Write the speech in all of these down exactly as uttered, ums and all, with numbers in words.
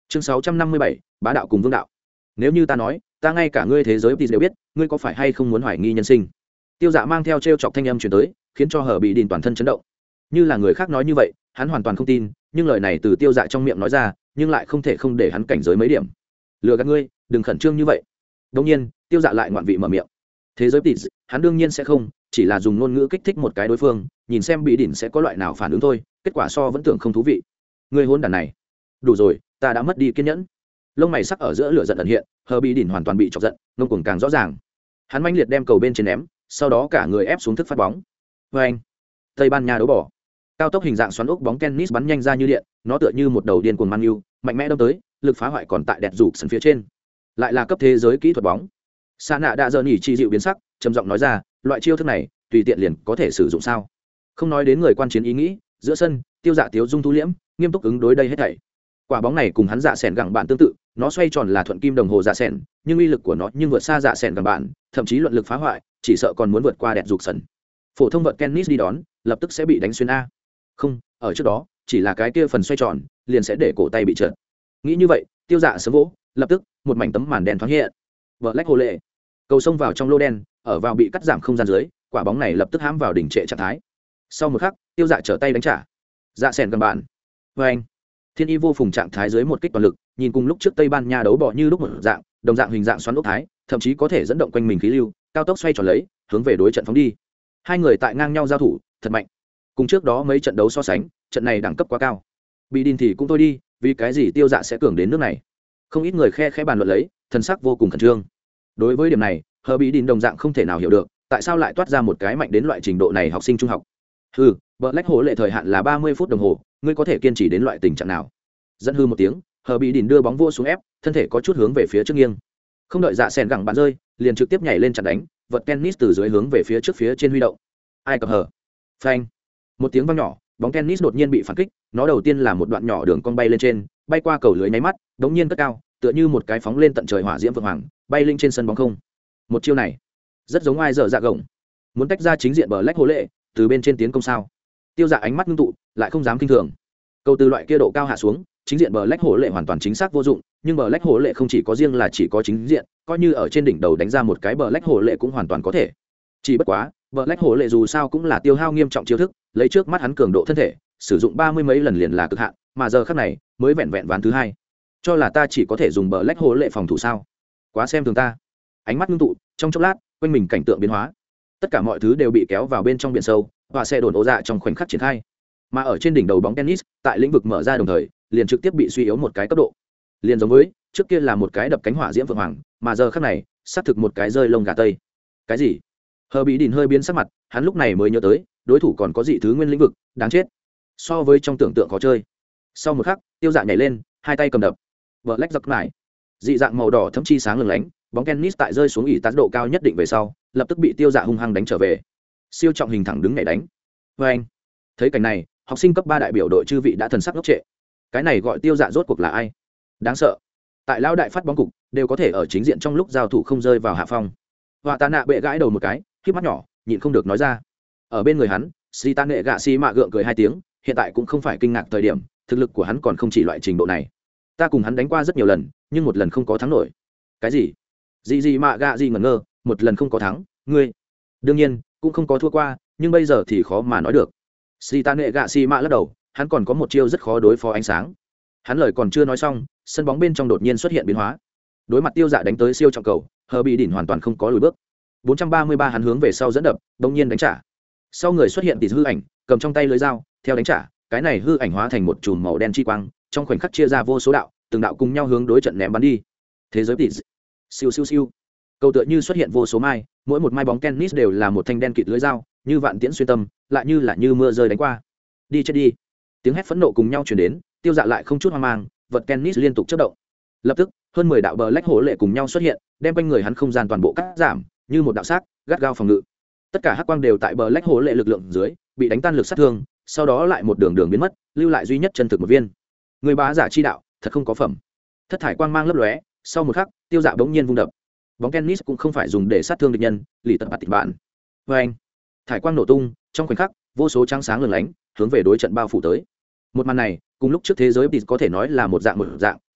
Chương sáu trăm năm mươi bảy, bá đạo cùng vương đạo. Nếu như ta nói, ta ngay cả ngươi thế giới đều biết, ngươi có phải hay không muốn hoài nghi nhân sinh? Tiêu Dạ mang theo trêu chọc thanh âm truyền tới, khiến cho Hờ Bị Đìn toàn thân chấn động. Như là người khác nói như vậy, hắn hoàn toàn không tin, nhưng lời này từ Tiêu Dạ trong miệng nói ra, nhưng lại không thể không để hắn cảnh giới mấy điểm. Lừa gạt ngươi, đừng khẩn trương như vậy. Đương nhiên, Tiêu Dạ lại ngoạn vị mở miệng. Thế giới tỷ, hắn đương nhiên sẽ không, chỉ là dùng ngôn ngữ kích thích một cái đối phương, nhìn xem Bị Đìn sẽ có loại nào phản ứng thôi, kết quả so vẫn tưởng không thú vị. Ngươi hôn đàn này, đủ rồi, ta đã mất đi kiên nhẫn. Lông mày sắc ở giữa lửa giận ẩn hiện, Hờ Bị Đìn hoàn toàn bị chọc giận, ngông cuồng càng rõ ràng. Hắn mãnh liệt đem cầu bên trên ném, sau đó cả người ép xuống thức phát bóng. Và anh, Tây Ban Nha đấu bỏ. Cao tốc hình dạng xoắn ốc bóng tennis bắn nhanh ra như điện, nó tựa như một đầu điên cuồng man yêu, mạnh mẽ đâm tới, lực phá hoại còn tại đẹp rủ sân phía trên. Lại là cấp thế giới kỹ thuật bóng. Sa nạ đã giờ nhỉ chi dịu biến sắc, trầm giọng nói ra, loại chiêu thức này, tùy tiện liền có thể sử dụng sao? Không nói đến người quan chiến ý nghĩ, giữa sân, Tiêu Dạ tiếu dung thu liễm, nghiêm túc ứng đối đây hết thảy. Quả bóng này cùng hắn dạ sẻn gẳng bạn tương tự, nó xoay tròn là thuận kim đồng hồ dạ sẻn, nhưng uy lực của nó nhưng vượt xa dạ sẻn gẳng bạn, thậm chí luận lực phá hoại, chỉ sợ còn muốn vượt qua đẹp dục sân. Phổ thông vợt tennis đi đón, lập tức sẽ bị đánh xuyên a. Không, ở trước đó, chỉ là cái kia phần xoay tròn, liền sẽ để cổ tay bị trượt. Nghĩ như vậy, Tiêu Dạ sớm vỗ, lập tức, một mảnh tấm màn đen thoáng hiện. Black hồ lệ, cầu xông vào trong lô đen, ở vào bị cắt giảm không gian dưới, quả bóng này lập tức hãm vào đỉnh trệ trạng thái. Sau một khắc, Tiêu Dạ trở tay đánh trả. Dạ sẻn gẳng bạn. Và anh, Thiên Y vô phùng trạng thái dưới một kích toàn lực, nhìn cùng lúc trước Tây Ban Nha đấu bỏ như lúc một dạng, đồng dạng hình dạng xoắn ốc thái, thậm chí có thể dẫn động quanh mình khí lưu, cao tốc xoay tròn lấy, hướng về đối trận phóng đi. Hai người tại ngang nhau giao thủ, thật mạnh. Cùng trước đó mấy trận đấu so sánh, trận này đẳng cấp quá cao. Bị Đìn thì cũng thôi đi, vì cái gì Tiêu Dạ sẽ cường đến nước này? Không ít người khe khẽ bàn luận lấy, thần sắc vô cùng khẩn trương. Đối với điểm này, Hờ Bị Đìn đồng dạng không thể nào hiểu được, tại sao lại toát ra một cái mạnh đến loại trình độ này học sinh trung học. Hừ, Black hổ lệ thời hạn là ba mươi phút đồng hồ, ngươi có thể kiên trì đến loại tình trạng nào? Dẫn hư một tiếng, Hờ Bị Đìn đưa bóng vô xuống ép, thân thể có chút hướng về phía trước nghiêng. Không đợi dạ sèn gẳng bạn rơi, liền trực tiếp nhảy lên chặn đánh, vật tennis từ dưới hướng về phía trước phía trên huy động. Ai cập hở? Phanh. Một tiếng vang nhỏ, bóng tennis đột nhiên bị phản kích, nó đầu tiên là một đoạn nhỏ đường cong bay lên trên, bay qua cầu lưới nháy mắt, đống nhiên cất cao, tựa như một cái phóng lên tận trời hỏa diễm vượng hoàng, bay lên trên sân bóng không. Một chiêu này, rất giống ai dở dạ gồng. Muốn tách ra chính diện Black hổ lệ, từ bên trên tiến công sao? Tiêu Dạ ánh mắt ngưng tụ, lại không dám kinh thường. Cầu từ loại kia độ cao hạ xuống, chính diện Black hổ lệ hoàn toàn chính xác vô dụng, nhưng Black hổ lệ không chỉ có riêng là chỉ có chính diện, coi như ở trên đỉnh đầu đánh ra một cái Black hổ lệ cũng hoàn toàn có thể. Chỉ bất quá, Black hổ lệ dù sao cũng là tiêu hao nghiêm trọng chiêu thức, lấy trước mắt hắn cường độ thân thể, sử dụng ba mươi mấy lần liền là cực hạn, mà giờ khắc này, mới vẹn vẹn ván thứ hai. Cho là ta chỉ có thể dùng Black hổ lệ phòng thủ sao? Quá xem thường ta. Ánh mắt ngưng tụ, trong chốc lát, quanh mình cảnh tượng biến hóa. Tất cả mọi thứ đều bị kéo vào bên trong biển sâu, và xe đồn ố dạ trong khoảnh khắc triển khai. Mà ở trên đỉnh đầu bóng tennis, tại lĩnh vực mở ra đồng thời, liền trực tiếp bị suy yếu một cái cấp độ. Liền giống với, trước kia là một cái đập cánh hỏa diễm vượng hoàng, mà giờ khắc này, xác thực một cái rơi lông gà tây. Cái gì? Hờ Bị Đìn hơi biến sắc mặt, hắn lúc này mới nhớ tới, đối thủ còn có dị thứ nguyên lĩnh vực, đáng chết. So với trong tưởng tượng khó chơi. Sau một khắc, Tiêu Dạ nhảy lên, hai tay cầm đập. Black giật lại. Dị dạng màu đỏ thấm chi sáng lừng lánh, bóng tennis tại rơi xuống ỷ tán độ cao nhất định về sau, lập tức bị Tiêu Dạ hung hăng đánh trở về. Siêu trọng hình thẳng đứng nhảy đánh. Và anh, thấy cảnh này, học sinh cấp ba đại biểu đội chư vị đã thần sắc ngốc trệ. Cái này gọi Tiêu Dạ rốt cuộc là ai? Đáng sợ. Tại lão đại phát bóng cục, đều có thể ở chính diện trong lúc giao thủ không rơi vào hạ phong. Họa Tạ Nạ bệ gãi đầu một cái, khép mắt nhỏ, nhịn không được nói ra. Ở bên người hắn, Si Tan Nệ Gạ Si Mạ gượng cười hai tiếng, hiện tại cũng không phải kinh ngạc thời điểm, thực lực của hắn còn không chỉ loại trình độ này. Ta cùng hắn đánh qua rất nhiều lần, nhưng một lần không có thắng nổi. Cái gì? Gì gì Mạ Gạ gì ngẩn ngơ, một lần không có thắng, ngươi? Đương nhiên, cũng không có thua qua, nhưng bây giờ thì khó mà nói được. Si Tan Nệ Gạ Si Mạ lắc đầu, hắn còn có một chiêu rất khó đối phó ánh sáng. Hắn lời còn chưa nói xong, sân bóng bên trong đột nhiên xuất hiện biến hóa. Đối mặt Tiêu Dạ đánh tới siêu trọng cầu, Hờ Bị Đìn hoàn toàn không có lùi bước. bốn trăm ba mươi ba hắn hướng về sau dẫn đập, đột nhiên đánh trả. Sau người xuất hiện tỷ hư ảnh, cầm trong tay lưới dao, theo đánh trả, cái này hư ảnh hóa thành một chùm màu đen chi quang, trong khoảnh khắc chia ra vô số đạo, từng đạo cùng nhau hướng đối trận ném bắn đi. Thế giới tỷ, siêu siêu siêu. Cầu tựa như xuất hiện vô số mai, mỗi một mai bóng tennis đều là một thanh đen kịt lưới dao, như vạn tiễn xuyên tâm, lại như là như mưa rơi đánh qua. Đi chết đi. Tiếng hét phẫn nộ cùng nhau truyền đến, Tiêu Dạ lại không chút hoang mang, vật tennis liên tục chớp động. Lập tức, hơn mười đạo Black hổ lệ cùng nhau xuất hiện, đem quanh người hắn không gian toàn bộ cắt giảm, như một đạo sắc, gắt gao phòng ngự. Tất cả hắc quang đều tại Black hổ lệ lực lượng dưới, bị đánh tan lực sát thương, sau đó lại một đường đường biến mất, lưu lại duy nhất chân thực một viên. Người bá giả chi đạo, thật không có phẩm. Thất thải quang mang lấp lóe, sau một khắc, Tiêu Dạ bỗng nhiên vung đập. Bóng tennis cũng không phải dùng để sát thương địch nhân, lì tận bạt tịch bạn. Và anh, thải quang nổ tung, trong khoảnh khắc, vô số trắng sáng lừng lánh, hướng về đối trận bao phủ tới. Một màn này, cùng lúc trước thế giới thì có thể nói là một dạng một dạng,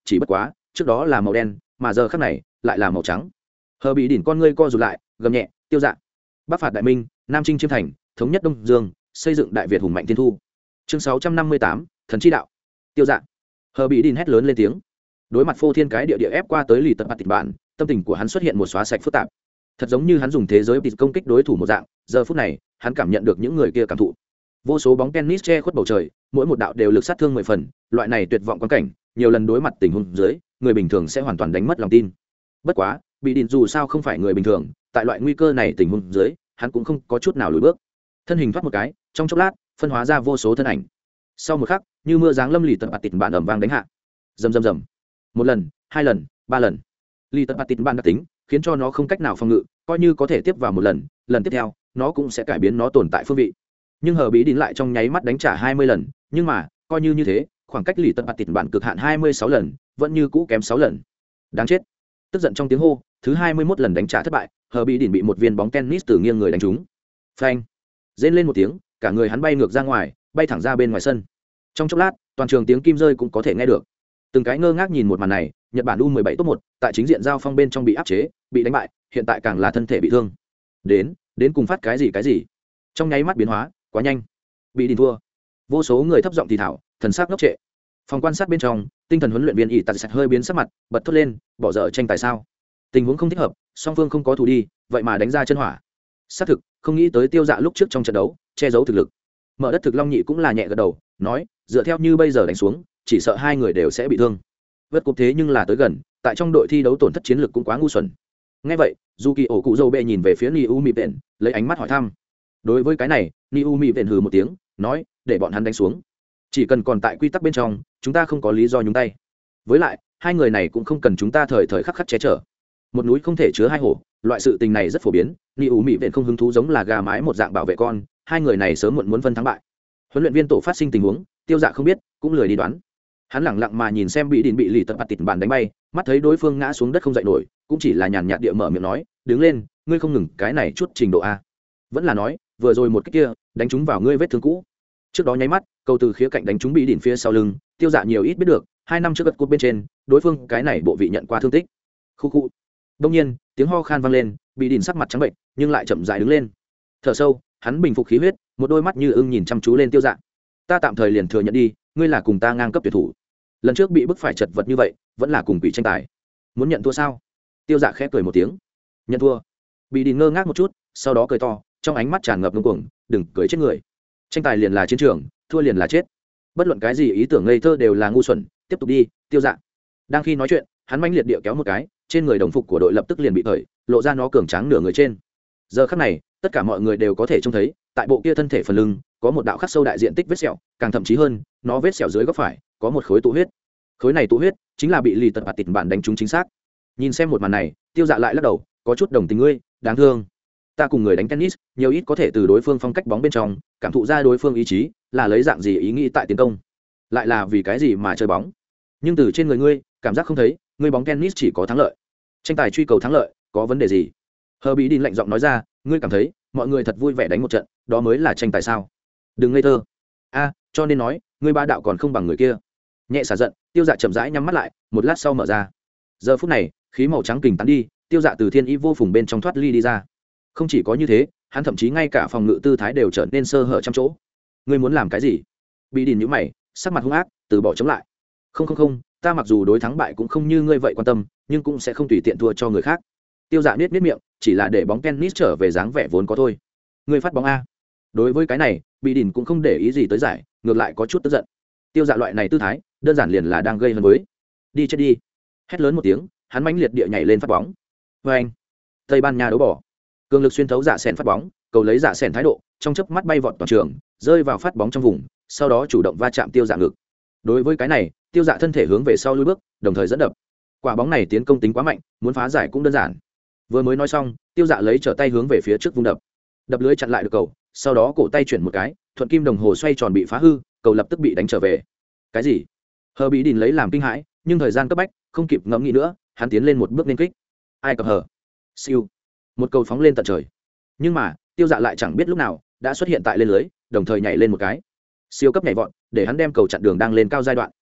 chỉ bất quá trước đó là màu đen mà giờ khác này lại là màu trắng. Hờ bị đỉnh con ngươi co rụt lại, gầm nhẹ, tiêu dạ. Bắc phạt đại minh, nam chinh chiêm thành, thống nhất đông dương, xây dựng đại việt hùng mạnh thiên thu. Chương sáu trăm năm mươi tám, thần chi đạo. Tiêu dạ. Hờ bị đỉnh hét lớn lên tiếng. Đối mặt phô thiên cái địa địa ép qua tới lì tật bạt tịch bản, tâm tình của hắn xuất hiện một xóa sạch phức tạp. Thật giống như hắn dùng thế giới tịt công kích đối thủ một dạng, giờ phút này, hắn cảm nhận được những người kia cảm thụ. Vô số bóng tennis che khuất bầu trời, mỗi một đạo đều lực sát thương mười phần, loại này tuyệt vọng quan cảnh, nhiều lần đối mặt tình huống dưới, người bình thường sẽ hoàn toàn đánh mất lòng tin. Bất quá, bị đỉnh dù sao không phải người bình thường, tại loại nguy cơ này tình huống dưới, hắn cũng không có chút nào lùi bước. Thân hình thoát một cái, trong chốc lát, phân hóa ra vô số thân ảnh. Sau một khắc, như mưa giáng lâm lì tật bạt tịt bạn ầm vang đánh hạ. Rầm rầm rầm. Một lần, hai lần, ba lần. Lì tật bạt tịt bạn đặc tính, khiến cho nó không cách nào phòng ngự, coi như có thể tiếp vào một lần, lần tiếp theo, nó cũng sẽ cải biến nó tồn tại phương vị. Nhưng hờ bí đín lại trong nháy mắt đánh trả hai mươi lần, nhưng mà coi như như thế, khoảng cách lì tật bạt tịt bạn cực hạn hai mươi sáu lần vẫn như cũ kém sáu lần. Đáng chết. Tức giận trong tiếng hô, thứ hai mươi mốt lần đánh trả thất bại, hờ bí đín bị một viên bóng tennis từ nghiêng người đánh trúng. Phanh. Rên lên một tiếng, cả người hắn bay ngược ra ngoài, bay thẳng ra bên ngoài sân. Trong chốc lát, toàn trường tiếng kim rơi cũng có thể nghe được. Từng cái ngơ ngác nhìn một màn này, Nhật Bản U mười bảy top một, tại chính diện giao phong bên trong bị áp chế, bị đánh bại, hiện tại càng là thân thể bị thương. Đến, đến cùng phát cái gì cái gì? Trong nháy mắt biến hóa, quá nhanh. Bị đỉnh thua. Vô số người thấp giọng thì thảo, thần sắc ngốc trệ. Phòng quan sát bên trong, tinh thần huấn luyện viên ỷ tạt sạch hơi biến sắc mặt, bật thốt lên, bỏ dở tranh tài sao? Tình huống không thích hợp, song phương không có thủ đi, vậy mà đánh ra chân hỏa. Xác thực, không nghĩ tới Tiêu Dạ lúc trước trong trận đấu, che giấu thực lực. Mở đất thực Long Nhị cũng là nhẹ gật đầu, nói, dựa theo như bây giờ đánh xuống, chỉ sợ hai người đều sẽ bị thương. Vượt cục thế nhưng là tới gần, tại trong đội thi đấu tổn thất chiến lược cũng quá ngu xuẩn. Nghe vậy, Yuki ổ cụ dâu bệ nhìn về phía Niu Mi Vện, lấy ánh mắt hỏi thăm. Đối với cái này, Niu Mi Vện hừ một tiếng, nói, để bọn hắn đánh xuống. Chỉ cần còn tại quy tắc bên trong, chúng ta không có lý do nhúng tay. Với lại, hai người này cũng không cần chúng ta thời thời khắc khắc che chở. Một núi không thể chứa hai hổ, loại sự tình này rất phổ biến. Niu Mi Vện không hứng thú giống là gà mái một dạng bảo vệ con, hai người này sớm muộn muốn phân thắng bại. Huấn luyện viên tổ phát sinh tình huống, Tiêu Dạ không biết, cũng lười đi đoán. Hắn lẳng lặng mà nhìn xem bị đỉnh bị lì tật bạt tịt bàn đánh bay, mắt thấy đối phương ngã xuống đất không dậy nổi, cũng chỉ là nhàn nhạt địa mở miệng nói, đứng lên, ngươi không ngừng cái này chút trình độ a. Vẫn là nói, vừa rồi một cái kia, đánh trúng vào ngươi vết thương cũ. Trước đó nháy mắt, cầu từ khía cạnh đánh trúng bị đỉnh phía sau lưng, Tiêu Dạ nhiều ít biết được, hai năm trước gật cột bên trên, đối phương cái này bộ vị nhận qua thương tích. Khu khu. Đương nhiên, tiếng ho khan vang lên, bị đỉnh sắc mặt trắng bệnh, nhưng lại chậm rãi đứng lên. Thở sâu, hắn bình phục khí huyết, một đôi mắt như ưng nhìn chăm chú lên Tiêu Dạ. Ta tạm thời liền thừa nhận đi, ngươi là cùng ta ngang cấp tuyển thủ. Lần trước bị bức phải chật vật như vậy, vẫn là cùng quỷ tranh tài. Muốn nhận thua sao? Tiêu Dạ khẽ cười một tiếng. Nhận thua. Bị đỉnh ngơ ngác một chút, sau đó cười to, trong ánh mắt tràn ngập ngông cuồng, đừng cười chết người. Tranh tài liền là chiến trường, thua liền là chết. Bất luận cái gì ý tưởng ngây thơ đều là ngu xuẩn, tiếp tục đi, Tiêu Dạ. Đang khi nói chuyện, hắn mãnh liệt địa kéo một cái, trên người đồng phục của đội lập tức liền bị cởi, lộ ra nó cường tráng nửa người trên. Giờ khắc này, tất cả mọi người đều có thể trông thấy, tại bộ kia thân thể phần lưng, có một đạo khắc sâu đại diện tích vết sẹo, càng thậm chí hơn, nó vết sẹo dưới góc phải, có một khối tụ huyết. Khối này tụ huyết, chính là bị lì tật bạt tịt bạn đánh trúng chính xác. Nhìn xem một màn này, Tiêu Dạ lại lắc đầu, có chút đồng tình ngươi, đáng thương. Ta cùng người đánh tennis, nhiều ít có thể từ đối phương phong cách bóng bên trong, cảm thụ ra đối phương ý chí, là lấy dạng gì ý nghĩ tại tiến công, lại là vì cái gì mà chơi bóng. Nhưng từ trên người ngươi, cảm giác không thấy, ngươi bóng tennis chỉ có thắng lợi. Tranh tài truy cầu thắng lợi, có vấn đề gì? Hờ Bí Đin lạnh giọng nói ra, ngươi cảm thấy, mọi người thật vui vẻ đánh một trận, đó mới là tranh tài sao? Đừng ngây thơ. A, cho nên nói, ngươi ba đạo còn không bằng người kia. Nhẹ xả giận, Tiêu Dạ chậm rãi nhắm mắt lại, một lát sau mở ra. Giờ phút này, khí màu trắng kình tán đi, Tiêu Dạ từ thiên ý vô phùng bên trong thoát ly đi ra. Không chỉ có như thế, hắn thậm chí ngay cả phòng ngự tư thái đều trở nên sơ hở trăm chỗ. Ngươi muốn làm cái gì? Bị đìn nhíu mày, sắc mặt hung ác, từ bỏ chống lại. Không không không, ta mặc dù đối thắng bại cũng không như ngươi vậy quan tâm, nhưng cũng sẽ không tùy tiện thua cho người khác. Tiêu Dạ niết niết miệng, chỉ là để bóng tennis trở về dáng vẻ vốn có thôi. Ngươi phát bóng a? Đối với cái này, Bị đìn cũng không để ý gì tới giải, ngược lại có chút tức giận. Tiêu Dạ loại này tư thái, đơn giản liền là đang gây hấn với. Đi chết đi! Hét lớn một tiếng, hắn mãnh liệt địa nhảy lên phát bóng. Vê anh! Tây Ban Nha đấu bỏ. Cường lực xuyên thấu Dạ Sèn phát bóng, cầu lấy Dạ Sèn thái độ, trong chớp mắt bay vọt toàn trường, rơi vào phát bóng trong vùng, sau đó chủ động va chạm Tiêu Dạ ngực. Đối với cái này, Tiêu Dạ thân thể hướng về sau lùi bước, đồng thời dẫn đập. Quả bóng này tiến công tính quá mạnh, muốn phá giải cũng đơn giản. Vừa mới nói xong, Tiêu Dạ lấy trở tay hướng về phía trước vung đập. Đập lưới chặn lại được cầu, sau đó cổ tay chuyển một cái, thuận kim đồng hồ xoay tròn bị phá hư, cầu lập tức bị đánh trở về. Cái gì? Hờ Bí Đìn lấy làm kinh hãi, nhưng thời gian cấp bách, không kịp ngẫm nghĩ nữa, hắn tiến lên một bước nên kích. Ai cập hờ? Siêu. Một cầu phóng lên tận trời. Nhưng mà, Tiêu Dạ lại chẳng biết lúc nào đã xuất hiện tại lên lưới, đồng thời nhảy lên một cái. Siêu cấp nhảy vọt, để hắn đem cầu chặn đường đang lên cao giai đoạn.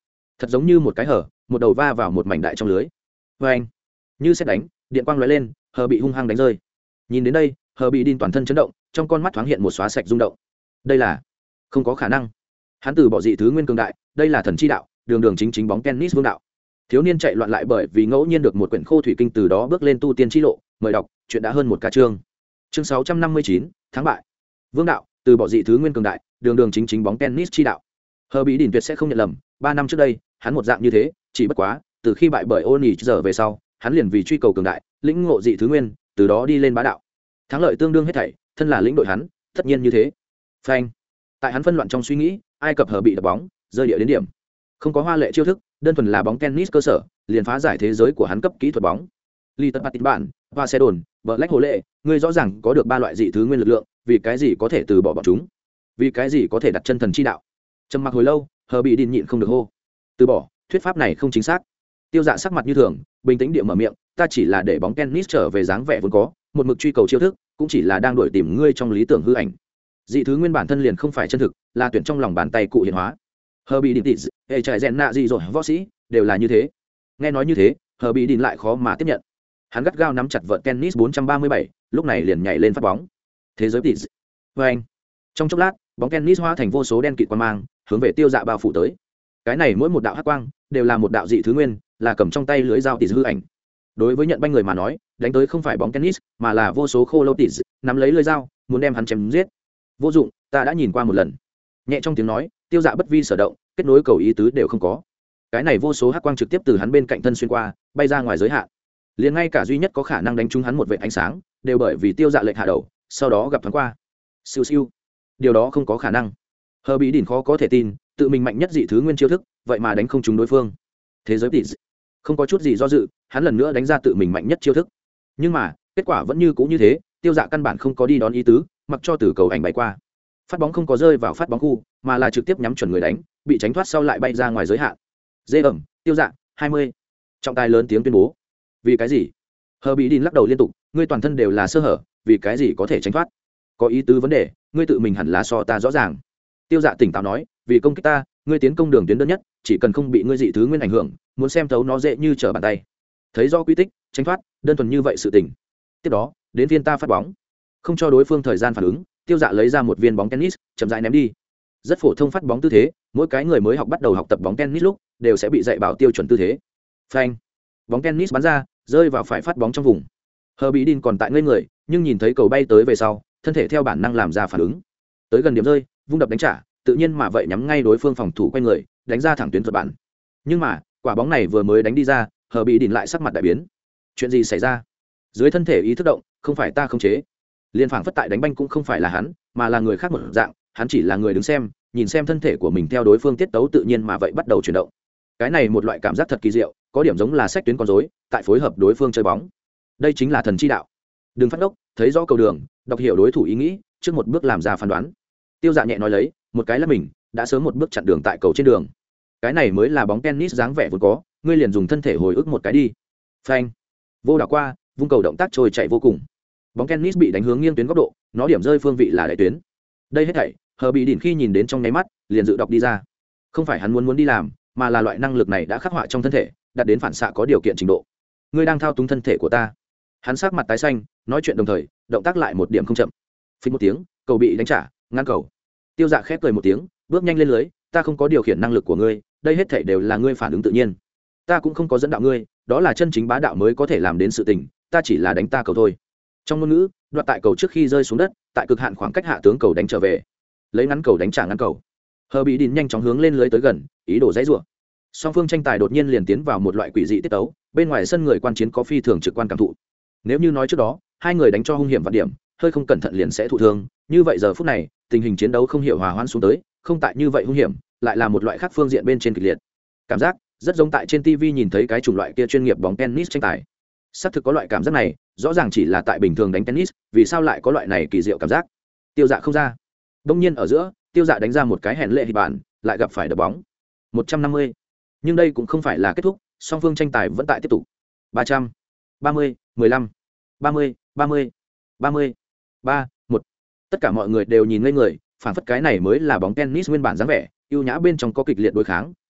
thật giống như một cái hở, một đầu va vào một mảnh đại trong lưới. Vê anh, như xét đánh, điện quang lóe lên, hờ bị hung hăng đánh rơi. Nhìn đến đây, hờ bị đin toàn thân chấn động, trong con mắt thoáng hiện một xóa sạch rung động. Đây là không có khả năng. Hắn từ bỏ dị thứ nguyên cường đại, đây là thần chi đạo, đường đường chính chính bóng tennis vương đạo. Thiếu niên chạy loạn lại bởi vì ngẫu nhiên được một quyển khô thủy kinh, từ đó bước lên tu tiên chi lộ. Mời đọc, chuyện đã hơn một ca chương. Chương sáu trăm năm mươi chín, thắng bại. Vương đạo, từ bỏ dị thứ nguyên cường đại, đường đường chính chính bóng tennis chi đạo. Hờ bị đỉnh tuyệt sẽ không nhận lầm, ba năm trước đây, hắn một dạng như thế, chỉ bất quá, từ khi bại bởi Oni giờ về sau, hắn liền vì truy cầu cường đại, lĩnh ngộ dị thứ nguyên, từ đó đi lên bá đạo. Thắng lợi tương đương hết thảy, thân là lĩnh đội hắn, tất nhiên như thế. Phanh. Tại hắn phân loạn trong suy nghĩ, Ai Cập hờ bị đập bóng, rơi địa đến điểm. Không có hoa lệ chiêu thức, đơn thuần là bóng tennis cơ sở, liền phá giải thế giới của hắn cấp kỹ thuật bóng. Ly tật bạt bạn, và xe đồn, Black hồ lệ, ngươi rõ ràng có được ba loại dị thứ nguyên lực lượng, vì cái gì có thể từ bỏ bọn chúng? Vì cái gì có thể đặt chân thần chi đạo? Trầm mặc hồi lâu, hờ bị đìn nhịn không được hô. Từ bỏ, thuyết pháp này không chính xác. Tiêu Dạ sắc mặt như thường, bình tĩnh địa mở miệng, ta chỉ là để bóng tennis trở về dáng vẻ vốn có, một mực truy cầu chiêu thức, cũng chỉ là đang đuổi tìm ngươi trong lý tưởng hư ảnh. Dị thứ nguyên bản thân liền không phải chân thực, là tuyển trong lòng bàn tay cụ hiện hóa. Hờ bị đìn tịt, hệ trại rèn nạ gì rồi, võ sĩ đều là như thế. Nghe nói như thế, hờ bị đìn lại khó mà tiếp nhận. Hắn gắt gao nắm chặt vợt tennis bốn trăm ba mươi bảy, lúc này liền nhảy lên phát bóng. Thế giới tịt. Và anh. Trong chốc lát, bóng tennis hóa thành vô số đen kịt quang mang, hướng về Tiêu Dạ bao phủ tới. Cái này mỗi một đạo hắc quang đều là một đạo dị thứ nguyên, là cầm trong tay lưới dao tịt hư ảnh. Đối với nhận banh người mà nói, đánh tới không phải bóng tennis, mà là vô số khô lâu tịt nắm lấy lưới dao, muốn đem hắn chém giết. Vô dụng, ta đã nhìn qua một lần. Nhẹ trong tiếng nói, Tiêu Dạ bất vi sở động, kết nối cầu ý tứ đều không có. Cái này vô số hắc quang trực tiếp từ hắn bên cạnh thân xuyên qua, bay ra ngoài giới hạn. Liền ngay cả duy nhất có khả năng đánh trúng hắn một vệt ánh sáng, đều bởi vì Tiêu Dạ lệnh hạ đầu, sau đó gặp thoáng qua. Siêu siêu. Điều đó không có khả năng. Hờ bị đỉnh khó có thể tin, tự mình mạnh nhất dị thứ nguyên chiêu thức, vậy mà đánh không trúng đối phương. Thế giới tịt. Không có chút gì do dự, hắn lần nữa đánh ra tự mình mạnh nhất chiêu thức. Nhưng mà, kết quả vẫn như cũ như thế, Tiêu Dạ căn bản không có đi đón ý tứ, mặc cho từ cầu ảnh bay qua. Phát bóng không có rơi vào phát bóng khu, mà là trực tiếp nhắm chuẩn người đánh, bị tránh thoát sau lại bay ra ngoài giới hạn. Dê ẩm, Tiêu Dạ, hai mươi. Trọng tài lớn tiếng tuyên bố. Vì cái gì? Hờ bị đìn lắc đầu liên tục, ngươi toàn thân đều là sơ hở, vì cái gì có thể tránh thoát? Có ý tứ vấn đề, ngươi tự mình hẳn là so ta rõ ràng. Tiêu Dạ tỉnh táo nói, vì công kích ta, ngươi tiến công đường tuyến đơn nhất, chỉ cần không bị ngươi dị thứ nguyên ảnh hưởng, muốn xem thấu nó dễ như trở bàn tay. Thấy do quy tích, tránh thoát, đơn thuần như vậy sự tình. Tiếp đó, đến viên ta phát bóng, không cho đối phương thời gian phản ứng, Tiêu Dạ lấy ra một viên bóng tennis, chậm rãi ném đi. Rất phổ thông phát bóng tư thế, mỗi cái người mới học bắt đầu học tập bóng tennis lúc, đều sẽ bị dạy bảo tiêu chuẩn tư thế. Phanh, bóng tennis bắn ra, rơi vào phải phát bóng trong vùng. Hờ bị đin còn tại ngây người, nhưng nhìn thấy cầu bay tới về sau, thân thể theo bản năng làm ra phản ứng. Tới gần điểm rơi, vung đập đánh trả, tự nhiên mà vậy nhắm ngay đối phương phòng thủ quay người, đánh ra thẳng tuyến thuật bản. Nhưng mà, quả bóng này vừa mới đánh đi ra, Hờ bị đin lại sắc mặt đại biến. Chuyện gì xảy ra? Dưới thân thể ý thức động, không phải ta khống chế. Liên phảng phất tại đánh banh cũng không phải là hắn, mà là người khác một dạng, hắn chỉ là người đứng xem, nhìn xem thân thể của mình theo đối phương tiết tấu tự nhiên mà vậy bắt đầu chuyển động. Cái này một loại cảm giác thật kỳ diệu, có điểm giống là sách tuyến con rối, tại phối hợp đối phương chơi bóng. Đây chính là thần chi đạo. Đừng phát đốc, thấy rõ cầu đường, đọc hiểu đối thủ ý nghĩ, trước một bước làm ra phán đoán. Tiêu Dạ nhẹ nói lấy, một cái là mình, đã sớm một bước chặn đường tại cầu trên đường. Cái này mới là bóng tennis dáng vẻ vốn có, ngươi liền dùng thân thể hồi ức một cái đi. Phanh. Vô đảo qua, vung cầu động tác trôi chạy vô cùng. Bóng tennis bị đánh hướng nghiêng tuyến góc độ, nó điểm rơi phương vị là đại tuyến. Đây hết thảy, Hờ bị đỉnh khi nhìn đến trong nháy mắt, liền dự đọc đi ra. Không phải hắn muốn muốn đi làm, mà là loại năng lực này đã khắc họa trong thân thể, đạt đến phản xạ có điều kiện trình độ. Ngươi đang thao túng thân thể của ta. Hắn sắc mặt tái xanh, nói chuyện đồng thời, động tác lại một điểm không chậm. Phình một tiếng, cầu bị đánh trả, ngăn cầu. Tiêu Dạ khép cười một tiếng, bước nhanh lên lưới, ta không có điều khiển năng lực của ngươi, đây hết thảy đều là ngươi phản ứng tự nhiên. Ta cũng không có dẫn đạo ngươi, đó là chân chính bá đạo mới có thể làm đến sự tình, ta chỉ là đánh ta cầu thôi. Trong ngôn ngữ, đoạt tại cầu trước khi rơi xuống đất, tại cực hạn khoảng cách hạ tướng cầu đánh trở về, lấy ngắn cầu đánh trả ngắn cầu. Hờ bị đìn nhanh chóng hướng lên lưới tới gần, ý đồ dãy rủa. Song phương tranh tài đột nhiên liền tiến vào một loại quỷ dị tiết tấu, bên ngoài sân người quan chiến có phi thường trực quan cảm thụ. Nếu như nói trước đó, hai người đánh cho hung hiểm vạn điểm, hơi không cẩn thận liền sẽ thụ thương, như vậy giờ phút này, tình hình chiến đấu không hiểu hòa hoãn xuống tới, không tại như vậy hung hiểm, lại là một loại khác phương diện bên trên kịch liệt. Cảm giác rất giống tại trên ti vi nhìn thấy cái chủng loại kia chuyên nghiệp bóng tennis tranh tài. Xác thực có loại cảm giác này, rõ ràng chỉ là tại bình thường đánh tennis, vì sao lại có loại này kỳ diệu cảm giác? Tiêu Dạ không ra. Đông nhiên ở giữa, Tiêu Dạ đánh ra một cái hèn lệ hịch bản, lại gặp phải đập bóng. một trăm năm mươi. Nhưng đây cũng không phải là kết thúc, song phương tranh tài vẫn tại tiếp tục. ba trăm. ba mươi, mười lăm. ba mươi, ba mươi. ba mươi. ba, một. Tất cả mọi người đều nhìn ngây người, phản phất cái này mới là bóng tennis nguyên bản dáng vẻ, ưu nhã bên trong có kịch liệt đối kháng,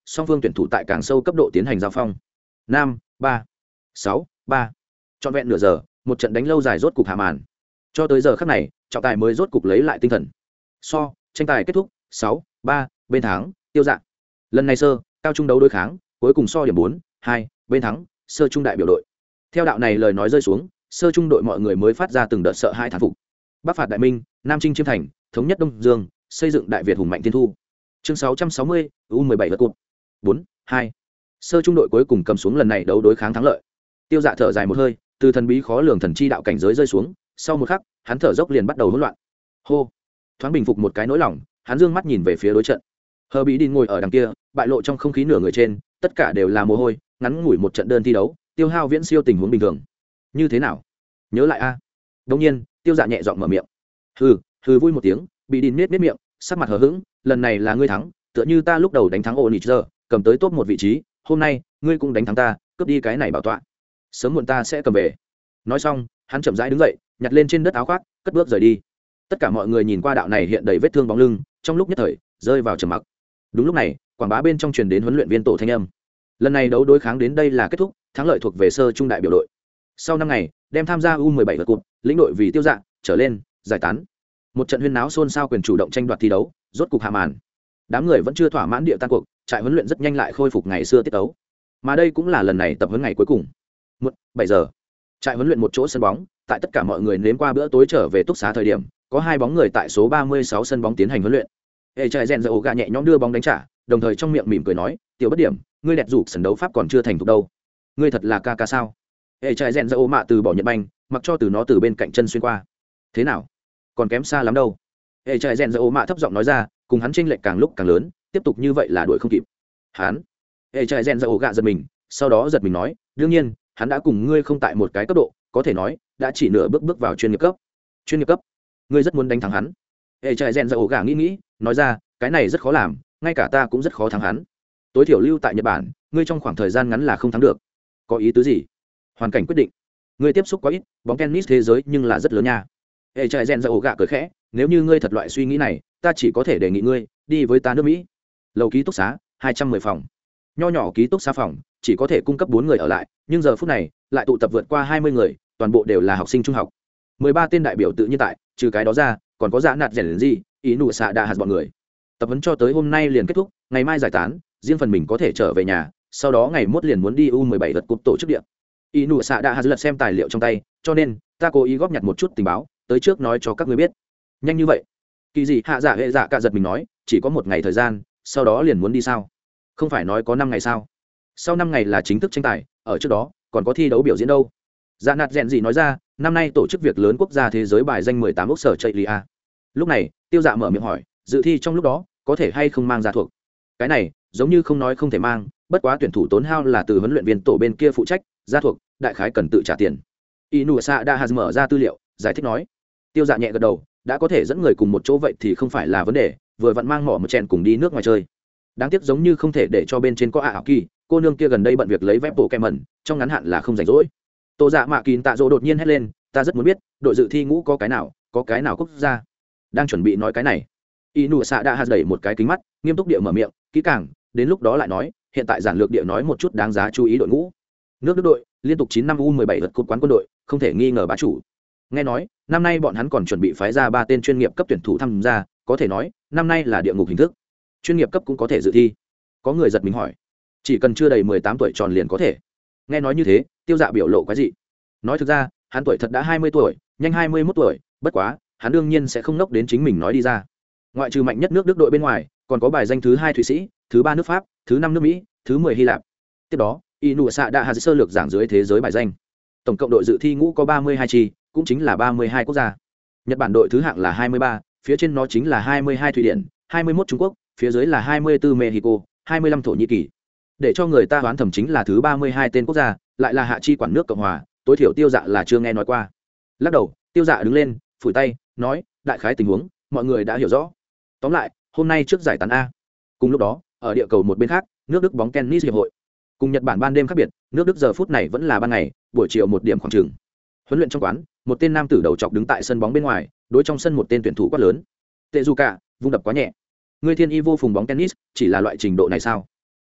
song phương tuyển thủ tại càng sâu cấp độ tiến hành giao phong. Năm, ba, sáu, ba. Trọn vẹn nửa giờ, một trận đánh lâu dài rốt cục hạ màn. Cho tới giờ khắc này, trọng tài mới rốt cục lấy lại tinh thần. So, tranh tài kết thúc, sáu, ba, bên thắng, Tiêu Dạ. Lần này sơ, cao trung đấu đối kháng, cuối cùng so điểm bốn, hai, bên thắng, sơ trung đại biểu đội. Theo đạo này lời nói rơi xuống, sơ trung đội mọi người mới phát ra từng đợt sợ hãi thán phục. Bắc phạt đại minh, Nam chinh chiêm thành, thống nhất Đông Dương, xây dựng đại Việt hùng mạnh tiên thu. Chương sáu trăm sáu mươi, U mười bảy lượt cột. bốn, hai. Sơ trung đội cuối cùng cầm xuống lần này đấu đối kháng thắng lợi. Tiêu Dạ thở dài một hơi, từ thần bí khó lường thần chi đạo cảnh giới rơi xuống, sau một khắc, hắn thở dốc liền bắt đầu hỗn loạn. Hô. Thoáng bình phục một cái nỗi lòng, hắn dương mắt nhìn về phía đối trận. Hờ Bí Đin ngồi ở đằng kia, bại lộ trong không khí nửa người trên, tất cả đều là mồ hôi, ngắn ngủi một trận đơn thi đấu, tiêu hao viễn siêu tình huống bình thường. Như thế nào? Nhớ lại a. À? Đương nhiên, Tiêu Dạ nhẹ giọng mở miệng. Hừ, hừ vui một tiếng, Bí Đin nhếch nhếch miệng, sắc mặt hờ hững, lần này là ngươi thắng, tựa như ta lúc đầu đánh thắng Onitzer, cầm tới top một vị trí, hôm nay, ngươi cũng đánh thắng ta, cướp đi cái này bảo tọa. Sớm muộn ta sẽ cầm về. Nói xong, hắn chậm rãi đứng dậy, nhặt lên trên đất áo khoác, cất bước rời đi. Tất cả mọi người nhìn qua đạo này hiện đầy vết thương bóng lưng, trong lúc nhất thời rơi vào trầm mặc. Đúng lúc này, quảng bá bên trong truyền đến huấn luyện viên tổ thanh âm. Lần này đấu đối kháng đến đây là kết thúc, thắng lợi thuộc về sơ trung đại biểu đội. Sau năm ngày, đem tham gia U mười bảy lượt cột, lĩnh đội vì Tiêu Dạ trở lên, giải tán. Một trận huyên náo xôn xao quyền chủ động tranh đoạt thi đấu, rốt cục hạ màn. Đám người vẫn chưa thỏa mãn địa tan cuộc, trại huấn luyện rất nhanh lại khôi phục ngày xưa tiết tấu. Mà đây cũng là lần này tập huấn ngày cuối cùng. Một, bảy giờ. Trại huấn luyện một chỗ sân bóng, tại tất cả mọi người nếm qua bữa tối trở về túc xá thời điểm, có hai bóng người tại số ba mươi sáu sân bóng tiến hành huấn luyện. Hệ chạy rèn dầu gà nhẹ nhõm đưa bóng đánh trả, đồng thời trong miệng mỉm cười nói, "Tiểu bất điểm, ngươi đẹp rủ sân đấu pháp còn chưa thành thục đâu. Ngươi thật là ca ca sao?" Hệ chạy rèn dầu mạ từ bỏ nhận banh, mặc cho từ nó từ bên cạnh chân xuyên qua. "Thế nào? Còn kém xa lắm đâu." Hệ chạy rèn dầu mạ thấp giọng nói ra, cùng hắn chênh lệch càng lúc càng lớn, tiếp tục như vậy là đuổi không kịp. Hắn. Hệ chạy rèn dầu gà giật mình, sau đó giật mình nói, "Đương nhiên, hắn đã cùng ngươi không tại một cái cấp độ, có thể nói, đã chỉ nửa bước bước vào chuyên nghiệp cấp." "Chuyên nghiệp cấp? Ngươi rất muốn đánh thắng hắn?" Hệ chạy rèn dầu gà nghĩ nghĩ, nói ra, "Cái này rất khó làm, ngay cả ta cũng rất khó thắng hắn. Tối thiểu lưu tại Nhật Bản, ngươi trong khoảng thời gian ngắn là không thắng được." "Có ý tứ gì?" "Hoàn cảnh quyết định. Ngươi tiếp xúc quá ít, bóng tennis thế giới nhưng là rất lớn nha." Hệ chạy rèn dầu gà cười khẽ, "Nếu như ngươi thật loại suy nghĩ này, ta chỉ có thể đề nghị ngươi đi với ta nước Mỹ." Lầu ký túc xá, hai trăm mười phòng. Nho nhỏ ký túc xá phòng, chỉ có thể cung cấp bốn người ở lại, nhưng giờ phút này, lại tụ tập vượt qua hai mươi người, toàn bộ đều là học sinh trung học. mười ba tên đại biểu tự nhiên tại, trừ cái đó ra, còn có Dạ Nạt Rèn gì, ý nụ xạ đa hạt bọn người. Tập huấn cho tới hôm nay liền kết thúc, ngày mai giải tán, riêng phần mình có thể trở về nhà, sau đó ngày mốt liền muốn đi U mười bảy lượt cúp tổ chức địa. Ý nụ xạ đa hạt lật xem tài liệu trong tay, cho nên ta cố ý góp nhặt một chút tình báo, tới trước nói cho các ngươi biết. Nhanh như vậy? Kỳ gì hạ dạ hệ dạ cả giật mình nói, chỉ có một ngày thời gian, sau đó liền muốn đi sao? Không phải nói có năm ngày sao? Sau năm ngày là chính thức tranh tài, ở trước đó còn có thi đấu biểu diễn đâu. Dạ Nạt Rèn gì nói ra, năm nay tổ chức việc lớn quốc gia thế giới bài danh mười tám ốc sở chạy lia. Lúc này, Tiêu Dạ mở miệng hỏi, dự thi trong lúc đó có thể hay không mang ra thuộc? Cái này giống như không nói không thể mang, bất quá tuyển thủ tốn hao là từ huấn luyện viên tổ bên kia phụ trách, ra thuộc đại khái cần tự trả tiền. Inusa đã mở ra tư liệu, giải thích nói. Tiêu Dạ nhẹ gật đầu, đã có thể dẫn người cùng một chỗ vậy thì không phải là vấn đề, vừa vặn mang mỏ một chèn cùng đi nước ngoài chơi. Đáng tiếc giống như không thể để cho bên trên có ảo kỳ, cô nương kia gần đây bận việc lấy vé bộ kem mẩn, trong ngắn hạn là không rảnh rỗi. Tô Dạ Mạ Kín Tạ Dỗ đột nhiên hét lên, ta rất muốn biết, đội dự thi ngũ có cái nào, có cái nào quốc gia. Đang chuẩn bị nói cái này, Inusa đã hạt đẩy một cái kính mắt, nghiêm túc địa mở miệng, kỹ càng, đến lúc đó lại nói, hiện tại giản lược địa nói một chút đáng giá chú ý đội ngũ. Nước Đức đội, liên tục chín năm U mười bảy lượt cúp quán quân đội, không thể nghi ngờ bá chủ. Nghe nói, năm nay bọn hắn còn chuẩn bị phái ra ba tên chuyên nghiệp cấp tuyển thủ tham gia, có thể nói, năm nay là địa ngục hình thức. Chuyên nghiệp cấp cũng có thể dự thi. Có người giật mình hỏi, chỉ cần chưa đầy mười tám tuổi tròn liền có thể. Nghe nói như thế, Tiêu Dạ biểu lộ cái gì? Nói thực ra, hắn tuổi thật đã hai mươi tuổi, nhanh hai mươi mốt tuổi, bất quá, hắn đương nhiên sẽ không nốc đến chính mình nói đi ra. Ngoại trừ mạnh nhất nước Đức đội bên ngoài, còn có bài danh thứ hai Thụy Sĩ, thứ ba nước Pháp, thứ năm nước Mỹ, thứ mười Hy Lạp. Tiếp đó, Inusa đã hạt sơ lược giảng dưới thế giới bài danh. Tổng cộng đội dự thi ngũ có ba mươi hai chi, cũng chính là ba mươi hai quốc gia. Nhật Bản đội thứ hạng là hai mươi ba, phía trên nó chính là hai mươi hai Thụy Điển, hai mươi mốt Trung Quốc, phía dưới là hai mươi tư Mexico, hai mươi lăm Thổ Nhĩ Kỳ. Để cho người ta đoán thầm chính là thứ ba mươi hai tên quốc gia, lại là hạ chi quản nước Cộng hòa, tối thiểu Tiêu Dạ là chưa nghe nói qua. Lắc đầu, Tiêu Dạ đứng lên, phủi tay, nói, đại khái tình huống, mọi người đã hiểu rõ. Tóm lại, hôm nay trước giải tán a. Cùng lúc đó, ở địa cầu một bên khác, nước Đức bóng tennis hiệp hội. Cùng Nhật Bản ban đêm khác biệt, nước Đức giờ phút này vẫn là ban ngày, buổi chiều một điểm khoảng chừng. Huấn luyện trong quán, một tên nam tử đầu chọc đứng tại sân bóng bên ngoài, đối trong sân một tên tuyển thủ quát lớn. Tệ dù cả, vung đập quá nhẹ. Ngươi thiên y vô phùng bóng tennis, chỉ là loại trình độ này sao?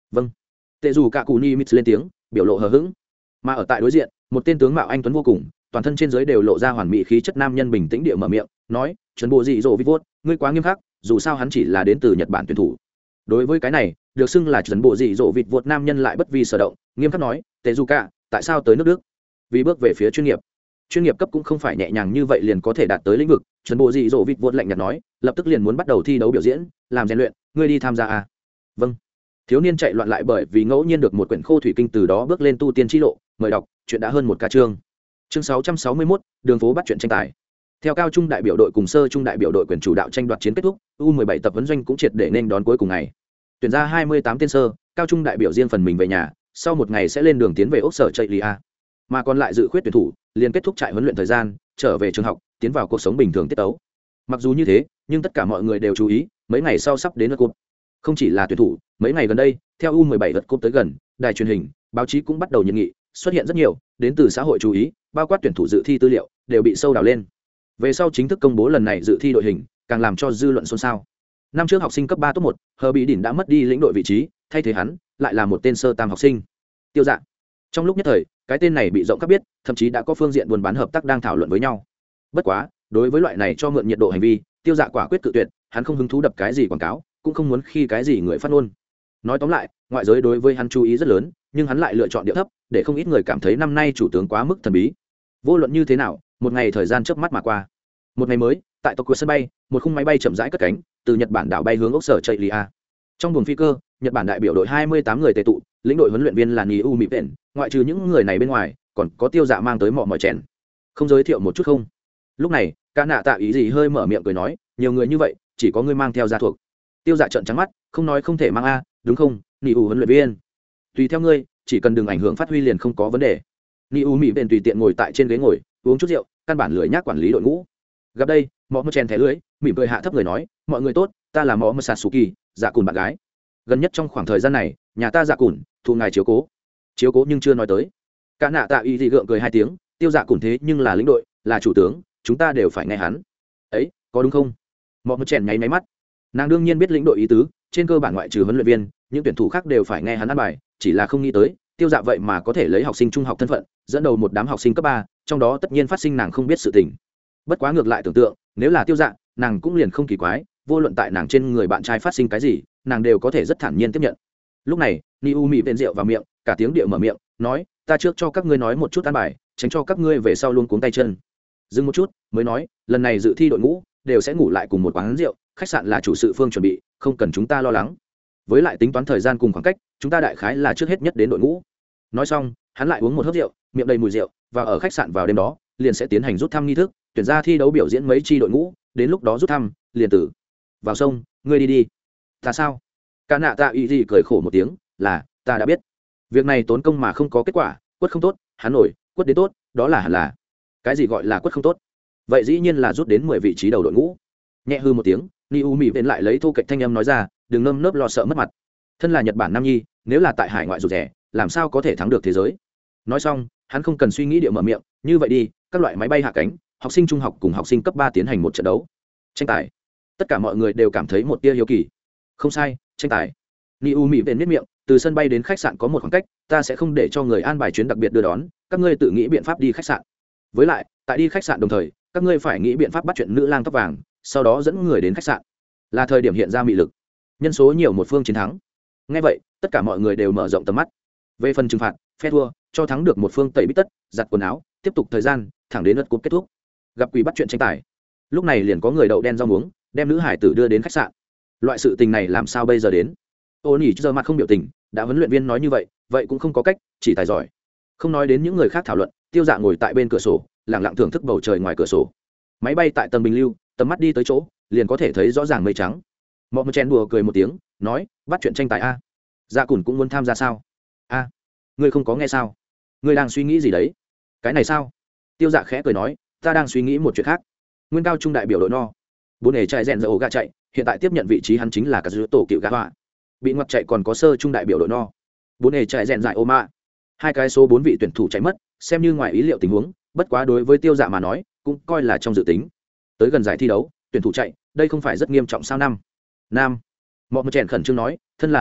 vâng. Tệ dù cả cù ni mít lên tiếng, biểu lộ hờ hững. Mà ở tại đối diện, một tên tướng mạo anh tuấn vô cùng, toàn thân trên dưới đều lộ ra hoàn mỹ khí chất nam nhân bình tĩnh địa mở miệng, nói, "Chuẩn bộ dị dỗ vịt vốt, ngươi quá nghiêm khắc, dù sao hắn chỉ là đến từ Nhật Bản tuyển thủ." Đối với cái này, được xưng là chuẩn bộ dị dỗ vịt vốt nam nhân lại bất vi sở động, nghiêm khắc nói, "Tệ dù cả, tại sao tới nước Đức?" Vì bước về phía chuyên nghiệp. Chuyên nghiệp cấp cũng không phải nhẹ nhàng như vậy liền có thể đạt tới lĩnh vực, chuẩn bộ dị dỗ vịt vốt lạnh nhạt nói, lập tức liền muốn bắt đầu thi đấu biểu diễn, làm rèn luyện, ngươi đi tham gia à? Vâng. Thiếu niên chạy loạn lại bởi vì ngẫu nhiên được một quyển khô thủy kinh từ đó bước lên tu tiên chi lộ, mời đọc, chuyện đã hơn một ca chương. Chương sáu trăm sáu mươi mốt, đường phố bắt chuyện tranh tài. Theo cao trung đại biểu đội cùng sơ trung đại biểu đội quyền chủ đạo tranh đoạt chiến kết thúc, U mười bảy tập huấn doanh cũng triệt để nên đón cuối cùng ngày. Tuyển ra hai mươi tám tên sơ, cao trung đại biểu riêng phần mình về nhà, sau một ngày sẽ lên đường tiến về ốc sở chạy Lia. Mà còn lại dự khuyết tuyển thủ, liền kết thúc trại huấn luyện thời gian, trở về trường học, tiến vào cuộc sống bình thường tiết tấu. Mặc dù như thế, nhưng tất cả mọi người đều chú ý, mấy ngày sau sắp đến lượt cúp. Không chỉ là tuyển thủ, mấy ngày gần đây, theo U mười bảy lượt cúp tới gần, đài truyền hình, báo chí cũng bắt đầu nhiệt nghị, xuất hiện rất nhiều, đến từ xã hội chú ý, bao quát tuyển thủ dự thi tư liệu, đều bị sâu đào lên. Về sau chính thức công bố lần này dự thi đội hình, càng làm cho dư luận xôn xao. Năm trước học sinh cấp ba top một, Hờ Bị Đỉnh đã mất đi lĩnh đội vị trí, thay thế hắn, lại là một tên sơ tam học sinh. Tiêu Dạ. Trong lúc nhất thời, cái tên này bị rộng khắp biết, thậm chí đã có phương diện buôn bán hợp tác đang thảo luận với nhau. Bất quá, đối với loại này cho mượn nhiệt độ hành vi, Tiêu Dạ quả quyết cự tuyệt, hắn không hứng thú đập cái gì quảng cáo, cũng không muốn khi cái gì người phát ngôn. Nói tóm lại, ngoại giới đối với hắn chú ý rất lớn, nhưng hắn lại lựa chọn điệu thấp, để không ít người cảm thấy năm nay chủ tướng quá mức thần bí. Vô luận như thế nào, một ngày thời gian chớp mắt mà qua. Một ngày mới, tại Tokyo sân bay, một khung máy bay chậm rãi cất cánh, từ Nhật Bản đảo bay hướng ốc sở chạy Lia. Trong buồng phi cơ, Nhật Bản đại biểu đội hai mươi tám người tề tụ, lĩnh đội huấn luyện viên là Niu Mipen, ngoại trừ những người này bên ngoài, còn có Tiêu Dạ mang tới mọ mỏi chèn. Không giới thiệu một chút không? Lúc này, Cả Nạ Tạ Ý gì hơi mở miệng cười nói, nhiều người như vậy, chỉ có ngươi mang theo gia thuộc. Tiêu Dạ trợn trắng mắt, không nói không thể mang a, đúng không? Niu huấn luyện viên. Tùy theo ngươi, chỉ cần đừng ảnh hưởng phát huy liền không có vấn đề. Niu Mipen tùy tiện ngồi tại trên ghế ngồi, uống chút rượu, căn bản lười nhác quản lý đội ngũ. Gặp đây, mọ mỏi chèn thẻ lưới, mỉm cười hạ thấp người nói, mọi người tốt, ta là mọ Masasuki, Dạ Cùn bạn gái. Gần nhất trong khoảng thời gian này, nhà ta Dạ Cùn, thu ngài chiếu cố. Chiếu cố nhưng chưa nói tới. Cả Nạ Tạ Ý dị gượng cười hai tiếng, Tiêu Dạ Cùn thế nhưng là lĩnh đội, là chủ tướng, chúng ta đều phải nghe hắn. Ấy, có đúng không? Mọ mỏi chèn nháy máy mắt. Nàng đương nhiên biết lĩnh đội ý tứ, trên cơ bản ngoại trừ huấn luyện viên, những tuyển thủ khác đều phải nghe hắn ăn bài, chỉ là không nghĩ tới, Tiêu Dạ vậy mà có thể lấy học sinh trung học thân phận, dẫn đầu một đám học sinh cấp ba, trong đó tất nhiên phát sinh nàng không biết sự tình. Bất quá ngược lại tưởng tượng, nếu là Tiêu Dạ, nàng cũng liền không kỳ quái, vô luận tại nàng trên người bạn trai phát sinh cái gì, nàng đều có thể rất thản nhiên tiếp nhận. Lúc này, Niu Mỹ tên rượu vào miệng, cả tiếng địa mở miệng, nói, ta trước cho các ngươi nói một chút ăn bài, tránh cho các ngươi về sau luôn cuống tay chân. Dừng một chút, mới nói, lần này dự thi đội ngũ đều sẽ ngủ lại cùng một quán rượu, khách sạn là chủ sự phương chuẩn bị, không cần chúng ta lo lắng. Với lại tính toán thời gian cùng khoảng cách, chúng ta đại khái là trước hết nhất đến đội ngũ. Nói xong, hắn lại uống một hớp rượu, miệng đầy mùi rượu, và ở khách sạn vào đêm đó, liền sẽ tiến hành rút thăm nghi thức, tuyển ra thi đấu biểu diễn mấy chi đội ngũ, đến lúc đó rút thăm, liền tử. Vào sông, ngươi đi đi. Ta sao? Cả Nạ Tạ Ý gì cười khổ một tiếng, là, ta đã biết. Việc này tốn công mà không có kết quả, quất không tốt, hắn nổi, quất đến tốt, đó là hẳn là. Cái gì gọi là quất không tốt? Vậy dĩ nhiên là rút đến mười vị trí đầu đội ngũ. Nhẹ hư một tiếng, Niu Mỹ bên lại lấy thô kệch thanh âm nói ra, đừng nơm nớp lo sợ mất mặt. Thân là Nhật Bản nam nhi, nếu là tại hải ngoại rụt rẻ, làm sao có thể thắng được thế giới? Nói xong, hắn không cần suy nghĩ địa mở miệng, như vậy đi, các loại máy bay hạ cánh, học sinh trung học cùng học sinh cấp ba tiến hành một trận đấu. Tranh tài. Tất cả mọi người đều cảm thấy một tia hiếu kỳ. Không sai, tranh tài. Niu Mỹ bên miết miệng, từ sân bay đến khách sạn có một khoảng cách, ta sẽ không để cho người an bài chuyến đặc biệt đưa đón, các ngươi tự nghĩ biện pháp đi khách sạn. Với lại, tại đi khách sạn đồng thời, các ngươi phải nghĩ biện pháp bắt chuyện nữ lang tóc vàng, sau đó dẫn người đến khách sạn. Là thời điểm hiện ra mị lực. Nhân số nhiều một phương chiến thắng. Nghe vậy, tất cả mọi người đều mở rộng tầm mắt. Về phần trừng phạt, phe thua, cho thắng được một phương tẩy bít tất, giặt quần áo, tiếp tục thời gian, thẳng đến lượt cúp kết thúc. Gặp quỷ bắt chuyện tranh tài. Lúc này liền có người đậu đen rau muống, đem nữ hải tử đưa đến khách sạn. Loại sự tình này làm sao bây giờ đến? Ô Nhĩ giờ mặt không biểu tình, đã huấn luyện viên nói như vậy, vậy cũng không có cách, chỉ tài giỏi. Không nói đến những người khác thảo luận, Tiêu Dạ ngồi tại bên cửa sổ, lặng lặng thưởng thức bầu trời ngoài cửa sổ. Máy bay tại tầng bình lưu, tầm mắt đi tới chỗ, liền có thể thấy rõ ràng mây trắng. Mọ Mơ Chen đùa cười một tiếng, nói, bắt chuyện tranh tài a. Dạ Cùn cũng muốn tham gia sao? A, ngươi không có nghe sao? Ngươi đang suy nghĩ gì đấy? Cái này sao? Tiêu Dạ khẽ cười nói, ta đang suy nghĩ một chuyện khác. Nguyên cao trung đại biểu đội no, bốn nghề chạy rèn dầu gà chạy, hiện tại tiếp nhận vị trí hắn chính là cả dư tổ cựu gà họa. Bị ngoặt chạy còn có sơ trung đại biểu đội no, bốn nghề chạy rèn giải ô mạ. Hai cái số bốn vị tuyển thủ chạy mất, xem như ngoài ý liệu tình huống, bất quá đối với Tiêu Dạ mà nói, cũng coi là trong dự tính. Tới gần giải thi đấu, tuyển thủ chạy, đây không phải rất nghiêm trọng sao? Năm nam Mọ Mơ Chèn khẩn trương nói, thân là lĩnh đội,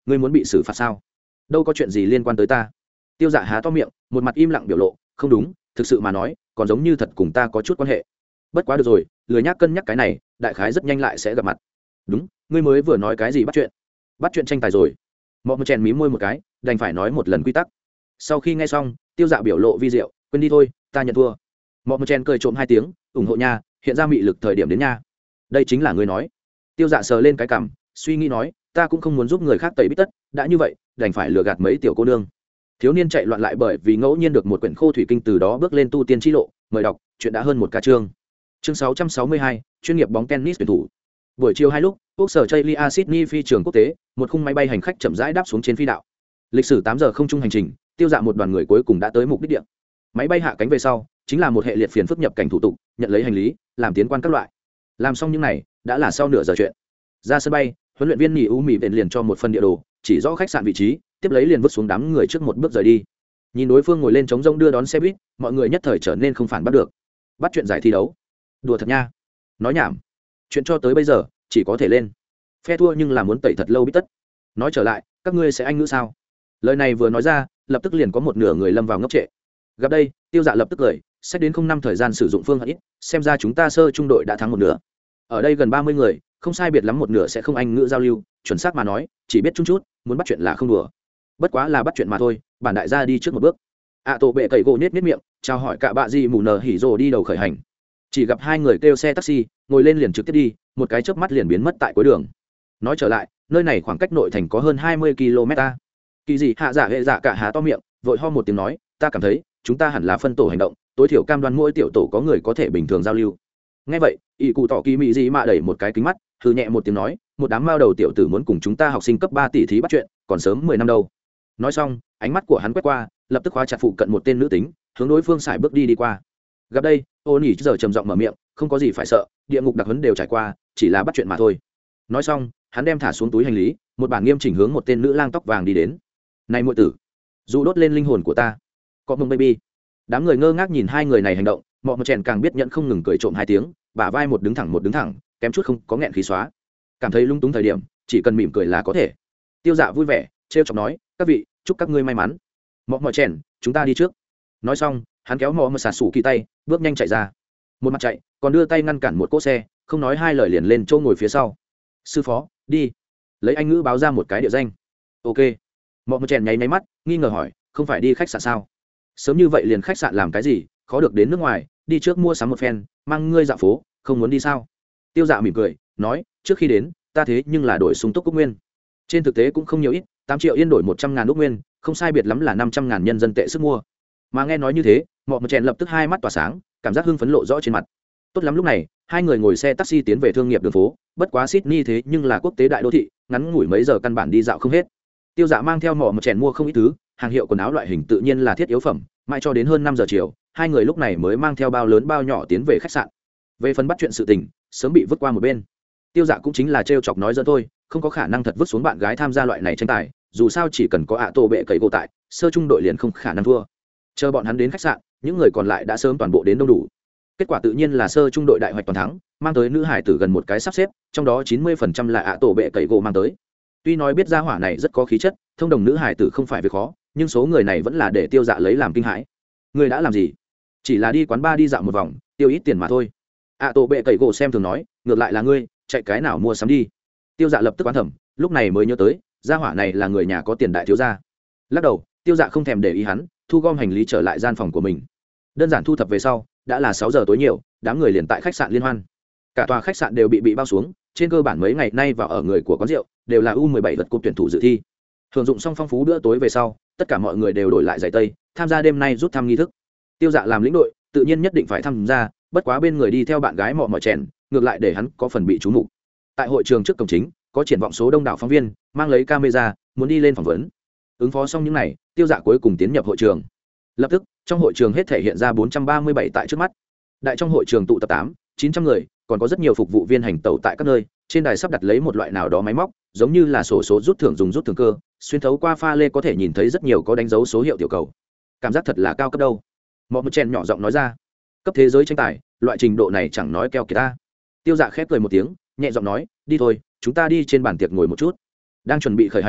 ngươi muốn bị xử phạt sao? Đâu có chuyện gì liên quan tới ta. Tiêu Dạ há to miệng, một mặt im lặng biểu lộ, không đúng, thực sự mà nói, còn giống như thật cùng ta có chút quan hệ. Bất quá được rồi, lười nhác cân nhắc cái này, đại khái rất nhanh lại sẽ gặp mặt. Đúng, ngươi mới vừa nói cái gì bắt chuyện? Bắt chuyện tranh tài rồi. Mọ một chèn mí môi một cái, đành phải nói một lần quy tắc. Sau khi nghe xong, Tiêu Dạ biểu lộ vi diệu, quên đi thôi, ta nhận thua. Mọ một chèn cười trộm hai tiếng, ủng hộ nha, hiện ra mị lực thời điểm đến nha. Đây chính là ngươi nói. Tiêu Dạ sờ lên cái cằm, suy nghĩ nói, ta cũng không muốn giúp người khác tẩy bít tất, đã như vậy, đành phải lừa gạt mấy tiểu cô nương. Thiếu niên chạy loạn lại bởi vì ngẫu nhiên được một quyển khô thủy kinh, từ đó bước lên tu tiên chi lộ, mời đọc, chuyện đã hơn một ca chương. Chương sáu trăm sáu mươi hai, chuyên nghiệp bóng tennis tuyển thủ. Buổi chiều hai lúc, quốc sở Chailia Sydney phi trường quốc tế, một khung máy bay hành khách chậm rãi đáp xuống trên phi đạo. Lịch sử tám giờ không trung hành trình, Tiêu Dạ một đoàn người cuối cùng đã tới mục đích địa. Máy bay hạ cánh về sau, chính là một hệ liệt phiền phức nhập cảnh thủ tục, nhận lấy hành lý, làm tiến quan các loại. Làm xong những này, đã là sau nửa giờ chuyện. Ra sân bay, huấn luyện viên Nhĩ U Mị liền cho một phần địa đồ, chỉ rõ khách sạn vị trí, tiếp lấy liền vứt xuống đám người trước một bước rời đi. Nhìn đối phương ngồi lên trống rông đưa đón xe buýt, mọi người nhất thời trở nên không phản bắt được. Bắt chuyện giải thi đấu, đùa thật nha. Nói nhảm, chuyện cho tới bây giờ chỉ có thể lên phe thua, nhưng là muốn tẩy thật lâu bít tất. Nói trở lại, các ngươi sẽ anh ngữ sao? Lời này vừa nói ra, lập tức liền có một nửa người lâm vào ngốc trệ. Gặp đây, Tiêu Dạ lập tức cười, xét đến không năm thời gian sử dụng phương hận ít, xem ra chúng ta sơ trung đội đã thắng một nửa. Ở đây gần ba mươi người, không sai biệt lắm một nửa sẽ không anh ngữ giao lưu, chuẩn xác mà nói, chỉ biết chung chút, muốn bắt chuyện là không đùa. Bất quá là bắt chuyện mà thôi, bản đại gia đi trước một bước. ạ tổ bệ cậy gỗ nết nết miệng, chào hỏi cả bạ gì mù nờ hỉ rồ đi đầu khởi hành. Chỉ gặp hai người kêu xe taxi, ngồi lên liền trực tiếp đi, một cái chớp mắt liền biến mất tại cuối đường. Nói trở lại, nơi này khoảng cách nội thành có hơn hai mươi ki lô mét. Kỳ gì hạ giả hệ giả cả há to miệng, vội ho một tiếng nói, ta cảm thấy chúng ta hẳn là phân tổ hành động, tối thiểu cam đoan mỗi tiểu tổ có người có thể bình thường giao lưu. Nghe vậy, ỷ cụ tỏ kỳ mỹ gì mạ đẩy một cái kính mắt, hừ nhẹ một tiếng nói, một đám mao đầu tiểu tử muốn cùng chúng ta học sinh cấp ba tỷ thí bắt chuyện, còn sớm mười năm đâu. Nói xong, ánh mắt của hắn quét qua, lập tức khóa chặt phụ cận một tên nữ tính, hướng đối phương xài bước đi đi qua. Gặp đây, Ôn Nhĩ giờ trầm giọng mở miệng, không có gì phải sợ, địa ngục đặc huấn đều trải qua, chỉ là bắt chuyện mà thôi. Nói xong, hắn đem thả xuống túi hành lý, một bản nghiêm chỉnh hướng một tên nữ lang tóc vàng đi đến. Này muội tử, dù đốt lên linh hồn của ta. Có mông baby. Đám người ngơ ngác nhìn hai người này hành động, mọi một chèn càng biết nhận không ngừng cười trộm hai tiếng, bả vai một đứng thẳng một đứng thẳng, kém chút không có nghẹn khí xóa. Cảm thấy lung túng thời điểm, chỉ cần mỉm cười là có thể. Tiêu Dạ vui vẻ, trêu chọc nói, các vị, chúc các ngươi may mắn. Mọi mọi chèn, chúng ta đi trước. Nói xong, hắn kéo mò mà xả sủ kỳ tay, bước nhanh chạy ra. Một mặt chạy, còn đưa tay ngăn cản một cỗ xe, không nói hai lời liền lên chỗ ngồi phía sau. Sư phó, đi. Lấy anh ngữ báo ra một cái địa danh. Ok. Mọi một chèn nháy nháy mắt, nghi ngờ hỏi, không phải đi khách sạn sao? Sớm như vậy liền khách sạn làm cái gì, khó được đến nước ngoài, đi trước mua sắm một phen, mang ngươi dạo phố, không muốn đi sao? Tiêu Dạ mỉm cười, nói, trước khi đến, ta thế nhưng là đổi sung túc quốc nguyên. Trên thực tế cũng không nhiều ít, tám triệu yên đổi một trăm ngàn úc nguyên, không sai biệt lắm là năm trăm ngàn nhân dân tệ sức mua. Mà nghe nói như thế, mọi một chèn lập tức hai mắt tỏa sáng, cảm giác hưng phấn lộ rõ trên mặt. Tốt lắm, lúc này hai người ngồi xe taxi tiến về thương nghiệp đường phố, bất quá Sydney thế nhưng là quốc tế đại đô thị, ngắn ngủi mấy giờ căn bản đi dạo không hết. Tiêu Dạ mang theo mỏ một chèn mua không ít thứ, hàng hiệu quần áo loại hình tự nhiên là thiết yếu phẩm, mãi cho đến hơn năm giờ chiều, hai người lúc này mới mang theo bao lớn bao nhỏ tiến về khách sạn. Về phần bắt chuyện sự tình, sớm bị vứt qua một bên. Tiêu Dạ cũng chính là trêu chọc nói giỡn thôi, không có khả năng thật vứt xuống bạn gái tham gia loại này tranh tài, dù sao chỉ cần có ạ tổ bệ cậy gỗ tại, sơ trung đội liền không khả năng thua. Chờ bọn hắn đến khách sạn, những người còn lại đã sớm toàn bộ đến đông đủ. Kết quả tự nhiên là sơ trung đội đại hoạch toàn thắng, mang tới nữ hải tử gần một cái sắp xếp, trong đó chín mươi phần trăm là ạ tổ bệ cậy gỗ mang tới. Tuy nói biết gia hỏa này rất có khí chất, thông đồng nữ hải tử không phải việc khó, nhưng số người này vẫn là để Tiêu Dạ lấy làm kinh hãi. Người đã làm gì? Chỉ là đi quán bar đi dạo một vòng, tiêu ít tiền mà thôi. ạ tổ bệ cậy gỗ xem thường nói, ngược lại là ngươi, chạy cái nào mua sắm đi. Tiêu Dạ lập tức oán thầm, lúc này mới nhớ tới, gia hỏa này là người nhà có tiền đại thiếu gia. Lắc đầu, Tiêu Dạ không thèm để ý hắn, thu gom hành lý trở lại gian phòng của mình. Đơn giản thu thập về sau, đã là sáu giờ tối nhiều, đám người liền tại khách sạn liên hoan. Cả tòa khách sạn đều bị bị bao xuống, trên cơ bản mấy ngày nay vào ở người của quán rượu đều là u mười bảy vật cúp tuyển thủ dự thi. Hưởng dụng xong phong phú bữa tối về sau, tất cả mọi người đều đổi lại giày tây, tham gia đêm nay rút thăm nghi thức. Tiêu Dạ làm lĩnh đội, tự nhiên nhất định phải tham gia, bất quá bên người đi theo bạn gái mọ mọ chèn, ngược lại để hắn có phần bị chú mục. Tại hội trường trước cổng chính, có triển vọng số đông đảo phóng viên, mang lấy camera, muốn đi lên phỏng vấn. Ứng phó xong những này, Tiêu Dạ cuối cùng tiến nhập hội trường. Lập tức, trong hội trường hết thể hiện ra bốn trăm ba mươi bảy tại trước mắt. Đại trong hội trường tụ tập tám, chín trăm người, còn có rất nhiều phục vụ viên hành tẩu tại các nơi, trên đài sắp đặt lấy một loại nào đó máy móc, giống như là sổ số rút thưởng dùng rút thưởng cơ, xuyên thấu qua pha lê có thể nhìn thấy rất nhiều có đánh dấu số hiệu tiểu cầu. Cảm giác thật là cao cấp đâu. Mọ một chèn nhỏ giọng nói ra. Cấp thế giới tranh tài, loại trình độ này chẳng nói keo kiệt ta. Tiêu Dạ khép cười một tiếng, nhẹ giọng nói, đi thôi, chúng ta đi trên bàn tiệc ngồi một chút. Đang chuẩn bị khởi hành,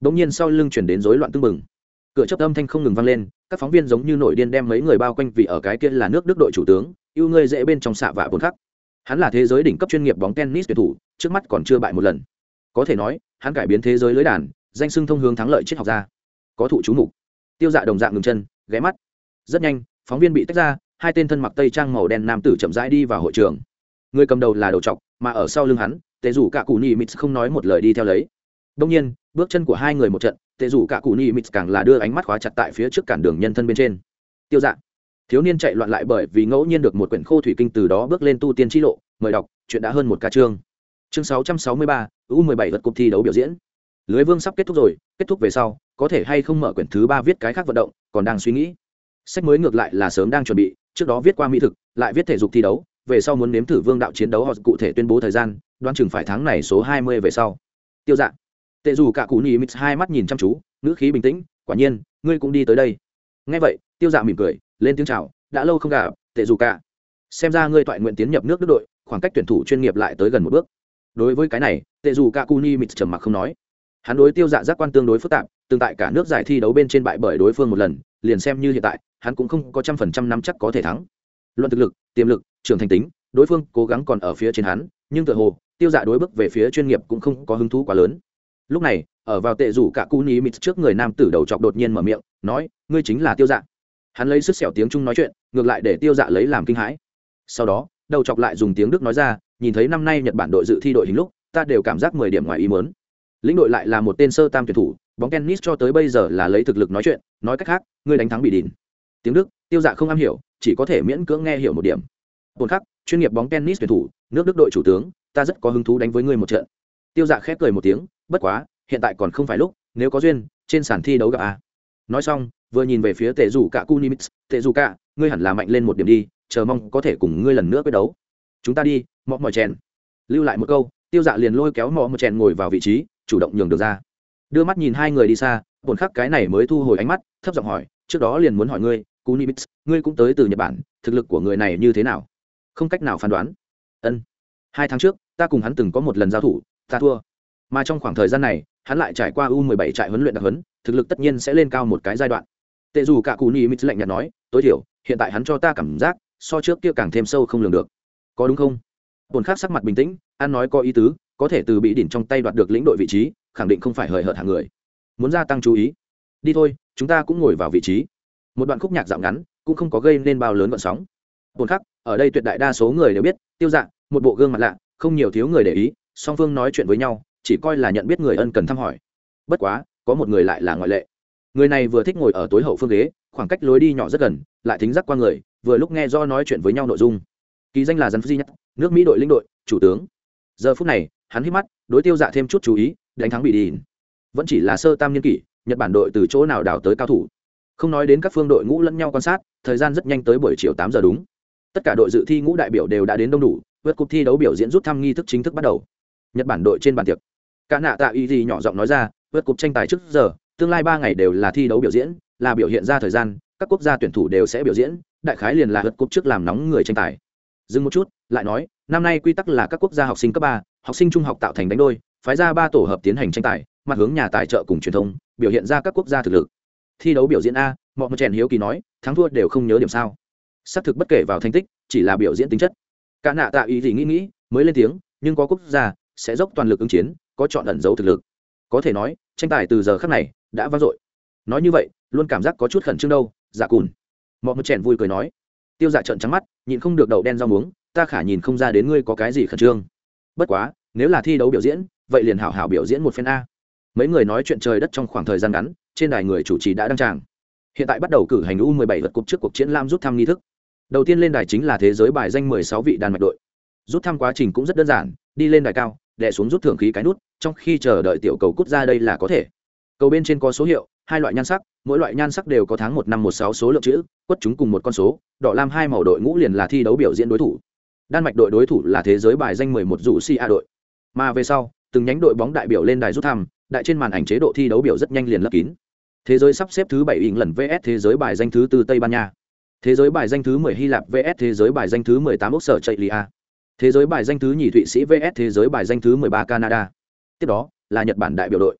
Bỗng nhiên sau lưng chuyển đến rối loạn tưng bừng, cửa chớp âm thanh không ngừng vang lên, các phóng viên giống như nổi điên đem mấy người bao quanh vì ở cái kia là nước Đức đội chủ tướng, yêu ngươi dễ bên trong xạ vạ bốn khắc. Hắn là thế giới đỉnh cấp chuyên nghiệp bóng tennis tuyển thủ, trước mắt còn chưa bại một lần. Có thể nói, hắn cải biến thế giới lưới đàn, danh xưng thông hướng thắng lợi triết học gia. Có thụ chú mục. Tiêu Dạ đồng dạng ngừng chân, ghé mắt. Rất nhanh, phóng viên bị tách ra, hai tên thân mặc tây trang màu đen nam tử chậm rãi đi vào hội trường. Người cầm đầu là đầu trọc, mà ở sau lưng hắn, Tề Dụ Cả Cụ Nị Mịt không nói một lời đi theo lấy. Đương nhiên, bước chân của hai người một trận, Tề Dụ Cả Cụ Nị Mịt càng là đưa ánh mắt khóa chặt tại phía trước cản đường nhân thân bên trên. Tiêu Dạ, thiếu niên chạy loạn lại bởi vì ngẫu nhiên được một quyển khô thủy kinh, từ đó bước lên tu tiên chi lộ. Mời đọc, chuyện đã hơn một ca chương. Chương sáu trăm sáu mươi ba, U mười bảy vật cúp thi đấu biểu diễn. Lưới Vương sắp kết thúc rồi, kết thúc về sau, có thể hay không mở quyển thứ ba viết cái khác vận động, còn đang suy nghĩ. Sách mới ngược lại là sớm đang chuẩn bị, trước đó viết qua mỹ thực, lại viết thể dục thi đấu, về sau muốn nếm thử vương đạo chiến đấu hoặc cụ thể tuyên bố thời gian, đoán chừng phải tháng này số hai mươi về sau. Tiêu Dạ, Tệ Dù Cả Cụ Nị Mịt hai mắt nhìn chăm chú, ngữ khí bình tĩnh, quả nhiên, ngươi cũng đi tới đây. Nghe vậy, Tiêu Dạ mỉm cười, lên tiếng chào, đã lâu không gặp, Tệ Dù Cả. Xem ra ngươi toại nguyện tiến nhập nước Đức đội, khoảng cách tuyển thủ chuyên nghiệp lại tới gần một bước. Đối với cái này, Tệ Dù Cả Cụ Nị Mịt trầm mặc không nói. Hắn đối Tiêu Dạ giác quan tương đối phức tạp, tương tại cả nước giải thi đấu bên trên bại bởi đối phương một lần, liền xem như hiện tại, hắn cũng không có trăm phần trăm nắm chắc có thể thắng. Luận thực lực, tiềm lực, trưởng thành tính, đối phương cố gắng còn ở phía trên hắn, nhưng tựa hồ Tiêu Dạ đối bước về phía chuyên nghiệp cũng không có hứng thú quá lớn. Lúc này, ở vào Tệ Dù Cả Cụ Nị Mịt trước người nam tử đầu chọc đột nhiên mở miệng, nói, ngươi chính là Tiêu Dạ. Hắn lấy sức sẹo tiếng Trung nói chuyện, ngược lại để Tiêu Dạ lấy làm kinh hãi. Sau đó, đầu chọc lại dùng tiếng Đức nói ra, nhìn thấy năm nay Nhật Bản đội dự thi đội hình lúc, ta đều cảm giác mười điểm ngoài ý muốn. Lĩnh đội lại là một tên sơ tam tuyển thủ, bóng tennis cho tới bây giờ là lấy thực lực nói chuyện, nói cách khác, ngươi đánh thắng bị đỉn. Tiếng Đức, Tiêu Dạ không am hiểu, chỉ có thể miễn cưỡng nghe hiểu một điểm. Một khắc, chuyên nghiệp bóng tennis tuyển thủ, nước Đức đội chủ tướng, ta rất có hứng thú đánh với ngươi một trận. Tiêu Dạ khép cười một tiếng, bất quá, hiện tại còn không phải lúc, nếu có duyên, trên sàn thi đấu gặp a. Nói xong, vừa nhìn về phía Tệ Dù Cả Cụ Nị Mịt, Tệ Dù Cả, ngươi hẳn là mạnh lên một điểm đi, chờ mong có thể cùng ngươi lần nữa quyết đấu. Chúng ta đi, mọ mỏi chèn. Lưu lại một câu, Tiêu Dạ liền lôi kéo mọ mỏi chèn ngồi vào vị trí, chủ động nhường được ra. Đưa mắt nhìn hai người đi xa, Bổn Khắc cái này mới thu hồi ánh mắt, thấp giọng hỏi, trước đó liền muốn hỏi ngươi, Cụ Nị Mịt, ngươi cũng tới từ Nhật Bản, thực lực của người này như thế nào? Không cách nào phán đoán. Ân. Hai tháng trước, ta cùng hắn từng có một lần giao thủ, ta thua. Mà trong khoảng thời gian này, hắn lại trải qua U mười bảy trại huấn luyện đặc huấn, thực lực tất nhiên sẽ lên cao một cái giai đoạn. Tệ Dù Cả Cụ Nị Mịt lạnh nhạt nói, tối thiểu, hiện tại hắn cho ta cảm giác, so trước kia càng thêm sâu không lường được. Có đúng không? Bổn Khắc sắc mặt bình tĩnh, an nói có ý tứ, có thể từ bị đỉnh trong tay đoạt được lĩnh đội vị trí, khẳng định không phải hời hợt hạng người. Muốn gia tăng chú ý. Đi thôi, chúng ta cũng ngồi vào vị trí. Một đoạn khúc nhạc dạo ngắn, cũng không có gây nên bao lớn gợn sóng. Bổn Khắc, ở đây tuyệt đại đa số người đều biết, Tiêu Dạ, một bộ gương mặt lạ, không nhiều thiếu người để ý, song phương nói chuyện với nhau, chỉ coi là nhận biết người ân cần thăm hỏi. Bất quá, có một người lại là ngoại lệ. Người này vừa thích ngồi ở tối hậu phương ghế, khoảng cách lối đi nhỏ rất gần, lại thính giác qua người, vừa lúc nghe do nói chuyện với nhau nội dung. Kỳ danh là Dân Phi Nhất, nước Mỹ đội lĩnh đội, chủ tướng. Giờ phút này, hắn hít mắt, đối Tiêu Dạ thêm chút chú ý, đánh thắng bị đỉn. Vẫn chỉ là sơ tam niên kỷ, Nhật Bản đội từ chỗ nào đào tới cao thủ. Không nói đến các phương đội ngũ lẫn nhau quan sát, thời gian rất nhanh tới buổi chiều tám giờ đúng. Tất cả đội dự thi ngũ đại biểu đều đã đến đông đủ, vượt cúp thi đấu biểu diễn rút thăm nghi thức chính thức bắt đầu. Nhật Bản đội trên bàn tiệc, Cả Nạ Tạ Y gì nhỏ giọng nói ra, vượt cúp tranh tài trước giờ, tương lai ba ngày đều là thi đấu biểu diễn, là biểu hiện ra thời gian, các quốc gia tuyển thủ đều sẽ biểu diễn, đại khái liền là vượt cúp trước làm nóng người tranh tài. Dừng một chút, lại nói, năm nay quy tắc là các quốc gia học sinh cấp ba, học sinh trung học tạo thành đánh đôi, phái ra ba tổ hợp tiến hành tranh tài, mặt hướng nhà tài trợ cùng truyền thông, biểu hiện ra các quốc gia thực lực. Thi đấu biểu diễn a, mọi người chèn hiếu kỳ nói, thắng thua đều không nhớ điểm sao? Xác thực bất kể vào thành tích, chỉ là biểu diễn tính chất. Cả Nạ Tạ Ý gì nghĩ nghĩ, mới lên tiếng, nhưng có quốc gia sẽ dốc toàn lực ứng chiến, có chọn ẩn giấu thực lực. Có thể nói, tranh tài từ giờ khắc này đã vang dội. Nói như vậy, luôn cảm giác có chút khẩn trương đâu. Dạ cùn. Mọi người chèn vui cười nói. Tiêu Dạ trợn trắng mắt, nhịn không được đậu đen rau muống, ta khả nhìn không ra đến ngươi có cái gì khẩn trương. Bất quá, nếu là thi đấu biểu diễn, vậy liền hảo hảo biểu diễn một phen a. Mấy người nói chuyện trời đất trong khoảng thời gian ngắn, trên đài người chủ trì đã đăng tràng. Hiện tại bắt đầu cử hành U mười bảy vật cúp trước cuộc triển lãm rút thăm nghi thức. Đầu tiên lên đài chính là thế giới bài danh mười sáu vị Đan Mạch đội. Rút thăm quá trình cũng rất đơn giản, đi lên đài cao, đè xuống rút thưởng khí cái nút, trong khi chờ đợi tiểu cầu cút ra đây là có thể. Cầu bên trên có số hiệu, hai loại nhan sắc, mỗi loại nhan sắc đều có tháng một năm một sáu số lượng chữ, quất chúng cùng một con số, đỏ lam hai màu đội ngũ liền là thi đấu biểu diễn đối thủ. Đan Mạch đội đối thủ là thế giới bài danh mười một rủ si a đội. Mà về sau, từng nhánh đội bóng đại biểu lên đài rút thăm, đại trên màn ảnh chế độ thi đấu biểu rất nhanh liền lấp kín. Thế giới sắp xếp thứ bảy ỉng lần vs thế giới bài danh thứ tư Tây Ban Nha. Thế giới bài danh thứ mười Hy Lạp vs thế giới bài danh thứ mười tám Úc Sở Chạy Lia. Thế giới bài danh thứ nhì Thụy Sĩ vs thế giới bài danh thứ mười ba Canada. Tiếp đó là Nhật Bản đại biểu đội.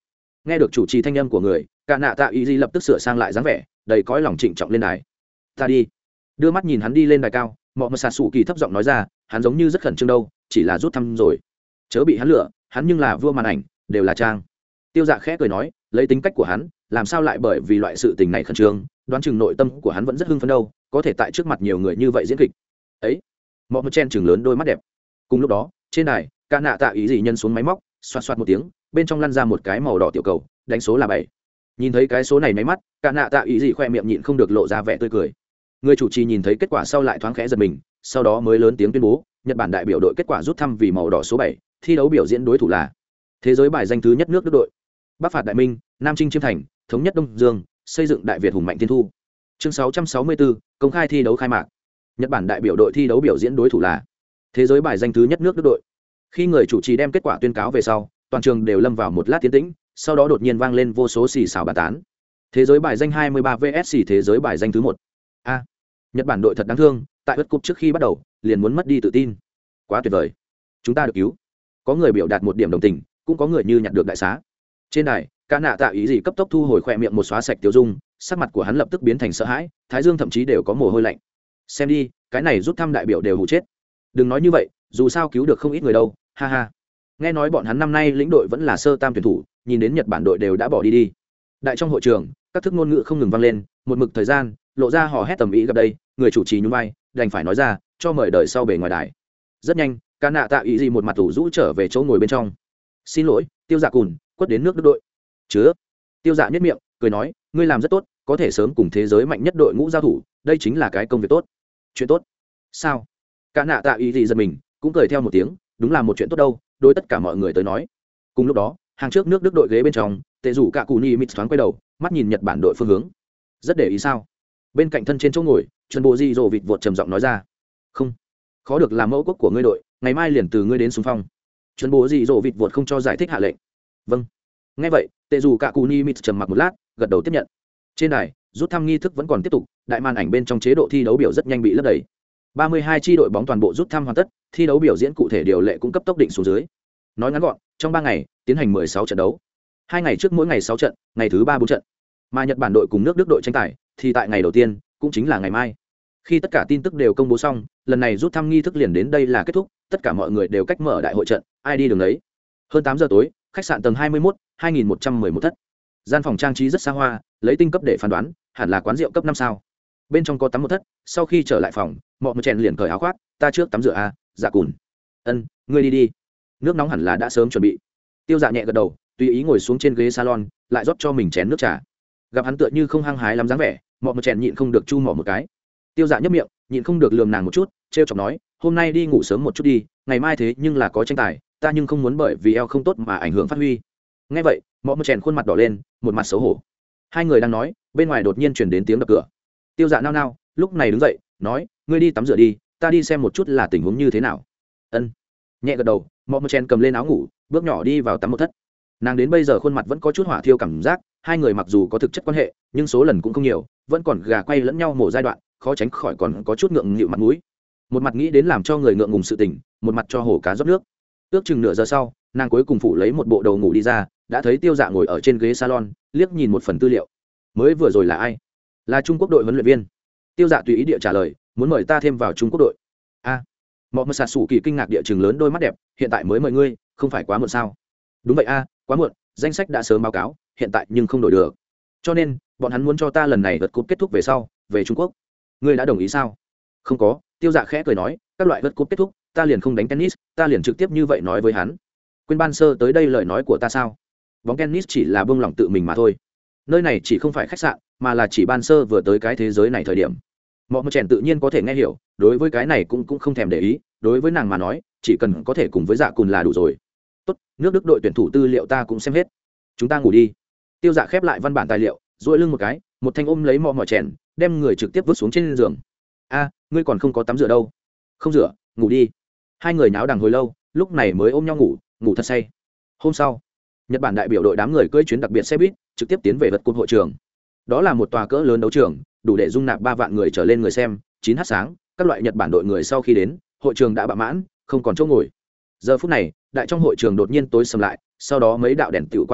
Nghe được chủ trì thanh âm của người, cả nạ tạ ý gì lập tức sửa sang lại dáng vẻ, đầy cõi lòng trịnh trọng lên đài. Ta đi. Đưa mắt nhìn hắn đi lên đài cao, mọi mà xạ sủ kỳ thấp giọng nói ra, hắn giống như rất khẩn trương đâu, chỉ là rút thăm rồi. Chớ bị hắn lừa, hắn nhưng là vua màn ảnh, đều là trang. Tiêu Dạ khẽ cười nói, lấy tính cách của hắn, làm sao lại bởi vì loại sự tình này khẩn trương, đoán chừng nội tâm của hắn vẫn rất hưng phấn đâu, có thể tại trước mặt nhiều người như vậy diễn kịch. Ấy. Mọi một chen trừng lớn đôi mắt đẹp. Cùng lúc đó, trên đài, cả nạ tạ ý gì nhân xuống máy móc, xoạt xoạt một tiếng, bên trong lăn ra một cái màu đỏ tiểu cầu, đánh số là bảy. Nhìn thấy cái số này máy mắt, cả nạ tạ ý gì khoe miệng nhịn không được lộ ra vẻ tươi cười. Người chủ trì nhìn thấy kết quả sau lại thoáng khẽ giật mình, sau đó mới lớn tiếng tuyên bố, Nhật Bản đại biểu đội kết quả rút thăm vì màu đỏ số bảy, thi đấu biểu diễn đối thủ là thế giới bài danh thứ nhất nước Đức đội. Bắc phạt Đại Minh, Nam chinh chiêm thành, thống nhất Đông Dương, xây dựng Đại Việt hùng mạnh thiên thu. Chương sáu trăm sáu mươi tư, công khai thi đấu khai mạc. Nhật Bản đại biểu đội thi đấu biểu diễn đối thủ là thế giới bài danh thứ nhất nước Đức đội. Khi người chủ trì đem kết quả tuyên cáo về sau, toàn trường đều lâm vào một lát tiến tĩnh, sau đó đột nhiên vang lên vô số xì xào bàn tán. Thế giới bài danh hai mươi ba vs thế giới bài danh thứ một. A, Nhật Bản đội thật đáng thương, tại World Cup trước khi bắt đầu, liền muốn mất đi tự tin. Quá tuyệt vời, chúng ta được cứu. Có người biểu đạt một điểm đồng tình, cũng có người như nhặt được đại xá. Trên đài, cả nạ tạ ý gì cấp tốc thu hồi khỏe miệng một xóa sạch tiêu dung, sắc mặt của hắn lập tức biến thành sợ hãi, thái dương thậm chí đều có mồ hôi lạnh. Xem đi, cái này rút thăm đại biểu đều hụ chết. Đừng nói như vậy, dù sao cứu được không ít người đâu, ha ha. Nghe nói bọn hắn năm nay lĩnh đội vẫn là sơ tam tuyển thủ, nhìn đến Nhật Bản đội đều đã bỏ đi đi. Đại trong hội trường, các thức ngôn ngữ không ngừng vang lên, một mực thời gian, lộ ra hò hét tầm ý gặp đây, người chủ trì nhún vai, đành phải nói ra, cho mời đợi sau bề ngoài đài. Rất nhanh, cả nạ tạ ý gì một mặt tủ rũ trở về chỗ ngồi bên trong. Xin lỗi, Tiêu Dạ Cùn, quất đến nước Đức đội. Chứa. Tiêu Dạ nhếch miệng, cười nói, ngươi làm rất tốt, có thể sớm cùng thế giới mạnh nhất đội ngũ giao thủ, đây chính là cái công việc tốt. Chuyện tốt? Sao? Cả nạ tạ ý gì giật mình, cũng cười theo một tiếng, đúng là một chuyện tốt đâu, đối tất cả mọi người tới nói. Cùng lúc đó, hàng trước nước Đức đội ghế bên trong, Tệ rủ cả Cù Ni mịt thoáng quay đầu, mắt nhìn Nhật Bản đội phương hướng. Rất để ý sao? Bên cạnh thân trên chỗ ngồi, Trần Bồ Di rồ vịt vụt trầm giọng nói ra. Không, khó được làm mẫu quốc của ngươi đội, ngày mai liền từ ngươi đến xung phong. Trần Bồ Di rồ vịt vụt không cho giải thích hạ lệnh. Vâng. Nghe vậy, Tệ rủ cả Cù Ni mịt trầm mặc một lát, gật đầu tiếp nhận. Trên đài, rút thăm nghi thức vẫn còn tiếp tục, đại màn ảnh bên trong chế độ thi đấu biểu rất nhanh bị lấp đầy. ba mươi hai chi đội bóng toàn bộ rút thăm hoàn tất, thi đấu biểu diễn cụ thể điều lệ cũng cấp tốc định xuống dưới. Nói ngắn gọn, trong ba ngày tiến hành mười sáu trận đấu. Hai ngày trước mỗi ngày sáu trận, ngày thứ ba bốn trận. Mà Nhật Bản đội cùng nước Đức đội tranh tài thì tại ngày đầu tiên, cũng chính là ngày mai. Khi tất cả tin tức đều công bố xong, lần này rút thăm nghi thức liền đến đây là kết thúc, tất cả mọi người đều cách mở đại hội trận, ai đi đường đấy. Hơn tám giờ tối, khách sạn tầng hai mươi mốt, hai nghìn một trăm mười một thất. Gian phòng trang trí rất xa hoa, lấy tinh cấp để phán đoán, hẳn là quán rượu cấp năm sao. Bên trong có tắm một thất, sau khi trở lại phòng, mọi một chèn liền cởi áo khoác, ta trước tắm rửa a, Dạ Cùn. Ân, ngươi đi đi. Nước nóng hẳn là đã sớm chuẩn bị. Tiêu Dạ nhẹ gật đầu, tùy ý ngồi xuống trên ghế salon, lại rót cho mình chén nước trà. Gặp hắn tựa như không hăng hái lắm dáng vẻ, mọi một chèn nhịn không được chu mỏ một cái. Tiêu Dạ nhếch miệng, nhịn không được lườm nàng một chút, trêu chọc nói, hôm nay đi ngủ sớm một chút đi, ngày mai thế nhưng là có tranh tài, ta nhưng không muốn bởi vì eo không tốt mà ảnh hưởng phát huy. Nghe vậy, mọi một chèn khuôn mặt đỏ lên, một mặt xấu hổ. Hai người đang nói, bên ngoài đột nhiên truyền đến tiếng đập cửa. Tiêu Dạ nao nao, lúc này đứng dậy, nói, ngươi đi tắm rửa đi, ta đi xem một chút là tình huống như thế nào. Ân. Nhẹ gật đầu, mọi một chèn cầm lên áo ngủ, bước nhỏ đi vào tắm một thất. Nàng đến bây giờ khuôn mặt vẫn có chút hỏa thiêu cảm giác, hai người mặc dù có thực chất quan hệ, nhưng số lần cũng không nhiều, vẫn còn gà quay lẫn nhau mổ giai đoạn, khó tránh khỏi còn có chút ngượng nghịu mặt mũi. Một mặt nghĩ đến làm cho người ngượng ngùng sự tình, một mặt cho hổ cá rót nước. Ước chừng nửa giờ sau, nàng cuối cùng phụ lấy một bộ đầu ngủ đi ra, đã thấy Tiêu Dạ ngồi ở trên ghế salon, liếc nhìn một phần tư liệu. Mới vừa rồi là ai? Là Trung Quốc đội huấn luyện viên. Tiêu Dạ tùy ý địa trả lời, muốn mời ta thêm vào Trung Quốc đội. A. À, Mọ Mật Sạt Sủ Kỳ kinh ngạc địa chừng lớn đôi mắt đẹp, hiện tại mới mời ngươi, không phải quá muộn sao? Đúng vậy a, à, quá muộn, danh sách đã sớm báo cáo, hiện tại nhưng không đổi được. Cho nên, bọn hắn muốn cho ta lần này vượt cúp kết thúc về sau, về Trung Quốc. Ngươi đã đồng ý sao? Không có, Tiêu Dạ khẽ cười nói, các loại vượt cúp kết thúc, ta liền không đánh tennis, ta liền trực tiếp như vậy nói với hắn. Quên ban sơ tới đây lời nói của ta sao? Bóng tennis chỉ là buông lỏng tự mình mà thôi. Nơi này chỉ không phải khách sạn, mà là chỉ ban sơ vừa tới cái thế giới này thời điểm. Mọi một chèn tự nhiên có thể nghe hiểu, đối với cái này cũng cũng không thèm để ý, đối với nàng mà nói, chỉ cần có thể cùng với Dạ Cùn là đủ rồi. Tốt, nước Đức đội tuyển thủ tư liệu ta cũng xem hết. Chúng ta ngủ đi. Tiêu Dạ khép lại văn bản tài liệu, duỗi lưng một cái, một thanh ôm lấy mò mò chèn, đem người trực tiếp vứt xuống trên giường. A, ngươi còn không có tắm rửa đâu. Không rửa, ngủ đi. Hai người náo đằng hồi lâu, lúc này mới ôm nhau ngủ, ngủ thật say. Hôm sau, Nhật Bản đại biểu đội đám người cưỡi chuyến đặc biệt xe buýt, trực tiếp tiến về vật cột hội trường. Đó là một tòa cỡ lớn đấu trường, đủ để dung nạp ba vạn người trở lên người xem, chín h sáng, các loại Nhật Bản đội người sau khi đến, hội trường đã bạ mãn, không còn chỗ ngồi. Giờ phút này, đại trong hội trường đột nhiên tối sầm lại, sau đó mấy đạo đèn tiểu quang đánh hạ,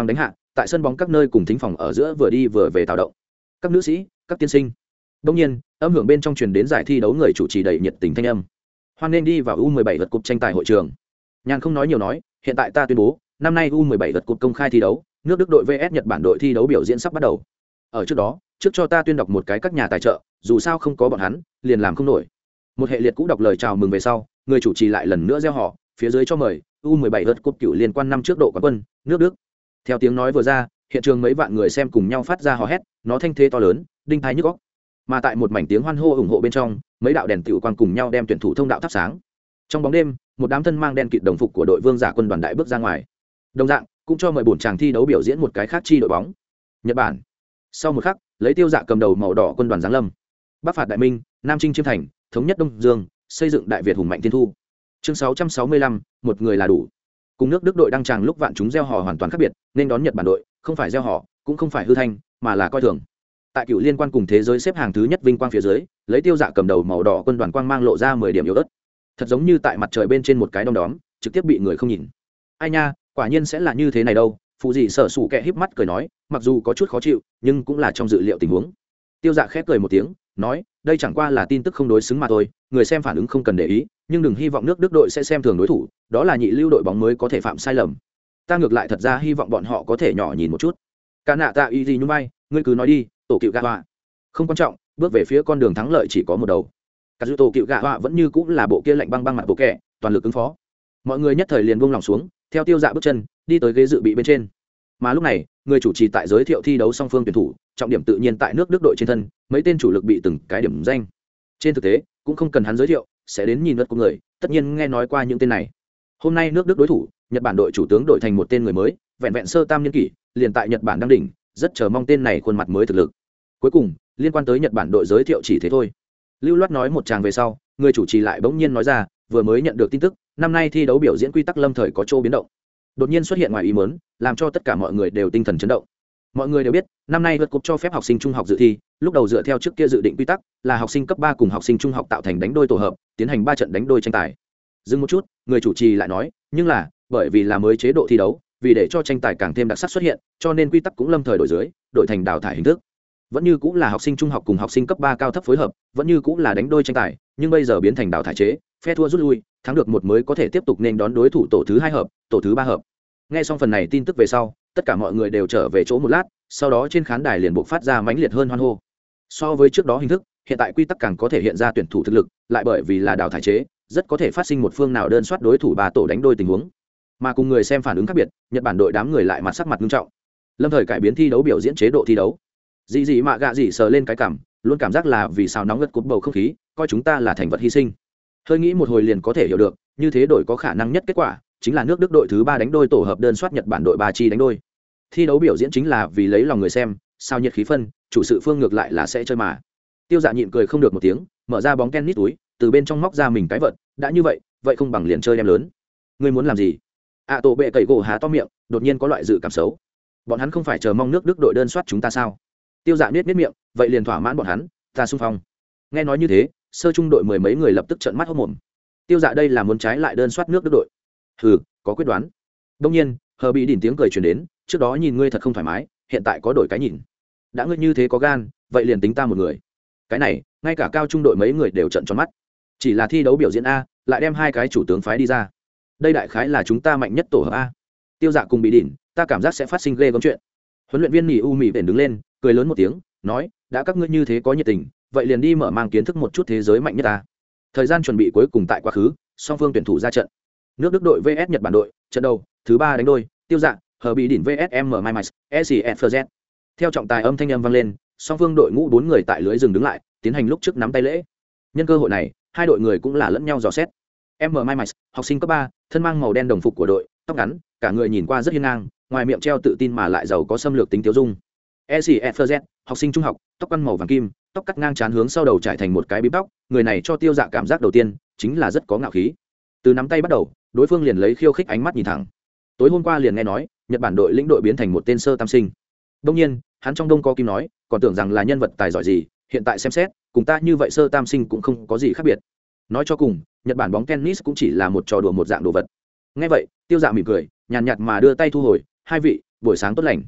tại sân bóng các nơi cùng thính phòng ở giữa vừa đi vừa về tạo động. Các nữ sĩ, các tiên sinh. Đông nhiên, âm hưởng bên trong truyền đến giải thi đấu người chủ trì đầy nhiệt tình thanh âm. Hoan nên đi vào U mười bảy lượt cúp tranh tài hội trường. Nhàn không nói nhiều nói, hiện tại ta tuyên bố, năm nay U mười bảy lượt cúp công khai thi đấu, nước Đức đội vs Nhật Bản đội thi đấu biểu diễn sắp bắt đầu. Ở trước đó, trước cho ta tuyên đọc một cái các nhà tài trợ, dù sao không có bọn hắn, liền làm không nổi. Một hệ liệt cũ đọc lời chào mừng về sau, người chủ trì lại lần nữa reo hò, phía dưới cho mời U mười bảy lượt cúp cựu liên quan năm trước độ quán quân, nước Đức. Theo tiếng nói vừa ra, hiện trường mấy vạn người xem cùng nhau phát ra hò hét, nó thanh thế to lớn, đinh tai nhức óc. Mà tại một mảnh tiếng hoan hô ủng hộ bên trong, mấy đạo đèn tiểu quang cùng nhau đem tuyển thủ thông đạo thắp sáng. Trong bóng đêm, một đám thân mang đen kịt đồng phục của đội Vương giả quân đoàn đại bước ra ngoài. Đồng dạng, cũng cho mời bổn chàng thi đấu biểu diễn một cái khác chi đội bóng. Nhật Bản. Sau một khắc, lấy Tiêu Dạ cầm đầu màu đỏ quân đoàn giáng lâm. Bắc phạt Đại Minh, Nam chinh chiêm thành, thống nhất Đông Dương, xây dựng Đại Việt hùng mạnh thiên thu. Chương sáu trăm sáu mươi lăm, một người là đủ. Cùng nước Đức đội đăng tràng lúc vạn chúng reo hò hoàn toàn khác biệt, nên đón Nhật Bản đội, không phải reo hò, cũng không phải hư thanh, mà là coi thường. Tại cựu liên quan cùng thế giới xếp hàng thứ nhất vinh quang phía dưới, lấy Tiêu Dạ cầm đầu màu đỏ quân đoàn quang mang lộ ra mười điểm yếu ớt. Thật giống như tại mặt trời bên trên một cái đom đóm, trực tiếp bị người không nhìn. Ai nha, quả nhiên sẽ là như thế này đâu. Phụ dị sở sủ kẹ híp mắt cười nói, mặc dù có chút khó chịu, nhưng cũng là trong dự liệu tình huống. Tiêu Dạ khép cười một tiếng, nói, đây chẳng qua là tin tức không đối xứng mà thôi, người xem phản ứng không cần để ý, nhưng đừng hy vọng nước Đức đội sẽ xem thường đối thủ, đó là nhị lưu đội bóng mới có thể phạm sai lầm. Ta ngược lại thật ra hy vọng bọn họ có thể nhỏ nhìn một chút. Cả nạ tạ y gì nhún vai, ngươi cứ nói đi, tổ cựu gạ họa. Không quan trọng, bước về phía con đường thắng lợi chỉ có một đầu. Cả dư tổ cựu gạ họa vẫn như cũng là bộ kia lạnh băng băng mặt bộ kẻ, toàn lực ứng phó. Mọi người nhất thời liền buông lòng xuống, theo Tiêu Dạ bước chân đi tới ghế dự bị bên trên. Mà lúc này, người chủ trì tại giới thiệu thi đấu song phương tuyển thủ, trọng điểm tự nhiên tại nước Đức đội trên thân, mấy tên chủ lực bị từng cái điểm danh. Trên thực tế, cũng không cần hắn giới thiệu, sẽ đến nhìn lượt của người, tất nhiên nghe nói qua những tên này. Hôm nay nước Đức đối thủ, Nhật Bản đội chủ tướng đổi thành một tên người mới, vẹn vẹn sơ tam niên kỷ, liền tại Nhật Bản đang đỉnh, rất chờ mong tên này khuôn mặt mới thực lực. Cuối cùng, liên quan tới Nhật Bản đội giới thiệu chỉ thế thôi. Lưu Loát nói một tràng về sau, người chủ trì lại bỗng nhiên nói ra, vừa mới nhận được tin tức, năm nay thi đấu biểu diễn quy tắc lâm thời có chỗ biến động. Đột nhiên xuất hiện ngoài ý muốn, làm cho tất cả mọi người đều tinh thần chấn động. Mọi người đều biết, năm nay vượt cúp cho phép học sinh trung học dự thi, lúc đầu dựa theo trước kia dự định quy tắc, là học sinh cấp ba cùng học sinh trung học tạo thành đánh đôi tổ hợp, tiến hành ba trận đánh đôi tranh tài. Dừng một chút, người chủ trì lại nói, nhưng là, bởi vì là mới chế độ thi đấu, vì để cho tranh tài càng thêm đặc sắc xuất hiện, cho nên quy tắc cũng lâm thời đổi dưới, đổi thành đào thải hình thức. Vẫn như cũng là học sinh trung học cùng học sinh cấp ba cao thấp phối hợp, vẫn như cũng là đánh đôi tranh tài, nhưng bây giờ biến thành đào thải chế, phe thua rút lui, thắng được một mới có thể tiếp tục nên đón đối thủ tổ thứ hai hợp, tổ thứ ba hợp. Nghe xong phần này tin tức về sau, tất cả mọi người đều trở về chỗ một lát, sau đó trên khán đài liền buộc phát ra mãnh liệt hơn hoan hô. So với trước đó hình thức, hiện tại quy tắc càng có thể hiện ra tuyển thủ thực lực, lại bởi vì là đào thải chế, rất có thể phát sinh một phương nào đơn soát đối thủ ba tổ đánh đôi tình huống. Mà cùng người xem phản ứng khác biệt, Nhật Bản đội đám người lại mặt sắc mặt nghiêm trọng. Lâm thời cải biến thi đấu biểu diễn chế độ thi đấu. Dị dị mạ gạ dị sờ lên cái cảm, luôn cảm giác là vì sao nóng ngất cúp bầu không khí, coi chúng ta là thành vật hy sinh. Hơi nghĩ một hồi liền có thể hiểu được, như thế đổi có khả năng nhất kết quả chính là nước Đức đội thứ ba đánh đôi tổ hợp đơn soát Nhật Bản đội ba chi đánh đôi. Thi đấu biểu diễn chính là vì lấy lòng người xem, sao nhiệt khí phân, chủ sự phương ngược lại là sẽ chơi mà. Tiêu Dạ nhịn cười không được một tiếng, mở ra bóng tennis túi, từ bên trong móc ra mình cái vật, đã như vậy, vậy không bằng liền chơi đem lớn. Ngươi muốn làm gì? À tổ bệ cậy gỗ há to miệng, đột nhiên có loại dự cảm xấu. Bọn hắn không phải chờ mong nước Đức đội đơn soát chúng ta sao? Tiêu Dạ niết niết miệng, vậy liền thỏa mãn bọn hắn, ta xung phong. Nghe nói như thế, sơ trung đội mười mấy người lập tức trợn mắt hốt mồm. Tiêu Dạ đây là muốn trái lại đơn soát nước Đức đội. Hừ, có quyết đoán. Đông nhiên, Hờ bị đỉnh tiếng cười truyền đến, trước đó nhìn ngươi thật không thoải mái, hiện tại có đổi cái nhìn. Đã ngươi như thế có gan, vậy liền tính ta một người. Cái này, ngay cả cao trung đội mấy người đều trợn tròn mắt. Chỉ là thi đấu biểu diễn a, lại đem hai cái chủ tướng phái đi ra. Đây đại khái là chúng ta mạnh nhất tổ hợp a. Tiêu Dạ cùng bị đỉnh, ta cảm giác sẽ phát sinh ghê gớm chuyện. Huấn luyện viên Nỉ U Mị bền đứng lên, cười lớn một tiếng, nói, đã các ngươi như thế có nhiệt tình, vậy liền đi mở mang kiến thức một chút thế giới mạnh nhất ta. Thời gian chuẩn bị cuối cùng tại quá khứ, song phương tuyển thủ ra trận. Nước Đức đội vs Nhật Bản đội, trận đầu, thứ ba đánh đôi, Tiêu Dạ, Hờ bị đỉnh vs M Mimes, E C F Z. Theo trọng tài âm thanh âm vang lên, song phương đội ngũ bốn người tại lưới rừng đứng lại, tiến hành lúc trước nắm tay lễ. Nhân cơ hội này, hai đội người cũng là lẫn nhau dò xét. M Mimes, học sinh cấp ba, thân mang màu đen đồng phục của đội, tóc ngắn, cả người nhìn qua rất hiên ngang, ngoài miệng treo tự tin mà lại giàu có xâm lược tính tiêu dung. E C F Z, học sinh trung học, tóc quăn màu vàng kim, tóc cắt ngang trán hướng sau đầu trải thành một cái bím tóc, người này cho Tiêu Dạ cảm giác đầu tiên chính là rất có ngạo khí. Từ nắm tay bắt đầu, đối phương liền lấy khiêu khích ánh mắt nhìn thẳng. Tối hôm qua liền nghe nói, Nhật Bản đội lĩnh đội biến thành một tên sơ tam sinh. Đương nhiên, hắn trong đông có kim nói, còn tưởng rằng là nhân vật tài giỏi gì, hiện tại xem xét, cùng ta như vậy sơ tam sinh cũng không có gì khác biệt. Nói cho cùng, Nhật Bản bóng tennis cũng chỉ là một trò đùa một dạng đồ vật. Nghe vậy, Tiêu Dạ mỉm cười, nhàn nhạt mà đưa tay thu hồi, hai vị, buổi sáng tốt lành,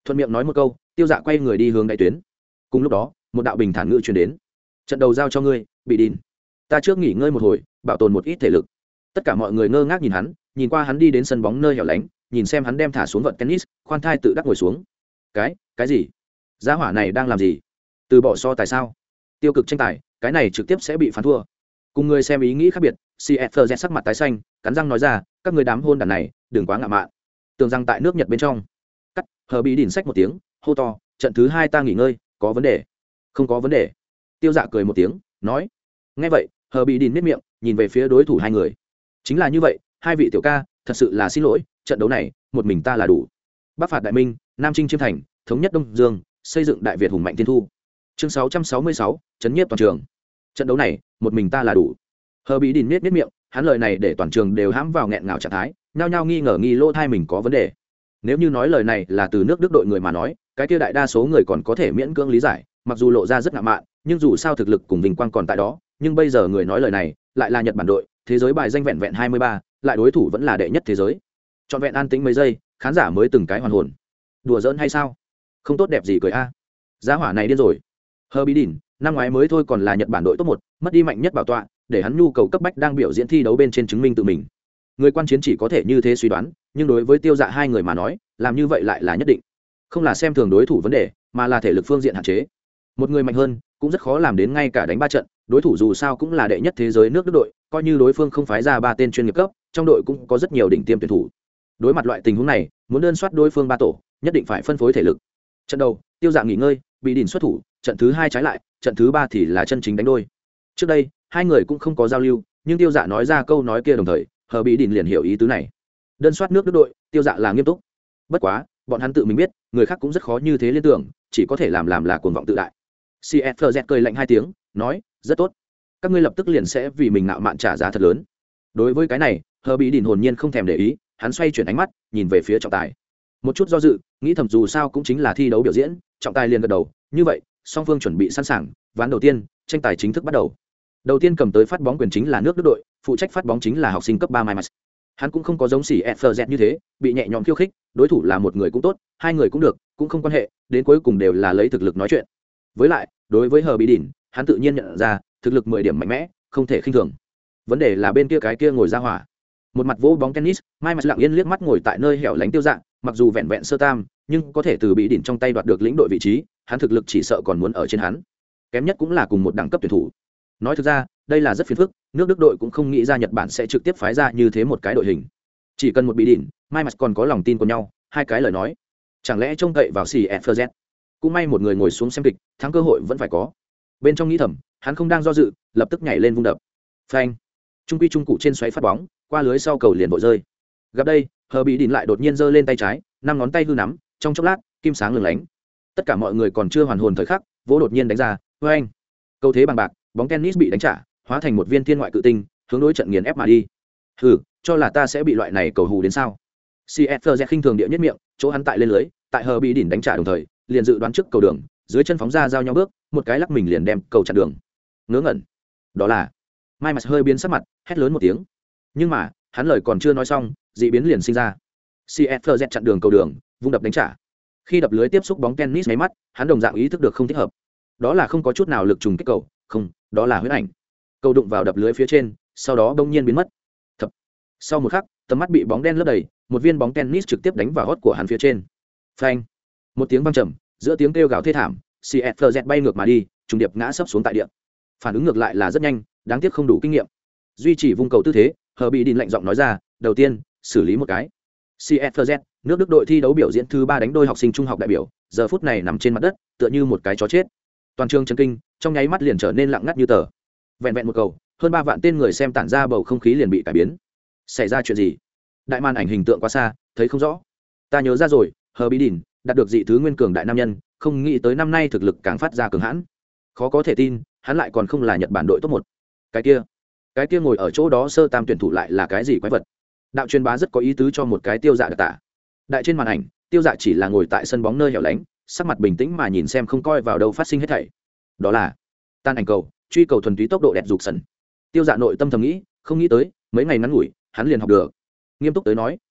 thuận miệng nói một câu, tiêu dạ quay người đi hướng đại tuyến. Cùng lúc đó một đạo bình thản ngữ truyền đến, trận đầu giao cho ngươi, bị đìn. Ta trước nghỉ ngơi một hồi, bảo tồn một ít thể lực. Tất cả mọi người ngơ ngác nhìn hắn, nhìn qua hắn đi đến sân bóng nơi hẻo lánh, nhìn xem hắn đem thả xuống vợt tennis, khoan thai tự đắc ngồi xuống. cái cái gì? Giá hỏa này đang làm gì? Từ bỏ so tài sao? Tiêu cực tranh tài, cái này trực tiếp sẽ bị phán thua. Cùng người xem ý nghĩ khác biệt, xê ép giê sắc mặt tái xanh, cắn răng nói ra, các người đám hôn đàn này đừng quá ngạo mạn. Tưởng rằng tại nước Nhật bên trong. Cắt, hờ bị đỉnh sách một tiếng, hô to, trận thứ hai ta nghỉ ngơi, có vấn đề? Không có vấn đề. Tiêu dạ cười một tiếng, nói. Nghe vậy, hờ bị đỉnh miết miệng, nhìn về phía đối thủ hai người. Chính là như vậy, hai vị tiểu ca, thật sự là xin lỗi, trận đấu này một mình ta là đủ. Bắc phạt đại minh, nam chinh chiêm thành, thống nhất đông dương, xây dựng đại việt hùng mạnh tiên thu. Chương sáu trăm sáu mươi sáu, chấn nhiếp toàn trường. Trận đấu này một mình ta là đủ. Hờ bị đỉnh miết miết miệng, hắn lời này để toàn trường đều hãm vào nghẹn ngào trạng thái, nhao nhao nghi ngờ nghi lỗ thai mình có vấn đề. Nếu như nói lời này là từ nước Đức đội người mà nói, cái kia đại đa số người còn có thể miễn cưỡng lý giải, mặc dù lộ ra rất ngạo mạn, nhưng dù sao thực lực cùng vinh quang còn tại đó, nhưng bây giờ người nói lời này lại là Nhật Bản đội, thế giới bài danh vẹn vẹn hai mươi ba, lại đối thủ vẫn là đệ nhất thế giới. Trọn vẹn an tĩnh mấy giây, khán giả mới từng cái hoàn hồn. Đùa giỡn hay sao? Không tốt đẹp gì cười a. Giá hỏa này điên rồi. Hờ Bí Đỉnh, năm ngoái mới thôi còn là Nhật Bản đội top một, mất đi mạnh nhất bảo tọa, để hắn nhu cầu cấp bách đang biểu diễn thi đấu bên trên chứng minh tự mình. Người quan chiến chỉ có thể như thế suy đoán, nhưng đối với Tiêu Dạ hai người mà nói, làm như vậy lại là nhất định. Không là xem thường đối thủ vấn đề, mà là thể lực phương diện hạn chế. Một người mạnh hơn, cũng rất khó làm đến ngay cả đánh ba trận, đối thủ dù sao cũng là đệ nhất thế giới nước Đức đội, coi như đối phương không phái ra ba tên chuyên nghiệp cấp, trong đội cũng có rất nhiều đỉnh tiêm tuyển thủ. Đối mặt loại tình huống này, muốn đơn soát đối phương ba tổ, nhất định phải phân phối thể lực. Trận đầu, Tiêu Dạ nghỉ ngơi, Bị Đỉnh xuất thủ, trận thứ hai trái lại, trận thứ ba thì là chân chính đánh đôi. Trước đây, hai người cũng không có giao lưu, nhưng Tiêu Dạ nói ra câu nói kia đồng thời, Hờ Bị Đỉnh liền hiểu ý tứ này. Đơn soát nước Đức đội, Tiêu Dạ là nghiêm túc. Bất quá, bọn hắn tự mình biết, người khác cũng rất khó như thế liên tưởng, chỉ có thể làm làm là cuồng vọng tự đại. xê ép giê cười lạnh hai tiếng, nói, rất tốt. Các ngươi lập tức liền sẽ vì mình ngạo mạn trả giá thật lớn. Đối với cái này, Hờ Bị Đỉnh hồn nhiên không thèm để ý, hắn xoay chuyển ánh mắt, nhìn về phía trọng tài. Một chút do dự, nghĩ thầm dù sao cũng chính là thi đấu biểu diễn, trọng tài liền gật đầu, như vậy, song phương chuẩn bị sẵn sàng, ván đầu tiên, tranh tài chính thức bắt đầu. Đầu tiên cầm tới phát bóng quyền chính là nước Đức đội, phụ trách phát bóng chính là học sinh cấp ba Maimas. Hắn cũng không có giống xỉ ép giê như thế, bị nhẹ nhõm khiêu khích, đối thủ là một người cũng tốt, hai người cũng được, cũng không quan hệ, đến cuối cùng đều là lấy thực lực nói chuyện. Với lại, đối với Hờ Bí Đỉnh, hắn tự nhiên nhận ra, thực lực mười điểm mạnh mẽ, không thể khinh thường. Vấn đề là bên kia cái kia ngồi ra hỏa. Một mặt vỗ bóng tennis, Maimas lặng yên liếc mắt ngồi tại nơi hẻo lánh Tiêu Dạ, mặc dù vẹn vẹn sơ tam, nhưng có thể từ Bí Đỉnh trong tay đoạt được lĩnh đội vị trí, hắn thực lực chỉ sợ còn muốn ở trên hắn. Kém nhất cũng là cùng một đẳng cấp tuyển thủ. Nói thực ra, đây là rất phiền phức, nước Đức đội cũng không nghĩ ra Nhật Bản sẽ trực tiếp phái ra như thế một cái đội hình. Chỉ cần một Bí Đỉnh, Maimas còn có lòng tin của nhau, hai cái lời nói. Chẳng lẽ trông cậy vào xê ép giê? Cũng may một người ngồi xuống xem kịch, thắng cơ hội vẫn phải có. Bên trong nghĩ thầm, hắn không đang do dự, lập tức nhảy lên vung đập. Phanh. Trung quy trung cụ trên xoáy phát bóng, qua lưới sau cầu liền vội rơi. Gặp đây, Hờ Bị Đỉnh lại đột nhiên giơ lên tay trái, năm ngón tay hư nắm, trong chốc lát, kim sáng lừng lánh. Tất cả mọi người còn chưa hoàn hồn thời khắc, vỗ đột nhiên đánh ra, phanh. Câu thế bằng bạc, bóng tennis bị đánh trả, hóa thành một viên thiên ngoại cự tinh, hướng đối trận nghiền ép mà đi. Hừ, cho là ta sẽ bị loại này cầu hù đến sao? xê ép giê khinh thường địa nhất miệng, chỗ hắn tại lên lưới, tại Hờ Bị Đỉnh đánh trả đồng thời, liền dự đoán trước cầu đường, dưới chân phóng ra giao nhau bước, một cái lắc mình liền đem cầu chặn đường. Ngớ ngẩn. Đó là. Mai Mặt hơi biến sắc mặt, hét lớn một tiếng. Nhưng mà, hắn lời còn chưa nói xong, dị biến liền sinh ra. xê ép giê chặn đường cầu đường, vung đập đánh trả. Khi đập lưới tiếp xúc bóng tennis mấy mắt, hắn đồng dạng ý thức được không thích hợp. Đó là không có chút nào lực trùng kích cầu, không, đó là huyễn ảnh. Cầu đụng vào đập lưới phía trên, sau đó bỗng nhiên biến mất. Thập. Sau một khắc, tầm mắt bị bóng đen lấp đầy, một viên bóng tennis trực tiếp đánh vào hót của hắn phía trên. Phanh. Một tiếng vang trầm, giữa tiếng kêu gào thê thảm, xê ép giê bay ngược mà đi, trùng điệp ngã sấp xuống tại địa. Phản ứng ngược lại là rất nhanh, đáng tiếc không đủ kinh nghiệm. Duy trì vung cầu tư thế, Hờ Bị Đỉnh lạnh giọng nói ra, đầu tiên, xử lý một cái. xê ép giê, nước Đức đội thi đấu biểu diễn thứ ba đánh đôi học sinh trung học đại biểu, giờ phút này nằm trên mặt đất, tựa như một cái chó chết. Toàn trường chấn kinh, trong nháy mắt liền trở nên lặng ngắt như tờ. Vẹn vẹn một cầu, hơn ba vạn tên người xem tản ra bầu không khí liền bị cải biến. Xảy ra chuyện gì? Đại màn ảnh hình tượng quá xa, thấy không rõ. Ta nhớ ra rồi, Hờ Bí Đỉnh đạt được dị thứ nguyên cường đại nam nhân, không nghĩ tới năm nay thực lực càng phát ra cường hãn. Khó có thể tin, hắn lại còn không là Nhật Bản đội top một. Cái kia, cái kia ngồi ở chỗ đó sơ tam tuyển thủ lại là cái gì quái vật? Đạo truyền bá rất có ý tứ cho một cái Tiêu Dạ đặc tả. Đại trên màn ảnh, Tiêu Dạ chỉ là ngồi tại sân bóng nơi hẻo lánh, sắc mặt bình tĩnh mà nhìn xem không coi vào đâu phát sinh hết thảy. Đó là tan ảnh cầu, truy cầu thuần túy tốc độ đẹp dục sần. Tiêu Dạ nội tâm thầm nghĩ, không nghĩ tới, mấy ngày ngắn ngủi, hắn liền học được. Nghiêm túc tới nói,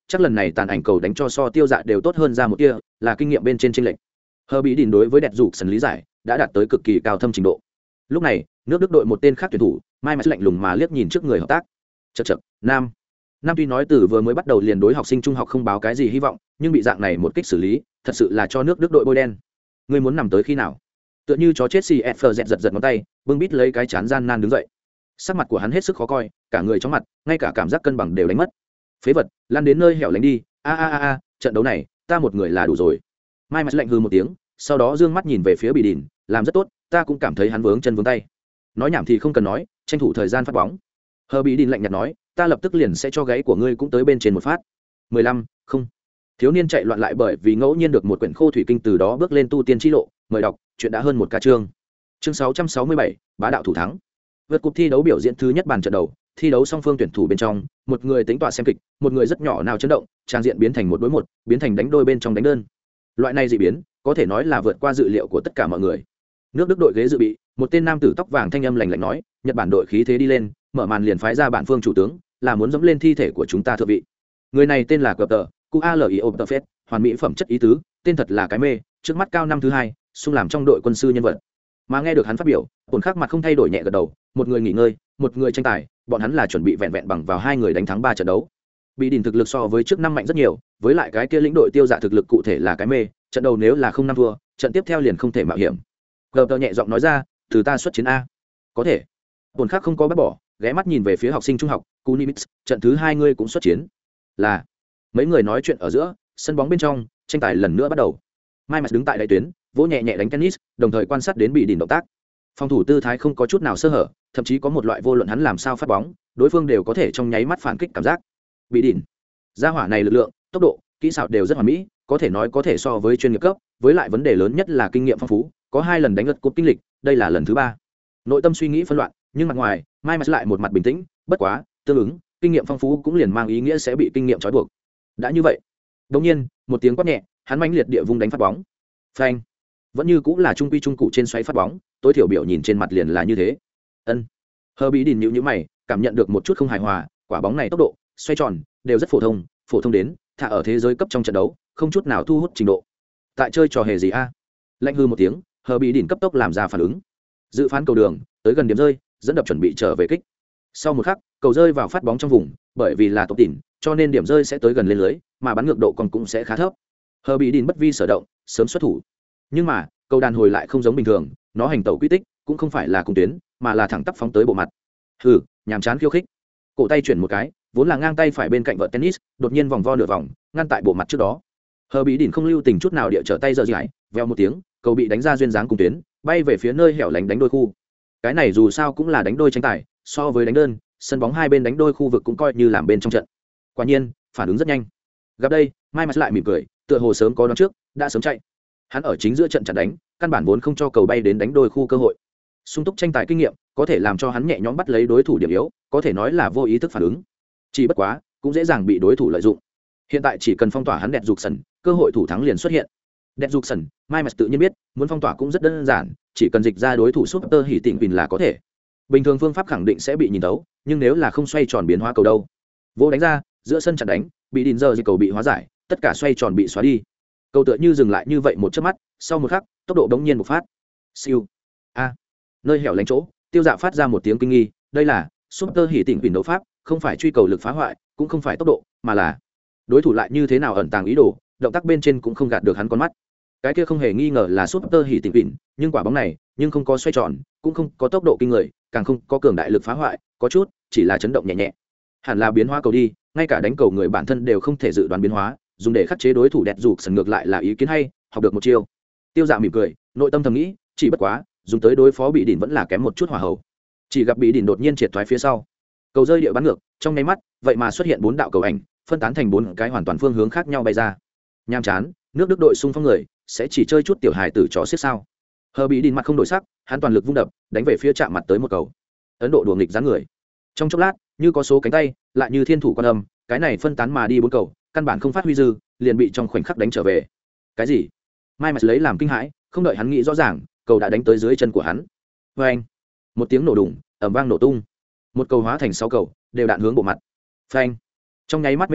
chắc lần này tàn ảnh cầu đánh cho so tiêu dạ đều tốt hơn ra một kia, là kinh nghiệm bên trên chênh lệch. Hờ Bị Đỉnh đối với đẹp dục sần lý giải đã đạt tới cực kỳ cao thâm trình độ. Lúc này, nước Đức đội một tên khác tuyển thủ, Mai Mạch lạnh lùng mà liếc nhìn trước người hợp tác. Chậc chậc, nam. Nam tuy nói từ vừa mới bắt đầu liền đối học sinh trung học không báo cái gì hy vọng, nhưng bị dạng này một kích xử lý, thật sự là cho nước Đức đội bôi đen. Ngươi muốn nằm tới khi nào? Tựa như chó chết xì ẹt phờ giật giật ngón tay, bưng bít lấy cái chán gian nan đứng dậy. Sắc mặt của hắn hết sức khó coi, cả người chóng mặt, ngay cả cảm giác cân bằng đều đánh mất. Phế vật, lăn đến nơi hẻo lánh đi, a a a a, trận đấu này, ta một người là đủ rồi. Mai Mạch lạnh hừ một tiếng, sau đó dương mắt nhìn về phía Bị Đỉnh, làm rất tốt, ta cũng cảm thấy hắn vướng chân vướng tay. Nói nhảm thì không cần nói, tranh thủ thời gian phát bóng. Hờ Bị Đỉnh lạnh nhạt nói, ta lập tức liền sẽ cho gáy của ngươi cũng tới bên trên một phát. mười lăm, không. Thiếu niên chạy loạn lại bởi vì ngẫu nhiên được một quyển khô thủy kinh, từ đó bước lên tu tiên chi lộ, mời đọc, chuyện đã hơn một cả chương. Chương sáu trăm sáu mươi bảy, bá đạo thủ thắng. Vượt cúp thi đấu biểu diễn thứ nhất bàn trận đầu, thi đấu song phương tuyển thủ bên trong, một người tính tọa xem kịch, một người rất nhỏ nào chấn động, trang diện biến thành một đối một, biến thành đánh đôi bên trong đánh đơn. Loại này dị biến, có thể nói là vượt qua dự liệu của tất cả mọi người. Nước Đức đội ghế dự bị, một tên nam tử tóc vàng thanh âm lạnh lạnh nói, Nhật Bản đội khí thế đi lên, mở màn liền phái ra bản phương chủ tướng, là muốn dẫm lên thi thể của chúng ta thượng vị. Người này tên là Cờ Tờ, Qualiooptefet, hoàn mỹ phẩm chất ý tứ, tên thật là cái mê, trước mắt cao năm thứ hai, xung làm trong đội quân sư nhân vật. Mà nghe được hắn phát biểu, Tổn Khắc mặt không thay đổi nhẹ gật đầu, một người nghỉ ngơi, một người tranh tài, bọn hắn là chuẩn bị vẹn vẹn bằng vào hai người đánh thắng ba trận đấu. Bị Đỉnh thực lực so với trước năm mạnh rất nhiều, với lại cái kia lĩnh đội tiêu dạ thực lực cụ thể là cái mê, trận đầu nếu là không năm thua, trận tiếp theo liền không thể mạo hiểm. Gờ tờ nhẹ giọng nói ra, từ ta xuất chiến a. Có thể. Tổn Khắc không có bác bỏ, ghé mắt nhìn về phía học sinh trung học, Kunimits, trận thứ hai ngươi cũng xuất chiến. Là. Mấy người nói chuyện ở giữa, sân bóng bên trong, tranh tài lần nữa bắt đầu. Mai Mặt đứng tại đại tuyến, vỗ nhẹ nhẹ đánh tennis, đồng thời quan sát đến Bị Đỉnh động tác. Phòng thủ tư thái không có chút nào sơ hở, thậm chí có một loại vô luận hắn làm sao phát bóng, đối phương đều có thể trong nháy mắt phản kích cảm giác. Bị Đỉnh, gia hỏa này lực lượng, tốc độ, kỹ xảo đều rất hoàn mỹ, có thể nói có thể so với chuyên nghiệp cấp, với lại vấn đề lớn nhất là kinh nghiệm phong phú, có hai lần đánh lật cúp kinh lịch, đây là lần thứ ba. Nội tâm suy nghĩ phân loạn, nhưng mặt ngoài, Mai Mặt lại một mặt bình tĩnh, bất quá, tương ứng, kinh nghiệm phong phú cũng liền mang ý nghĩa sẽ bị kinh nghiệm trói buộc. Đã như vậy, đột nhiên, một tiếng quát nhẹ, hắn mãnh liệt địa vung đánh phát bóng. Phanh, vẫn như cũng là trung quy trung cụ trên xoáy phát bóng, tối thiểu biểu nhìn trên mặt liền là như thế. Ân. Hờ Bị Đỉnh nhíu nhíu mày, cảm nhận được một chút không hài hòa, quả bóng này tốc độ, xoay tròn, đều rất phổ thông, phổ thông đến, thả ở thế giới cấp trong trận đấu, không chút nào thu hút trình độ. Tại chơi trò hề gì a? Lạnh hư một tiếng, Hờ Bị Đỉnh cấp tốc làm ra phản ứng. Dự phán cầu đường, tới gần điểm rơi, dẫn đập chuẩn bị trở về kích. Sau một khắc, cầu rơi vào phát bóng trong vùng, bởi vì là tốc tỉn, cho nên điểm rơi sẽ tới gần lên lưới, mà bắn ngược độ còn cũng sẽ khá thấp. Hờ Bị Đỉnh bất vi sở động, sớm xuất thủ. Nhưng mà, cầu đàn hồi lại không giống bình thường, nó hành tẩu quy tích, cũng không phải là cùng tuyến, mà là thẳng tắp phóng tới bộ mặt. Hừ, nhàm chán khiêu khích. Cổ tay chuyển một cái, vốn là ngang tay phải bên cạnh vợt tennis, đột nhiên vòng vo nửa vòng, ngăn tại bộ mặt trước đó. Hờ Bị Đỉnh không lưu tình chút nào địa trở tay giơ giải, vèo một tiếng, cầu bị đánh ra duyên dáng cùng tuyến, bay về phía nơi hẻo lánh đánh đôi khu. Cái này dù sao cũng là đánh đôi tranh tài, so với đánh đơn, sân bóng hai bên đánh đôi khu vực cũng coi như làm bên trong trận. Quả nhiên, phản ứng rất nhanh. Gặp đây, Mai Mặt lại mỉm cười, tựa hồ sớm có đoán trước, đã sớm chạy. Hắn ở chính giữa trận chặn đánh, căn bản vốn không cho cầu bay đến đánh đôi khu cơ hội. Sung túc tranh tài kinh nghiệm, có thể làm cho hắn nhẹ nhõm bắt lấy đối thủ điểm yếu, có thể nói là vô ý thức phản ứng. Chỉ bất quá, cũng dễ dàng bị đối thủ lợi dụng. Hiện tại chỉ cần phong tỏa hắn đẹp dục sần, cơ hội thủ thắng liền xuất hiện. Đẹp dục sần, Mai Mặt tự nhiên biết, muốn phong tỏa cũng rất đơn giản, chỉ cần dịch ra đối thủ Super Hỉ Tịnh Bình là có thể. Bình thường phương pháp khẳng định sẽ bị nhìn tấu, nhưng nếu là không xoay tròn biến hóa cầu đâu. Vô đánh ra, giữa sân chặn đánh, bị Đỉnh giờ cầu bị hóa giải, tất cả xoay tròn bị xóa đi. Cầu tựa như dừng lại như vậy một chớp mắt, sau một khắc, tốc độ bỗng nhiên bộc phát. Siêu. A. Nơi hẻo lánh chỗ, Tiêu Dạ phát ra một tiếng kinh nghi, đây là Super Hỉ Tịnh Bình đấu pháp, không phải truy cầu lực phá hoại, cũng không phải tốc độ, mà là đối thủ lại như thế nào ẩn tàng ý đồ, động tác bên trên cũng không gạt được hắn con mắt. Cái kia không hề nghi ngờ là Super Hỉ Tịnh Bình, nhưng quả bóng này, nhưng không có xoay tròn, cũng không có tốc độ kinh người, càng không có cường đại lực phá hoại, có chút, chỉ là chấn động nhẹ nhẹ. Hẳn là biến hóa cầu đi, ngay cả đánh cầu người bản thân đều không thể dự đoán biến hóa, dùng để khắc chế đối thủ đẹp dục sần ngược lại là ý kiến hay, học được một chiêu. Tiêu Dạ mỉm cười, nội tâm thầm nghĩ, chỉ bất quá, dùng tới đối phó Bị Đỉnh vẫn là kém một chút hỏa hậu. Chỉ gặp Bị Đỉnh đột nhiên triệt thoái phía sau, cầu rơi địa bắn ngược, trong nháy mắt, vậy mà xuất hiện bốn đạo cầu ảnh, phân tán thành bốn cái hoàn toàn phương hướng khác nhau bay ra. Nham chán, nước Đức đội xung phong người, sẽ chỉ chơi chút tiểu hài tử chó xiết sao? Hờ Bị Đỉnh mặt không đổi sắc, hắn toàn lực vung đập, đánh về phía chạm mặt tới một cầu. Ấn Độ đùa nghịch dáng người. Trong chốc lát, như có số cánh tay, lại như thiên thủ quan âm, cái này phân tán mà đi bốn cầu, căn bản không phát huy dư, liền bị trong khoảnh khắc đánh trở về. Cái gì? Mai Mặt lấy làm kinh hãi, không đợi hắn nghĩ rõ ràng, cầu đã đánh tới dưới chân của hắn. Phanh! Một tiếng nổ đùng, ầm vang nổ tung. Một cầu hóa thành sáu cầu, đều đạn hướng bộ mặt. Phanh! Trong nháy mắt mê hoặc,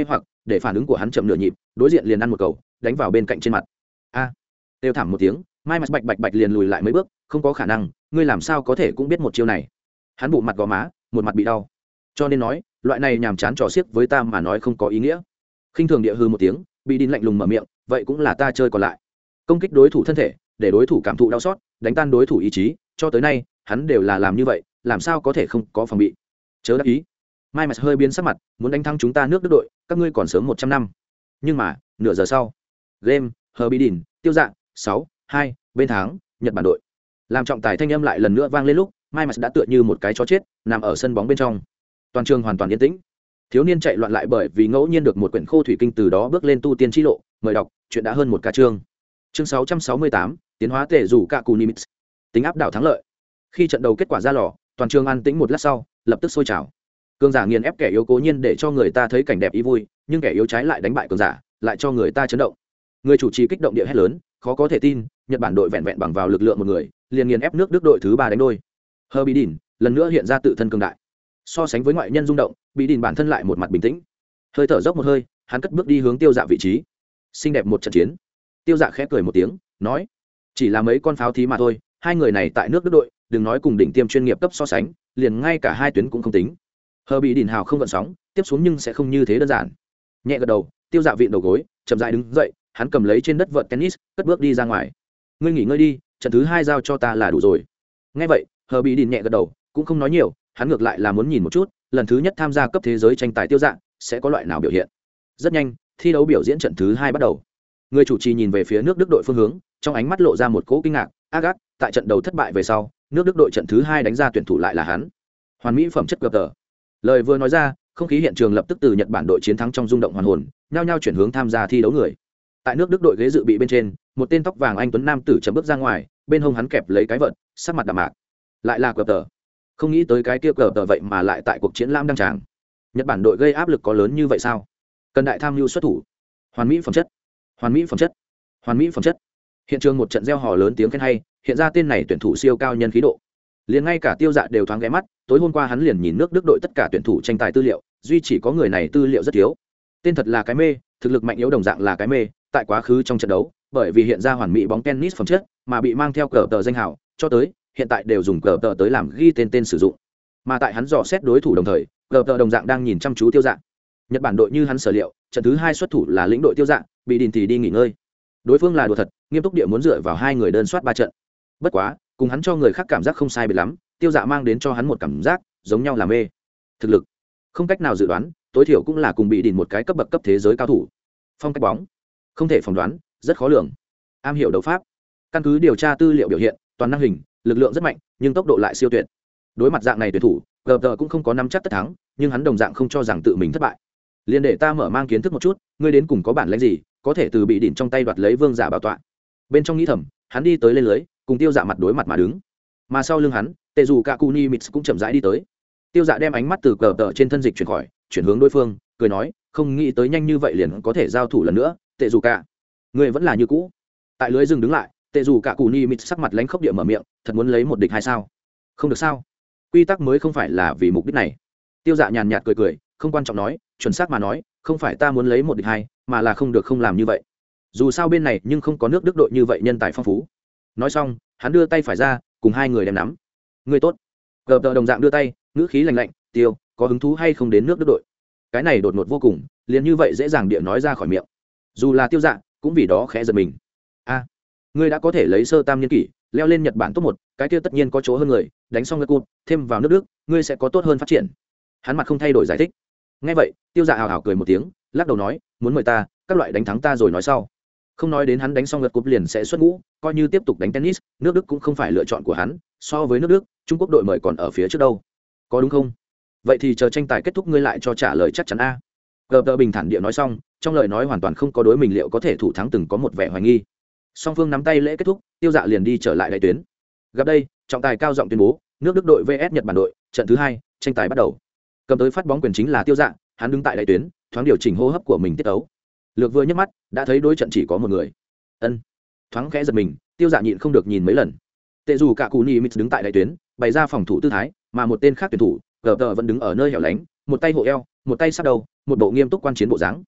để phản ứng của hắn chậm nửa nhịp, đối diện liền ăn một cầu, đánh vào bên cạnh trên mặt. A! Đều thảm một tiếng, mai mặt bạch bạch bạch liền lùi lại mấy bước, không có khả năng, ngươi làm sao có thể cũng biết một chiêu này. Hắn bụ mặt gò má, một mặt bị đau. Cho nên nói, loại này nhàm chán trò xiếc với ta mà nói không có ý nghĩa. Khinh thường địa hư một tiếng, bị đinh lạnh lùng mở miệng, vậy cũng là ta chơi còn lại. Công kích đối thủ thân thể, để đối thủ cảm thụ đau xót, đánh tan đối thủ ý chí, cho tới nay, hắn đều là làm như vậy, làm sao có thể không có phòng bị. Chớ đắc ý. Mai mặt hơi biến sắc mặt, muốn đánh thắng chúng ta nước Đức đội, các ngươi còn sớm một trăm năm. Nhưng mà, nửa giờ sau, game, hờ bị đỉnh, tiêu dạng, sáu, hai, bên thắng, Nhật Bản đội. Làm trọng tài thanh âm lại lần nữa vang lên lúc, Mai mặt đã tựa như một cái chó chết, nằm ở sân bóng bên trong. Toàn trường hoàn toàn yên tĩnh. Thiếu niên chạy loạn lại bởi vì ngẫu nhiên được một quyển khô thủy kinh từ đó bước lên tu tiên chi lộ, mời đọc, chuyện đã hơn một ca chương. Chương sáu trăm sáu mươi tám, tiến hóa tể rủ cả cù Nimitz. Tính áp đảo thắng lợi. Khi trận đầu kết quả ra lò, toàn trường an tĩnh một lát sau, lập tức sôi trào. Cường giả nghiền ép kẻ yếu cố nhiên để cho người ta thấy cảnh đẹp ý vui, nhưng kẻ yếu trái lại đánh bại cường giả, lại cho người ta chấn động. Người chủ trì kích động địa hét lớn, khó có thể tin, Nhật Bản đội vẹn vẹn bằng vào lực lượng một người, liền nghiền ép nước Đức đội thứ ba đánh đôi. Hờ bị đỉnh, lần nữa hiện ra tự thân cường đại. So sánh với ngoại nhân rung động, bị đỉnh bản thân lại một mặt bình tĩnh. Hơi thở dốc một hơi, hắn cất bước đi hướng Tiêu Dạ vị trí. Xinh đẹp một trận chiến. Tiêu Dạ khẽ cười một tiếng, nói: "Chỉ là mấy con pháo thí mà thôi, hai người này tại nước Đức đội, đừng nói cùng đỉnh tiêm chuyên nghiệp cấp so sánh, liền ngay cả hai tuyến cũng không tính." Hờ bị đỉnh hào không gợn sóng, tiếp xuống nhưng sẽ không như thế đơn giản. Nhẹ gật đầu, Tiêu Dạ vịn đầu gối, chậm rãi đứng dậy, hắn cầm lấy trên đất vợt tennis, cất bước đi ra ngoài. "Ngươi nghỉ ngơi đi, trận thứ hai giao cho ta là đủ rồi." Nghe vậy, Hờ bị đỉnh nhẹ gật đầu, cũng không nói nhiều, hắn ngược lại là muốn nhìn một chút, lần thứ nhất tham gia cấp thế giới tranh tài Tiêu Dạ sẽ có loại nào biểu hiện. Rất nhanh, thi đấu biểu diễn trận thứ hai bắt đầu. Người chủ trì nhìn về phía nước Đức đội phương hướng, trong ánh mắt lộ ra một cỗ kinh ngạc. Agat, tại trận đầu thất bại về sau, nước Đức đội trận thứ hai đánh ra tuyển thủ lại là hắn. Hoàn mỹ phẩm chất cập tờ. Lời vừa nói ra, không khí hiện trường lập tức từ Nhật Bản đội chiến thắng trong rung động hoàn hồn, nhao nhao chuyển hướng tham gia thi đấu người. Tại nước Đức đội ghế dự bị bên trên, một tên tóc vàng anh tuấn nam tử chậm bước ra ngoài, bên hông hắn kẹp lấy cái vợt, sắc mặt đạm mạc. Lại là cờ tờ. Không nghĩ tới cái kia cờ tờ vậy mà lại tại cuộc chiến lãm đăng tràng. Nhật Bản đội gây áp lực có lớn như vậy sao? Cần đại tham mưu xuất thủ. Hoàn mỹ phẩm chất, hoàn mỹ phẩm chất, hoàn mỹ phẩm chất. Hiện trường một trận reo hò lớn tiếng khen hay, hiện ra tên này tuyển thủ siêu cao nhân khí độ. Liền ngay cả Tiêu Dạ đều thoáng ghé mắt, tối hôm qua hắn liền nhìn nước Đức đội tất cả tuyển thủ tranh tài tư liệu, duy chỉ có người này tư liệu rất thiếu. Tên thật là cái mê, thực lực mạnh yếu đồng dạng là cái mê, tại quá khứ trong trận đấu, bởi vì hiện ra hoàn mỹ bóng tennis phẩm chất, mà bị mang theo cờ tờ danh hào, cho tới hiện tại đều dùng cờ tờ tới làm ghi tên tên sử dụng. Mà tại hắn dò xét đối thủ đồng thời, cờ tờ đồng dạng đang nhìn chăm chú Tiêu Dạ. Nhật Bản đội như hắn sở liệu, trận thứ hai xuất thủ là lĩnh đội Tiêu Dạ, bị đình thì đi nghỉ ngơi. Đối phương là đùa thật, nghiêm túc địa muốn dựa vào hai người đơn soát ba trận. Bất quá, cùng hắn cho người khác cảm giác không sai biệt lắm, Tiêu Dạ mang đến cho hắn một cảm giác giống nhau là mê. Thực lực không cách nào dự đoán, tối thiểu cũng là cùng bị đình một cái cấp bậc cấp thế giới cao thủ. Phong cách bóng không thể phỏng đoán, rất khó lường. Am hiểu đấu pháp, căn cứ điều tra tư liệu biểu hiện, toàn năng hình, lực lượng rất mạnh, nhưng tốc độ lại siêu tuyệt. Đối mặt dạng này tuyển thủ, gờ tờ cũng không có nắm chắc tất thắng, nhưng hắn đồng dạng không cho rằng tự mình thất bại. Liên để ta mở mang kiến thức một chút, ngươi đến cùng có bản lĩnh gì, có thể từ bị đỉnh trong tay đoạt lấy vương giả bảo tọa. Bên trong nghĩ thầm, hắn đi tới lên lưới, cùng Tiêu Dạ mặt đối mặt mà đứng. Mà sau lưng hắn, tệ dù Kakuni Mits cũng chậm rãi đi tới. Tiêu Dạ đem ánh mắt từ cờ tờ trên thân dịch chuyển khỏi, chuyển hướng đối phương, cười nói, không nghĩ tới nhanh như vậy liền có thể giao thủ lần nữa, tệ dù cả, ngươi vẫn là như cũ. Tại lưới dừng đứng lại, tệ dù Kakuni Mits sắc mặt lánh khốc địa mở miệng, thật muốn lấy một địch hay sao? Không được sao? Quy tắc mới không phải là vì mục đích này. Tiêu Dạ nhàn nhạt cười cười, không quan trọng nói, chuẩn xác mà nói, không phải ta muốn lấy một địch hai, mà là không được không làm như vậy. Dù sao bên này nhưng không có nước Đức đội như vậy nhân tài phong phú. Nói xong, hắn đưa tay phải ra, cùng hai người đem nắm. Người tốt. Gờ tờ đồng dạng đưa tay, ngữ khí lạnh lạnh, Tiêu, có hứng thú hay không đến nước Đức đội? Cái này đột ngột vô cùng, liền như vậy dễ dàng địa nói ra khỏi miệng. Dù là Tiêu Dạ, cũng vì đó khẽ giật mình. A, ngươi đã có thể lấy sơ tam nhân kỷ, leo lên Nhật Bản top một, cái kia tất nhiên có chỗ hơn người, đánh xong ngất cụt, thêm vào nước Đức, ngươi sẽ có tốt hơn phát triển. Hắn mặt không thay đổi giải thích. Nghe vậy, Tiêu Dạ hào hào cười một tiếng, lắc đầu nói, muốn mời ta, các loại đánh thắng ta rồi nói sau. Không nói đến hắn đánh xong lượt cúp liền sẽ xuất ngũ, coi như tiếp tục đánh tennis, nước Đức cũng không phải lựa chọn của hắn, so với nước Đức, Trung Quốc đội mời còn ở phía trước đâu. Có đúng không? Vậy thì chờ tranh tài kết thúc ngươi lại cho trả lời chắc chắn a. Gờ tờ bình thản địa nói xong, trong lời nói hoàn toàn không có đối mình liệu có thể thủ thắng từng có một vẻ hoài nghi. Song phương nắm tay lễ kết thúc, Tiêu Dạ liền đi trở lại đại tuyến. Gặp đây, trọng tài cao giọng tuyên bố, nước Đức đội vs Nhật Bản đội, trận thứ hai, tranh tài bắt đầu. Cầm tới phát bóng quyền chính là Tiêu Dạ, hắn đứng tại đại tuyến, thoáng điều chỉnh hô hấp của mình tiết tấu. Lược vừa nhấc mắt, đã thấy đối trận chỉ có một người. Ân. Thoáng khẽ giật mình, Tiêu Dạ nhịn không được nhìn mấy lần. Tệ dù cả Cù Ni Mít đứng tại đại tuyến, bày ra phòng thủ tư thái, mà một tên khác tuyển thủ, gờ tờ vẫn đứng ở nơi hẻo lánh, một tay hộ eo, một tay sát đầu, một bộ nghiêm túc quan chiến bộ dáng.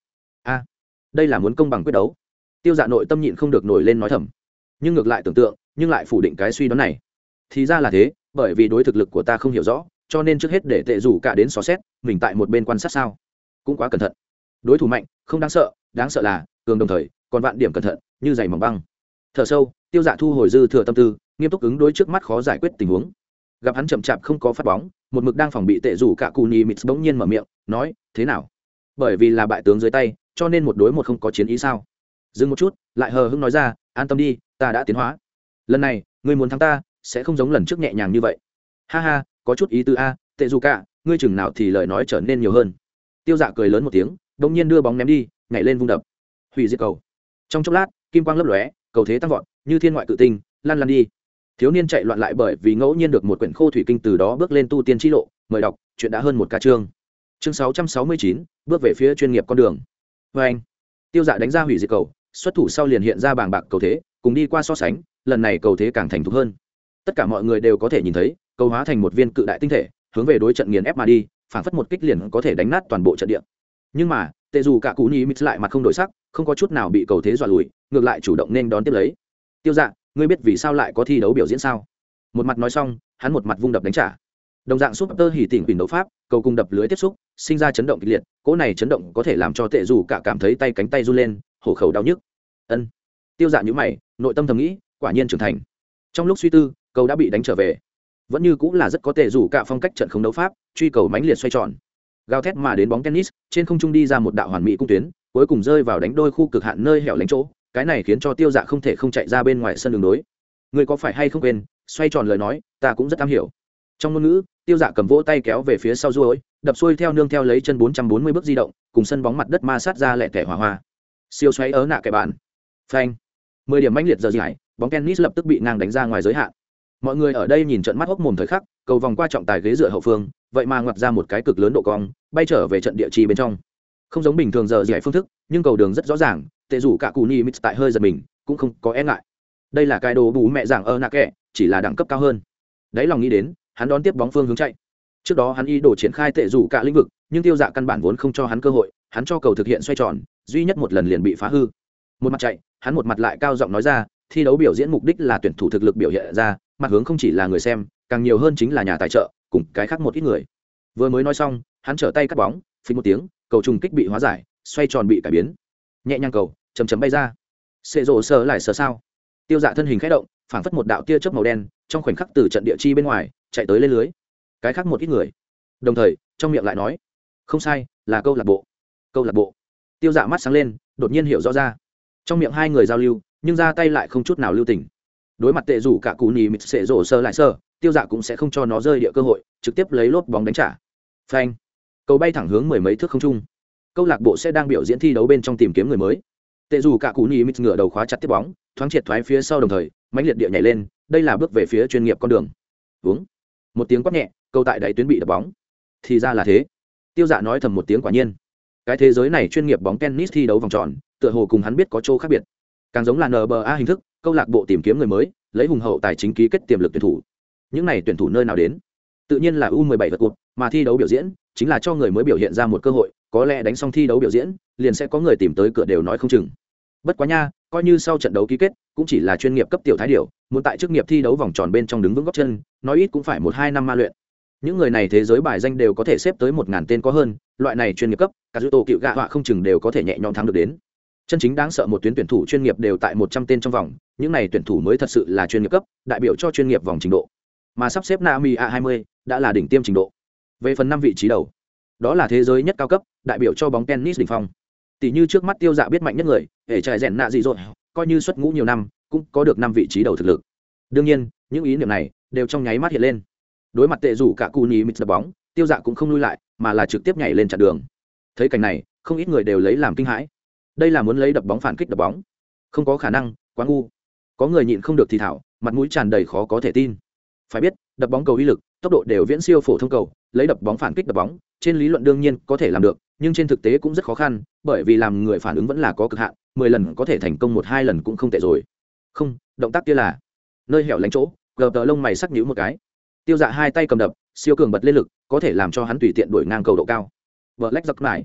a đây là muốn công bằng quyết đấu. Tiêu Dạ nội tâm nhịn không được nổi lên nói thầm, nhưng ngược lại tưởng tượng nhưng lại phủ định cái suy đoán này. Thì ra là thế, bởi vì đối thực lực của ta không hiểu rõ, cho nên trước hết để tệ rủ cả đến xó xét, mình tại một bên quan sát sao. Cũng quá cẩn thận. Đối thủ mạnh không đáng sợ, đáng sợ là cường đồng thời còn vạn điểm cẩn thận như dày mỏng băng. Thở sâu, Tiêu Dạ thu hồi dư thừa tâm tư, nghiêm túc ứng đối trước mắt khó giải quyết tình huống. Gặp hắn chậm chạp không có phát bóng, một mực đang phòng bị tệ rủ cả Cù Nhị Mịt bỗng nhiên mở miệng nói, thế nào, bởi vì là bại tướng dưới tay cho nên một đối một không có chiến ý sao? Dừng một chút lại hờ hững nói ra, an tâm đi, ta đã tiến hóa, lần này ngươi muốn thắng ta sẽ không giống lần trước nhẹ nhàng như vậy. Ha ha, có chút ý tứ a, tệ rủ cả, ngươi chừng nào thì lời nói trở nên nhiều hơn. Tiêu Dạ cười lớn một tiếng, bỗng nhiên đưa bóng ném đi, nhảy lên vung đập, hủy diệt cầu. Trong chốc lát kim quang lấp lóe, cầu thế tăng vọt như thiên ngoại cự tinh, lăn lăn đi. Thiếu niên chạy loạn lại bởi vì ngẫu nhiên được một quyển khô thủy kinh, từ đó bước lên tu tiên chi lộ. Mời đọc, chuyện đã hơn một ca chương. Chương sáu trăm sáu mươi chín, bước về phía chuyên nghiệp con đường. Và anh, Tiêu Dạ đánh ra hủy diệt cầu, xuất thủ sau liền hiện ra bàng bạc cầu thế, cùng đi qua so sánh, lần này cầu thế càng thành thục hơn. Tất cả mọi người đều có thể nhìn thấy, cầu hóa thành một viên cự đại tinh thể, hướng về đối trận nghiền ép mà đi, phảng phất một kích liền có thể đánh nát toàn bộ trận địa. Nhưng mà, tệ dù cả Cú Nhị Mịt lại mặt không đổi sắc, không có chút nào bị cầu thế dọa lùi, ngược lại chủ động nên đón tiếp lấy. Tiêu Dạ, ngươi biết vì sao lại có thi đấu biểu diễn sao? Một mặt nói xong, hắn một mặt vung đập đánh trả. Đồng dạng súp tơ hỉ tỉnh quỷ đấu pháp, cầu cùng đập lưới tiếp xúc, sinh ra chấn động kịch liệt, cỗ này chấn động có thể làm cho tệ dù cả cảm thấy tay cánh tay run lên, hổ khẩu đau nhức. Ân. Tiêu Dạ nhíu mày, nội tâm thầm nghĩ, quả nhiên trưởng thành. Trong lúc suy tư, cầu đã bị đánh trở về. Vẫn như cũng là rất có tệ dù cả phong cách trận không đấu pháp, truy cầu mãnh liệt xoay tròn. Gào thét mà đến bóng tennis, trên không trung đi ra một đạo hoàn mỹ cung tuyến, cuối cùng rơi vào đánh đôi khu cực hạn nơi hẻo lánh chỗ, cái này khiến cho Tiêu Dạ không thể không chạy ra bên ngoài sân đường đối. Người có phải hay không quên, xoay tròn lời nói, ta cũng rất am hiểu. Trong ngôn ngữ, Tiêu Dạ cầm vỗ tay kéo về phía sau ruồi, đập xuôi theo nương theo lấy chân bốn trăm bốn mươi bước di động, cùng sân bóng mặt đất ma sát ra lẻ tẻ hòa hoa. Siêu xoáy ớ nạ cái bàn. Phanh. mười điểm mãnh liệt giờ giải, bóng tennis lập tức bị ngang đánh ra ngoài giới hạn. Mọi người ở đây nhìn trận mắt hốc mồm thời khắc, cầu vòng qua trọng tài ghế dựa hậu phương, vậy mà ngoặt ra một cái cực lớn độ cong, bay trở về trận địa chi bên trong. Không giống bình thường giờ giải phương thức, nhưng cầu đường rất rõ ràng, tệ rủ cả Cù Nhị Mịt tại hơi giật mình, cũng không có e ngại. Đây là cái đồ bú mẹ giảng ơ nạ kệ, chỉ là đẳng cấp cao hơn. Đấy lòng nghĩ đến, hắn đón tiếp bóng phương hướng chạy. Trước đó hắn ý đồ triển khai tệ rủ cả lĩnh vực, nhưng Tiêu Dạ căn bản vốn không cho hắn cơ hội, hắn cho cầu thực hiện xoay tròn, duy nhất một lần liền bị phá hư. Một mặt chạy, hắn một mặt lại cao giọng nói ra, thi đấu biểu diễn mục đích là tuyển thủ thực lực biểu hiện ra, mặt hướng không chỉ là người xem, càng nhiều hơn chính là nhà tài trợ, cùng cái khác một ít người. Vừa mới nói xong, hắn trở tay cắt bóng, phình một tiếng, cầu trùng kích bị hóa giải, xoay tròn bị cải biến. Nhẹ nhàng cầu, chấm chấm bay ra. Xệ rồ sờ lại sờ sao? Tiêu Dạ thân hình khẽ động, phảng phất một đạo tia chớp màu đen, trong khoảnh khắc từ trận địa chi bên ngoài chạy tới lên lưới. Cái khác một ít người, đồng thời trong miệng lại nói, không sai, là câu lạc bộ. Câu lạc bộ. Tiêu Dạ mắt sáng lên, đột nhiên hiểu rõ ra. Trong miệng hai người giao lưu, nhưng ra tay lại không chút nào lưu tình. Đối mặt tệ rủ cả Cú Nhị Mịt xệ rồ sờ lại sờ, Tiêu Dạ cũng sẽ không cho nó rơi địa cơ hội, trực tiếp lấy lốp bóng đánh trả. Phanh. Cầu bay thẳng hướng mười mấy thước không trung. Câu lạc bộ sẽ đang biểu diễn thi đấu bên trong tìm kiếm người mới. Tệ dù cả Cú Nhị Mịt ngửa đầu khóa chặt tiếp bóng, thoáng triệt thoái phía sau đồng thời, mãnh liệt địa nhảy lên, đây là bước về phía chuyên nghiệp con đường. Uống. Một tiếng quát nhẹ, cầu tại đáy tuyến bị đập bóng. Thì ra là thế. Tiêu Dạ nói thầm một tiếng, quả nhiên. Cái thế giới này chuyên nghiệp bóng tennis thi đấu vòng tròn, tựa hồ cùng hắn biết có chỗ khác biệt. Càng giống là en bê a hình thức, câu lạc bộ tìm kiếm người mới, lấy hùng hậu tài chính ký kết tiềm lực tuyển thủ. Những này tuyển thủ nơi nào đến? Tự nhiên là u mười bảy vật cột, mà thi đấu biểu diễn chính là cho người mới biểu hiện ra một cơ hội, có lẽ đánh xong thi đấu biểu diễn, liền sẽ có người tìm tới cửa đều nói không chừng. Bất quá nha, coi như sau trận đấu ký kết, cũng chỉ là chuyên nghiệp cấp tiểu thái điểu, muốn tại chức nghiệp thi đấu vòng tròn bên trong đứng vững gót chân, nói ít cũng phải một hai năm ma luyện. Những người này thế giới bài danh đều có thể xếp tới một ngàn tên có hơn, loại này chuyên nghiệp cấp, cả dư tổ cựu gạ họa không chừng đều có thể nhẹ nhõm thắng được đến. Chân chính đáng sợ một tuyến tuyển thủ chuyên nghiệp đều tại một trăm tên trong vòng, những này tuyển thủ mới thật sự là chuyên nghiệp cấp, đại biểu cho chuyên nghiệp vòng trình độ. Mà sắp xếp Naomi a hai mươi đã là đỉnh tiêm trình độ. Về phần năm vị trí đầu, đó là thế giới nhất cao cấp, đại biểu cho bóng tennis đỉnh phong. Tỷ như trước mắt Tiêu Dạ biết mạnh nhất người, hệ trại rèn nạ gì rồi, coi như xuất ngũ nhiều năm, cũng có được năm vị trí đầu thực lực. Đương nhiên, những ý niệm này đều trong nháy mắt hiện lên. Đối mặt tệ rủ cả Cú Nhị Mịt đập bóng, Tiêu Dạ cũng không lui lại, mà là trực tiếp nhảy lên chặn đường. Thấy cảnh này, không ít người đều lấy làm kinh hãi. Đây là muốn lấy đập bóng phản kích đập bóng, không có khả năng, quá ngu. Có người nhịn không được thì thảo, mặt mũi tràn đầy khó có thể tin. Phải biết, đập bóng cầu uy lực, tốc độ đều viễn siêu phổ thông cầu, lấy đập bóng phản kích đập bóng, trên lý luận đương nhiên có thể làm được, nhưng trên thực tế cũng rất khó khăn, bởi vì làm người phản ứng vẫn là có cực hạn, mười lần có thể thành công một hai lần cũng không tệ rồi. Không, động tác kia là nơi hẻo lánh chỗ, gờ tờ lông mày sắc nhíu một cái. Tiêu Dạ hai tay cầm đập, siêu cường bật lên lực, có thể làm cho hắn tùy tiện đuổi ngang cầu độ cao. Vợ lách giật mãi.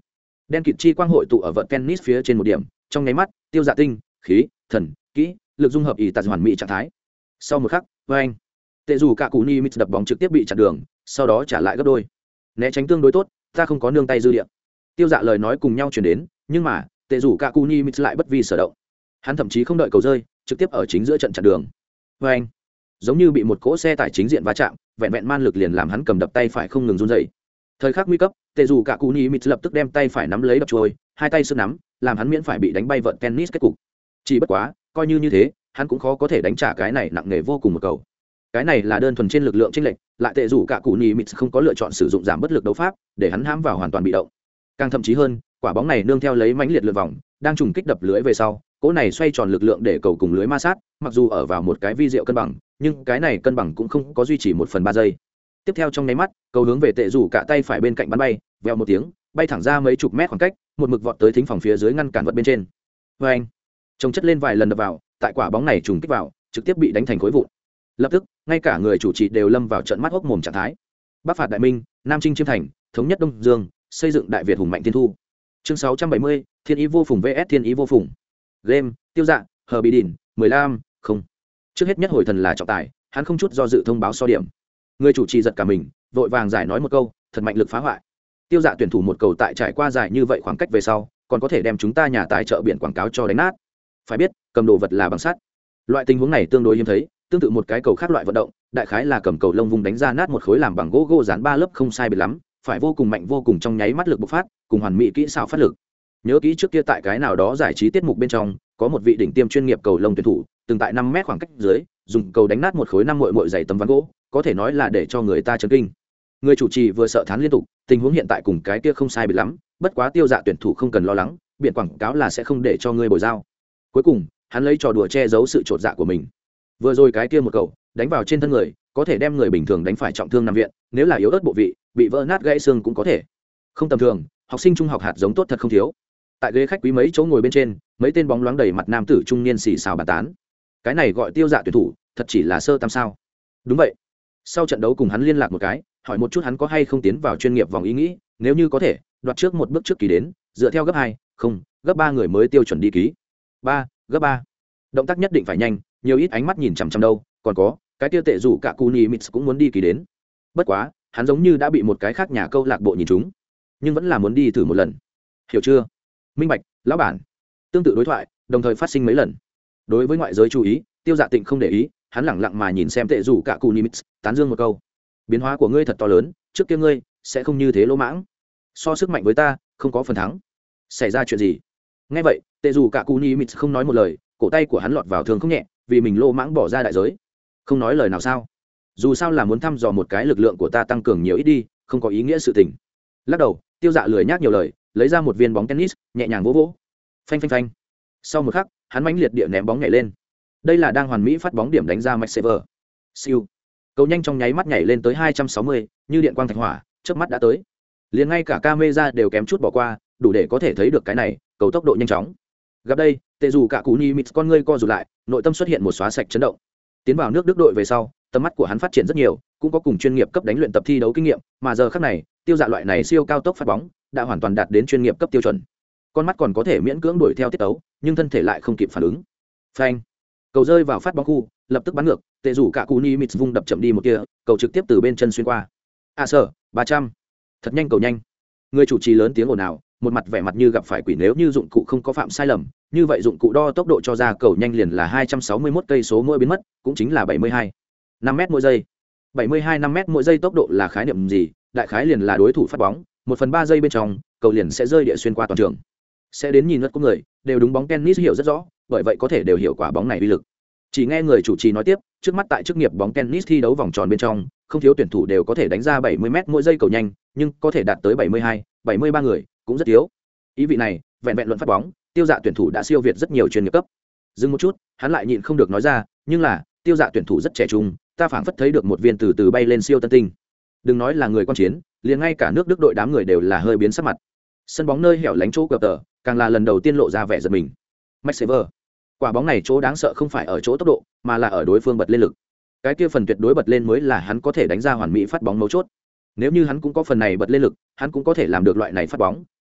đen kịt chi quang hội tụ ở vợt tennis phía trên một điểm, trong nháy mắt tiêu dạ tinh khí thần kỹ lực dung hợp ý tạt hoàn mỹ trạng thái. Sau một khắc, với anh tệ dù cả cú ni mít đập bóng trực tiếp bị chặn đường, sau đó trả lại gấp đôi. Né tránh tương đối tốt, ta không có nương tay dư địa. Tiêu dạ lời nói cùng nhau truyền đến, nhưng mà tệ dù cả cú ni mít lại bất vi sở động. Hắn thậm chí không đợi cầu rơi, trực tiếp ở chính giữa trận chặn đường. Với anh giống như bị một cỗ xe tải chính diện va chạm, vẹn vẹn man lực liền làm hắn cầm đập tay phải không ngừng run rẩy. Thời khắc nguy cấp, tệ dù cả cú ni mít lập tức đem tay phải nắm lấy đập trôi, hai tay sức nắm, làm hắn miễn phải bị đánh bay vợt tennis kết cục. Chỉ bất quá, coi như như thế, hắn cũng khó có thể đánh trả cái này nặng nề vô cùng một cầu. Cái này là đơn thuần trên lực lượng chênh lệch, lại tệ dù cả cú ni mít không có lựa chọn sử dụng giảm bất lực đấu pháp, để hắn hãm vào hoàn toàn bị động. Càng thậm chí hơn, quả bóng này nương theo lấy mãnh liệt lượn vòng, đang trùng kích đập lưới về sau, cỗ này xoay tròn lực lượng để cầu cùng lưới ma sát, mặc dù ở vào một cái vi diệu cân bằng, nhưng cái này cân bằng cũng không có duy trì một phần ba giây. Tiếp theo trong nháy mắt, cầu hướng về tệ rủ cả tay phải bên cạnh bắn bay, vèo một tiếng, bay thẳng ra mấy chục mét khoảng cách, một mực vọt tới thính phòng phía dưới ngăn cản vật bên trên. Và anh, trông chất lên vài lần đập vào, tại quả bóng này trùng kích vào, trực tiếp bị đánh thành khối vụn. Lập tức, ngay cả người chủ trì đều lâm vào trận mắt hốc mồm trạng thái. Bắc phạt đại minh, Nam chinh chiêm thành, thống nhất Đông Dương, xây dựng đại Việt hùng mạnh thiên thu. Chương sáu trăm bảy mươi, Thiên ý vô phùng vs Thiên ý vô phùng. Game, tiêu dạ, hờ bị đỉnh, mười lăm, không. Trước hết nhất hồi thần là trọng tài, hắn không chút do dự thông báo so điểm. Người chủ trì giật cả mình, vội vàng giải nói một câu, thật mạnh lực phá hoại. Tiêu dạ tuyển thủ một cầu tại trải qua dài như vậy khoảng cách về sau, còn có thể đem chúng ta nhà tài trợ biển quảng cáo cho đánh nát. Phải biết, cầm đồ vật là bằng sắt. Loại tình huống này tương đối hiếm thấy, tương tự một cái cầu khác loại vận động, đại khái là cầm cầu lông vùng đánh ra nát một khối làm bằng gỗ gỗ dán ba lớp không sai biệt lắm, phải vô cùng mạnh vô cùng trong nháy mắt lực bộc phát, cùng hoàn mỹ kỹ xảo phát lực. Nhớ kỹ trước kia tại cái nào đó giải trí tiết mục bên trong, có một vị đỉnh tiêm chuyên nghiệp cầu lông tuyển thủ, từng tại năm mét khoảng cách dưới, dùng cầu đánh nát một khối năm muội muội dày tấm ván gỗ, có thể nói là để cho người ta chấn kinh. Người chủ trì vừa sợ thán liên tục, tình huống hiện tại cùng cái kia không sai biệt lắm, bất quá tiêu dạ tuyển thủ không cần lo lắng, biển quảng cáo là sẽ không để cho ngươi bồi giao. Cuối cùng, hắn lấy trò đùa che giấu sự trột dạ của mình. Vừa rồi cái kia một cầu, đánh vào trên thân người, có thể đem người bình thường đánh phải trọng thương nằm viện, nếu là yếu ớt bộ vị, bị vỡ nát gãy xương cũng có thể. Không tầm thường, học sinh trung học hạt giống tốt thật không thiếu. Tại ghế khách quý mấy chỗ ngồi bên trên, mấy tên bóng loáng đầy mặt nam tử trung niên xì xào bàn tán. Cái này gọi tiêu dạ tuyển thủ, thật chỉ là sơ tam sao? Đúng vậy. Sau trận đấu cùng hắn liên lạc một cái, hỏi một chút hắn có hay không tiến vào chuyên nghiệp vòng ý nghĩ, nếu như có thể, đoạt trước một bước trước kỳ đến, dựa theo gấp hai, không, gấp ba người mới tiêu chuẩn đi ký. Ba, gấp ba. Động tác nhất định phải nhanh, nhiều ít ánh mắt nhìn chằm chằm đâu, còn có, cái tiêu tệ rủ cả Kuni Mits cũng muốn đi kỳ đến. Bất quá, hắn giống như đã bị một cái khác nhà câu lạc bộ nhìn trúng, nhưng vẫn là muốn đi thử một lần. Hiểu chưa? Minh bạch, lão bản. Tương tự đối thoại, đồng thời phát sinh mấy lần. Đối với ngoại giới chú ý, Tiêu Dạ Tịnh không để ý, hắn lẳng lặng mà nhìn xem tệ rủ cả Kuni Mits, tán dương một câu. Biến hóa của ngươi thật to lớn, trước kia ngươi sẽ không như thế lỗ mãng. So sức mạnh với ta, không có phần thắng. Xảy ra chuyện gì? Nghe vậy, tệ rủ cả Kuni Mits không nói một lời, cổ tay của hắn lọt vào thương không nhẹ, vì mình lỗ mãng bỏ ra đại giới. Không nói lời nào sao? Dù sao là muốn thăm dò một cái lực lượng của ta tăng cường nhiều ít đi, không có ý nghĩa sự tình. Lắc đầu, Tiêu Dạ lười nhác nhiều lời, lấy ra một viên bóng tennis, nhẹ nhàng vỗ vỗ. Phanh phanh phanh. Sau một khắc, hắn mãnh liệt địa ném bóng nhảy lên. Đây là đang hoàn mỹ phát bóng điểm đánh ra Max Sever. Siêu. Cầu nhanh trong nháy mắt nhảy lên tới hai trăm sáu mươi, như điện quang thạch hỏa, chớp mắt đã tới. Liền ngay cả camera đều kém chút bỏ qua, đủ để có thể thấy được cái này, cầu tốc độ nhanh chóng. Gặp đây, tệ dù cả cú ni mịt con ngươi co rụt lại, nội tâm xuất hiện một xóa sạch chấn động. Tiến vào nước Đức đội về sau, tầm mắt của hắn phát triển rất nhiều, cũng có cùng chuyên nghiệp cấp đánh luyện tập thi đấu kinh nghiệm, mà giờ khắc này, Tiêu Dạ loại này siêu cao tốc phát bóng, đã hoàn toàn đạt đến chuyên nghiệp cấp tiêu chuẩn. Con mắt còn có thể miễn cưỡng đuổi theo tiết tấu, nhưng thân thể lại không kịp phản ứng. Phanh. Cầu rơi vào phát bóng khu, lập tức bắn ngược, tệ rủ cả Kuni Mits vung đập chậm đi một kia, cầu trực tiếp từ bên chân xuyên qua. A sở, ba trăm. Thật nhanh cầu nhanh. Người chủ trì lớn tiếng ồn ào, một mặt vẻ mặt như gặp phải quỷ nếu như dụng cụ không có phạm sai lầm, như vậy dụng cụ đo tốc độ cho ra cầu nhanh liền là hai trăm sáu mươi mốt cây số mỗi biến mất, cũng chính là bảy mươi hai năm mét mỗi giây. bảy mươi hai năm mét mỗi giây tốc độ là khái niệm gì? Đại khái liền là đối thủ phát bóng, một phần ba giây bên trong, cầu liền sẽ rơi địa xuyên qua toàn trường. Sẽ đến nhìn lướt của người, đều đúng bóng tennis hiểu rất rõ, bởi vậy có thể đều hiểu quả bóng này uy lực. Chỉ nghe người chủ trì nói tiếp, trước mắt tại chức nghiệp bóng tennis thi đấu vòng tròn bên trong, không thiếu tuyển thủ đều có thể đánh ra bảy mươi mét mỗi giây cầu nhanh, nhưng có thể đạt tới bảy mươi hai, bảy mươi ba người, cũng rất thiếu. Ý vị này, vẹn vẹn luận phát bóng, Tiêu Dạ tuyển thủ đã siêu việt rất nhiều chuyên nghiệp cấp. Dừng một chút, hắn lại nhịn không được nói ra, nhưng là, Tiêu Dạ tuyển thủ rất trẻ trung, ta phảng phất thấy được một viên từ từ bay lên siêu tân tinh. Đừng nói là người quan chiến, liền ngay cả nước Đức đội đám người đều là hơi biến sắc mặt. Sân bóng nơi hẻo lánh chỗ cờ tờ, càng là lần đầu tiên lộ ra vẻ giật mình. Max Sever. Quả bóng này chỗ đáng sợ không phải ở chỗ tốc độ, mà là ở đối phương bật lên lực. Cái kia phần tuyệt đối bật lên mới là hắn có thể đánh ra hoàn mỹ phát bóng mấu chốt. Nếu như hắn cũng có phần này bật lên lực, hắn cũng có thể làm được loại này phát bóng,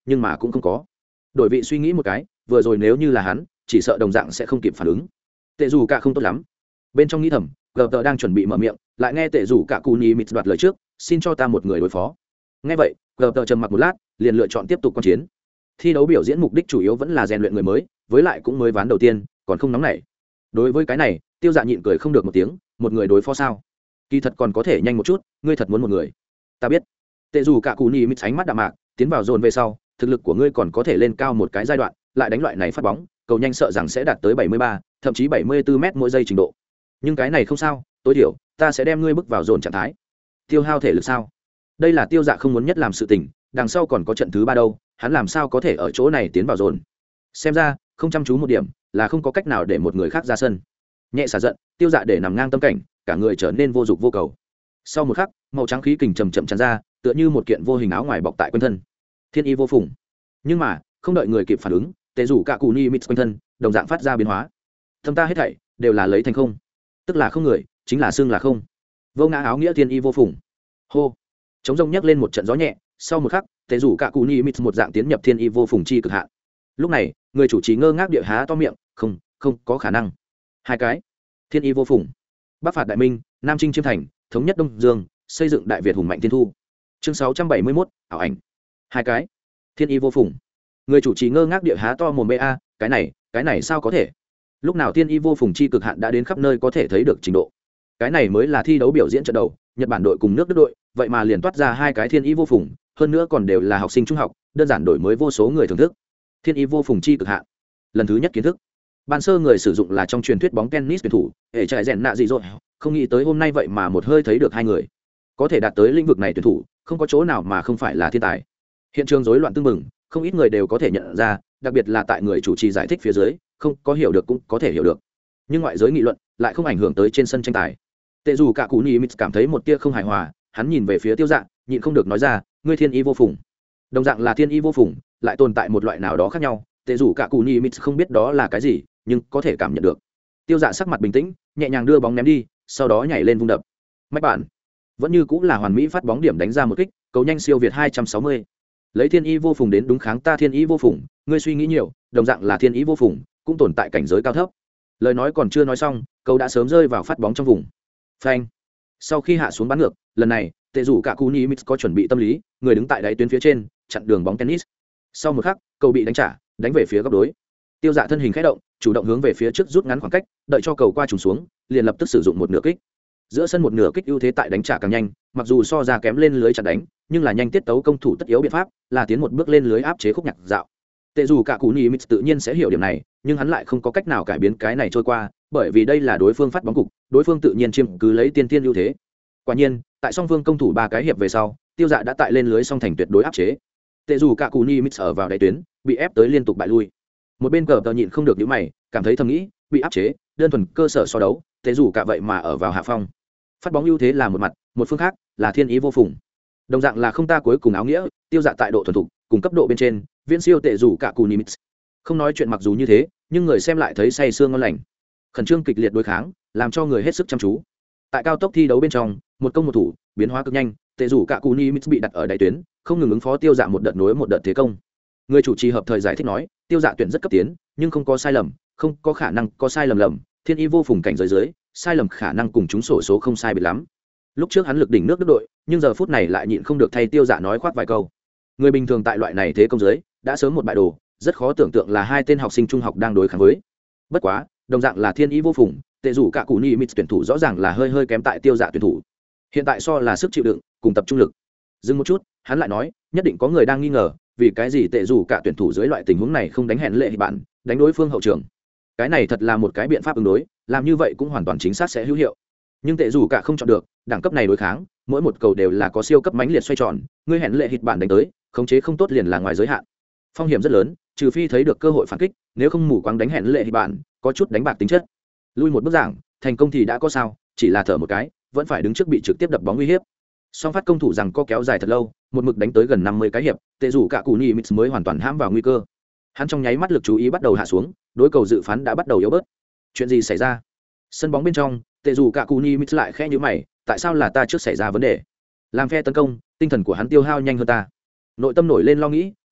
nhưng mà cũng không có. Đổi vị suy nghĩ một cái, vừa rồi nếu như là hắn, chỉ sợ đồng dạng sẽ không kịp phản ứng. Tệ dù cả không tốt lắm. Bên trong nghĩ thầm, gờ tờ đang chuẩn bị mở miệng, lại nghe tệ dù cả cù nhì mịt đoạt lời trước, xin cho ta một người đối phó. Nghe vậy, gờ tờ trầm mặc một lát, liền lựa chọn tiếp tục quan chiến. Thi đấu biểu diễn mục đích chủ yếu vẫn là rèn luyện người mới, với lại cũng mới ván đầu tiên, còn không nóng nảy. Đối với cái này, Tiêu Dạ nhịn cười không được một tiếng, một người đối phó sao? Kỳ thật còn có thể nhanh một chút, ngươi thật muốn một người? Ta biết. Tệ dù cả cù nhì mịt ánh mắt đạm mạc, tiến vào dồn về sau, thực lực của ngươi còn có thể lên cao một cái giai đoạn, lại đánh loại này phát bóng, cầu nhanh sợ rằng sẽ đạt tới bảy mươi ba, thậm chí bảy mươi tư mét mỗi giây trình độ. Nhưng cái này không sao, tối thiểu ta sẽ đem ngươi bước vào dồn trạng thái. Tiêu hao thể lực sao? Đây là Tiêu Dạ không muốn nhất làm sự tình, đằng sau còn có trận thứ ba đâu, hắn làm sao có thể ở chỗ này tiến vào dồn? Xem ra, không chăm chú một điểm, là không có cách nào để một người khác ra sân. Nhẹ xả giận, Tiêu Dạ để nằm ngang tâm cảnh, cả người trở nên vô dục vô cầu. Sau một khắc, màu trắng khí kình chậm chậm tràn ra, tựa như một kiện vô hình áo ngoài bọc tại quanh thân. Thiên y vô phùng. Nhưng mà, không đợi người kịp phản ứng, tệ rủ cả cù ni mít quanh thân, đồng dạng phát ra biến hóa. Thâm ta hết thảy đều là lấy thành không, tức là không người, chính là xương là không. Vô ngã áo nghĩa thiên y vô phùng. Hô. Chống rông nhấc lên một trận gió nhẹ, sau một khắc, tệ rủ cả cù ni mít một dạng tiến nhập thiên y vô phùng chi cực hạn. Lúc này, người chủ trì ngơ ngác địa há to miệng, không, không có khả năng. Hai cái. Thiên y vô phùng. Bắc phạt đại minh, nam chinh chiêm thành, thống nhất đông dương, xây dựng đại việt hùng mạnh thiên thu. Chương sáu trăm bảy mươi mốt, ảo ảnh. Hai cái. Thiên y vô phùng. Người chủ trì ngơ ngác địa há to mồm ba, cái này, cái này sao có thể? Lúc nào thiên y vô phùng chi cực hạn đã đến khắp nơi có thể thấy được trình độ. Cái này mới là thi đấu biểu diễn trận đầu, Nhật Bản đội cùng nước Đức đội, vậy mà liền toát ra hai cái thiên y vô phùng, hơn nữa còn đều là học sinh trung học, đơn giản đổi mới vô số người thưởng thức. Thiên y vô phùng chi cực hạn. Lần thứ nhất kiến thức. Ban sơ người sử dụng là trong truyền thuyết bóng tennis tuyển thủ, hệ chạy rèn nạ gì rồi, không nghĩ tới hôm nay vậy mà một hơi thấy được hai người. Có thể đạt tới lĩnh vực này tuyển thủ, không có chỗ nào mà không phải là thiên tài. Hiện trường rối loạn tương mừng, không ít người đều có thể nhận ra, đặc biệt là tại người chủ trì giải thích phía dưới, không có hiểu được cũng có thể hiểu được. Nhưng ngoại giới nghị luận lại không ảnh hưởng tới trên sân tranh tài. Tệ dù cả Cú Nhi Mít cảm thấy một tia không hài hòa, hắn nhìn về phía Tiêu Dạ, nhịn không được nói ra, ngươi thiên y vô phùng. Đồng dạng là thiên y vô phùng, lại tồn tại một loại nào đó khác nhau, Tệ dù cả Cú Nhi Mít không biết đó là cái gì, nhưng có thể cảm nhận được. Tiêu Dạ sắc mặt bình tĩnh, nhẹ nhàng đưa bóng ném đi, sau đó nhảy lên vung đập. Mạch bạn, vẫn như cũng là hoàn mỹ phát bóng điểm đánh ra một kích, cầu nhanh siêu việt hai trăm sáu mươi. Lấy thiên y vô phùng đến đúng kháng ta thiên y vô phùng, ngươi suy nghĩ nhiều, đồng dạng là thiên y vô phùng, cũng tồn tại cảnh giới cao thấp. Lời nói còn chưa nói xong, cầu đã sớm rơi vào phát bóng trong vùng. Phanh. Sau khi hạ xuống bắn ngược, lần này, Tệ dù cả Kuni Mix có chuẩn bị tâm lý, người đứng tại đáy tuyến phía trên, chặn đường bóng tennis. Sau một khắc, cầu bị đánh trả, đánh về phía góc đối. Tiêu Dạ thân hình khẽ động, chủ động hướng về phía trước rút ngắn khoảng cách, đợi cho cầu qua trùng xuống, liền lập tức sử dụng một nửa kích. Giữa sân một nửa kích ưu thế tại đánh trả càng nhanh, mặc dù so ra kém lên lưới chặn đánh, nhưng là nhanh tiết tấu công thủ tất yếu biện pháp, là tiến một bước lên lưới áp chế khúc nhạc dạo. Tệ dù cả Kuni Mix tự nhiên sẽ hiểu điểm này, nhưng hắn lại không có cách nào cải biến cái này trôi qua, bởi vì đây là đối phương phát bóng cục, đối phương tự nhiên chiếm cứ lấy tiên tiên ưu thế. Quả nhiên, tại song phương công thủ ba cái hiệp về sau, Tiêu Dạ đã tại lên lưới song thành tuyệt đối áp chế. Tệ dù cả Kuni Mix ở vào đáy tuyến, bị ép tới liên tục bại lui. Một bên cờ tờ nhịn không được nhíu mày, cảm thấy thầm nghĩ, bị áp chế, đơn thuần cơ sở so đấu, tệ dù cả vậy mà ở vào hạ phong. Phát bóng ưu thế là một mặt, một phương khác là thiên ý vô phùng. Đồng dạng là không ta cuối cùng áo nghĩa, Tiêu Dạ tại độ thuần thục, cùng cấp độ bên trên, viễn siêu tệ dù cả Kuni Mix. Không nói chuyện mặc dù như thế, nhưng người xem lại thấy say sương ngon lành. Khẩn trương kịch liệt đối kháng, làm cho người hết sức chăm chú. Tại cao tốc thi đấu bên trong, một công một thủ, biến hóa cực nhanh, tệ dù cả Kuni Mix bị đặt ở đáy tuyến, không ngừng ứng phó Tiêu Dạ một đợt nối một đợt thế công. Người chủ trì hợp thời giải thích nói, Tiêu Dạ tuyển rất cấp tiến, nhưng không có sai lầm, không có khả năng có sai lầm lầm, thiên y vô phùng cảnh giới dưới, sai lầm khả năng cùng chúng sổ số không sai biệt lắm. Lúc trước hắn lực đỉnh nước Đức đội, nhưng giờ phút này lại nhịn không được thay Tiêu Dạ nói khoác vài câu. Người bình thường tại loại này thế công dưới, đã sớm một bại đồ, rất khó tưởng tượng là hai tên học sinh trung học đang đối kháng với. Bất quá, đồng dạng là thiên ý vô phùng, tệ dù cả cụ ni mít tuyển thủ rõ ràng là hơi hơi kém tại Tiêu Dạ tuyển thủ. Hiện tại so là sức chịu đựng, cùng tập trung lực. Dừng một chút, hắn lại nói, nhất định có người đang nghi ngờ, vì cái gì tệ dù cả tuyển thủ dưới loại tình huống này không đánh hẹn lệ thì bạn, đánh đối phương hậu trường. Cái này thật là một cái biện pháp ứng đối, làm như vậy cũng hoàn toàn chính xác sẽ hữu hiệu. Nhưng tệ dù cả không chọn được, đẳng cấp này đối kháng, mỗi một cầu đều là có siêu cấp mãnh liệt xoay tròn, ngươi hẹn lệ hịt bạn đánh tới, khống chế không tốt liền là ngoài giới hạn. Phong hiểm rất lớn, trừ phi thấy được cơ hội phản kích, nếu không mù quáng đánh hẹn lệ hịt bạn, có chút đánh bạc tính chất. Lui một bước giảng, thành công thì đã có sao, chỉ là thở một cái, vẫn phải đứng trước bị trực tiếp đập bóng uy hiếp. Song phát công thủ rằng có kéo dài thật lâu, một mực đánh tới gần năm mươi cái hiệp, tệ dù cả Kuni Mix mới hoàn toàn hãm vào nguy cơ. Hắn trong nháy mắt lực chú ý bắt đầu hạ xuống, đối cầu dự phán đã bắt đầu yếu bớt. Chuyện gì xảy ra? Sân bóng bên trong, tệ dù cả Kuni Mix lại khẽ nhíu mày, tại sao là ta trước xảy ra vấn đề? Làm phe tấn công, tinh thần của hắn tiêu hao nhanh hơn ta. Nội tâm nổi lên lo nghĩ,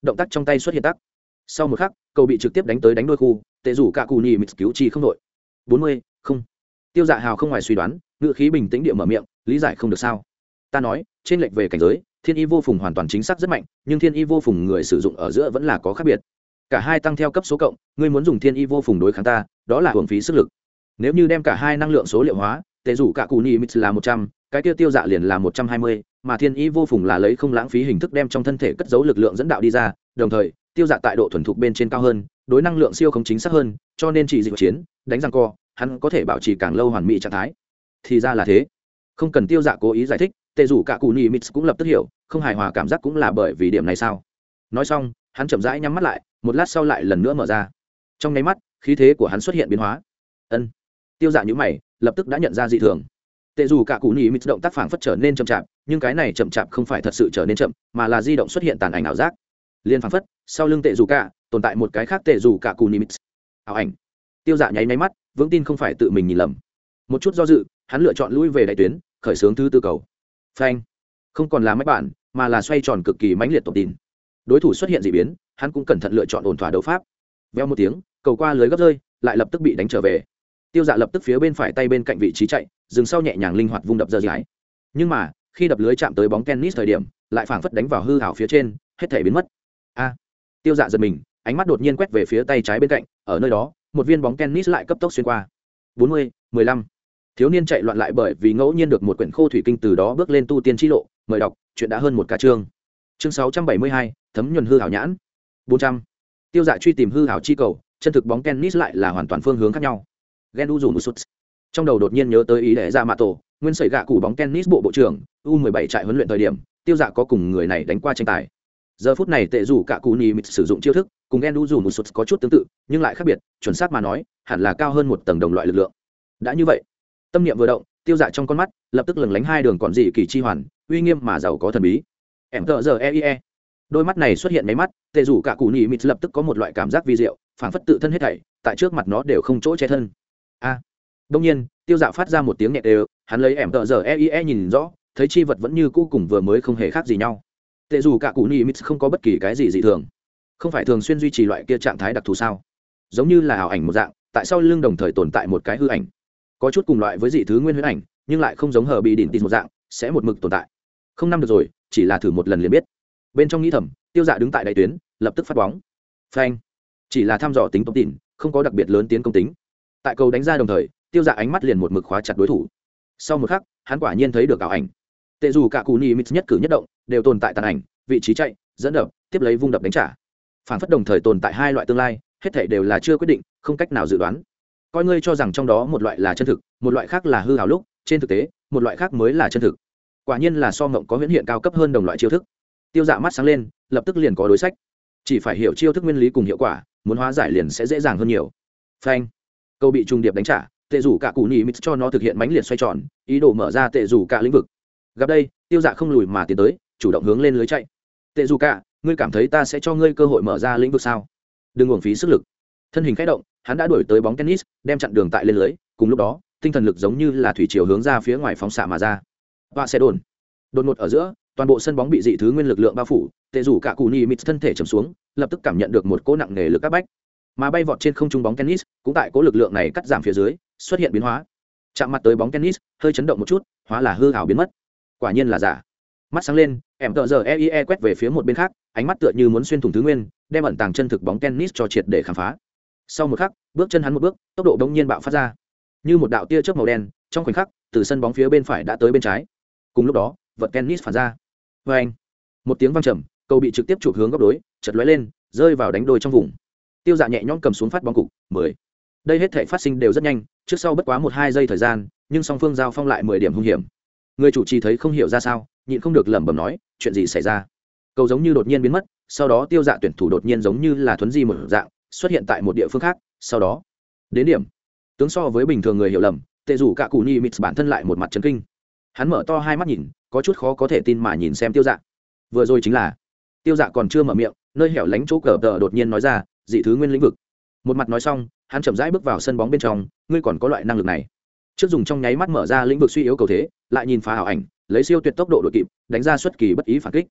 động tác trong tay xuất hiện tắc. Sau một khắc, cầu bị trực tiếp đánh tới đánh đôi khu, tệ rủ cả cù nhì mịt cứu chi không đội. bốn mươi, không. Tiêu Dạ Hào không ngoài suy đoán, ngữ khí bình tĩnh địa mở miệng, lý giải không được sao? Ta nói, trên lệch về cảnh giới, Thiên Y vô phùng hoàn toàn chính xác rất mạnh, nhưng Thiên Y vô phùng người sử dụng ở giữa vẫn là có khác biệt. Cả hai tăng theo cấp số cộng, ngươi muốn dùng Thiên Y vô phùng đối kháng ta, đó là hưởng phí sức lực. Nếu như đem cả hai năng lượng số liệu hóa, tệ rủ cả cù nhì mịt là một trăm, cái kia Tiêu Dạ liền là một trăm hai mươi, mà Thiên Y vô phùng là lấy không lãng phí hình thức đem trong thân thể cất giấu lực lượng dẫn đạo đi ra, đồng thời, Tiêu Dạ tại độ thuần thục bên trên cao hơn, đối năng lượng siêu không chính xác hơn, cho nên chỉ dịch chiến, đánh răng co, hắn có thể bảo trì càng lâu hoàn mỹ trạng thái. Thì ra là thế. Không cần Tiêu Dạ cố ý giải thích, tệ rủ cả cù nhì mịt cũng lập tức hiểu, không hài hòa cảm giác cũng là bởi vì điểm này sao? Nói xong, hắn chậm rãi nhắm mắt lại, một lát sau lại lần nữa mở ra. Trong nháy mắt, khí thế của hắn xuất hiện biến hóa. Ân. Tiêu Dạ nhíu mày, lập tức đã nhận ra dị thường. Tệ dù cả cụ nhì mịt động tác phảng phất trở nên chậm chạp, nhưng cái này chậm chạp không phải thật sự trở nên chậm, mà là di động xuất hiện tàn ảnh ảo giác. Liên phảng phất, sau lưng tệ dù cả, tồn tại một cái khác tệ dù cả cụ nhì mịt. Ảo ảnh. Tiêu Dạ nháy nháy mắt, vững tin không phải tự mình nhìn lầm. Một chút do dự, hắn lựa chọn lui về đại tuyến, khởi xướng thứ tư cầu. Phanh. Không còn là mấy bạn, mà là xoay tròn cực kỳ mãnh liệt tột tin. Đối thủ xuất hiện dị biến, hắn cũng cẩn thận lựa chọn ổn thỏa đấu pháp. Veo một tiếng, cầu qua lưới gấp rơi, lại lập tức bị đánh trở về. Tiêu Dạ lập tức phía bên phải tay bên cạnh vị trí chạy, dừng sau nhẹ nhàng linh hoạt vung đập giơ giái. Nhưng mà, khi đập lưới chạm tới bóng tennis thời điểm, lại phảng phất đánh vào hư ảo phía trên, hết thể biến mất. A! Tiêu Dạ giật mình, ánh mắt đột nhiên quét về phía tay trái bên cạnh, ở nơi đó, một viên bóng tennis lại cấp tốc xuyên qua. bốn mươi, mười lăm. Thiếu niên chạy loạn lại bởi vì ngẫu nhiên được một quyển khô thủy kinh từ đó bước lên tu tiên chi lộ, mời đọc, chuyện đã hơn một cả chương. Chương sáu trăm bảy mươi hai, thấm nhuần hư ảo nhãn. bốn trăm. Tiêu Dạ truy tìm hư ảo chi cầu, chân thực bóng tennis lại là hoàn toàn phương hướng khác nhau. Gendu dùng một sút. Trong đầu đột nhiên nhớ tới ý đệ ra mạ tổ, nguyên sẩy gạ củ bóng tennis bộ bộ trưởng, u mười bảy trại huấn luyện thời điểm, Tiêu Dạ có cùng người này đánh qua tranh tài. Giờ phút này tệ rủ cả cù nhì mịt sử dụng chiêu thức, cùng Gendu dùng một sút có chút tương tự, nhưng lại khác biệt, chuẩn xác mà nói, hẳn là cao hơn một tầng đồng loại lực lượng. Đã như vậy, tâm niệm vừa động, Tiêu Dạ trong con mắt lập tức lừng lánh hai đường còn dị kỳ chi hoàn, uy nghiêm mà giàu có thần bí. Em tờ giờ e đôi mắt này xuất hiện mấy mắt, tệ rủ cả cù nhì mịt lập tức có một loại cảm giác vi diệu, phảng phất tự thân hết thảy tại trước mặt nó đều không chỗ che thân. A. À. Đông nhiên, Tiêu Dạ phát ra một tiếng nhẹ đều, hắn lấy em tờ giờ e nhìn rõ, thấy chi vật vẫn như cũ cùng vừa mới không hề khác gì nhau. Tệ rủ cả cù nhì mịt không có bất kỳ cái gì dị thường, không phải thường xuyên duy trì loại kia trạng thái đặc thù sao? Giống như là ảo ảnh một dạng, tại sao lưng đồng thời tồn tại một cái hư ảnh, có chút cùng loại với dị thứ nguyên huyễn ảnh, nhưng lại không giống hờ bị đỉnh tịt một dạng, sẽ một mực tồn tại. Không năm được rồi, chỉ là thử một lần liền biết. Bên trong nghĩ thầm, Tiêu Dạ đứng tại đại tuyến, lập tức phát bóng. Phanh. Chỉ là thăm dò tính tốc tịn, không có đặc biệt lớn tiến công tính. Tại cầu đánh ra đồng thời, Tiêu Dạ ánh mắt liền một mực khóa chặt đối thủ. Sau một khắc, hắn quả nhiên thấy được ảo ảnh. Tệ dù cả cù nhì mịt nhất cử nhất động đều tồn tại tàn ảnh, vị trí chạy, dẫn đập, tiếp lấy vung đập đánh trả. Phản phất đồng thời tồn tại hai loại tương lai, hết thảy đều là chưa quyết định, không cách nào dự đoán. Coi ngươi cho rằng trong đó một loại là chân thực, một loại khác là hư ảo lúc, trên thực tế, một loại khác mới là chân thực. Quả nhiên là so ngộng có huyễn hiện cao cấp hơn đồng loại chiêu thức. Tiêu Dạ mắt sáng lên, lập tức liền có đối sách. Chỉ phải hiểu chiêu thức nguyên lý cùng hiệu quả, muốn hóa giải liền sẽ dễ dàng hơn nhiều. Phanh. Câu bị trùng điệp đánh trả, tệ rủ cả cụ nhì mịt cho nó thực hiện mãnh liệt xoay tròn, ý đồ mở ra tệ rủ cả lĩnh vực. Gặp đây, Tiêu Dạ không lùi mà tiến tới, chủ động hướng lên lưới chạy. Tệ rủ cả, ngươi cảm thấy ta sẽ cho ngươi cơ hội mở ra lĩnh vực sao? Đừng uổng phí sức lực. Thân hình khẽ động, hắn đã đuổi tới bóng tennis, đem chặn đường tại lên lưới, cùng lúc đó, tinh thần lực giống như là thủy triều hướng ra phía ngoài phóng xạ mà ra. Và xe đồn. Đột ngột ở giữa, toàn bộ sân bóng bị dị thứ nguyên lực lượng bao phủ, tệ rủ cả cụ nhì mịt thân thể trầm xuống, lập tức cảm nhận được một cỗ nặng nề lực áp bách. Mà bay vọt trên không trung bóng tennis, cũng tại cỗ lực lượng này cắt giảm phía dưới, xuất hiện biến hóa. Chạm mặt tới bóng tennis, hơi chấn động một chút, hóa là hư ảo biến mất. Quả nhiên là giả. Mắt sáng lên, em tờ giờ e quét về phía một bên khác, ánh mắt tựa như muốn xuyên thủng thứ nguyên, đem ẩn tàng chân thực bóng tennis cho triệt để khám phá. Sau một khắc, bước chân hắn một bước, tốc độ bỗng nhiên bạo phát ra, như một đạo tia chớp màu đen, trong khoảnh khắc, từ sân bóng phía bên phải đã tới bên trái. Cùng lúc đó, vật tennis phản ra. Và anh, một tiếng vang trầm, cầu bị trực tiếp chụp hướng góc đối, chật lóe lên, rơi vào đánh đôi trong vùng. Tiêu Dạ nhẹ nhõm cầm xuống phát bóng cục, mười. Đây hết thể phát sinh đều rất nhanh, trước sau bất quá một hai giây thời gian, nhưng song phương giao phong lại mười điểm hung hiểm. Người chủ trì thấy không hiểu ra sao, nhịn không được lẩm bẩm nói, chuyện gì xảy ra? Cầu giống như đột nhiên biến mất, sau đó Tiêu Dạ tuyển thủ đột nhiên giống như là thuấn di một dạng, xuất hiện tại một địa phương khác, sau đó đến điểm. Tướng so với bình thường người hiểu lầm, tệ rủ cả cụ nhì mịt bản thân lại một mặt chấn kinh. Hắn mở to hai mắt nhìn, có chút khó có thể tin mà nhìn xem Tiêu Dạ. Vừa rồi chính là Tiêu Dạ còn chưa mở miệng, nơi hẻo lánh chỗ cờ tờ đột nhiên nói ra, dị thứ nguyên lĩnh vực. Một mặt nói xong, hắn chậm rãi bước vào sân bóng bên trong, ngươi còn có loại năng lực này. Trước dùng trong nháy mắt mở ra lĩnh vực suy yếu cầu thế, lại nhìn phá ảo ảnh, lấy siêu tuyệt tốc độ đội kịp, đánh ra xuất kỳ bất ý phản kích.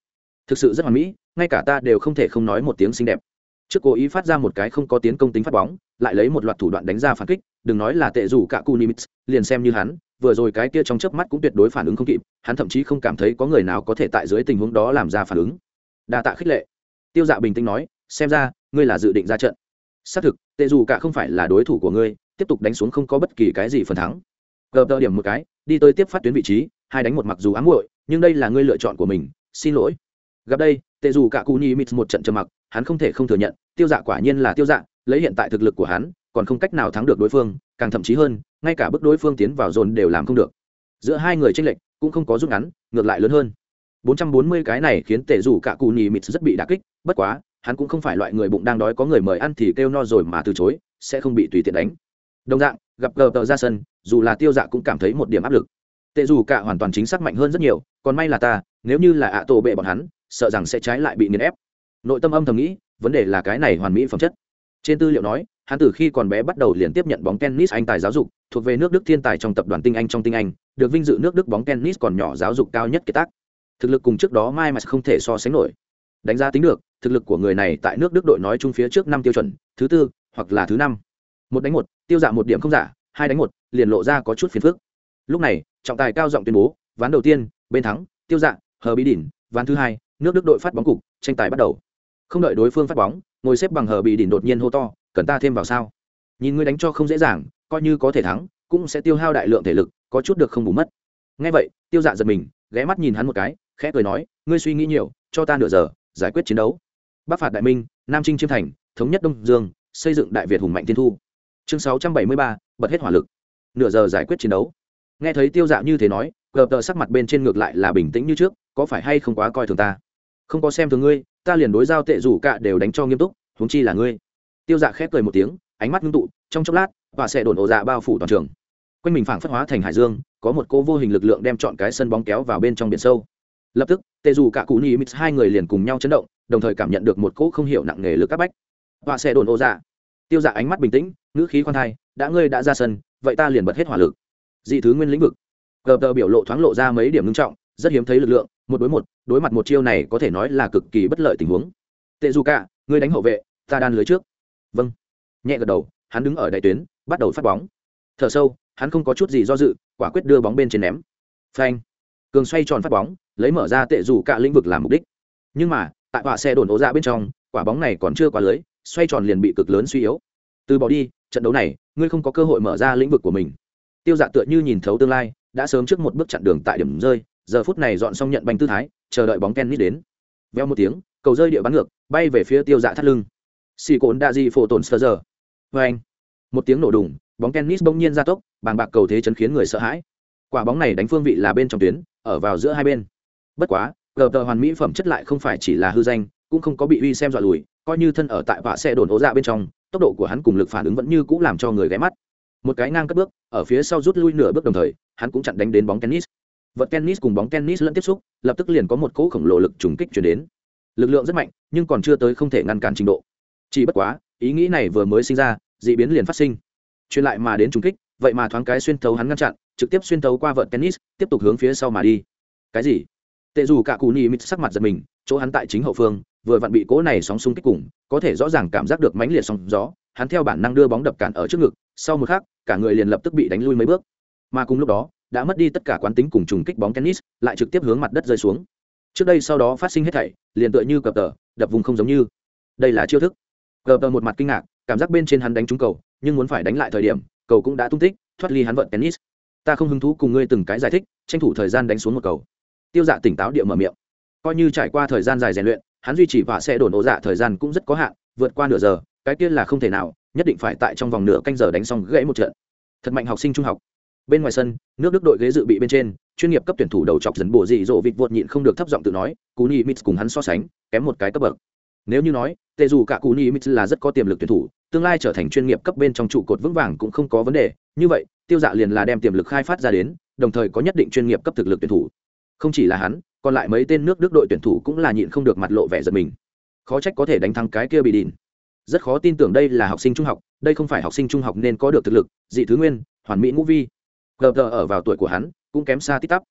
thực sự rất hoàn mỹ, ngay cả ta đều không thể không nói một tiếng xinh đẹp. Trước cố ý phát ra một cái không có tiến công tính phát bóng, lại lấy một loạt thủ đoạn đánh ra phản kích, đừng nói là tệ rủ cả Kunimits, liền xem như hắn, vừa rồi cái kia trong chớp mắt cũng tuyệt đối phản ứng không kịp, hắn thậm chí không cảm thấy có người nào có thể tại dưới tình huống đó làm ra phản ứng. Đa tạ khích lệ. Tiêu Dạ bình tĩnh nói, xem ra ngươi là dự định ra trận. Xác thực, tệ rủ cả không phải là đối thủ của ngươi, tiếp tục đánh xuống không có bất kỳ cái gì phần thắng. Gập tờ điểm một cái, đi tới tiếp phát tuyến vị trí, hai đánh một mặc dù ám muội, nhưng đây là ngươi lựa chọn của mình, xin lỗi. Gặp đây, tệ rủ cả Kunimits một trận trầm mặc, hắn không thể không thừa nhận, Tiêu Dạ quả nhiên là Tiêu Dạ, lấy hiện tại thực lực của hắn, còn không cách nào thắng được đối phương, càng thậm chí hơn, ngay cả bước đối phương tiến vào dồn đều làm không được. Giữa hai người chênh lệch cũng không có rút ngắn, ngược lại lớn hơn. bốn trăm bốn mươi cái này khiến tệ rủ cả Kunimits rất bị đả kích, bất quá, hắn cũng không phải loại người bụng đang đói có người mời ăn thì kêu no rồi mà từ chối, sẽ không bị tùy tiện đánh. Đồng dạng, gặp gờ tờ ra sân, dù là Tiêu Dạ cũng cảm thấy một điểm áp lực. Tệ rủ cả hoàn toàn chính xác mạnh hơn rất nhiều, còn may là ta, nếu như là ạ tổ bệ bọn hắn, sợ rằng sẽ trái lại bị nghiền ép. Nội tâm âm thầm nghĩ, vấn đề là cái này hoàn mỹ phẩm chất. Trên tư liệu nói, hắn từ khi còn bé bắt đầu liền tiếp nhận bóng tennis anh tài giáo dục, thuộc về nước Đức thiên tài trong tập đoàn tinh anh trong tinh anh, được vinh dự nước Đức bóng tennis còn nhỏ giáo dục cao nhất kiệt tác. Thực lực cùng trước đó mai mà không thể so sánh nổi. Đánh giá tính được, thực lực của người này tại nước Đức đội nói chung phía trước năm tiêu chuẩn, thứ tư hoặc là thứ năm. Một đánh một, Tiêu Dạ một điểm không giả, hai đánh một, liền lộ ra có chút phiền phức. Lúc này, trọng tài cao giọng tuyên bố, ván đầu tiên, bên thắng, Tiêu Dạ, Hờ Bí Đỉnh, ván thứ hai, nước Đức đội phát bóng cục, tranh tài bắt đầu. Không đợi đối phương phát bóng, ngồi xếp bằng Hờ Bí Đỉnh đột nhiên hô to, cần ta thêm vào sao? Nhìn ngươi đánh cho không dễ dàng, coi như có thể thắng, cũng sẽ tiêu hao đại lượng thể lực, có chút được không bù mất. Nghe vậy, Tiêu Dạ giật mình, ghé mắt nhìn hắn một cái, khẽ cười nói, ngươi suy nghĩ nhiều, cho ta nửa giờ, giải quyết chiến đấu. Bắc phạt đại minh, Nam chinh chiêm thành, thống nhất Đông Dương, xây dựng Đại Việt hùng mạnh thiên thu. Chương sáu trăm bảy mươi ba, bật hết hỏa lực. Nửa giờ giải quyết chiến đấu. Nghe thấy Tiêu Dạ như thế nói, gờ tờ sắc mặt bên trên ngược lại là bình tĩnh như trước, có phải hay không quá coi thường ta? Không có xem thường ngươi, ta liền đối giao tệ rủ cả đều đánh cho nghiêm túc, huống chi là ngươi. Tiêu Dạ khép cười một tiếng, ánh mắt ngưng tụ, trong chốc lát, và sẽ đồn ổ dạ bao phủ toàn trường. Quanh mình phảng phất hóa thành hải dương, có một cô vô hình lực lượng đem trọn cái sân bóng kéo vào bên trong biển sâu. Lập tức, tệ rủ cả cụ nhị mít hai người liền cùng nhau chấn động, đồng thời cảm nhận được một cỗ không hiểu nặng nề lực áp bách. Và sẽ đồn ổ dạ. Tiêu Dạ ánh mắt bình tĩnh, ngữ khí khoan thai, đã ngươi đã ra sân, vậy ta liền bật hết hỏa lực. Dị thứ nguyên lĩnh vực. Gờ tờ biểu lộ thoáng lộ ra mấy điểm ngưng trọng, rất hiếm thấy lực lượng, một đối một, đối mặt một chiêu này có thể nói là cực kỳ bất lợi tình huống. Tệ dù cả, ngươi đánh hậu vệ, ta đan lưới trước. Vâng. Nhẹ gật đầu, hắn đứng ở đại tuyến, bắt đầu phát bóng. Thở sâu, hắn không có chút gì do dự, quả quyết đưa bóng bên trên ném. Phanh. Cường xoay tròn phát bóng, lấy mở ra tệ dù cả lĩnh vực làm mục đích. Nhưng mà, tại họa xe đồn ố ra bên trong, quả bóng này còn chưa qua lưới, xoay tròn liền bị cực lớn suy yếu. Từ bỏ đi, trận đấu này, ngươi không có cơ hội mở ra lĩnh vực của mình. Tiêu Dạ tựa như nhìn thấu tương lai, đã sớm trước một bước chặn đường tại điểm rơi, giờ phút này dọn xong nhận banh tư thái, chờ đợi bóng tennis đến. Veo một tiếng, cầu rơi địa bắn ngược, bay về phía Tiêu Dạ thắt lưng. Xì cồn đa di phổ tổn sơ giờ. Vâng. Một tiếng nổ đùng, bóng tennis bỗng nhiên gia tốc, bàng bạc cầu thế chấn khiến người sợ hãi. Quả bóng này đánh phương vị là bên trong tuyến, ở vào giữa hai bên. Bất quá, gờ tờ hoàn mỹ phẩm chất lại không phải chỉ là hư danh, cũng không có bị uy xem dọa lùi, coi như thân ở tại vạ xe đồn ố dạ bên trong, tốc độ của hắn cùng lực phản ứng vẫn như cũ làm cho người ghé mắt. Một cái ngang cất bước, ở phía sau rút lui nửa bước đồng thời, hắn cũng chặn đánh đến bóng tennis. Vật tennis cùng bóng tennis lẫn tiếp xúc, lập tức liền có một cỗ khổng lồ lực trùng kích truyền đến. Lực lượng rất mạnh, nhưng còn chưa tới không thể ngăn cản trình độ. Chỉ bất quá, ý nghĩ này vừa mới sinh ra, dị biến liền phát sinh. Truyền lại mà đến trùng kích, vậy mà thoáng cái xuyên thấu hắn ngăn chặn, trực tiếp xuyên thấu qua vợt tennis, tiếp tục hướng phía sau mà đi. Cái gì? Tệ dù cả Cú Nhi mít sắc mặt giật mình, chỗ hắn tại chính hậu phương, vừa vặn bị cỗ này sóng xung kích cùng, có thể rõ ràng cảm giác được mãnh liệt sóng gió, hắn theo bản năng đưa bóng đập cản ở trước ngực, sau một khắc, cả người liền lập tức bị đánh lui mấy bước. Mà cùng lúc đó, đã mất đi tất cả quán tính cùng trùng kích bóng tennis, lại trực tiếp hướng mặt đất rơi xuống. Trước đây sau đó phát sinh hết thảy, liền tựa như cờ tờ, đập vùng không giống như. Đây là chiêu thức. Cờ tờ một mặt kinh ngạc, cảm giác bên trên hắn đánh trúng cầu, nhưng muốn phải đánh lại thời điểm, cầu cũng đã tung tích, thoát ly hắn vận tennis. Ta không hứng thú cùng ngươi từng cái giải thích, tranh thủ thời gian đánh xuống một cầu. Tiêu Dạ tỉnh táo địa mở miệng. Coi như trải qua thời gian dài rèn luyện, hắn duy trì và sẽ đồn ổ dạ thời gian cũng rất có hạn, vượt qua nửa giờ, cái kia là không thể nào, nhất định phải tại trong vòng nửa canh giờ đánh xong gãy một trận. Thật mạnh học sinh trung học. Bên ngoài sân, nước Đức đội ghế dự bị bên trên, chuyên nghiệp cấp tuyển thủ đầu chọc dần bổ dị dỗ vịt vụt nhịn không được thấp giọng tự nói, Cú Nhi Mít cùng hắn so sánh, kém một cái cấp bậc. Nếu như nói, tệ dù cả Cú Nhi Mít là rất có tiềm lực tuyển thủ, tương lai trở thành chuyên nghiệp cấp bên trong trụ cột vững vàng cũng không có vấn đề, như vậy, Tiêu Dạ liền là đem tiềm lực khai phát ra đến, đồng thời có nhất định chuyên nghiệp cấp thực lực tuyển thủ. Không chỉ là hắn, còn lại mấy tên nước Đức đội tuyển thủ cũng là nhịn không được mặt lộ vẻ giật mình. Khó trách có thể đánh thắng cái kia bị đỉn. Rất khó tin tưởng đây là học sinh trung học, đây không phải học sinh trung học nên có được thực lực, dị thứ nguyên, hoàn mỹ ngũ vi. Gờ ở vào tuổi của hắn, cũng kém xa tít tắp.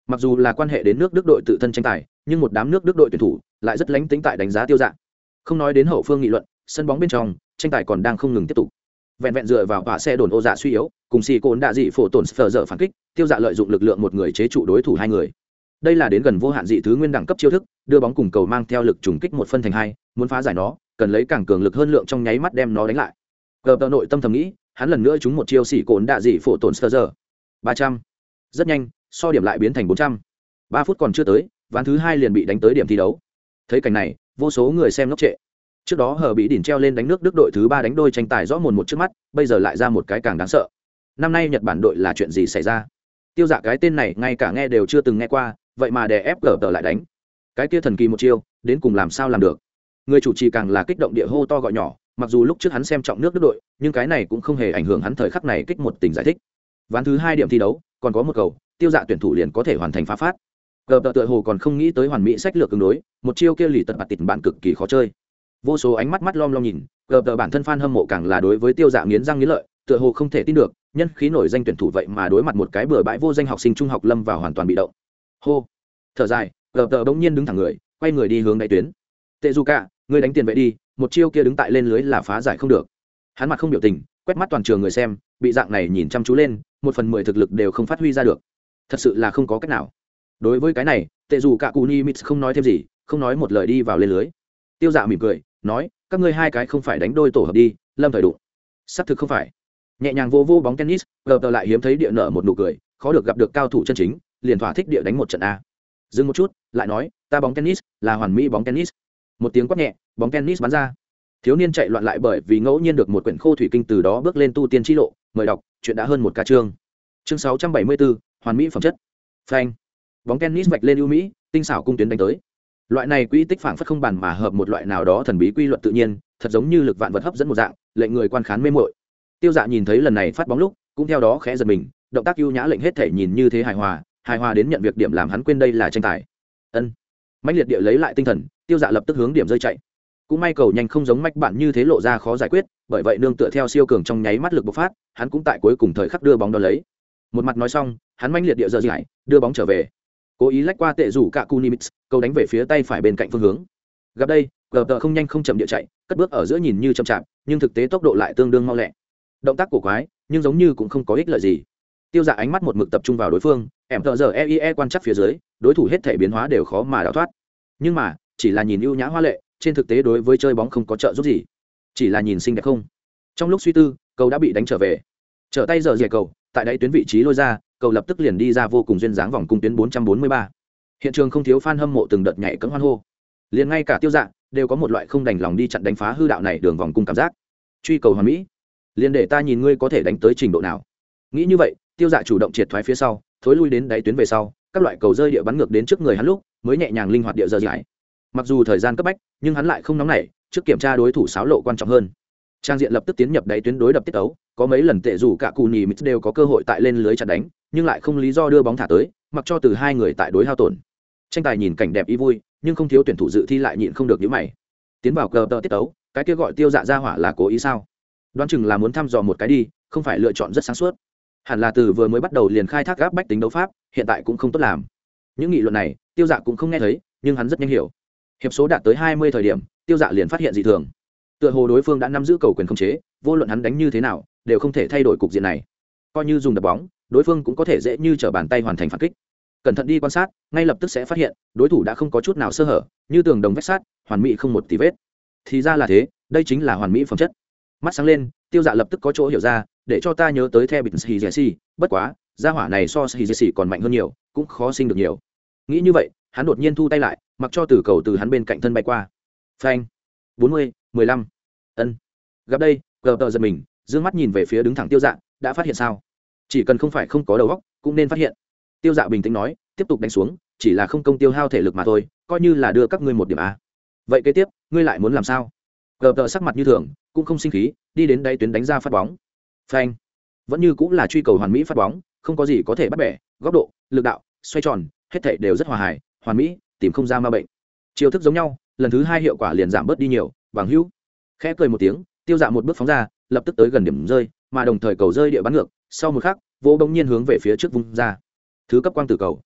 Mặc dù là quan hệ đến nước Đức đội tự thân tranh tài, nhưng một đám nước Đức đội tuyển thủ lại rất lánh tính tại đánh giá Tiêu Dạ. Không nói đến hậu phương nghị luận, sân bóng bên trong, tranh tài còn đang không ngừng tiếp tục. Vẹn vẹn dựa vào quả xe đồn ô dạ suy yếu, cùng xì cồn đạ dị phổ tổn phở dở phản kích, Tiêu Dạ lợi dụng lực lượng một người chế trụ đối thủ hai người. Đây là đến gần vô hạn dị thứ nguyên đẳng cấp chiêu thức, đưa bóng cùng cầu mang theo lực trùng kích một phân thành hai, muốn phá giải nó, cần lấy càng cường lực hơn lượng trong nháy mắt đem nó đánh lại. Cờ tờ nội tâm thầm nghĩ, hắn lần nữa trúng một chiêu xỉ cồn đạ dị phổ tổn phở dở. ba trăm. Rất nhanh, so điểm lại biến thành bốn trăm. ba phút còn chưa tới, ván thứ hai liền bị đánh tới điểm thi đấu. Thấy cảnh này, vô số người xem ngốc trệ. Trước đó hờ bị đỉnh treo lên đánh nước Đức đội thứ ba đánh đôi tranh tài rõ mồn một trước mắt, bây giờ lại ra một cái càng đáng sợ. Năm nay Nhật Bản đội là chuyện gì xảy ra? Tiêu Dạ cái tên này ngay cả nghe đều chưa từng nghe qua, vậy mà đè ép gở tờ lại đánh. Cái kia thần kỳ một chiêu, đến cùng làm sao làm được? Người chủ trì càng là kích động địa hô to gọi nhỏ, mặc dù lúc trước hắn xem trọng nước Đức đội, nhưng cái này cũng không hề ảnh hưởng hắn thời khắc này kích một tình giải thích. Ván thứ hai điểm thi đấu, còn có một cầu, Tiêu Dạ tuyển thủ liền có thể hoàn thành phá phát. Gở tờ tựa hồ còn không nghĩ tới hoàn mỹ sách lược ứng đối, một chiêu kia lì tật bạt tịt bạn cực kỳ khó chơi. Vô số ánh mắt mắt lom lom nhìn, gờ tờ bản thân fan hâm mộ càng là đối với Tiêu Dạ nghiến răng nghiến lợi, tựa hồ không thể tin được, nhân khí nổi danh tuyển thủ vậy mà đối mặt một cái bừa bãi vô danh học sinh trung học lâm vào hoàn toàn bị động. Hô, thở dài, gờ tờ bỗng nhiên đứng thẳng người, quay người đi hướng đáy tuyến. Tệ dù cả, ngươi đánh tiền vệ đi, một chiêu kia đứng tại lên lưới là phá giải không được. Hắn mặt không biểu tình, quét mắt toàn trường người xem, bị dạng này nhìn chăm chú lên, một phần mười thực lực đều không phát huy ra được. Thật sự là không có cách nào. Đối với cái này, Tệ dù cả Kunimits không nói thêm gì, không nói một lời đi vào lên lưới. Tiêu Dạ mỉm cười, nói, các ngươi hai cái không phải đánh đôi tổ hợp đi, lâm thời đụng. Xác thực không phải. Nhẹ nhàng vô vô bóng tennis, gờ tờ lại hiếm thấy địa nợ một nụ cười, khó được gặp được cao thủ chân chính, liền thỏa thích địa đánh một trận a. Dừng một chút, lại nói, ta bóng tennis là hoàn mỹ bóng tennis. Một tiếng quát nhẹ, bóng tennis bắn ra. Thiếu niên chạy loạn lại bởi vì ngẫu nhiên được một quyển khô thủy kinh, từ đó bước lên tu tiên chi lộ, mời đọc, chuyện đã hơn một ca chương. Chương sáu trăm bảy mươi bốn, hoàn mỹ phẩm chất. Phanh. Bóng tennis vạch lên ưu mỹ, tinh xảo cung tuyến đánh tới. Loại này quỹ tích phảng phất không bàn mà hợp một loại nào đó thần bí quy luật tự nhiên, thật giống như lực vạn vật hấp dẫn một dạng, lệnh người quan khán mê mội. Tiêu Dạ nhìn thấy lần này phát bóng lúc, cũng theo đó khẽ giật mình, động tác ưu nhã lệnh hết thể nhìn như thế hài hòa, hài hòa đến nhận việc điểm làm hắn quên đây là tranh tài. Ân. Mãnh liệt địa lấy lại tinh thần, Tiêu Dạ lập tức hướng điểm rơi chạy. Cũng may cầu nhanh không giống mạch bạn như thế lộ ra khó giải quyết, bởi vậy nương tựa theo siêu cường trong nháy mắt lực bộc phát, hắn cũng tại cuối cùng thời khắc đưa bóng đó lấy. Một mặt nói xong, hắn mãnh liệt địa giơ giải, đưa bóng trở về. Cố ý lách qua Tệ rủ cả Kunimits, cầu đánh về phía tay phải bên cạnh phương hướng. Gặp đây, gờ tờ không nhanh không chậm địa chạy, cất bước ở giữa nhìn như chậm chạp, nhưng thực tế tốc độ lại tương đương mau lẹ. Động tác cổ quái, nhưng giống như cũng không có ích lợi gì. Tiêu Dạ ánh mắt một mực tập trung vào đối phương, em tờ giờ e quan chắc phía dưới, đối thủ hết thể biến hóa đều khó mà đào thoát. Nhưng mà, chỉ là nhìn ưu nhã hoa lệ, trên thực tế đối với chơi bóng không có trợ giúp gì. Chỉ là nhìn xinh đẹp không. Trong lúc suy tư, cầu đã bị đánh trở về. Trở tay giờ dẻ cầu, tại đáy tuyến vị trí lôi ra, cầu lập tức liền đi ra vô cùng duyên dáng vòng cung tuyến bốn trăm bốn mươi ba. Hiện trường không thiếu fan hâm mộ từng đợt nhảy cẫng hoan hô. Liền ngay cả Tiêu Dạ đều có một loại không đành lòng đi chặn đánh phá hư đạo này đường vòng cung cảm giác. Truy cầu hoàn mỹ, liền để ta nhìn ngươi có thể đánh tới trình độ nào. Nghĩ như vậy, Tiêu Dạ chủ động triệt thoái phía sau, thối lui đến đáy tuyến về sau, các loại cầu rơi địa bắn ngược đến trước người hắn lúc, mới nhẹ nhàng linh hoạt địa giơ giải. Mặc dù thời gian cấp bách, nhưng hắn lại không nóng nảy, trước kiểm tra đối thủ xáo lộ quan trọng hơn. Trang diện lập tức tiến nhập đáy tuyến đối đập tiết tấu, có mấy lần Tệ dù cả Kunimits đều có cơ hội tại lên lưới chặn đánh, nhưng lại không lý do đưa bóng thả tới, mặc cho từ hai người tại đối hao tổn. Tranh tài nhìn cảnh đẹp ý vui, nhưng không thiếu tuyển thủ dự thi lại nhịn không được nhíu mày. Tiến vào cờ tờ tiết tấu, cái kia gọi Tiêu Dạ ra hỏa là cố ý sao? Đoán chừng là muốn thăm dò một cái đi, không phải lựa chọn rất sáng suốt. Hẳn là từ vừa mới bắt đầu liền khai thác gáp bách tính đấu pháp, hiện tại cũng không tốt làm. Những nghị luận này, Tiêu Dạ cũng không nghe thấy, nhưng hắn rất nhanh hiểu. Hiệp số đạt tới hai mươi thời điểm, Tiêu Dạ liền phát hiện dị thường. Tựa hồ đối phương đã nắm giữ cầu quyền khống chế, vô luận hắn đánh như thế nào, đều không thể thay đổi cục diện này. Coi như dùng đập bóng, đối phương cũng có thể dễ như trở bàn tay hoàn thành phản kích. Cẩn thận đi quan sát, ngay lập tức sẽ phát hiện, đối thủ đã không có chút nào sơ hở, như tường đồng vách sắt, hoàn mỹ không một tì vết. Thì ra là thế, đây chính là hoàn mỹ phẩm chất. Mắt sáng lên, Tiêu Dạ lập tức có chỗ hiểu ra, để cho ta nhớ tới The Bit Shizesi, bất quá, gia hỏa này so Shizesi còn mạnh hơn nhiều, cũng khó sinh được nhiều. Nghĩ như vậy, hắn đột nhiên thu tay lại, mặc cho từ cầu từ hắn bên cạnh thân bay qua. Phanh. bốn mươi, mười lăm. Ân. Gặp đây, gờ tờ giật mình, dương mắt nhìn về phía đứng thẳng Tiêu Dạ, đã phát hiện sao? Chỉ cần không phải không có đầu óc, cũng nên phát hiện. Tiêu Dạ bình tĩnh nói, tiếp tục đánh xuống, chỉ là không công tiêu hao thể lực mà thôi, coi như là đưa các ngươi một điểm a. Vậy kế tiếp, ngươi lại muốn làm sao? Gờ tờ sắc mặt như thường, cũng không sinh khí, đi đến đáy tuyến đánh ra phát bóng. Phanh. Vẫn như cũng là truy cầu hoàn mỹ phát bóng, không có gì có thể bắt bẻ, góc độ, lực đạo, xoay tròn, hết thảy đều rất hòa hài, hoàn mỹ, tìm không ra ma bệnh. Chiêu thức giống nhau, lần thứ hai hiệu quả liền giảm bớt đi nhiều, bằng hữu. Khẽ cười một tiếng, Tiêu Dạ một bước phóng ra, lập tức tới gần điểm rơi, mà đồng thời cầu rơi địa bắn ngược, sau một khắc, vô bỗng nhiên hướng về phía trước vung ra. Thứ cấp quang tử cầu.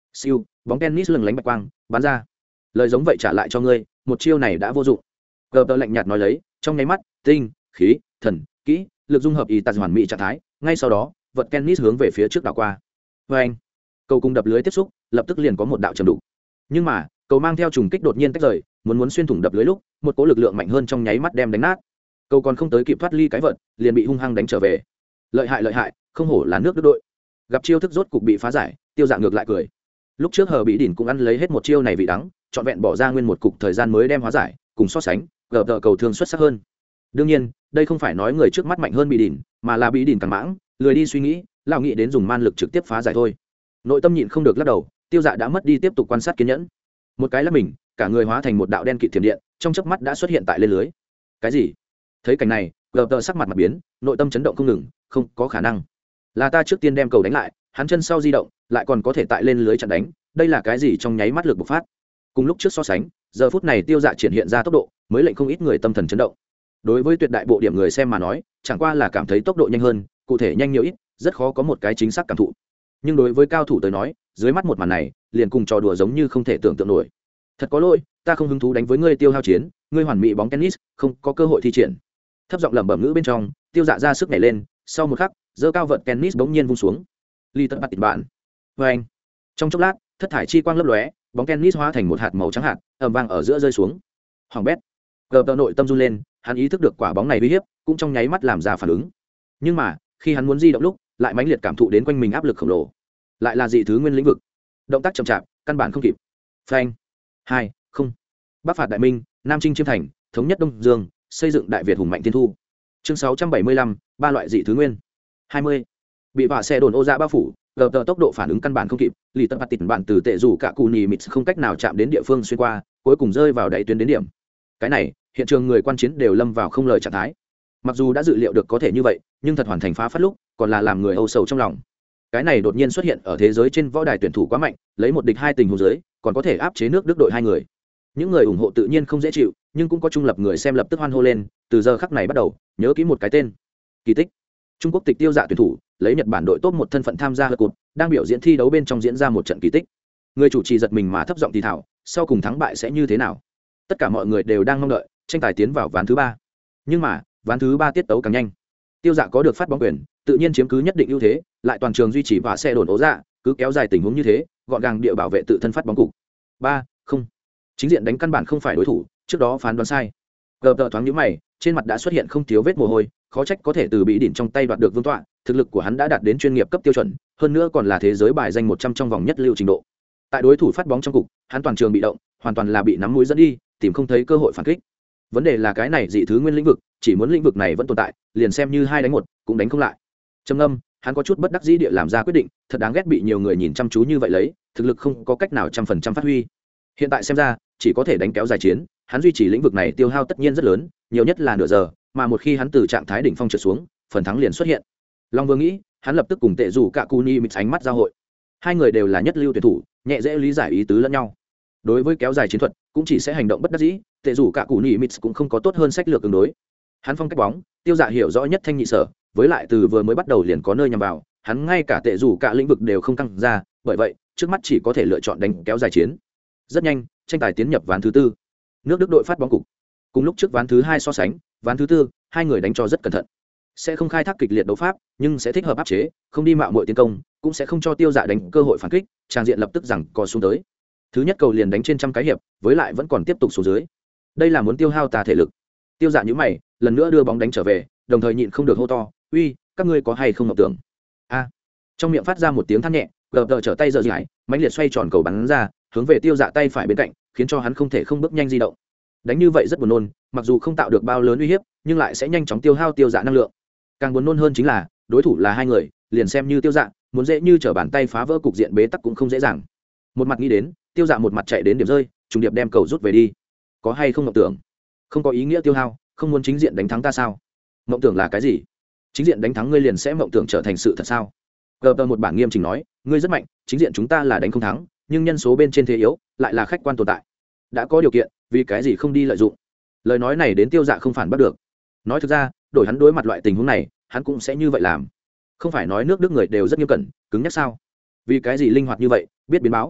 siêu bóng tennis lừng lánh bạch quang bắn ra, lời giống vậy trả lại cho ngươi, một chiêu này đã vô dụng. Gờ tờ lạnh nhạt nói lấy, trong nháy mắt tinh khí thần kỹ lực dung hợp y tạt hoàn mỹ trạng thái, ngay sau đó vật tennis hướng về phía trước đảo qua. Vê anh, cầu cùng đập lưới tiếp xúc, lập tức liền có một đạo trầm đủ. Nhưng mà cầu mang theo trùng kích đột nhiên tách rời, muốn muốn xuyên thủng đập lưới lúc, một cỗ lực lượng mạnh hơn trong nháy mắt đem đánh nát. Cầu còn không tới kịp thoát ly cái vợt, liền bị hung hăng đánh trở về. Lợi hại lợi hại, không hổ là nước Đức đội. Gặp chiêu thức rốt cục bị phá giải, Tiêu Dạ ngược lại cười. Lúc trước Hờ Bị Đỉnh cũng ăn lấy hết một chiêu này vị đắng, trọn vẹn bỏ ra nguyên một cục thời gian mới đem hóa giải, cùng so sánh, gờ tờ cầu thương xuất sắc hơn. Đương nhiên, đây không phải nói người trước mắt mạnh hơn Bị Đỉnh, mà là Bị Đỉnh càng mãng, lười đi suy nghĩ, lão nghĩ đến dùng man lực trực tiếp phá giải thôi. Nội tâm nhịn không được lắc đầu, Tiêu Dạ đã mất đi tiếp tục quan sát kiên nhẫn. Một cái lắc mình, cả người hóa thành một đạo đen kịt thiểm điện, trong chớp mắt đã xuất hiện tại lên lưới. Cái gì? Thấy cảnh này, gờ tờ sắc mặt mặt biến, nội tâm chấn động không ngừng, không có khả năng. Là ta trước tiên đem cầu đánh lại, hắn chân sau di động, lại còn có thể tại lên lưới chặn đánh, đây là cái gì trong nháy mắt lực bộc phát. Cùng lúc trước so sánh, giờ phút này Tiêu Dạ triển hiện ra tốc độ, mới lệnh không ít người tâm thần chấn động. Đối với tuyệt đại bộ điểm người xem mà nói, chẳng qua là cảm thấy tốc độ nhanh hơn, cụ thể nhanh nhiều ít, rất khó có một cái chính xác cảm thụ. Nhưng đối với cao thủ tới nói, dưới mắt một màn này, liền cùng trò đùa giống như không thể tưởng tượng nổi. Thật có lỗi, ta không hứng thú đánh với ngươi Tiêu Hao Chiến, ngươi hoàn mỹ bóng tennis, không có cơ hội thi triển. Thấp giọng lẩm bẩm ngữ bên trong, Tiêu Dạ ra sức nhảy lên, sau một khắc, giơ cao vợt tennis bỗng nhiên vung xuống. Ly tận bạt tịt bạn. Và anh. Trong chốc lát, thất thải chi quang lấp lóe, bóng tennis hóa thành một hạt màu trắng hạt, ầm vang ở giữa rơi xuống. Hoàng bét. Gờ tờ nội tâm run lên, hắn ý thức được quả bóng này uy hiếp, cũng trong nháy mắt làm ra phản ứng. Nhưng mà, khi hắn muốn di động lúc, lại mãnh liệt cảm thụ đến quanh mình áp lực khổng lồ. Lại là dị thứ nguyên lĩnh vực. Động tác chậm chạp, căn bản không kịp. Phanh. Hai, không. Bắc phạt đại minh, Nam chinh chiêm thành, thống nhất Đông Dương, xây dựng Đại Việt hùng mạnh thiên thu. Chương sáu trăm bảy mươi lăm, ba loại dị thứ nguyên. hai mươi. Bị vạ xe đồn ô dạ bao phủ, gờ tờ tốc độ phản ứng căn bản không kịp, lì tận bạt tịt bạn từ tệ rủ cả cù nhì mịt không cách nào chạm đến địa phương xuyên qua, cuối cùng rơi vào đáy tuyến đến điểm. Cái này, hiện trường người quan chiến đều lâm vào không lời trạng thái. Mặc dù đã dự liệu được có thể như vậy, nhưng thật hoàn thành phá phát lúc, còn là làm người âu sầu trong lòng. Cái này đột nhiên xuất hiện ở thế giới trên võ đài tuyển thủ quá mạnh, lấy một địch hai tình huống dưới, còn có thể áp chế nước Đức đội hai người. Những người ủng hộ tự nhiên không dễ chịu, nhưng cũng có trung lập người xem lập tức hoan hô lên, từ giờ khắc này bắt đầu, nhớ kỹ một cái tên. Kỳ tích. Trung Quốc tịch Tiêu Dạ tuyển thủ, lấy Nhật Bản đội top một thân phận tham gia hợp cột, đang biểu diễn thi đấu bên trong diễn ra một trận kỳ tích. Người chủ trì giật mình mà thấp giọng thì thảo, sau cùng thắng bại sẽ như thế nào? Tất cả mọi người đều đang mong đợi, tranh tài tiến vào ván thứ ba. Nhưng mà, ván thứ ba tiết tấu càng nhanh. Tiêu Dạ có được phát bóng quyền, tự nhiên chiếm cứ nhất định ưu thế, lại toàn trường duy trì và xe đồn ố dạ, cứ kéo dài tình huống như thế, gọn gàng địa bảo vệ tự thân phát bóng cục. ba, không. Chính diện đánh căn bản không phải đối thủ, trước đó phán đoán sai. Gờ tờ thoáng nhíu mày, trên mặt đã xuất hiện không thiếu vết mồ hôi, khó trách có thể từ bị đỉnh trong tay đoạt được vương tọa, thực lực của hắn đã đạt đến chuyên nghiệp cấp tiêu chuẩn, hơn nữa còn là thế giới bài danh một trăm trong vòng nhất lưu trình độ. Tại đối thủ phát bóng trong cục, hắn toàn trường bị động, hoàn toàn là bị nắm mũi dẫn đi, tìm không thấy cơ hội phản kích. Vấn đề là cái này dị thứ nguyên lĩnh vực, chỉ muốn lĩnh vực này vẫn tồn tại, liền xem như hai đánh một, cũng đánh không lại. Trầm ngâm, hắn có chút bất đắc dĩ địa làm ra quyết định, thật đáng ghét bị nhiều người nhìn chăm chú như vậy lấy, thực lực không có cách nào trăm phần trăm phát huy. Hiện tại xem ra, chỉ có thể đánh kéo dài chiến, hắn duy trì lĩnh vực này tiêu hao tất nhiên rất lớn, nhiều nhất là nửa giờ, mà một khi hắn từ trạng thái đỉnh phong trượt xuống, phần thắng liền xuất hiện. Long Vương nghĩ, hắn lập tức cùng Tệ Dù Cả Cuni mịt ánh mắt giao hội. Hai người đều là nhất lưu tuyển thủ, nhẹ dễ lý giải ý tứ lẫn nhau. Đối với kéo dài chiến thuật, cũng chỉ sẽ hành động bất đắc dĩ, Tệ Dù Cả Cuni mịt cũng không có tốt hơn sách lược ứng đối. Hắn phong cách bóng, Tiêu Dạ hiểu rõ nhất thanh nhị sở, với lại từ vừa mới bắt đầu liền có nơi nhằm vào, hắn ngay cả Tệ Dù Cả lĩnh vực đều không căng ra, bởi vậy, trước mắt chỉ có thể lựa chọn đánh kéo dài chiến. Rất nhanh, tranh tài tiến nhập ván thứ tư. Nước Đức đội phát bóng cục. Cùng lúc trước ván thứ hai so sánh, ván thứ tư, hai người đánh cho rất cẩn thận. Sẽ không khai thác kịch liệt đấu pháp, nhưng sẽ thích hợp áp chế, không đi mạo muội tiến công, cũng sẽ không cho Tiêu Dạ đánh cơ hội phản kích, trang diện lập tức rằng co xuống tới. Thứ nhất cầu liền đánh trên trăm cái hiệp, với lại vẫn còn tiếp tục xuống dưới. Đây là muốn tiêu hao tà thể lực. Tiêu Dạ nhíu mày, lần nữa đưa bóng đánh trở về, đồng thời nhịn không được hô to, "Uy, các ngươi có hay không ngọc tưởng?" A. Trong miệng phát ra một tiếng than nhẹ, gờ gờ trở tay giơ giải, mãnh liệt xoay tròn cầu bắn ra, hướng về Tiêu Dạ tay phải bên cạnh, khiến cho hắn không thể không bước nhanh di động. Đánh như vậy rất buồn nôn, mặc dù không tạo được bao lớn uy hiếp, nhưng lại sẽ nhanh chóng tiêu hao Tiêu Dạ năng lượng. Càng buồn nôn hơn chính là, đối thủ là hai người, liền xem như Tiêu Dạ, muốn dễ như trở bàn tay phá vỡ cục diện bế tắc cũng không dễ dàng. Một mặt nghĩ đến, Tiêu Dạ một mặt chạy đến điểm rơi, trùng điệp đem cầu rút về đi. Có hay không ngọc tưởng? Không có ý nghĩa tiêu hao, không muốn chính diện đánh thắng ta sao? Mộng tưởng là cái gì? Chính diện đánh thắng ngươi liền sẽ mộng tưởng trở thành sự thật sao? Gờ tờ một bản nghiêm chỉnh nói, ngươi rất mạnh, chính diện chúng ta là đánh không thắng, nhưng nhân số bên trên thế yếu, lại là khách quan tồn tại. Đã có điều kiện, vì cái gì không đi lợi dụng? Lời nói này đến Tiêu Dạ không phản bắt được. Nói thực ra, đổi hắn đối mặt loại tình huống này, hắn cũng sẽ như vậy làm. Không phải nói nước Đức người đều rất nghiêm cẩn, cứng nhắc sao? Vì cái gì linh hoạt như vậy, biết biến báo,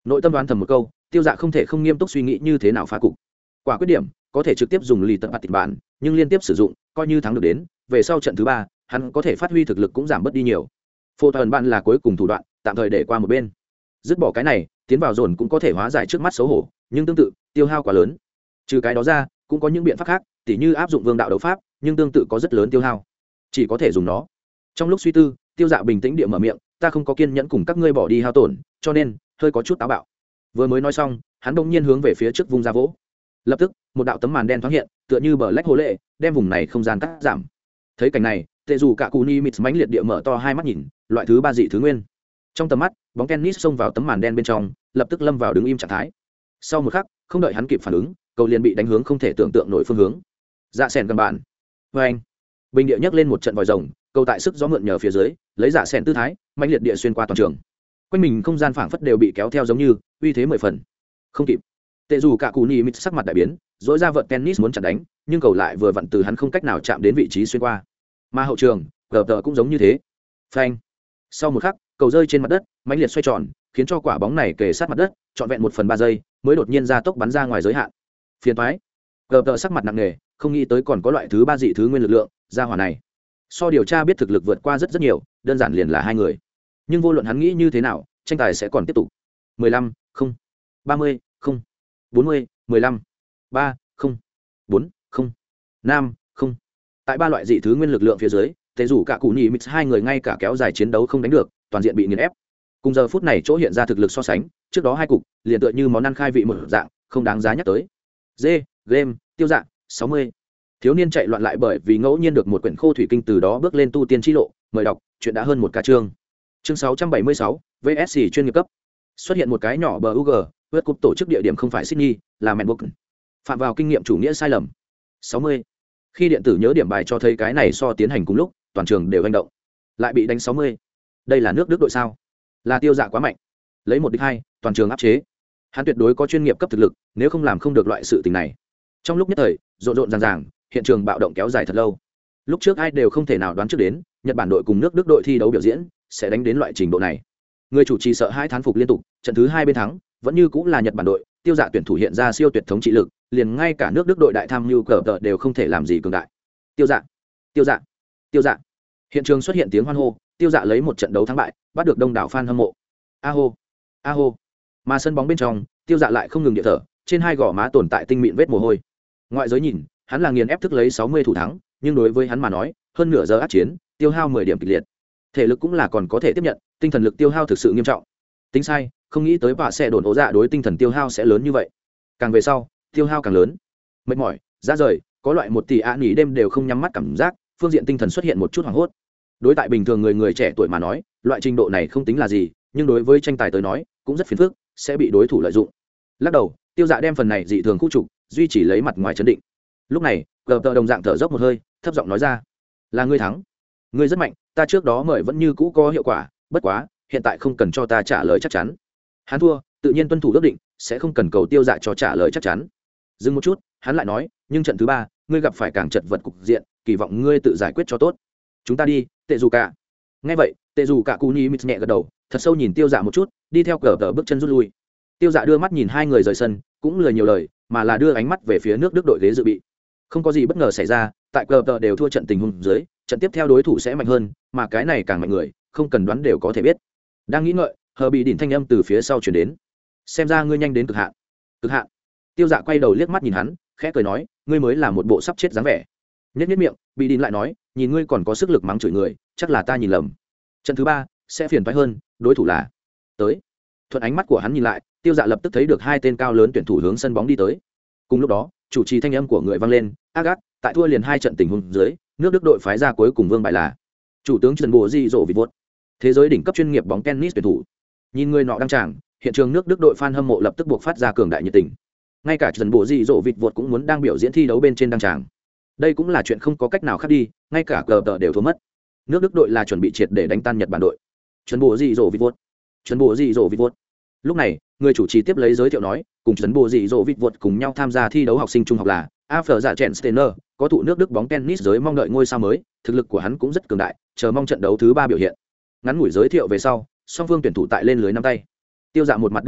nội tâm đoán thầm một câu, tiêu dạ không thể không nghiêm túc suy nghĩ như thế nào phá cục. Quả quyết điểm có thể trực tiếp dùng lì tận bạt tịch bản, nhưng liên tiếp sử dụng coi như thắng được đến về sau trận thứ ba hắn có thể phát huy thực lực cũng giảm bớt đi nhiều. Phô toàn bạn là cuối cùng thủ đoạn, tạm thời để qua một bên. Dứt bỏ cái này, tiến vào dồn cũng có thể hóa giải trước mắt xấu hổ, nhưng tương tự tiêu hao quá lớn. Trừ cái đó ra cũng có những biện pháp khác, tỉ như áp dụng vương đạo đấu pháp, nhưng tương tự có rất lớn tiêu hao, chỉ có thể dùng nó. Trong lúc suy tư, tiêu dạ bình tĩnh địa mở miệng, ta không có kiên nhẫn cùng các ngươi bỏ đi hao tổn, cho nên hơi có chút táo bạo. Vừa mới nói xong, hắn bỗng nhiên hướng về phía trước vung ra vỗ, lập tức một đạo tấm màn đen thoáng hiện, tựa như bờ lách hồ lệ, đem vùng này không gian cắt giảm. Thấy cảnh này, tệ dù cả cù ni mịt mãnh liệt địa mở to hai mắt nhìn, loại thứ ba dị thứ nguyên. Trong tầm mắt, bóng tennis xông vào tấm màn đen bên trong, lập tức lâm vào đứng im trạng thái. Sau một khắc, không đợi hắn kịp phản ứng, cầu liền bị đánh hướng không thể tưởng tượng nổi phương hướng. Dạ sèn gần bạn. Và anh, bình địa nhấc lên một trận vòi rồng, cầu tại sức gió mượn nhờ phía dưới, lấy dạ sèn tư thái, mãnh liệt địa xuyên qua toàn trường. Quanh mình không gian phảng phất đều bị kéo theo giống như, uy thế mười phần. Không kịp. Tệ dù cả cù ni mịt sắc mặt đại biến, dỗi ra vợt tennis muốn chặn đánh, nhưng cầu lại vừa vặn từ hắn không cách nào chạm đến vị trí xuyên qua. Mà hậu trường, gờ tờ cũng giống như thế. Phanh. Sau một khắc, cầu rơi trên mặt đất, mãnh liệt xoay tròn, khiến cho quả bóng này kề sát mặt đất, trọn vẹn một phần ba giây, mới đột nhiên ra tốc bắn ra ngoài giới hạn. Phiền toái. Gờ tờ sắc mặt nặng nề, không nghĩ tới còn có loại thứ ba dị thứ nguyên lực lượng, ra hỏa này. So điều tra biết thực lực vượt qua rất rất nhiều, đơn giản liền là hai người. Nhưng vô luận hắn nghĩ như thế nào, tranh tài sẽ còn tiếp tục. mười lăm, không. ba mươi, không. bốn mươi, mười lăm. ba, không. bốn, không. năm, không. Tại ba loại dị thứ nguyên lực lượng phía dưới, thế dù cả cụ nhị mix hai người ngay cả kéo dài chiến đấu không đánh được, toàn diện bị nghiền ép. Cùng giờ phút này chỗ hiện ra thực lực so sánh, trước đó hai cục liền tựa như món ăn khai vị một dạng, không đáng giá nhắc tới. D, game, tiêu dạng, sáu mươi. Thiếu niên chạy loạn lại bởi vì ngẫu nhiên được một quyển khô thủy kinh từ đó bước lên tu tiên chi lộ, mời đọc, chuyện đã hơn một ca chương. Chương sáu trăm bảy mươi sáu, vê ét xê chuyên nghiệp cấp. Xuất hiện một cái nhỏ bờ u giê, vượt cúp tổ chức địa điểm không phải Sydney, là Melbourne. Phạm vào kinh nghiệm chủ nghĩa sai lầm. sáu mươi. Khi điện tử nhớ điểm bài cho thấy cái này so tiến hành cùng lúc, toàn trường đều hành động. Lại bị đánh sáu mươi. Đây là nước Đức đội sao? Là tiêu dạ quá mạnh. Lấy một địch hai, toàn trường áp chế. Hắn tuyệt đối có chuyên nghiệp cấp thực lực, nếu không làm không được loại sự tình này. Trong lúc nhất thời, rộn rộn ràng ràng, hiện trường bạo động kéo dài thật lâu. Lúc trước ai đều không thể nào đoán trước đến, Nhật Bản đội cùng nước Đức đội thi đấu biểu diễn sẽ đánh đến loại trình độ này. Người chủ trì sợ hai thán phục liên tục, trận thứ hai bên thắng, vẫn như cũng là Nhật Bản đội, tiêu dạ tuyển thủ hiện ra siêu tuyệt thống trị lực, liền ngay cả nước Đức đội đại tham nhu cờ tờ đều không thể làm gì cường đại. Tiêu dạ, tiêu dạ, tiêu dạ. Hiện trường xuất hiện tiếng hoan hô, tiêu dạ lấy một trận đấu thắng bại, bắt được đông đảo fan hâm mộ. A hô, a hô. Mà sân bóng bên trong, tiêu dạ lại không ngừng địa thở, trên hai gò má tồn tại tinh mịn vết mồ hôi. Ngoại giới nhìn, hắn là nghiền ép thức lấy sáu mươi thủ thắng, nhưng đối với hắn mà nói, hơn nửa giờ ác chiến, tiêu hao mười điểm kịch liệt. Thể lực cũng là còn có thể tiếp nhận, tinh thần lực tiêu hao thực sự nghiêm trọng. Tính sai, không nghĩ tới vạ sẽ đồn ố dạ đối tinh thần tiêu hao sẽ lớn như vậy. Càng về sau, tiêu hao càng lớn. Mệt mỏi, ra rời, có loại một tỷ ạ nghỉ đêm đều không nhắm mắt cảm giác, phương diện tinh thần xuất hiện một chút hoảng hốt. Đối tại bình thường người người trẻ tuổi mà nói, loại trình độ này không tính là gì, nhưng đối với tranh tài tới nói, cũng rất phiền phức, sẽ bị đối thủ lợi dụng. Lắc đầu, tiêu dạ đem phần này dị thường khu trục, duy trì lấy mặt ngoài chấn định. Lúc này, gờ tờ đồng dạng thở dốc một hơi, thấp giọng nói ra, là ngươi thắng, ngươi rất mạnh, ta trước đó mời vẫn như cũ có hiệu quả, bất quá hiện tại không cần cho ta trả lời chắc chắn. Hắn thua, tự nhiên tuân thủ ước định, sẽ không cần cầu tiêu dạ cho trả lời chắc chắn. Dừng một chút, hắn lại nói, nhưng trận thứ ba, ngươi gặp phải càng chật vật cục diện, kỳ vọng ngươi tự giải quyết cho tốt. Chúng ta đi, tệ dù cả. Nghe vậy, tệ dù cả cú ni mít nhẹ gật đầu, thật sâu nhìn tiêu dạ một chút, đi theo cờ tờ bước chân rút lui. Tiêu dạ đưa mắt nhìn hai người rời sân, cũng lười nhiều lời, mà là đưa ánh mắt về phía nước Đức đội ghế dự bị. Không có gì bất ngờ xảy ra, tại cờ tờ đều thua trận tình huống dưới, trận tiếp theo đối thủ sẽ mạnh hơn, mà cái này càng mạnh người, không cần đoán đều có thể biết. Đang nghĩ ngợi, hờ bị đỉnh thanh âm từ phía sau chuyển đến, xem ra ngươi nhanh đến cực hạn. Cực hạn. Tiêu dạ quay đầu liếc mắt nhìn hắn, khẽ cười nói, ngươi mới là một bộ sắp chết dáng vẻ. Nhất nhất miệng, bị đỉnh lại nói, nhìn ngươi còn có sức lực mắng chửi người, chắc là ta nhìn lầm. Trận thứ ba sẽ phiền toái hơn, đối thủ là tới. Thuận ánh mắt của hắn nhìn lại, tiêu dạ lập tức thấy được hai tên cao lớn tuyển thủ hướng sân bóng đi tới. Cùng lúc đó, chủ trì thanh âm của người vang lên, Agat, tại thua liền hai trận tình huống dưới, nước Đức đội phái ra cuối cùng vương bại là chủ tướng Trần Bồ Di Dỗ Vịt Vuốt, thế giới đỉnh cấp chuyên nghiệp bóng tennis tuyển thủ. Nhìn người nọ đăng tràng, hiện trường nước Đức đội fan hâm mộ lập tức buộc phát ra cường đại nhiệt tình. Ngay cả Trần Bồ Di Dỗ Vịt Vuốt cũng muốn đang biểu diễn thi đấu bên trên đăng tràng. Đây cũng là chuyện không có cách nào khác đi, ngay cả cờ tờ đều thua mất. Nước Đức đội là chuẩn bị triệt để đánh tan Nhật Bản đội. Trần Bồ Di Dỗ Vịt Vuốt, Trần Bồ Di Dỗ Vịt Vuốt. Lúc này, người chủ trì tiếp lấy giới thiệu nói, cùng Trần Bồ Di Dỗ Vịt Vuốt cùng nhau tham gia thi đấu học sinh trung học là A Phở Dạ Chèn Steiner, có thụ nước Đức bóng tennis giới mong đợi ngôi sao mới, thực lực của hắn cũng rất cường đại, chờ mong trận đấu thứ ba biểu hiện. Ngắn ngủi giới thiệu về sau, song phương tuyển thủ tại lên lưới nắm tay. Tiêu Dạ một mặt đưa tay,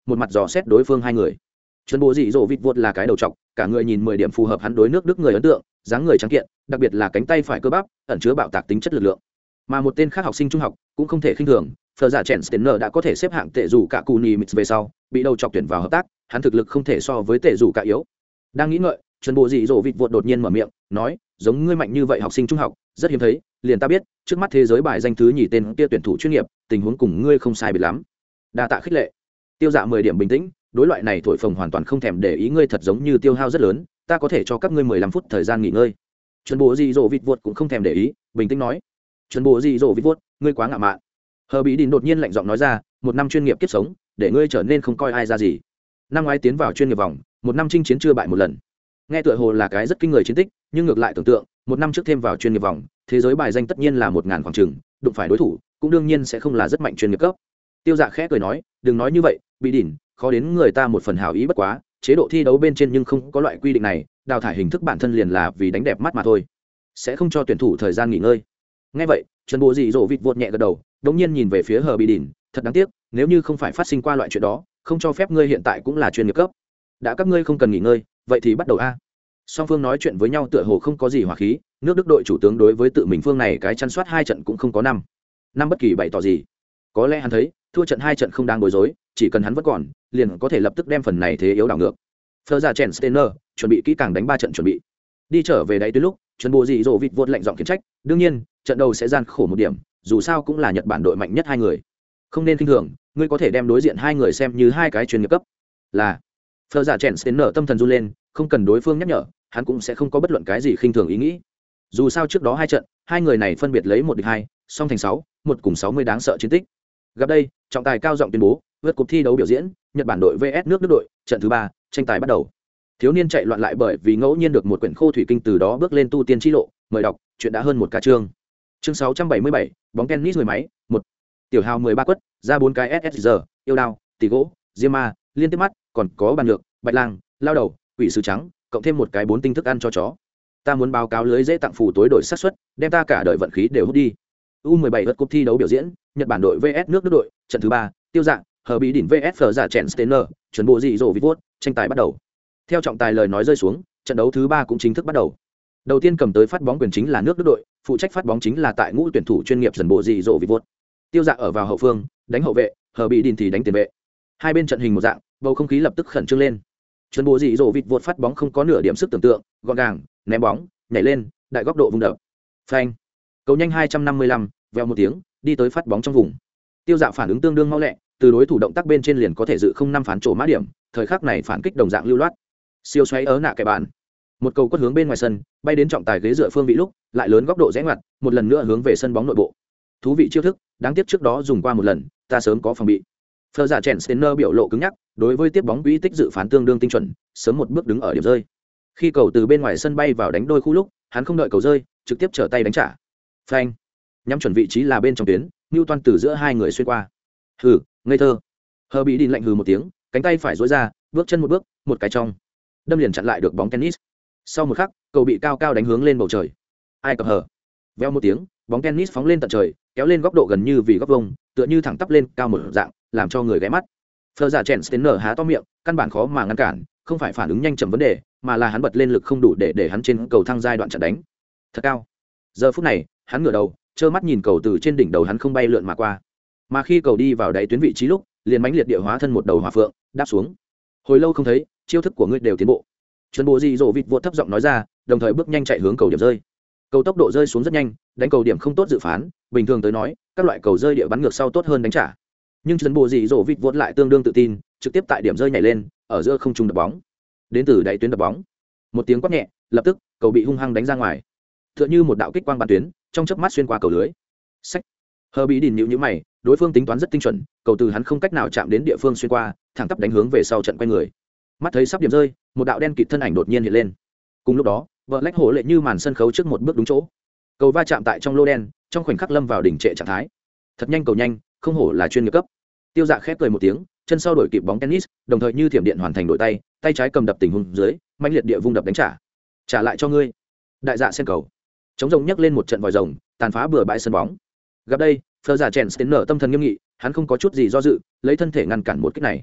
một mặt dò xét đối phương hai người. Chuẩn bộ dị dỗ vịt vuột là cái đầu trọc, cả người nhìn mười điểm phù hợp hắn đối nước Đức người ấn tượng, dáng người trắng kiện, đặc biệt là cánh tay phải cơ bắp, ẩn chứa bạo tạc tính chất lực lượng. Mà một tên khác học sinh trung học cũng không thể khinh thường, Phở giả Chèn Stenner đã có thể xếp hạng tệ dù cả Cuni Mix về sau, bị đầu chọc tuyển vào hợp tác, hắn thực lực không thể so với tệ dù cả yếu. Đang nghĩ ngợi, chuẩn bộ dị dỗ vịt vuột đột nhiên mở miệng, nói, giống ngươi mạnh như vậy học sinh trung học, rất hiếm thấy, liền ta biết, trước mắt thế giới bài danh thứ nhì tên kia tuyển thủ chuyên nghiệp, tình huống cùng ngươi không sai biệt lắm. Đa tạ khích lệ. Tiêu Dạ mười điểm bình tĩnh, đối loại này thổi phồng hoàn toàn không thèm để ý, ngươi thật giống như tiêu hao rất lớn, ta có thể cho các ngươi mười lăm phút thời gian nghỉ ngơi. Chuẩn bộ dị dỗ vịt vuột cũng không thèm để ý, bình tĩnh nói, chuẩn bộ dị dỗ vịt vuột, ngươi quá ngạo mạn. Hờ Bị Đỉnh đột nhiên lạnh giọng nói ra, một năm chuyên nghiệp kiếp sống, để ngươi trở nên không coi ai ra gì. Năm ngoái tiến vào chuyên nghiệp vòng, một năm chinh chiến chưa bại một lần. Nghe tựa hồ là cái rất kinh người chiến tích, nhưng ngược lại tưởng tượng, một năm trước thêm vào chuyên nghiệp vòng, thế giới bài danh tất nhiên là một ngàn khoảng chừng, đụng phải đối thủ, cũng đương nhiên sẽ không là rất mạnh chuyên nghiệp cấp. Tiêu Dạ khẽ cười nói, đừng nói như vậy, Bị Đỉnh, khó đến người ta một phần hảo ý bất quá, chế độ thi đấu bên trên nhưng không có loại quy định này, đào thải hình thức bản thân liền là vì đánh đẹp mắt mà thôi, sẽ không cho tuyển thủ thời gian nghỉ ngơi. Nghe vậy, Trần Bộ Dị Dỗ vịt vụt nhẹ gật đầu, đống nhiên nhìn về phía Hờ Bị Đỉnh, thật đáng tiếc, nếu như không phải phát sinh qua loại chuyện đó, không cho phép ngươi hiện tại cũng là chuyên nghiệp cấp. Đã các ngươi không cần nghỉ ngơi, vậy thì bắt đầu a. Song phương nói chuyện với nhau tựa hồ không có gì hòa khí, nước Đức đội chủ tướng đối với tự mình phương này cái chăn soát hai trận cũng không có năm năm bất kỳ bày tỏ gì. Có lẽ hắn thấy thua trận hai trận không đáng bối rối, chỉ cần hắn vẫn còn, liền có thể lập tức đem phần này thế yếu đảo ngược. Phở giả Chèn Stenner chuẩn bị kỹ càng đánh ba trận chuẩn bị. Đi trở về đáy tới lúc, Chuẩn Bộ Dị Dỗ vịt vụt lạnh giọng khiển trách, đương nhiên, trận đầu sẽ gian khổ một điểm, dù sao cũng là Nhật Bản đội mạnh nhất hai người. Không nên khinh thường, ngươi có thể đem đối diện hai người xem như hai cái chuyên nghiệp cấp. Là Phở giả Chèn Stenner tâm thần run lên, không cần đối phương nhắc nhở, hắn cũng sẽ không có bất luận cái gì khinh thường ý nghĩ. Dù sao trước đó hai trận, hai người này phân biệt lấy một địch hai, song thành sáu, một cùng sáu mươi đáng sợ chiến tích. Gặp đây, trọng tài cao giọng tuyên bố, vượt cuộc thi đấu biểu diễn, Nhật Bản đội vs nước Đức đội, trận thứ ba, tranh tài bắt đầu. Thiếu niên chạy loạn lại bởi vì ngẫu nhiên được một quyển khô thủy kinh, từ đó bước lên tu tiên chi lộ, mời đọc, chuyện đã hơn một ca chương. Chương sáu trăm bảy mươi bảy, bóng tennis người máy, một. Tiểu hào mười ba quất, ra bốn cái ét ét giờ, yêu đao, tỷ gỗ, diêm ma, liên tiếp mắt, còn có bàn nhược, bạch lang, lao đầu, quỷ sứ trắng, cộng thêm một cái bốn tinh thức ăn cho chó. Ta muốn báo cáo lưới dễ tặng phù tối đổi xác suất, đem ta cả đời vận khí đều hút đi. u mười bảy lượt cúp thi đấu biểu diễn, Nhật Bản đội vs nước Đức đội, trận thứ ba, Tiêu Dạ, Hờ Bị Đỉnh vs Phở giả Chèn Stenner, Chuẩn Bộ Dị Dỗ vịt vụt, tranh tài bắt đầu. Theo trọng tài lời nói rơi xuống, trận đấu thứ ba cũng chính thức bắt đầu. Đầu tiên cầm tới phát bóng quyền chính là nước Đức đội, phụ trách phát bóng chính là tại ngũ tuyển thủ chuyên nghiệp Chuẩn Bộ Dị Dỗ vịt vụt. Tiêu Dạ ở vào hậu phương, đánh hậu vệ, Hờ Bị Đỉnh thì đánh tiền vệ. Hai bên trận hình một dạng, bầu không khí lập tức khẩn trương lên. Chuẩn Bộ Dị Dỗ vịt vụt phát bóng không có nửa điểm sức tưởng tượng, gọn gàng, ném bóng, nhảy lên, đại góc độ vung đập. Phanh. Cầu nhanh hai trăm năm mươi lăm, vèo một tiếng, đi tới phát bóng trong vùng. Tiêu Dạ phản ứng tương đương mau lẹ, từ đối thủ động tác bên trên liền có thể dự không năm phán trổ mã điểm, thời khắc này phản kích đồng dạng lưu loát. Siêu xoáy ớ nạ kẻ bạn. Một cầu quất hướng bên ngoài sân, bay đến trọng tài ghế dựa phương vị lúc, lại lớn góc độ rẽ ngoặt, một lần nữa hướng về sân bóng nội bộ. Thú vị chiêu thức, đáng tiếc trước đó dùng qua một lần, ta sớm có phòng bị. Phở giả Chèn Stenner biểu lộ cứng nhắc, đối với tiếp bóng quỹ tích dự phán tương đương tinh chuẩn, sớm một bước đứng ở điểm rơi. Khi cầu từ bên ngoài sân bay vào đánh đôi khu lúc, hắn không đợi cầu rơi, trực tiếp trở tay đánh trả. Phanh. Nhắm chuẩn vị trí là bên trong tuyến, Newton từ giữa hai người xuyên qua. Hừ, ngây thơ. Hờ Bị Đỉnh lạnh hừ một tiếng, cánh tay phải duỗi ra, bước chân một bước, một cái trong, đâm liền chặn lại được bóng tennis. Sau một khắc, cầu bị cao cao đánh hướng lên bầu trời. Ai cập hờ. Veo một tiếng, bóng tennis phóng lên tận trời, kéo lên góc độ gần như vì góc vuông, tựa như thẳng tắp lên cao một dạng, làm cho người ghé mắt. Phở giả Chèn Stenner há to miệng, căn bản khó mà ngăn cản, không phải phản ứng nhanh chậm vấn đề, mà là hắn bật lên lực không đủ để để hắn trên cầu thang giai đoạn chặn đánh. Thật cao. Giờ phút này, hắn ngửa đầu, trơ mắt nhìn cầu từ trên đỉnh đầu hắn không bay lượn mà qua. Mà khi cầu đi vào đáy tuyến vị trí lúc, liền mãnh liệt địa hóa thân một đầu hỏa phượng, đáp xuống. Hồi lâu không thấy, chiêu thức của ngươi đều tiến bộ. Chuẩn Bộ Dị Dỗ vịt vụt thấp giọng nói ra, đồng thời bước nhanh chạy hướng cầu điểm rơi. Cầu tốc độ rơi xuống rất nhanh, đánh cầu điểm không tốt dự phán, bình thường tới nói, các loại cầu rơi địa bắn ngược sau tốt hơn đánh trả. Nhưng Chuẩn Bộ Dị Dỗ vịt vụt lại tương đương tự tin, trực tiếp tại điểm rơi nhảy lên, ở giữa không trung đập bóng. Đến từ đáy tuyến đập bóng. Một tiếng quát nhẹ, lập tức, cầu bị hung hăng đánh ra ngoài. Tựa như một đạo kích quang bắn tuyến, trong chớp mắt xuyên qua cầu lưới. Sách. Hờ Bị Đỉnh nhíu nhíu mày, đối phương tính toán rất tinh chuẩn, cầu từ hắn không cách nào chạm đến địa phương xuyên qua, thẳng tắp đánh hướng về sau trận quay người. Mắt thấy sắp điểm rơi, một đạo đen kịt thân ảnh đột nhiên hiện lên. Cùng lúc đó, vợ lách hổ lệ như màn sân khấu trước một bước đúng chỗ. Cầu va chạm tại trong lô đen, trong khoảnh khắc lâm vào đỉnh trệ trạng thái. Thật nhanh cầu nhanh, không hổ là chuyên nghiệp cấp. Tiêu Dạ khép cười một tiếng, chân sau đổi kịp bóng tennis, đồng thời như thiểm điện hoàn thành đổi tay, tay trái cầm đập tình huống dưới, mãnh liệt địa vung đập đánh trả. Trả lại cho ngươi. Đại dạ sen cầu. Chống rồng nhấc lên một trận vòi rồng, tàn phá bừa bãi sân bóng. Gặp đây, Phở giả Chèn Stenner tâm thần nghiêm nghị, hắn không có chút gì do dự, lấy thân thể ngăn cản một kích này.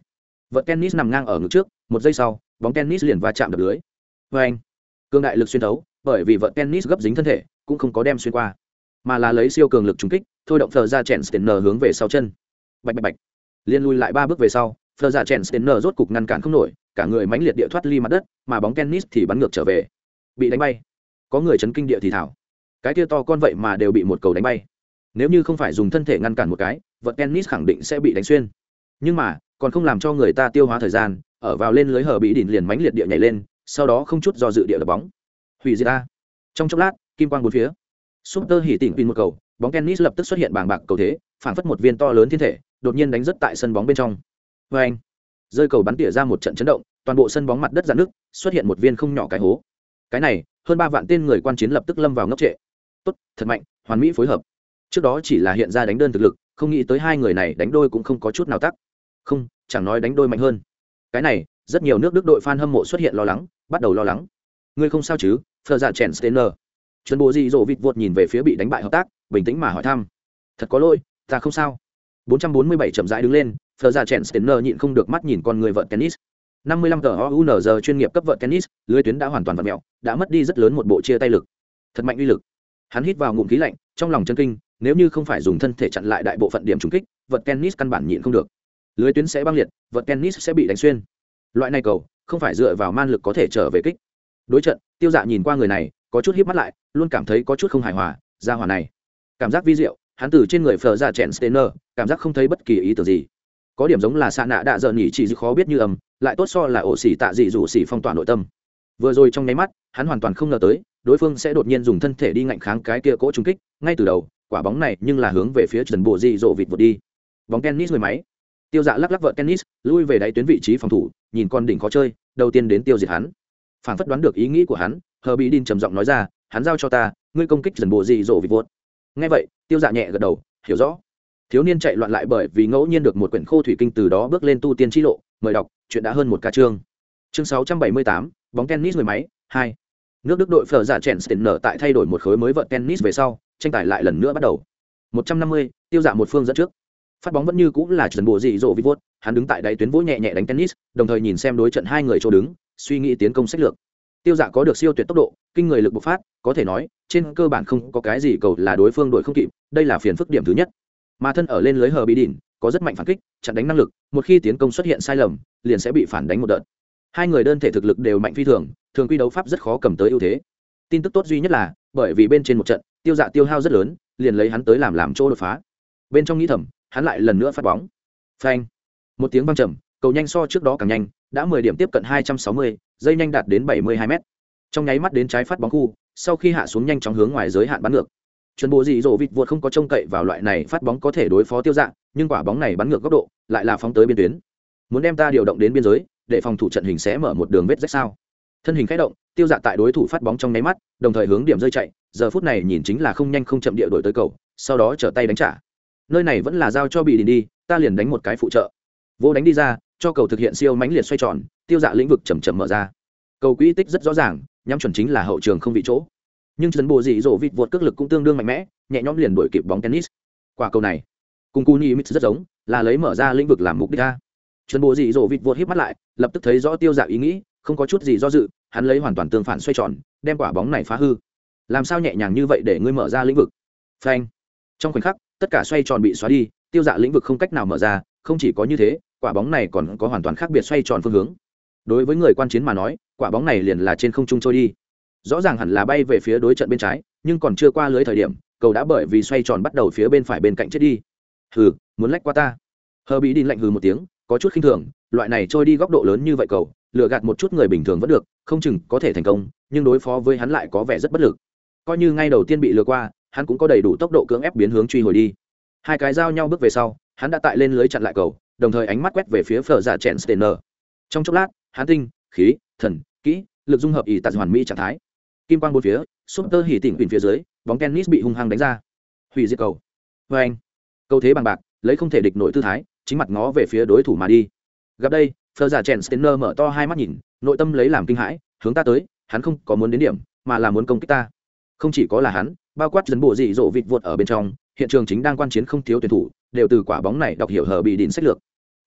Vợt tennis nằm ngang ở ngực trước, một giây sau bóng tennis liền va chạm đập lưới. Vê anh, cương đại lực xuyên thấu, bởi vì vợt tennis gấp dính thân thể cũng không có đem xuyên qua, mà là lấy siêu cường lực trúng kích thôi động phờ ra chèn Stenner hướng về sau chân. Bạch bạch bạch, liên lui lại ba bước về sau, phờ ra chèn Stenner rốt cục ngăn cản không nổi, cả người mãnh liệt địa thoát ly mặt đất, mà bóng tennis thì bắn ngược trở về, bị đánh bay. Có người chấn kinh địa thì thảo, cái kia to con vậy mà đều bị một cầu đánh bay. Nếu như không phải dùng thân thể ngăn cản một cái, vợt tennis khẳng định sẽ bị đánh xuyên. Nhưng mà còn không làm cho người ta tiêu hóa thời gian, ở vào lên lưới hờ bị đỉnh liền mãnh liệt địa nhảy lên, sau đó không chút do dự địa đập bóng, hủy diệt ta. Trong chốc lát, kim quang bốn phía, Super hỉ tỉnh pin một cầu, bóng tennis lập tức xuất hiện bàng bạc cầu thế, phảng phất một viên to lớn thiên thể, đột nhiên đánh rất tại sân bóng bên trong. Và anh, rơi cầu bắn tỉa ra một trận chấn động, toàn bộ sân bóng mặt đất rạn nứt, xuất hiện một viên không nhỏ cái hố. Cái này, hơn ba vạn tên người quan chiến lập tức lâm vào ngốc trệ. Tốt, thật mạnh, hoàn mỹ phối hợp. Trước đó chỉ là hiện ra đánh đơn thực lực, không nghĩ tới hai người này đánh đôi cũng không có chút nào tắc. Không, chẳng nói đánh đôi mạnh hơn. Cái này, rất nhiều nước Đức đội fan hâm mộ xuất hiện lo lắng, bắt đầu lo lắng. Ngươi không sao chứ? Phờ dạ chèn Steiner. Chuẩn bộ gì rồ vịt vụt nhìn về phía bị đánh bại hợp tác, bình tĩnh mà hỏi thăm. Thật có lỗi, ta không sao. bốn trăm bốn mươi bảy chậm rãi đứng lên, Phờ dạ chèn Steiner nhịn không được mắt nhìn con người vợt tennis. năm mươi lăm tờ o u en giờ chuyên nghiệp cấp vợt tennis, lưới tuyến đã hoàn toàn vặn mèo, đã mất đi rất lớn một bộ chia tay lực. Thật mạnh uy lực. Hắn hít vào ngụm khí lạnh, trong lòng chấn kinh, nếu như không phải dùng thân thể chặn lại đại bộ phận điểm trúng kích, vợt tennis căn bản nhịn không được. Lưới tuyến sẽ băng liệt, vợt tennis sẽ bị đánh xuyên. Loại này cầu, không phải dựa vào man lực có thể trở về kích. Đối trận, Tiêu Dạ nhìn qua người này, có chút híp mắt lại, luôn cảm thấy có chút không hài hòa, ra hòa này. Cảm giác vi diệu, hắn từ trên người phở ra chèn Steiner, cảm giác không thấy bất kỳ ý tưởng gì. Có điểm giống là xạ nạ đạ dợn nhỉ chỉ khó biết như ầm, lại tốt so là ổ xỉ tạ dị dụ xỉ phong tỏa nội tâm. Vừa rồi trong nháy mắt, hắn hoàn toàn không ngờ tới, đối phương sẽ đột nhiên dùng thân thể đi ngạnh kháng cái kia cỗ trúng kích, ngay từ đầu, quả bóng này nhưng là hướng về phía Trần Bộ Dị Dụ vịt vụt đi. Bóng tennis người máy. Tiêu Dạ lắc lắc vợt tennis, lui về đáy tuyến vị trí phòng thủ, nhìn con đỉnh khó chơi, đầu tiên đến tiêu diệt hắn. Phản phất đoán được ý nghĩ của hắn, Hờ Bị Đin trầm giọng nói ra, hắn giao cho ta, ngươi công kích Trần Bộ Dị Dụ vịt vụt. Nghe vậy, Tiêu Dạ nhẹ gật đầu, hiểu rõ. Thiếu niên chạy loạn lại bởi vì ngẫu nhiên được một quyển khô thủy kinh, từ đó bước lên tu tiên chi lộ, mời đọc, chuyện đã hơn một ca chương. Chương sáu trăm bảy mươi tám, bóng tennis người máy hai. Nước Đức đội phở giả chèn Steiner tại thay đổi một khối mới vợt tennis về sau, tranh tài lại lần nữa bắt đầu. một trăm năm mươi, Tiêu Dạ một phương dẫn trước. Phát bóng vẫn như cũng là Trần Bộ Dị Dụ vịt vụt, hắn đứng tại đáy tuyến vỗ nhẹ nhẹ đánh tennis, đồng thời nhìn xem đối trận hai người chỗ đứng, suy nghĩ tiến công sách lược. Tiêu Dạ có được siêu tuyệt tốc độ, kinh người lực bộc phát, có thể nói, trên cơ bản không có cái gì cầu là đối phương đội không kịp, đây là phiền phức điểm thứ nhất. Mà thân ở lên lưới Hờ Bị Đỉnh, có rất mạnh phản kích, chặn đánh năng lực, một khi tiến công xuất hiện sai lầm, liền sẽ bị phản đánh một đợt. Hai người đơn thể thực lực đều mạnh phi thường, thường quy đấu pháp rất khó cầm tới ưu thế. Tin tức tốt duy nhất là, bởi vì bên trên một trận, Tiêu Dạ tiêu hao rất lớn, liền lấy hắn tới làm làm chỗ đột phá. Bên trong nghĩ thầm, hắn lại lần nữa phát bóng. Phanh! Một tiếng vang trầm, cầu nhanh so trước đó càng nhanh, đã mười điểm tiếp cận hai trăm sáu mươi, dây nhanh đạt đến bảy mươi hai mét. Trong nháy mắt đến trái phát bóng khu, sau khi hạ xuống nhanh chóng hướng ngoài giới hạn bắn ngược. Chuẩn Bộ Dị Dụ vịt vụt không có trông cậy vào loại này phát bóng có thể đối phó Tiêu Dạ, nhưng quả bóng này bắn ngược góc độ, lại là phóng tới biên tuyến. Muốn đem ta điều động đến biên giới, để phòng thủ trận hình sẽ mở một đường vết rách sao? Thân hình khẽ động, Tiêu Dạ tại đối thủ phát bóng trong nháy mắt, đồng thời hướng điểm rơi chạy, giờ phút này nhìn chính là không nhanh không chậm địa đổi tới cầu, sau đó trở tay đánh trả. Nơi này vẫn là giao cho Bị Đình đi, ta liền đánh một cái phụ trợ. Vô đánh đi ra, cho cầu thực hiện siêu mãnh liệt xoay tròn, Tiêu Dạ lĩnh vực chậm chậm mở ra. Cầu quỹ tích rất rõ ràng, nhắm chuẩn chính là hậu trường không vị chỗ. Nhưng Trần Bộ Dị Dụ vịt vụt cước lực cũng tương đương mạnh mẽ, nhẹ nhõm liền đuổi kịp bóng tennis. Quả cầu này, cùng Cuni Mix rất giống, là lấy mở ra lĩnh vực làm mục đích a. Trần Bộ Dị Dụ vịt vụt híp mắt lại, lập tức thấy rõ Tiêu Dạ ý nghĩ, không có chút gì do dự, hắn lấy hoàn toàn tương phản xoay tròn, đem quả bóng này phá hư. Làm sao nhẹ nhàng như vậy để ngươi mở ra lĩnh vực? Phanh! Trong khoảnh khắc, tất cả xoay tròn bị xóa đi, Tiêu Dạ lĩnh vực không cách nào mở ra, không chỉ có như thế, quả bóng này còn có hoàn toàn khác biệt xoay tròn phương hướng. Đối với người quan chiến mà nói, quả bóng này liền là trên không trung trôi đi. Rõ ràng hẳn là bay về phía đối trận bên trái, nhưng còn chưa qua lưới thời điểm, cầu đã bởi vì xoay tròn bắt đầu phía bên phải bên cạnh chết đi. Hừ, muốn lách qua ta? Hờ Bị Đin lạnh hừ một tiếng, có chút khinh thường, loại này trôi đi góc độ lớn như vậy cầu, lừa gạt một chút người bình thường vẫn được, không chừng có thể thành công, nhưng đối phó với hắn lại có vẻ rất bất lực. Coi như ngay đầu tiên bị lừa qua, hắn cũng có đầy đủ tốc độ cưỡng ép biến hướng truy hồi đi. Hai cái giao nhau bước về sau, hắn đã tại lên lưới chặn lại cầu, đồng thời ánh mắt quét về phía phở giả chèn Steiner. Trong chốc lát, hắn tinh, khí, thần, kỹ, lực dung hợp ỷ tạt hoàn mỹ trạng thái. Kim quang bốn phía, Super hỉ tỉnh quỳnh phía dưới, bóng tennis bị hung hăng đánh ra. Hủy diệt cầu. Và anh, cầu thế bằng bạc, lấy không thể địch nổi tư thái, chính mặt ngó về phía đối thủ mà đi. Gặp đây, phở giả chèn Steiner mở to hai mắt nhìn, nội tâm lấy làm kinh hãi, hướng ta tới, hắn không có muốn đến điểm, mà là muốn công kích ta. Không chỉ có là hắn, bao quát Trần Bộ Dị Dụ vịt vụt ở bên trong, hiện trường chính đang quan chiến không thiếu tuyển thủ, đều từ quả bóng này đọc hiểu Hờ Bị Đin sách lược.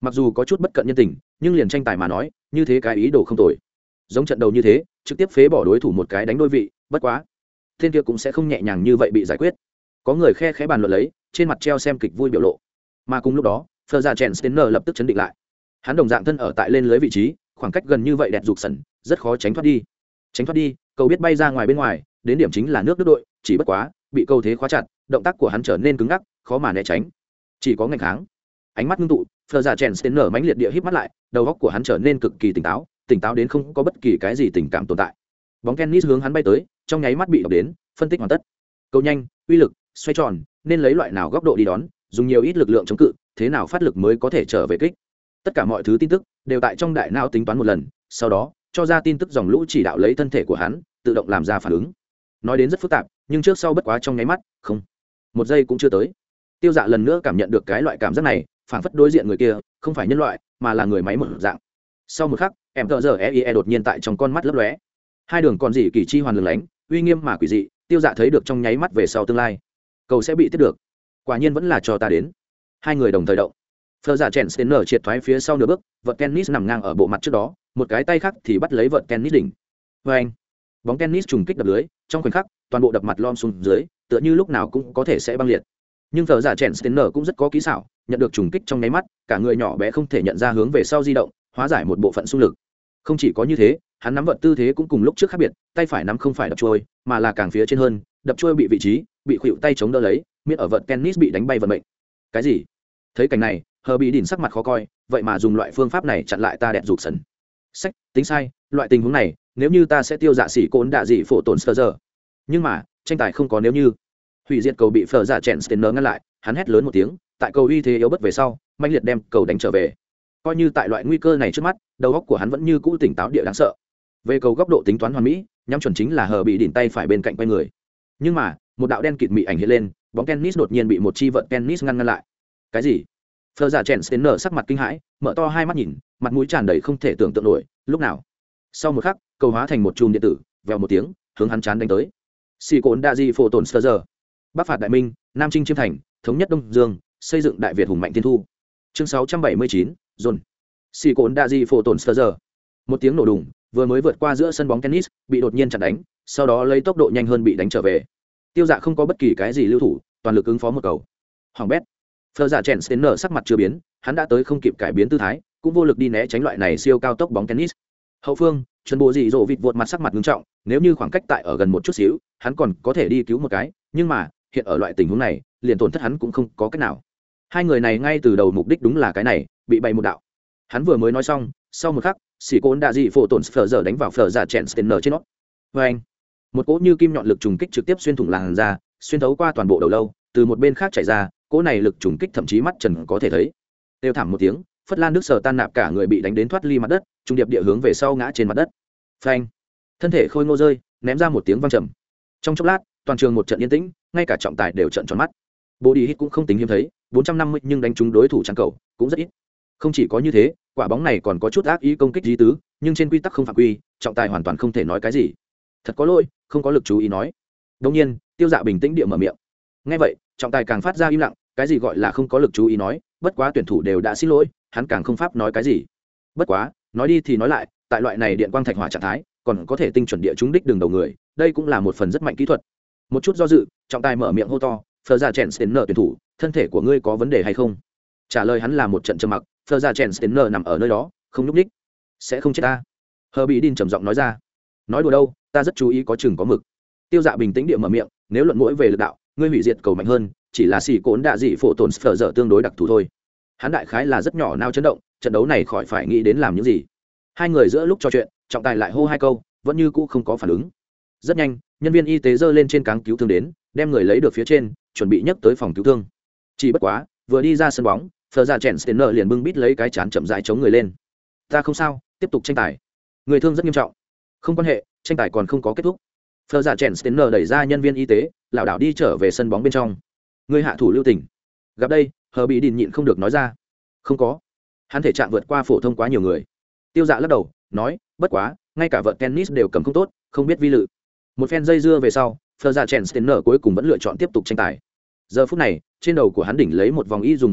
mặc dù có chút bất cận nhân tình nhưng liền tranh tài mà nói như thế cái ý đồ không tồi, giống trận đầu như thế trực tiếp phế bỏ đối thủ một cái đánh đôi vị. Bất quá thiên kia cũng sẽ không nhẹ nhàng như vậy bị giải quyết. Có người khe khẽ bàn luận lấy, trên mặt treo xem kịch vui biểu lộ. Mà cùng lúc đó Phờ Dạ Chèn Stenner lập tức chấn định lại. Hắn đồng dạng thân ở tại lên lưới vị trí, khoảng cách gần như vậy đẹp dục sần rất khó tránh thoát đi. Tránh thoát đi, cầu biết bay ra ngoài bên ngoài, đến điểm chính là nước đức đội, chỉ bất quá bị câu thế khóa chặt, động tác của hắn trở nên cứng ngắc, khó mà né tránh, chỉ có ngành kháng. Ánh mắt ngưng tụ, Phờ Dạ Chèn Stenner mãnh liệt địa híp mắt lại, đầu óc của hắn trở nên cực kỳ tỉnh táo, tỉnh táo đến không có bất kỳ cái gì tình cảm tồn tại. Bóng tennis hướng hắn bay tới, trong nháy mắt bị đọc đến, phân tích hoàn tất. Cầu nhanh, uy lực, xoay tròn, nên lấy loại nào góc độ đi đón, dùng nhiều ít lực lượng chống cự, thế nào phát lực mới có thể trở về kích. Tất cả mọi thứ tin tức đều tại trong đại não tính toán một lần, sau đó cho ra tin tức dòng lũ chỉ đạo lấy thân thể của hắn tự động làm ra phản ứng. Nói đến rất phức tạp, nhưng trước sau bất quá trong nháy mắt, không, một giây cũng chưa tới. Tiêu Dạ lần nữa cảm nhận được cái loại cảm giác này, phảng phất đối diện người kia không phải nhân loại, mà là người máy một dạng. Sau một khắc, em tờ giờ e e đột nhiên tại trong con mắt lấp lóe, hai đường còn gì kỳ chi hoàn lừng lánh, uy nghiêm mà quỷ dị. Tiêu Dạ thấy được trong nháy mắt về sau tương lai, cầu sẽ bị tiếp được. Quả nhiên vẫn là cho ta đến. Hai người đồng thời động. Phờ Dạ Chèn Stenner triệt thoái phía sau nửa bước, vợt tennis nằm ngang ở bộ mặt trước đó, một cái tay khác thì bắt lấy vợt tennis đỉnh. Và anh, bóng tennis trùng kích đập lưới, trong khoảnh khắc, toàn bộ đập mặt lom xuống dưới, tựa như lúc nào cũng có thể sẽ băng liệt. Nhưng Phờ Dạ Chèn Stenner cũng rất có kỹ xảo, nhận được trùng kích trong nháy mắt, cả người nhỏ bé không thể nhận ra hướng về sau di động, hóa giải một bộ phận xung lực. Không chỉ có như thế, hắn nắm vợt tư thế cũng cùng lúc trước khác biệt, tay phải nắm không phải đập trôi, mà là càng phía trên hơn, đập trôi bị vị trí, bị khuỵu tay chống đỡ lấy, miễn ở vợt tennis bị đánh bay vận mệnh. Cái gì? Thấy cảnh này, Hờ Bị Đỉnh sắc mặt khó coi, vậy mà dùng loại phương pháp này chặn lại ta đẹp dục sần. Sách, tính sai, loại tình huống này, nếu như ta sẽ tiêu dạ sĩ côn đạ dị phổ tổn sơ giờ. Nhưng mà, tranh tài không có nếu như. Hủy diệt cầu bị Phờ Dạ Chèn Stenner ngăn lại, hắn hét lớn một tiếng, tại cầu uy thế yếu bất về sau, mạnh liệt đem cầu đánh trở về. Coi như tại loại nguy cơ này trước mắt, đầu óc của hắn vẫn như cũ tỉnh táo địa đáng sợ. Về cầu góc độ tính toán hoàn mỹ, nhắm chuẩn chính là Hờ Bị Đỉnh tay phải bên cạnh quay người. Nhưng mà, một đạo đen kịt mị ảnh hiện lên, bóng tennis đột nhiên bị một chi vợt tennis ngăn ngăn lại. Cái gì? Phờ Dạ Chèn Stenner sắc mặt kinh hãi, mở to hai mắt nhìn, mặt mũi tràn đầy không thể tưởng tượng nổi, lúc nào? Sau một khắc, cầu hóa thành một chùm điện tử, vèo một tiếng, hướng hắn chán đánh tới. Xì cồn đa di phổ tổn sơ giờ. Bắc phạt đại minh, Nam chinh chiêm thành, thống nhất Đông Dương, xây dựng đại Việt hùng mạnh tiên thu. Chương sáu trăm bảy mươi chín, Dồn. Xì cồn đa di phổ tổn sơ giờ. Một tiếng nổ đùng, vừa mới vượt qua giữa sân bóng tennis, bị đột nhiên chặn đánh, sau đó lấy tốc độ nhanh hơn bị đánh trở về. Tiêu Dạ không có bất kỳ cái gì lưu thủ, toàn lực ứng phó một cầu. Hoàng bét. Phờ Dạ Chèn Stenner sắc mặt chưa biến, hắn đã tới không kịp cải biến tư thái, cũng vô lực đi né tránh loại này siêu cao tốc bóng tennis. Hậu phương, chuẩn bộ dị dỗ vịt vụt mặt sắc mặt nghiêm trọng, nếu như khoảng cách tại ở gần một chút xíu, hắn còn có thể đi cứu một cái, nhưng mà, hiện ở loại tình huống này, liền tổn thất hắn cũng không có cách nào. Hai người này ngay từ đầu mục đích đúng là cái này, bị bay một đạo. Hắn vừa mới nói xong, sau một khắc, xỉ côn đạ dị phổ tổn Phờ giờ đánh vào Phờ Dạ Chèn Stenner trên nó. Và anh, một cỗ như kim nhọn lực trùng kích trực tiếp xuyên thủng làn da, xuyên thấu qua toàn bộ đầu lâu, từ một bên khác chảy ra, cỗ này lực trùng kích thậm chí mắt trần có thể thấy. Đều thảm một tiếng, Phất Lan Đức Sở tan nạp cả người bị đánh đến thoát ly mặt đất, trung điệp địa hướng về sau ngã trên mặt đất. Phanh, thân thể khôi ngô rơi, ném ra một tiếng vang trầm. Trong chốc lát, toàn trường một trận yên tĩnh, ngay cả trọng tài đều trợn tròn mắt. Body hit cũng không tính hiếm thấy, bốn trăm năm mươi nhưng đánh trúng đối thủ trắng cầu cũng rất ít. Không chỉ có như thế, quả bóng này còn có chút ác ý công kích lý tứ, nhưng trên quy tắc không phạm quy, trọng tài hoàn toàn không thể nói cái gì. Thật có lỗi, không có lực chú ý nói. Đương nhiên, Tiêu Dạ bình tĩnh địa mở miệng. Nghe vậy, trọng tài càng phát ra im lặng, cái gì gọi là không có lực chú ý nói, bất quá tuyển thủ đều đã xin lỗi, hắn càng không pháp nói cái gì. Bất quá, nói đi thì nói lại, tại loại này điện quang thạch hỏa trạng thái, còn có thể tinh chuẩn địa trúng đích đường đầu người, đây cũng là một phần rất mạnh kỹ thuật. Một chút do dự, trọng tài mở miệng hô to, Phờ Dạ Chèn Stenner tuyển thủ, thân thể của ngươi có vấn đề hay không? Trả lời hắn là một trận trầm mặc, Phờ Dạ Chèn Stenner nằm ở nơi đó, không nhúc nhích. Sẽ không chết ta. Hờ Bị Đin trầm giọng nói ra. Nói đùa đâu, ta rất chú ý có chừng có mực. Tiêu Dạ bình tĩnh địa mở miệng, nếu luận mũi về lực đạo, ngươi hủy diệt cầu mạnh hơn, chỉ là xì cốn đạ dị phổ tổn Phờ giờ tương đối đặc thù thôi. Hắn đại khái là rất nhỏ nao chấn động, trận đấu này khỏi phải nghĩ đến làm những gì. Hai người giữa lúc trò chuyện, trọng tài lại hô hai câu, vẫn như cũ không có phản ứng. Rất nhanh, nhân viên y tế giơ lên trên cáng cứu thương đến, đem người lấy được phía trên, chuẩn bị nhấc tới phòng cứu thương. Chỉ bất quá, vừa đi ra sân bóng, Phờ Dạ Chèn Stenner liền bưng bít lấy cái chán chậm rãi chống người lên. Ta không sao, tiếp tục tranh tài. Người thương rất nghiêm trọng. Không quan hệ, tranh tài còn không có kết thúc. Phờ Dạ Chèn Stenner đẩy ra nhân viên y tế, lảo đảo đi trở về sân bóng bên trong. Người hạ thủ lưu tình. Gặp đây, Hờ Bị Đin nhịn không được nói ra. Không có. Hắn thể trạng vượt qua phổ thông quá nhiều người. Tiêu Dạ lắc đầu, nói, bất quá, ngay cả vợt tennis đều cầm không tốt, không biết vi lự. Một phen dây dưa về sau, Phờ Dạ Chèn Stenner cuối cùng vẫn lựa chọn tiếp tục tranh tài. Giờ phút này, trên đầu của hắn đỉnh lấy một vòng y dùng băng gạc,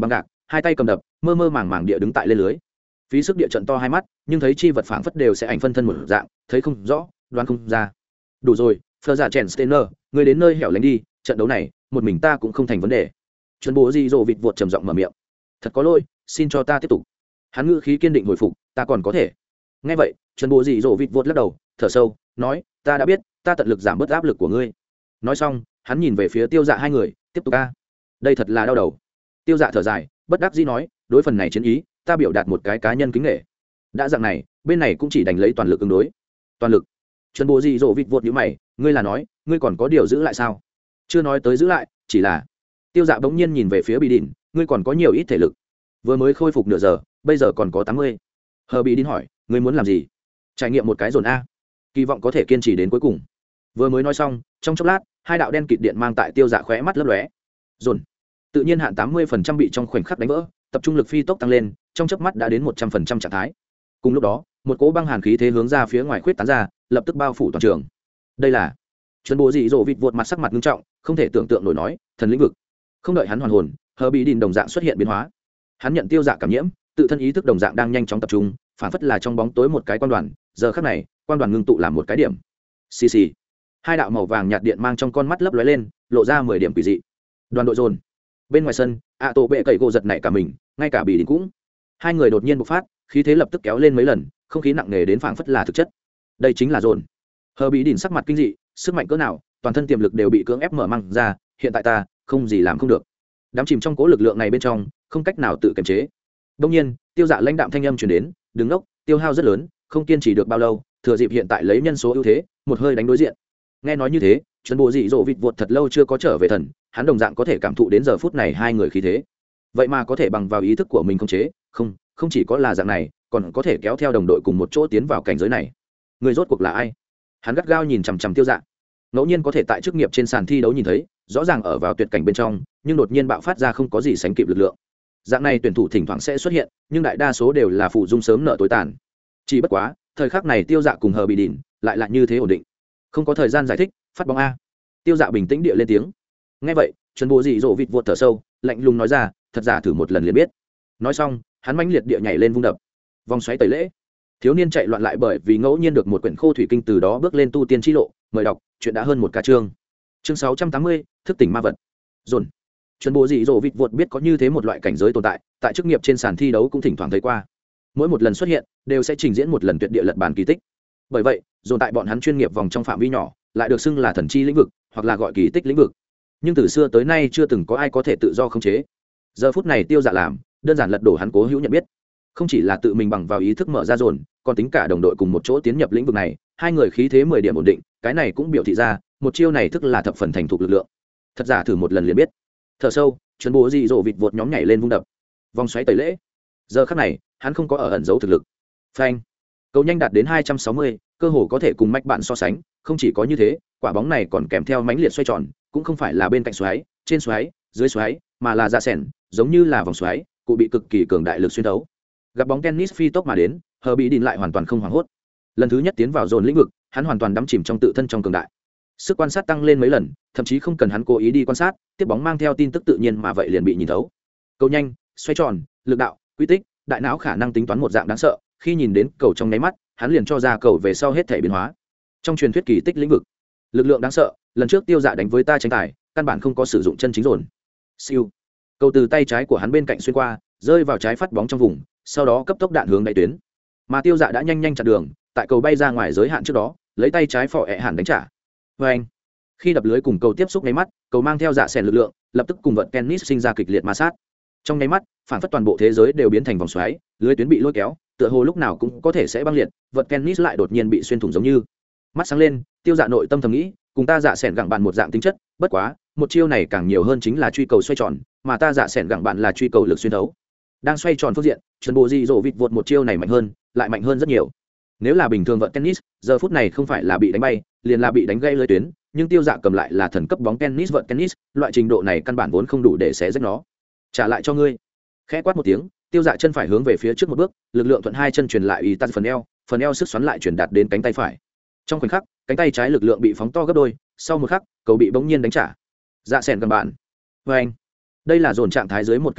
hai tay cầm đập mơ mơ màng màng địa đứng tại lên lưới, phí sức địa trận to hai mắt nhưng thấy chi vật phảng phất đều sẽ ảnh phân thân một dạng, thấy không rõ đoán không ra. Đủ rồi, Phờ giả chèn Steiner, người đến nơi hẻo lánh đi, trận đấu này một mình ta cũng không thành vấn đề. Chuẩn bố gì rồ vịt vụt trầm giọng mở miệng. Thật có lỗi, xin cho ta tiếp tục. Hắn ngữ khí kiên định hồi phục, ta còn có thể. Nghe vậy, chuẩn bố gì rồ vịt vụt lắc đầu, thở sâu, nói, ta đã biết, ta tận lực giảm bớt áp lực của ngươi. Nói xong, hắn nhìn về phía Tiêu Dạ hai người, tiếp tục ca. Đây thật là đau đầu. Tiêu Dạ thở dài, bất đắc dĩ nói, đối phần này chiến ý, ta biểu đạt một cái cá nhân kính nể. Đã dạng này, bên này cũng chỉ đành lấy toàn lực ứng đối. Toàn lực. Chuẩn bố gì rồ vịt vụt nhíu mày, ngươi là nói, ngươi còn có điều giữ lại sao? Chưa nói tới giữ lại, chỉ là Tiêu Dạ bỗng nhiên nhìn về phía Bị Đỉnh, ngươi còn có nhiều ít thể lực, vừa mới khôi phục nửa giờ, bây giờ còn có tám mươi. Hờ Bị Đỉnh hỏi, ngươi muốn làm gì? Trải nghiệm một cái dồn a, kỳ vọng có thể kiên trì đến cuối cùng. Vừa mới nói xong, trong chốc lát, hai đạo đen kịt điện mang tại Tiêu Dạ khóe mắt lấp lóe. Dồn, tự nhiên hạn tám mươi phần trăm bị trong khoảnh khắc đánh vỡ, tập trung lực phi tốc tăng lên, trong chớp mắt đã đến một trăm phần trăm trạng thái. Cùng lúc đó, một cỗ băng hàn khí thế hướng ra phía ngoài khuyết tán ra, lập tức bao phủ toàn trường. Đây là chuẩn bộ dị dỗ vịt vụt mặt sắc mặt nghiêm trọng, không thể tưởng tượng nổi nói, thần lĩnh vực. Không đợi hắn hoàn hồn, Hờ Bị Đỉnh đồng dạng xuất hiện biến hóa. Hắn nhận Tiêu Dạ cảm nhiễm, tự thân ý thức đồng dạng đang nhanh chóng tập trung, phản phất là trong bóng tối một cái quan đoàn, giờ khắc này, quan đoàn ngưng tụ làm một cái điểm. Xì xì. Hai đạo màu vàng nhạt điện mang trong con mắt lấp lóe lên, lộ ra mười điểm quỷ dị. Đoàn đội dồn. Bên ngoài sân, ạ tổ bệ cậy gỗ giật nảy cả mình, ngay cả Bị Đỉnh cũng. Hai người đột nhiên bộc phát, khí thế lập tức kéo lên mấy lần, không khí nặng nề đến phảng phất là thực chất. Đây chính là dồn. Hờ Bị Đỉnh sắc mặt kinh dị, sức mạnh cỡ nào, toàn thân tiềm lực đều bị cưỡng ép mở mang ra, hiện tại ta không gì làm không được. Đám chìm trong cố lực lượng này bên trong, không cách nào tự kiềm chế. Đương nhiên, Tiêu Dạ lãnh đạm thanh âm truyền đến, đứng ngốc, tiêu hao rất lớn, không kiên trì được bao lâu, thừa dịp hiện tại lấy nhân số ưu thế, một hơi đánh đối diện. Nghe nói như thế, chuẩn bộ dị dỗ vịt vụt thật lâu chưa có trở về thần, hắn đồng dạng có thể cảm thụ đến giờ phút này hai người khí thế. Vậy mà có thể bằng vào ý thức của mình khống chế, không, không chỉ có là dạng này, còn có thể kéo theo đồng đội cùng một chỗ tiến vào cảnh giới này. Người rốt cuộc là ai? Hắn gắt gao nhìn chằm chằm Tiêu Dạ. Ngẫu nhiên có thể tại chức nghiệp trên sàn thi đấu nhìn thấy, rõ ràng ở vào tuyệt cảnh bên trong, nhưng đột nhiên bạo phát ra không có gì sánh kịp lực lượng. Dạng này tuyển thủ thỉnh thoảng sẽ xuất hiện, nhưng đại đa số đều là phụ dung sớm nợ tối tàn. Chỉ bất quá, thời khắc này Tiêu Dạ cùng Hờ Bị Đỉnh lại là như thế ổn định. Không có thời gian giải thích, phát bóng a. Tiêu Dạ bình tĩnh địa lên tiếng. Nghe vậy, chuẩn bộ dị dỗ vịt vụt thở sâu, lạnh lùng nói ra, thật giả thử một lần liền biết. Nói xong, hắn mãnh liệt địa nhảy lên vung đập. Vòng xoáy tẩy lễ. Thiếu niên chạy loạn lại bởi vì ngẫu nhiên được một quyển khô thủy kinh, từ đó bước lên tu tiên chi lộ, mời đọc, chuyện đã hơn một cả chương. Chương sáu trăm tám mươi, thức tỉnh ma vật. Dồn. Chuẩn bộ dị dỗ vịt vụt biết có như thế một loại cảnh giới tồn tại, tại chức nghiệp trên sàn thi đấu cũng thỉnh thoảng thấy qua. Mỗi một lần xuất hiện, đều sẽ trình diễn một lần tuyệt địa lật bàn kỳ tích. Bởi vậy, dồn tại bọn hắn chuyên nghiệp vòng trong phạm vi nhỏ, lại được xưng là thần chi lĩnh vực, hoặc là gọi kỳ tích lĩnh vực. Nhưng từ xưa tới nay chưa từng có ai có thể tự do khống chế. Giờ phút này Tiêu Dạ làm, đơn giản lật đổ hắn cố hữu nhận biết. Không chỉ là tự mình bằng vào ý thức mở ra dồn, còn tính cả đồng đội cùng một chỗ tiến nhập lĩnh vực này, hai người khí thế mười điểm ổn định, cái này cũng biểu thị ra, một chiêu này thức là thập phần thành thục lực lượng. Thật giả thử một lần liền biết. Thở sâu, chuẩn bộ dị dỗ vịt vụt nhóm nhảy lên vung đập. Vòng xoáy tẩy lễ. Giờ khắc này, hắn không có ở ẩn giấu thực lực. Phanh. Cầu nhanh đạt đến hai trăm sáu mươi, cơ hồ có thể cùng mạch bạn so sánh, không chỉ có như thế, quả bóng này còn kèm theo mãnh liệt xoay tròn, cũng không phải là bên cạnh xoáy, trên xoáy, dưới xoáy, mà là dạ sẻn, giống như là vòng xoáy, cụ bị cực kỳ cường đại lực xuyên thấu. Gặp bóng tennis phi tốc mà đến, Hờ Bị Đỉnh lại hoàn toàn không hoảng hốt. Lần thứ nhất tiến vào dồn lĩnh vực, hắn hoàn toàn đắm chìm trong tự thân trong cường đại. Sức quan sát tăng lên mấy lần, thậm chí không cần hắn cố ý đi quan sát, tiếp bóng mang theo tin tức tự nhiên mà vậy liền bị nhìn thấu. Cầu nhanh, xoay tròn, lực đạo, quy tích, đại não khả năng tính toán một dạng đáng sợ, khi nhìn đến cầu trong nháy mắt, hắn liền cho ra cầu về sau hết thể biến hóa. Trong truyền thuyết kỳ tích lĩnh vực, lực lượng đáng sợ, lần trước Tiêu Dạ đánh với ta tranh tài, căn bản không có sử dụng chân chính dồn. Siêu. Cầu từ tay trái của hắn bên cạnh xuyên qua, rơi vào trái phát bóng trong vùng, sau đó cấp tốc đạn hướng đáy tuyến. Mà Tiêu Dạ đã nhanh nhanh chặn đường, tại cầu bay ra ngoài giới hạn trước đó, lấy tay trái phỏ ẹ hẳn đánh trả. Và anh, khi đập lưới cùng cầu tiếp xúc nháy mắt, cầu mang theo dạ sẻn lực lượng, lập tức cùng vận tennis sinh ra kịch liệt ma sát. Trong nháy mắt, phản phất toàn bộ thế giới đều biến thành vòng xoáy, lưới tuyến bị lôi kéo, tựa hồ lúc nào cũng có thể sẽ băng liệt, vận tennis lại đột nhiên bị xuyên thủng giống như. Mắt sáng lên, Tiêu Dạ nội tâm thầm nghĩ, cùng ta dạ sẻn gặng bạn một dạng tính chất, bất quá, một chiêu này càng nhiều hơn chính là truy cầu xoay tròn, mà ta dạ sẻn gặng bạn là truy cầu lực xuyên thấu. Đang xoay tròn phương diện, chuẩn bộ dị dỗ vịt vụt một chiêu này mạnh hơn, lại mạnh hơn rất nhiều. Nếu là bình thường vận tennis, giờ phút này không phải là bị đánh bay, liền là bị đánh gãy lưới tuyến, nhưng Tiêu Dạ cầm lại là thần cấp bóng tennis vận tennis, loại trình độ này căn bản vốn không đủ để xé rách nó. Trả lại cho ngươi. Khẽ quát một tiếng, Tiêu Dạ chân phải hướng về phía trước một bước, lực lượng thuận hai chân truyền lại ý tan phần eo, phần eo sức xoắn lại truyền đạt đến cánh tay phải. Trong khoảnh khắc, cánh tay trái lực lượng bị phóng to gấp đôi, sau một khắc, cầu bị bỗng nhiên đánh trả. Dạ sèn gần bạn. Và anh, đây là dồn trạng thái dưới một kích toàn lực,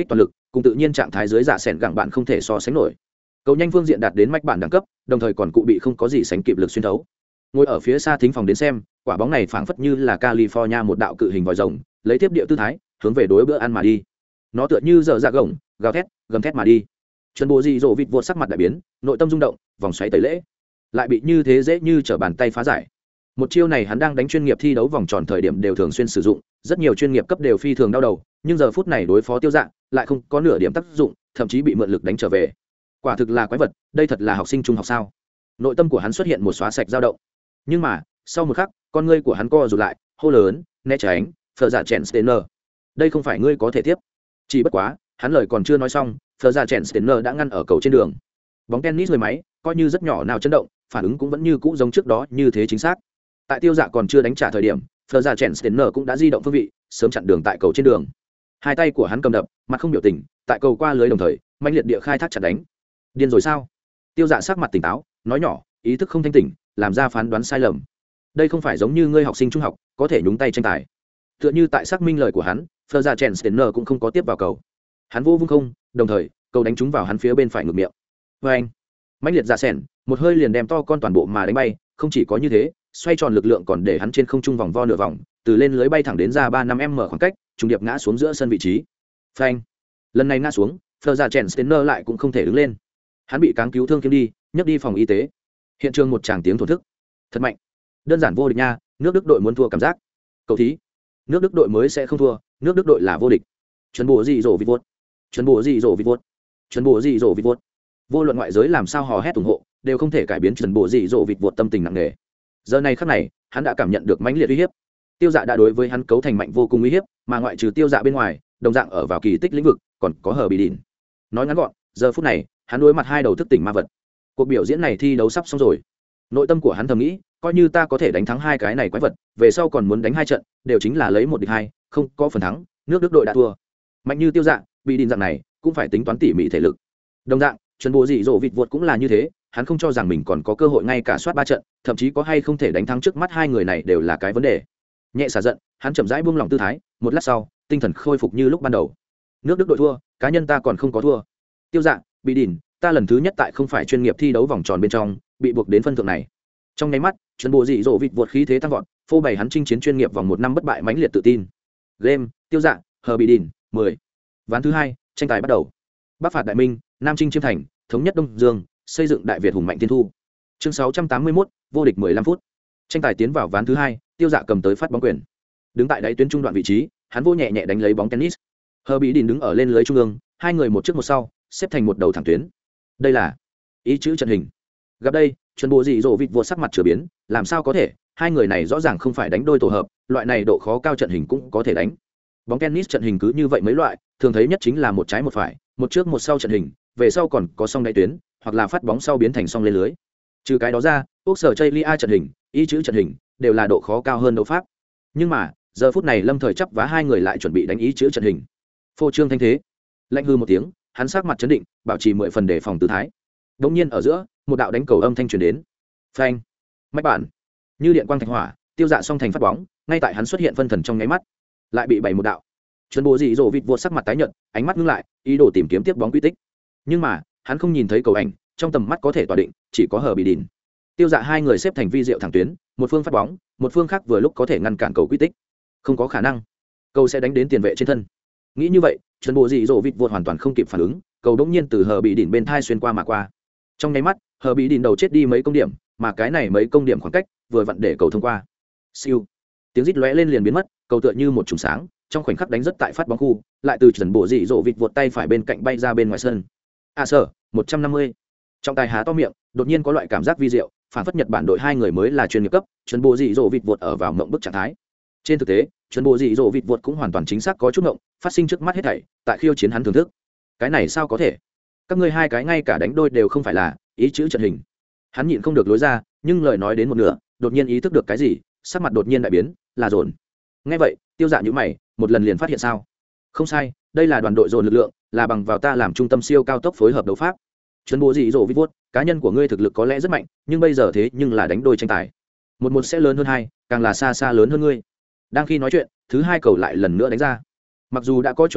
cùng tự nhiên trạng thái dưới dạ sẻn gẳng bạn không thể so sánh nổi. Cầu nhanh phương diện đạt đến mạch bản đẳng cấp, đồng thời còn cụ bị không có gì sánh kịp lực xuyên thấu. Ngồi ở phía xa thính phòng đến xem, quả bóng này phảng phất như là California một đạo cự hình vòi rồng, lấy tiếp địa tư thái, hướng về đối bữa ăn mà đi. Nó tựa như giờ dạ gồng, gào thét, gầm thét mà đi. Chuẩn bộ gì rồ vịt vụt sắc mặt đại biến, nội tâm rung động, vòng xoáy tẩy lễ, lại bị như thế dễ như trở bàn tay phá giải. Một chiêu này hắn đang đánh chuyên nghiệp thi đấu vòng tròn thời điểm đều thường xuyên sử dụng, rất nhiều chuyên nghiệp cấp đều phi thường đau đầu, nhưng giờ phút này đối phó Tiêu Dạ lại không có nửa điểm tác dụng, thậm chí bị mượn lực đánh trở về. Quả thực là quái vật, đây thật là học sinh trung học sao? Nội tâm của hắn xuất hiện một xóa sạch dao động. Nhưng mà, sau một khắc, con ngươi của hắn co rụt lại, hô lớn, né tránh, phở dạ chèn Steiner. Đây không phải ngươi có thể tiếp. Chỉ bất quá, hắn lời còn chưa nói xong, phở dạ chèn Steiner đã ngăn ở cầu trên đường. Bóng tennis người máy, coi như rất nhỏ nào chấn động, phản ứng cũng vẫn như cũ giống trước đó, như thế chính xác. Tại Tiêu Dạ còn chưa đánh trả thời điểm, phở dạ chèn Steiner cũng đã di động phương vị, sớm chặn đường tại cầu trên đường. Hai tay của hắn cầm đập, mặt không biểu tình, tại cầu qua lưới đồng thời, mãnh liệt địa khai thác chặt đánh. Điên rồi sao? Tiêu Dạ sắc mặt tỉnh táo, nói nhỏ, ý thức không thanh tỉnh, làm ra phán đoán sai lầm. Đây không phải giống như ngươi học sinh trung học có thể nhúng tay tranh tài. Tựa như tại xác minh lời của hắn, Fleur ra chèn Steiner cũng không có tiếp vào cầu. Hắn vô vung không, đồng thời, cầu đánh trúng vào hắn phía bên phải ngực miệng. Và anh, mãnh liệt ra sèn, một hơi liền đem to con toàn bộ mà đánh bay, không chỉ có như thế, xoay tròn lực lượng còn để hắn trên không trung vòng vo nửa vòng, từ lên lưới bay thẳng đến ra ba năm m khoảng cách, trùng điệp ngã xuống giữa sân vị trí. Phanh. Lần này ngã xuống, Fleur ra chèn Steiner lại cũng không thể đứng lên. Hắn bị cáng cứu thương kiếm đi, nhấc đi phòng y tế. Hiện trường một tràng tiếng thổ thức. Thật mạnh. Đơn giản vô địch nha, nước Đức đội muốn thua cảm giác. Cầu thí. Nước Đức đội mới sẽ không thua, nước Đức đội là vô địch. Chuẩn bộ gì rổ vịt vốt. Chuẩn bộ gì rổ vịt vốt. Chuẩn bộ gì rổ vịt vốt. Vô luận ngoại giới làm sao hò hét ủng hộ, đều không thể cải biến chuẩn bộ gì rổ vịt vốt tâm tình nặng nề. Giờ này khắc này, hắn đã cảm nhận được mãnh liệt uy hiếp. Tiêu Dạ đã đối với hắn cấu thành mạnh vô cùng uy hiếp, mà ngoại trừ Tiêu Dạ bên ngoài, đồng dạng ở vào kỳ tích lĩnh vực, còn có Hờ Bị Đỉnh. Nói ngắn gọn, giờ phút này, hắn đối mặt hai đầu thức tỉnh ma vật. Cuộc biểu diễn này thi đấu sắp xong rồi. Nội tâm của hắn thầm nghĩ, coi như ta có thể đánh thắng hai cái này quái vật, về sau còn muốn đánh hai trận, đều chính là lấy một địch hai, không có phần thắng, nước Đức đội đã thua. Mạnh như Tiêu Dạ, Bị Đỉnh dạng này, cũng phải tính toán tỉ mỉ thể lực. Đồng dạng, chuẩn bộ dị dỗ vịt vụt cũng là như thế, hắn không cho rằng mình còn có cơ hội ngay cả soát ba trận, thậm chí có hay không thể đánh thắng trước mắt hai người này đều là cái vấn đề. Nhẹ xả giận, hắn chậm rãi buông lòng tư thái, một lát sau, tinh thần khôi phục như lúc ban đầu. Nước Đức đội thua, cá nhân ta còn không có thua. Tiêu Dạ, Bị Đỉnh, ta lần thứ nhất tại không phải chuyên nghiệp thi đấu vòng tròn bên trong, bị buộc đến phân thượng này. Trong nháy mắt, chuẩn bộ dị dỗ vịt vụt khí thế tăng vọt, phô bày hắn chinh chiến chuyên nghiệp vòng một năm bất bại mãnh liệt tự tin. Game, Tiêu Dạ, Hờ Bị Đỉnh, mười. Ván thứ hai, tranh tài bắt đầu. Bắc phạt Đại Minh, Nam chinh chiêm thành, thống nhất Đông Dương, xây dựng Đại Việt hùng mạnh tiên thu. Chương sáu trăm tám mươi mốt, vô địch mười lăm phút. Tranh tài tiến vào ván thứ hai, Tiêu Dạ cầm tới phát bóng quyền. Đứng tại đáy tuyến trung đoạn vị trí, hắn vô nhẹ nhẹ đánh lấy bóng tennis. Hờ Bị Đỉnh đứng ở lên lưới trung ương, hai người một trước một sau, xếp thành một đầu thẳng tuyến. Đây là ý chữ trận hình. Gặp đây, chuẩn bộ dị dỗ vịt vụt sắc mặt chửa biến, làm sao có thể, hai người này rõ ràng không phải đánh đôi tổ hợp, loại này độ khó cao trận hình cũng có thể đánh. Bóng tennis trận hình cứ như vậy mấy loại, thường thấy nhất chính là một trái một phải, một trước một sau trận hình, về sau còn có song đáy tuyến, hoặc là phát bóng sau biến thành song lên lưới. Trừ cái đó ra, quốc sở Chaylia trận hình, ý chữ trận hình đều là độ khó cao hơn đấu pháp. Nhưng mà, giờ phút này Lâm Thời chấp vá hai người lại chuẩn bị đánh ý chữ trận hình. Phô trương thanh thế, lạnh hư một tiếng, hắn sắc mặt chấn định, bảo trì mười phần đề phòng tư thái. Đống nhiên ở giữa, một đạo đánh cầu âm thanh truyền đến. Phanh, mạch bản, như điện quang thạch hỏa, Tiêu Dạ song thành phát bóng, ngay tại hắn xuất hiện phân thần trong nháy mắt, lại bị bảy một đạo. Chuẩn bộ dị dỗ vịt vụt sắc mặt tái nhợt, ánh mắt ngưng lại, ý đồ tìm kiếm tiếp bóng quy tích. Nhưng mà, hắn không nhìn thấy cầu ảnh, trong tầm mắt có thể tỏa định, chỉ có Hờ Bị Đỉnh. Tiêu Dạ hai người xếp thành vi diệu thẳng tuyến, một phương phát bóng, một phương khác vừa lúc có thể ngăn cản cầu quy tích. Không có khả năng, cầu sẽ đánh đến tiền vệ trên thân. Nghĩ như vậy, chuẩn bộ dị dỗ vịt vụt hoàn toàn không kịp phản ứng, cầu đống nhiên từ Hờ Bị Đỉnh bên thai xuyên qua mà qua. Trong nháy mắt, Hờ Bị Đỉnh đầu chết đi mấy công điểm, mà cái này mấy công điểm khoảng cách vừa vặn để cầu thông qua. Siêu, tiếng rít lóe lên liền biến mất, cầu tựa như một chùm sáng, trong khoảnh khắc đánh rất tại phát bóng khu, lại từ chuẩn bộ dị dỗ vịt vụt tay phải bên cạnh bay ra bên ngoài sân. À sở, một trăm năm mươi. Trong tay há to miệng, đột nhiên có loại cảm giác vi diệu, phản phất Nhật Bản đội hai người mới là chuyên nghiệp cấp, chuẩn bộ dị dỗ vịt vụt ở vào mộng bức trạng thái. Trên thực tế, chuẩn bộ dị dỗ vịt vụt cũng hoàn toàn chính xác có chút mộng, phát sinh trước mắt hết thảy, tại khiêu chiến hắn thưởng thức. Cái này sao có thể? Các ngươi hai cái ngay cả đánh đôi đều không phải là ý chữ trận hình. Hắn nhịn không được lối ra, nhưng lời nói đến một nửa, đột nhiên ý thức được cái gì, sắc mặt đột nhiên đại biến, là dồn. Nghe vậy, Tiêu Dạ nhíu mày, một lần liền phát hiện sao? Không sai, đây là đoàn đội dồn lực lượng, là bằng vào ta làm trung tâm siêu cao tốc phối hợp đấu pháp. Chuẩn bộ dị dỗ vịt vụt, cá nhân của ngươi thực lực có lẽ rất mạnh, nhưng bây giờ thế nhưng là đánh đôi tranh tài. Một một sẽ lớn hơn hai, càng là xa xa lớn hơn ngươi. Đang khi nói chuyện, thứ hai cầu lại lần nữa đánh ra. Mặc dù đã có chuẩn bị,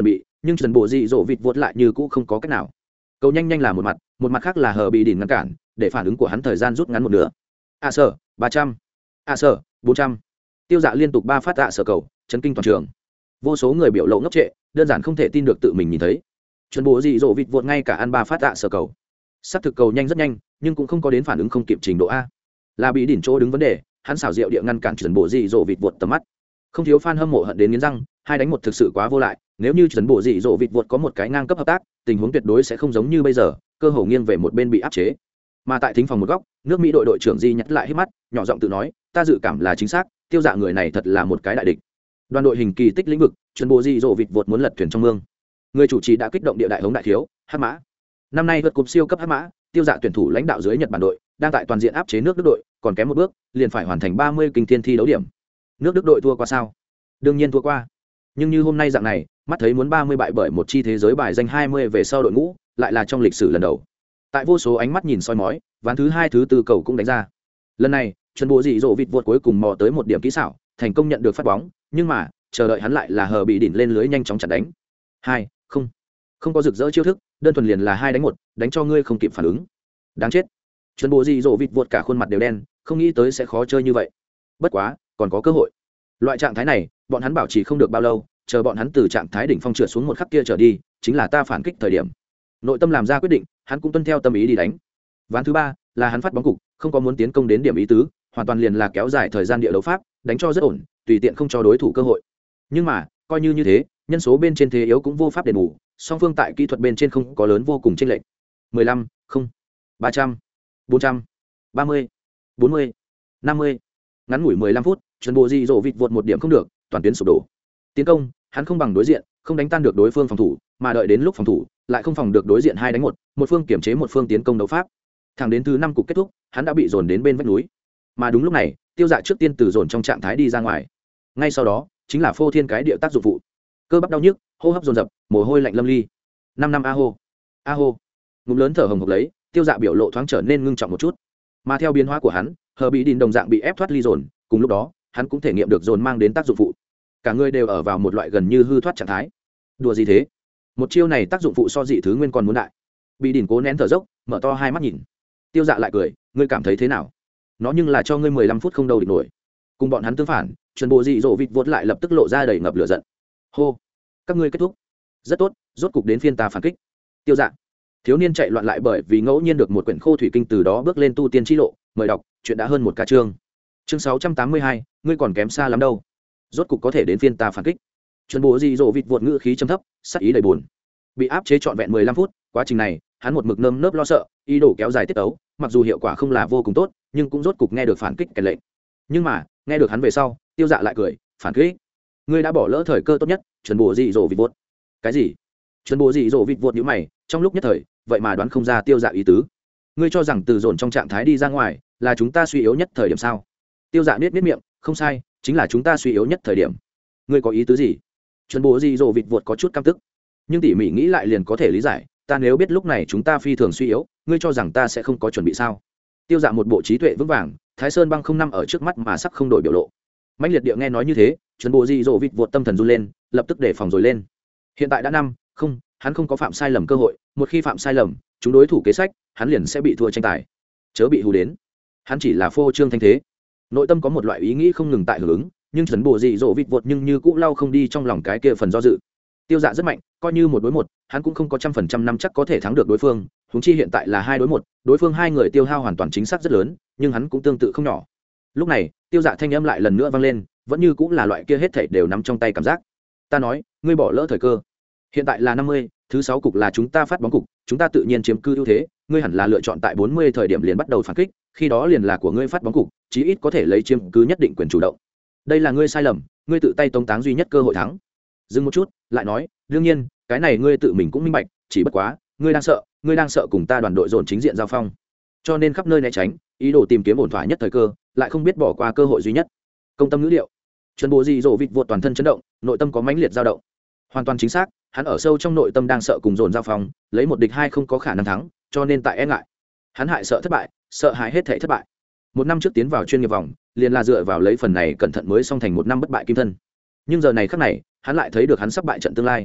nhưng trần bộ dị dỗ vịt vột lại như cũ không có cách nào. Cầu nhanh nhanh là một mặt, một mặt khác là hờ bị đỉnh ngăn cản, để phản ứng của hắn thời gian rút ngắn một nửa. A sở ba trăm, A sở bốn trăm. Tiêu Dạ liên tục ba phát ạ sở cầu, chấn kinh toàn trường. Vô số người biểu lộ ngốc trệ, đơn giản không thể tin được tự mình nhìn thấy. Chuẩn bộ dị dỗ vịt vột ngay cả ăn ba phát ạ sở cầu. Sát thực cầu nhanh rất nhanh, nhưng cũng không có đến phản ứng không kịp trình độ A. Là bị đỉnh chỗ đứng vấn đề, hắn xảo diệu địa ngăn cản chuẩn bộ dị dỗ vịt vột tầm mắt. Không thiếu fan hâm mộ hận đến nghiến răng, hai đánh một thực sự quá vô lại, nếu như chuẩn bộ dị dỗ vịt vột có một cái ngang cấp hợp tác, tình huống tuyệt đối sẽ không giống như bây giờ, cơ hồ nghiêng về một bên bị áp chế. Mà tại thính phòng một góc, nước Mỹ đội đội trưởng Di nhắc lại hít mắt, nhỏ giọng tự nói, ta dự cảm là chính xác, Tiêu Dạ người này thật là một cái đại địch. Đoàn đội hình kỳ tích lĩnh vực, chuẩn bộ dị dỗ vịt vột muốn lật thuyền trong mương. Người chủ trì đã kích động địa đại hống đại thiếu, hắc mã. Năm nay vượt cúp siêu cấp hắc mã, Tiêu Dạ tuyển thủ lãnh đạo dưới Nhật Bản đội, đang tại toàn diện áp chế nước Đức đội, còn kém một bước, liền phải hoàn thành ba mươi kinh thiên thi đấu điểm. Nước Đức đội thua qua sao? Đương nhiên thua qua. Nhưng như hôm nay dạng này, mắt thấy muốn ba mươi bại bởi một chi thế giới bài danh hai mươi về sau đội ngũ, lại là trong lịch sử lần đầu. Tại vô số ánh mắt nhìn soi mói, ván thứ hai thứ tư cầu cũng đánh ra. Lần này, chuẩn bộ dị dỗ vịt vụt cuối cùng mò tới một điểm kỹ xảo, thành công nhận được phát bóng, nhưng mà, chờ đợi hắn lại là hờ bị đỉnh lên lưới nhanh chóng chặn đánh. Hai, không. Không có rực rỡ chiêu thức, đơn thuần liền là hai đánh một, đánh cho ngươi không kịp phản ứng. Đáng chết. Chuẩn bộ dị dỗ vịt vụt cả khuôn mặt đều đen, không nghĩ tới sẽ khó chơi như vậy. Bất quá, còn có cơ hội. Loại trạng thái này, bọn hắn bảo trì không được bao lâu, chờ bọn hắn từ trạng thái đỉnh phong trượt xuống một khắc kia trở đi, chính là ta phản kích thời điểm. Nội tâm làm ra quyết định, hắn cũng tuân theo tâm ý đi đánh. Ván thứ ba là hắn phát bóng cục, không có muốn tiến công đến điểm ý tứ, hoàn toàn liền là kéo dài thời gian địa đấu pháp, đánh cho rất ổn, tùy tiện không cho đối thủ cơ hội. Nhưng mà, coi như như thế, nhân số bên trên thế yếu cũng vô pháp đền bù, song phương tại kỹ thuật bên trên không có lớn vô cùng chênh lệch. mười lăm, không, ba trăm, bốn trăm, ba mươi, bốn mươi, năm mươi. Ngắn ngủi mười lăm phút, chuẩn bộ dị dỗ vịt vụt một điểm không được, toàn tuyến sụp đổ. Tiến công, hắn không bằng đối diện, không đánh tan được đối phương phòng thủ, mà đợi đến lúc phòng thủ, lại không phòng được đối diện hai đánh một, một phương kiểm chế một phương tiến công đấu pháp. Thẳng đến thứ năm cục kết thúc, hắn đã bị dồn đến bên vách núi. Mà đúng lúc này, Tiêu Dạ trước tiên từ dồn trong trạng thái đi ra ngoài. Ngay sau đó, chính là phô thiên cái địa tác dụng phụ. Cơ bắp đau nhức, hô hấp dồn dập, mồ hôi lạnh lâm ly. Năm năm a hô. A hô. Ngụm lớn thở hồng hộc lấy, Tiêu Dạ biểu lộ thoáng trở nên ngưng trọng một chút. Mà theo biến hóa của hắn, Hờ Bị Đìn đồng dạng bị ép thoát ly dồn, cùng lúc đó, hắn cũng thể nghiệm được dồn mang đến tác dụng phụ. Cả người đều ở vào một loại gần như hư thoát trạng thái. Đùa gì thế? Một chiêu này tác dụng phụ so dị thứ nguyên còn muốn đại. Bị Đìn cố nén thở dốc, mở to hai mắt nhìn. Tiêu Dạ lại cười, ngươi cảm thấy thế nào? Nó nhưng là cho ngươi mười lăm phút không đâu địch nổi. Cùng bọn hắn tương phản, chuẩn bộ dị dỗ vịt vụt lại lập tức lộ ra đầy ngập lửa giận. Hô, các ngươi kết thúc. Rất tốt, rốt cục đến phiên ta phản kích. Tiêu Dạ. Thiếu niên chạy loạn lại bởi vì ngẫu nhiên được một quyển khô thủy kinh, từ đó bước lên tu tiên chi lộ, mời đọc, chuyện đã hơn một cả chương. Chương sáu trăm tám mươi hai, ngươi còn kém xa lắm đâu. Rốt cục có thể đến phiên ta phản kích. Chuẩn bộ dị dỗ vịt vụt ngữ khí trầm thấp, sắc ý đầy buồn. Bị áp chế trọn vẹn mười lăm phút, quá trình này, hắn một mực nơm nớp lo sợ, ý đồ kéo dài tiết tấu, mặc dù hiệu quả không là vô cùng tốt, nhưng cũng rốt cục nghe được phản kích kèn lệnh. Nhưng mà, nghe được hắn về sau, Tiêu Dạ lại cười, phản kích. Ngươi đã bỏ lỡ thời cơ tốt nhất, chuẩn bộ dị dỗ vịt vụt. Cái gì? Chuẩn bộ dị dỗ vịt vụt nhíu mày, trong lúc nhất thời, vậy mà đoán không ra Tiêu Dạ ý tứ. Ngươi cho rằng từ dồn trong trạng thái đi ra ngoài, là chúng ta suy yếu nhất thời điểm sao? Tiêu Dạ niết niết miệng, không sai, chính là chúng ta suy yếu nhất thời điểm. Ngươi có ý tứ gì? Chuẩn bộ dị dỗ vịt vụt có chút căm tức, nhưng tỉ mỉ nghĩ lại liền có thể lý giải. Ta nếu biết lúc này chúng ta phi thường suy yếu, ngươi cho rằng ta sẽ không có chuẩn bị sao? Tiêu Dạ một bộ trí tuệ vững vàng, Thái Sơn băng không năm ở trước mắt mà sắc không đổi biểu lộ. Mãnh liệt địa nghe nói như thế, chuẩn bộ dị dỗ vịt vụt tâm thần run lên, lập tức đề phòng rồi lên. Hiện tại đã năm, không, hắn không có phạm sai lầm cơ hội, một khi phạm sai lầm, chúng đối thủ kế sách, hắn liền sẽ bị thua tranh tài. Chớ bị hù đến. Hắn chỉ là phô trương thanh thế. Nội tâm có một loại ý nghĩ không ngừng tại hưởng ứng, nhưng chuẩn bộ dị dỗ vịt vụt nhưng như cũ lau không đi trong lòng cái kia phần do dự. Tiêu Dạ rất mạnh, coi như một đối một, hắn cũng không có trăm phần trăm năm chắc có thể thắng được đối phương. Huống chi hiện tại là hai đối một, đối phương hai người tiêu hao hoàn toàn chính xác rất lớn, nhưng hắn cũng tương tự không nhỏ. Lúc này, Tiêu Dạ thanh âm lại lần nữa vang lên, vẫn như cũng là loại kia hết thảy đều nắm trong tay cảm giác. Ta nói, ngươi bỏ lỡ thời cơ. Hiện tại là năm mươi, thứ sáu cục là chúng ta phát bóng cục, chúng ta tự nhiên chiếm cư ưu thế, ngươi hẳn là lựa chọn tại bốn mươi thời điểm liền bắt đầu phản kích, khi đó liền là của ngươi phát bóng cục, chí ít có thể lấy chiếm cứ nhất định quyền chủ động. Đây là ngươi sai lầm, ngươi tự tay tống táng duy nhất cơ hội thắng. Dừng một chút, lại nói, đương nhiên, cái này ngươi tự mình cũng minh bạch, chỉ bất quá, ngươi đang sợ, ngươi đang sợ cùng ta đoàn đội dồn chính diện giao phong, cho nên khắp nơi né tránh, ý đồ tìm kiếm ổn thỏa nhất thời cơ, lại không biết bỏ qua cơ hội duy nhất. Công tâm ngữ điệu. Chuẩn bộ dị dỗ vịt vụt toàn thân chấn động, nội tâm có mãnh liệt dao động. Hoàn toàn chính xác, hắn ở sâu trong nội tâm đang sợ cùng dồn giao phong, lấy một địch hai không có khả năng thắng, cho nên tại e ngại. Hắn hại sợ thất bại, sợ hãi hết thảy thất bại. Một năm trước tiến vào chuyên nghiệp vòng, liền là dựa vào lấy phần này cẩn thận mới song thành một năm bất bại kim thân. Nhưng giờ này khắc này, hắn lại thấy được hắn sắp bại trận tương lai.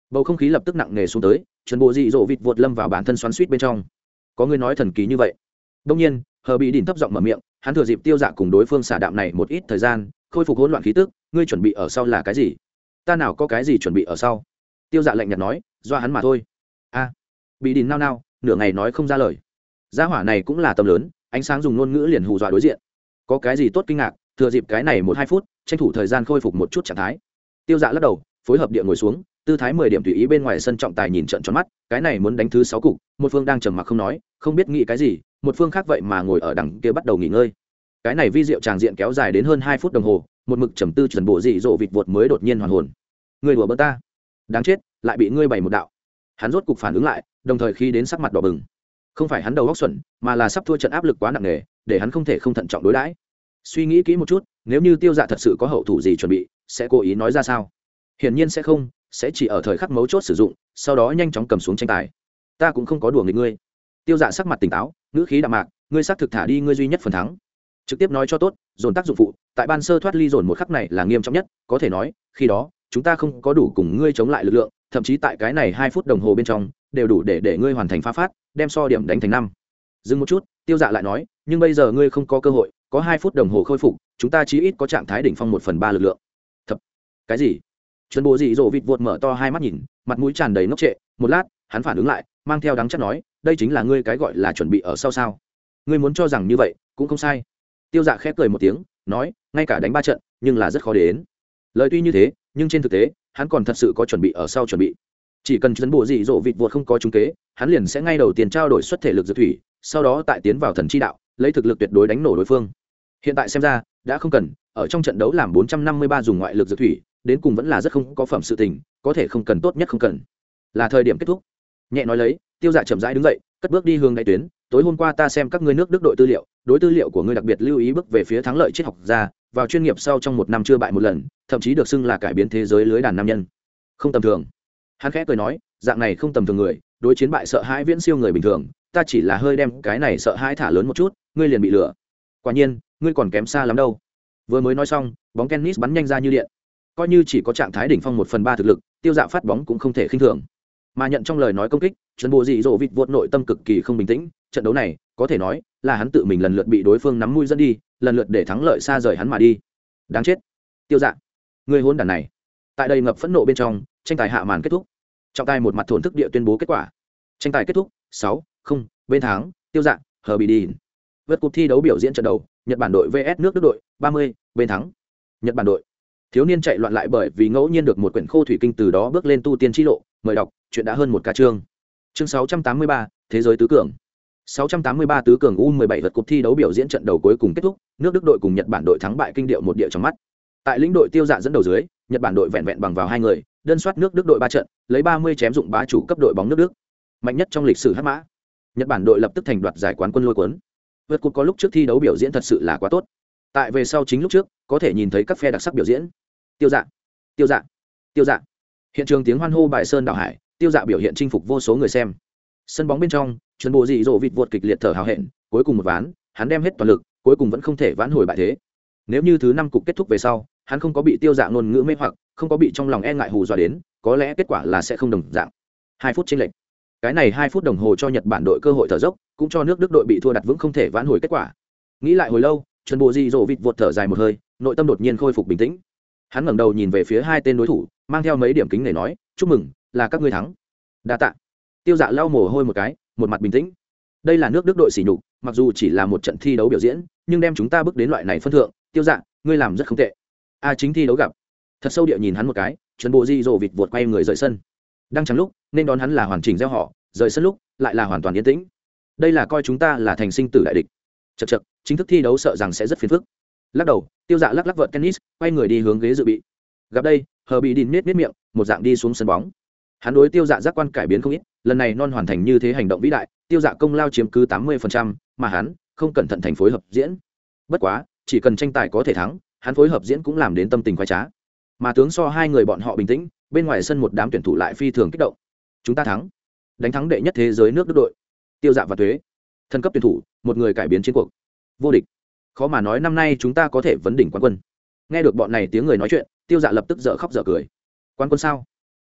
bầu không khí lập tức nặng nề xuống tới, chuẩn bộ dị dỗ vịt vụt lâm vào bản thân xoắn suýt bên trong. Có người nói thần kỳ như vậy. Đông nhiên, hờ bị đỉnh thấp giọng mở miệng, hắn thừa dịp tiêu dạ cùng đối phương xả đạm này một ít thời gian, khôi phục hỗn loạn khí tức. Ngươi chuẩn bị ở sau là cái gì? Ta nào có cái gì chuẩn bị ở sau? Tiêu dạ lạnh nhạt nói, do hắn mà thôi. A, bị đỉnh nao nao, nửa ngày nói không ra lời. Gia hỏa này cũng là tâm lớn, ánh sáng dùng ngôn ngữ liền hù dọa đối diện. Có cái gì tốt kinh ngạc, thừa dịp cái này một hai phút, tranh thủ thời gian khôi phục một chút trạng thái. Tiêu dạ lắc đầu, phối hợp địa ngồi xuống, tư thái mười điểm tùy ý bên ngoài sân trọng tài nhìn trận tròn mắt, cái này muốn đánh thứ sáu cục, một phương đang trầm mặc không nói, không biết nghĩ cái gì, một phương khác vậy mà ngồi ở đằng kia bắt đầu nghỉ ngơi. Cái này vi diệu tràng diện kéo dài đến hơn hai phút đồng hồ, một mực trầm tư chuẩn bộ dị dỗ vịt vụt mới đột nhiên hoàn hồn. Ngươi đùa bỡn ta? Đáng chết, lại bị ngươi bày một đạo. Hắn rốt cục phản ứng lại, đồng thời khi đến sắc mặt đỏ bừng. Không phải hắn đầu óc xuẩn, mà là sắp thua trận áp lực quá nặng nề, để hắn không thể không thận trọng đối đãi. Suy nghĩ kỹ một chút, nếu như Tiêu Dạ thật sự có hậu thủ gì chuẩn bị, sẽ cố ý nói ra sao? Hiển nhiên sẽ không, sẽ chỉ ở thời khắc mấu chốt sử dụng, sau đó nhanh chóng cầm xuống tranh tài. Ta cũng không có đùa nghịch ngươi. Tiêu Dạ sắc mặt tỉnh táo, ngữ khí đạm mạc, ngươi xác thực thả đi ngươi duy nhất phần thắng. Trực tiếp nói cho tốt, dồn tác dụng phụ, tại ban sơ thoát ly dồn một khắc này là nghiêm trọng nhất, có thể nói, khi đó, chúng ta không có đủ cùng ngươi chống lại lực lượng, thậm chí tại cái này hai phút đồng hồ bên trong, đều đủ để để ngươi hoàn thành phá phát, đem so điểm đánh thành năm. Dừng một chút, Tiêu Dạ lại nói, nhưng bây giờ ngươi không có cơ hội, có hai phút đồng hồ khôi phục, chúng ta chí ít có trạng thái đỉnh phong một phần ba lực lượng. Thật? Cái gì? Chuẩn bộ dị dỗ vịt vụt mở to hai mắt nhìn, mặt mũi tràn đầy ngốc trệ, một lát, hắn phản ứng lại, mang theo đắng chắc nói, đây chính là ngươi cái gọi là chuẩn bị ở sau sao? Ngươi muốn cho rằng như vậy, cũng không sai. Tiêu Dạ khép cười một tiếng, nói, ngay cả đánh ba trận, nhưng là rất khó đến. Lời tuy như thế, nhưng trên thực tế, hắn còn thật sự có chuẩn bị ở sau chuẩn bị. Chỉ cần chuẩn bộ dị dỗ vịt vụt không có trúng kế, hắn liền sẽ ngay đầu tiên trao đổi xuất thể lực dược thủy, sau đó tại tiến vào thần chi đạo, lấy thực lực tuyệt đối đánh nổ đối phương. Hiện tại xem ra, đã không cần, ở trong trận đấu làm bốn trăm năm mươi ba dùng ngoại lực dược thủy, đến cùng vẫn là rất không có phẩm sự tình, có thể không cần tốt nhất không cần. Là thời điểm kết thúc. Nhẹ nói lấy, Tiêu Dạ chậm rãi đứng dậy, cất bước đi hướng đại tuyến, tối hôm qua ta xem các ngươi nước Đức đội tư liệu, đối tư liệu của ngươi đặc biệt lưu ý bước về phía thắng lợi triết học gia, vào chuyên nghiệp sau trong một năm chưa bại một lần, thậm chí được xưng là cải biến thế giới lưới đàn nam nhân. Không tầm thường. Hắn khẽ cười nói, dạng này không tầm thường người, đối chiến bại sợ hãi viễn siêu người bình thường, ta chỉ là hơi đem cái này sợ hãi thả lớn một chút, ngươi liền bị lừa. Quả nhiên, ngươi còn kém xa lắm đâu. Vừa mới nói xong, bóng tennis bắn nhanh ra như điện. Coi như chỉ có trạng thái đỉnh phong một phần ba thực lực, Tiêu Dạ phát bóng cũng không thể khinh thường. Mà nhận trong lời nói công kích, chuẩn bộ dị dỗ vịt vụt nội tâm cực kỳ không bình tĩnh, trận đấu này, có thể nói là hắn tự mình lần lượt bị đối phương nắm mũi dẫn đi, lần lượt để thắng lợi xa rời hắn mà đi. Đáng chết. Tiêu Dạ, ngươi hỗn đản này. Tại đây ngập phẫn nộ bên trong, tranh tài hạ màn kết thúc. Trọng tài một mặt thổn thức địa tuyên bố kết quả. Tranh tài kết thúc, sáu không, bên thắng, Tiêu Dạ, hờ bị đi. Vượt cuộc thi đấu biểu diễn trận đầu, Nhật Bản đội vs nước Đức đội, ba mươi, bên thắng. Nhật Bản đội. Thiếu niên chạy loạn lại bởi vì ngẫu nhiên được một quyển khô thủy kinh từ đó bước lên tu tiên chi lộ, mời đọc, chuyện đã hơn một ca chương. Chương sáu trăm tám mươi ba, thế giới tứ cường. sáu trăm tám mươi ba tứ cường U mười bảy vượt cuộc thi đấu biểu diễn trận đầu cuối cùng kết thúc, nước Đức đội cùng Nhật Bản đội thắng bại kinh điệu một địa trong mắt. Tại lĩnh đội Tiêu Dạ dẫn đầu dưới, Nhật Bản đội vẹn vẹn bằng vào hai người, đơn soát nước Đức đội ba trận, lấy ba mươi chém dụng bá chủ cấp đội bóng nước Đức. Mạnh nhất trong lịch sử hắc mã. Nhật Bản đội lập tức thành đoạt giải quán quân lôi cuốn. Vượt cuộc có lúc trước thi đấu biểu diễn thật sự là quá tốt. Tại về sau chính lúc trước, có thể nhìn thấy các phe đặc sắc biểu diễn. Tiêu Dạ, Tiêu Dạ, Tiêu Dạ. Hiện trường tiếng hoan hô bài sơn đảo hải, Tiêu Dạ biểu hiện chinh phục vô số người xem. Sân bóng bên trong, chuẩn bộ dị dỗ vịt vụt kịch liệt thở hào hẹn, cuối cùng một ván, hắn đem hết toàn lực, cuối cùng vẫn không thể vãn hồi bại thế. Nếu như thứ năm cục kết thúc về sau, hắn không có bị Tiêu Dạ ngôn ngữ mê hoặc, không có bị trong lòng e ngại hù dọa đến, có lẽ kết quả là sẽ không đồng dạng. Hai phút chênh lệch. Cái này hai phút đồng hồ cho Nhật Bản đội cơ hội thở dốc, cũng cho nước Đức đội bị thua đặt vững không thể vãn hồi kết quả. Nghĩ lại hồi lâu, chuẩn bộ dị dỗ vịt vụt thở dài một hơi, nội tâm đột nhiên khôi phục bình tĩnh. Hắn ngẩng đầu nhìn về phía hai tên đối thủ, mang theo mấy điểm kính để nói, chúc mừng, là các ngươi thắng. Đa tạ. Tiêu Dạ lau mồ hôi một cái, một mặt bình tĩnh. Đây là nước Đức đội sỉ nhục, mặc dù chỉ là một trận thi đấu biểu diễn, nhưng đem chúng ta bước đến loại này phân thượng, Tiêu Dạ, ngươi làm rất không tệ. A chính thi đấu gặp. Thật sâu địa nhìn hắn một cái, chuẩn bộ dị dỗ vịt vụt quay người rời sân. Đang chẳng lúc, nên đón hắn là hoàn chỉnh gieo họ, rời sân lúc, lại là hoàn toàn yên tĩnh. Đây là coi chúng ta là thành sinh tử đại địch. Chậc chậc, chính thức thi đấu sợ rằng sẽ rất phiền phức. Lắc đầu, Tiêu Dạ lắc lắc vợt tennis, quay người đi hướng ghế dự bị. Gặp đây, hờ bị đìn nết nết miệng, một dạng đi xuống sân bóng. Hắn đối Tiêu Dạ giác quan cải biến không ít, lần này non hoàn thành như thế hành động vĩ đại, Tiêu Dạ công lao chiếm cứ tám mươi phần trăm, mà hắn không cẩn thận thành phối hợp diễn. Bất quá, chỉ cần tranh tài có thể thắng, hắn phối hợp diễn cũng làm đến tâm tình khoái trá. Mà tướng so hai người bọn họ bình tĩnh, bên ngoài sân một đám tuyển thủ lại phi thường kích động. Chúng ta thắng, đánh thắng đệ nhất thế giới nước Đức đội. Tiêu Dạ và Tuế, thân cấp tuyển thủ, một người cải biến chiến cuộc. Vô địch. Khó mà nói năm nay chúng ta có thể vấn đỉnh quán quân. Nghe được bọn này tiếng người nói chuyện, Tiêu Dạ lập tức dở khóc dở cười. Quán quân sao?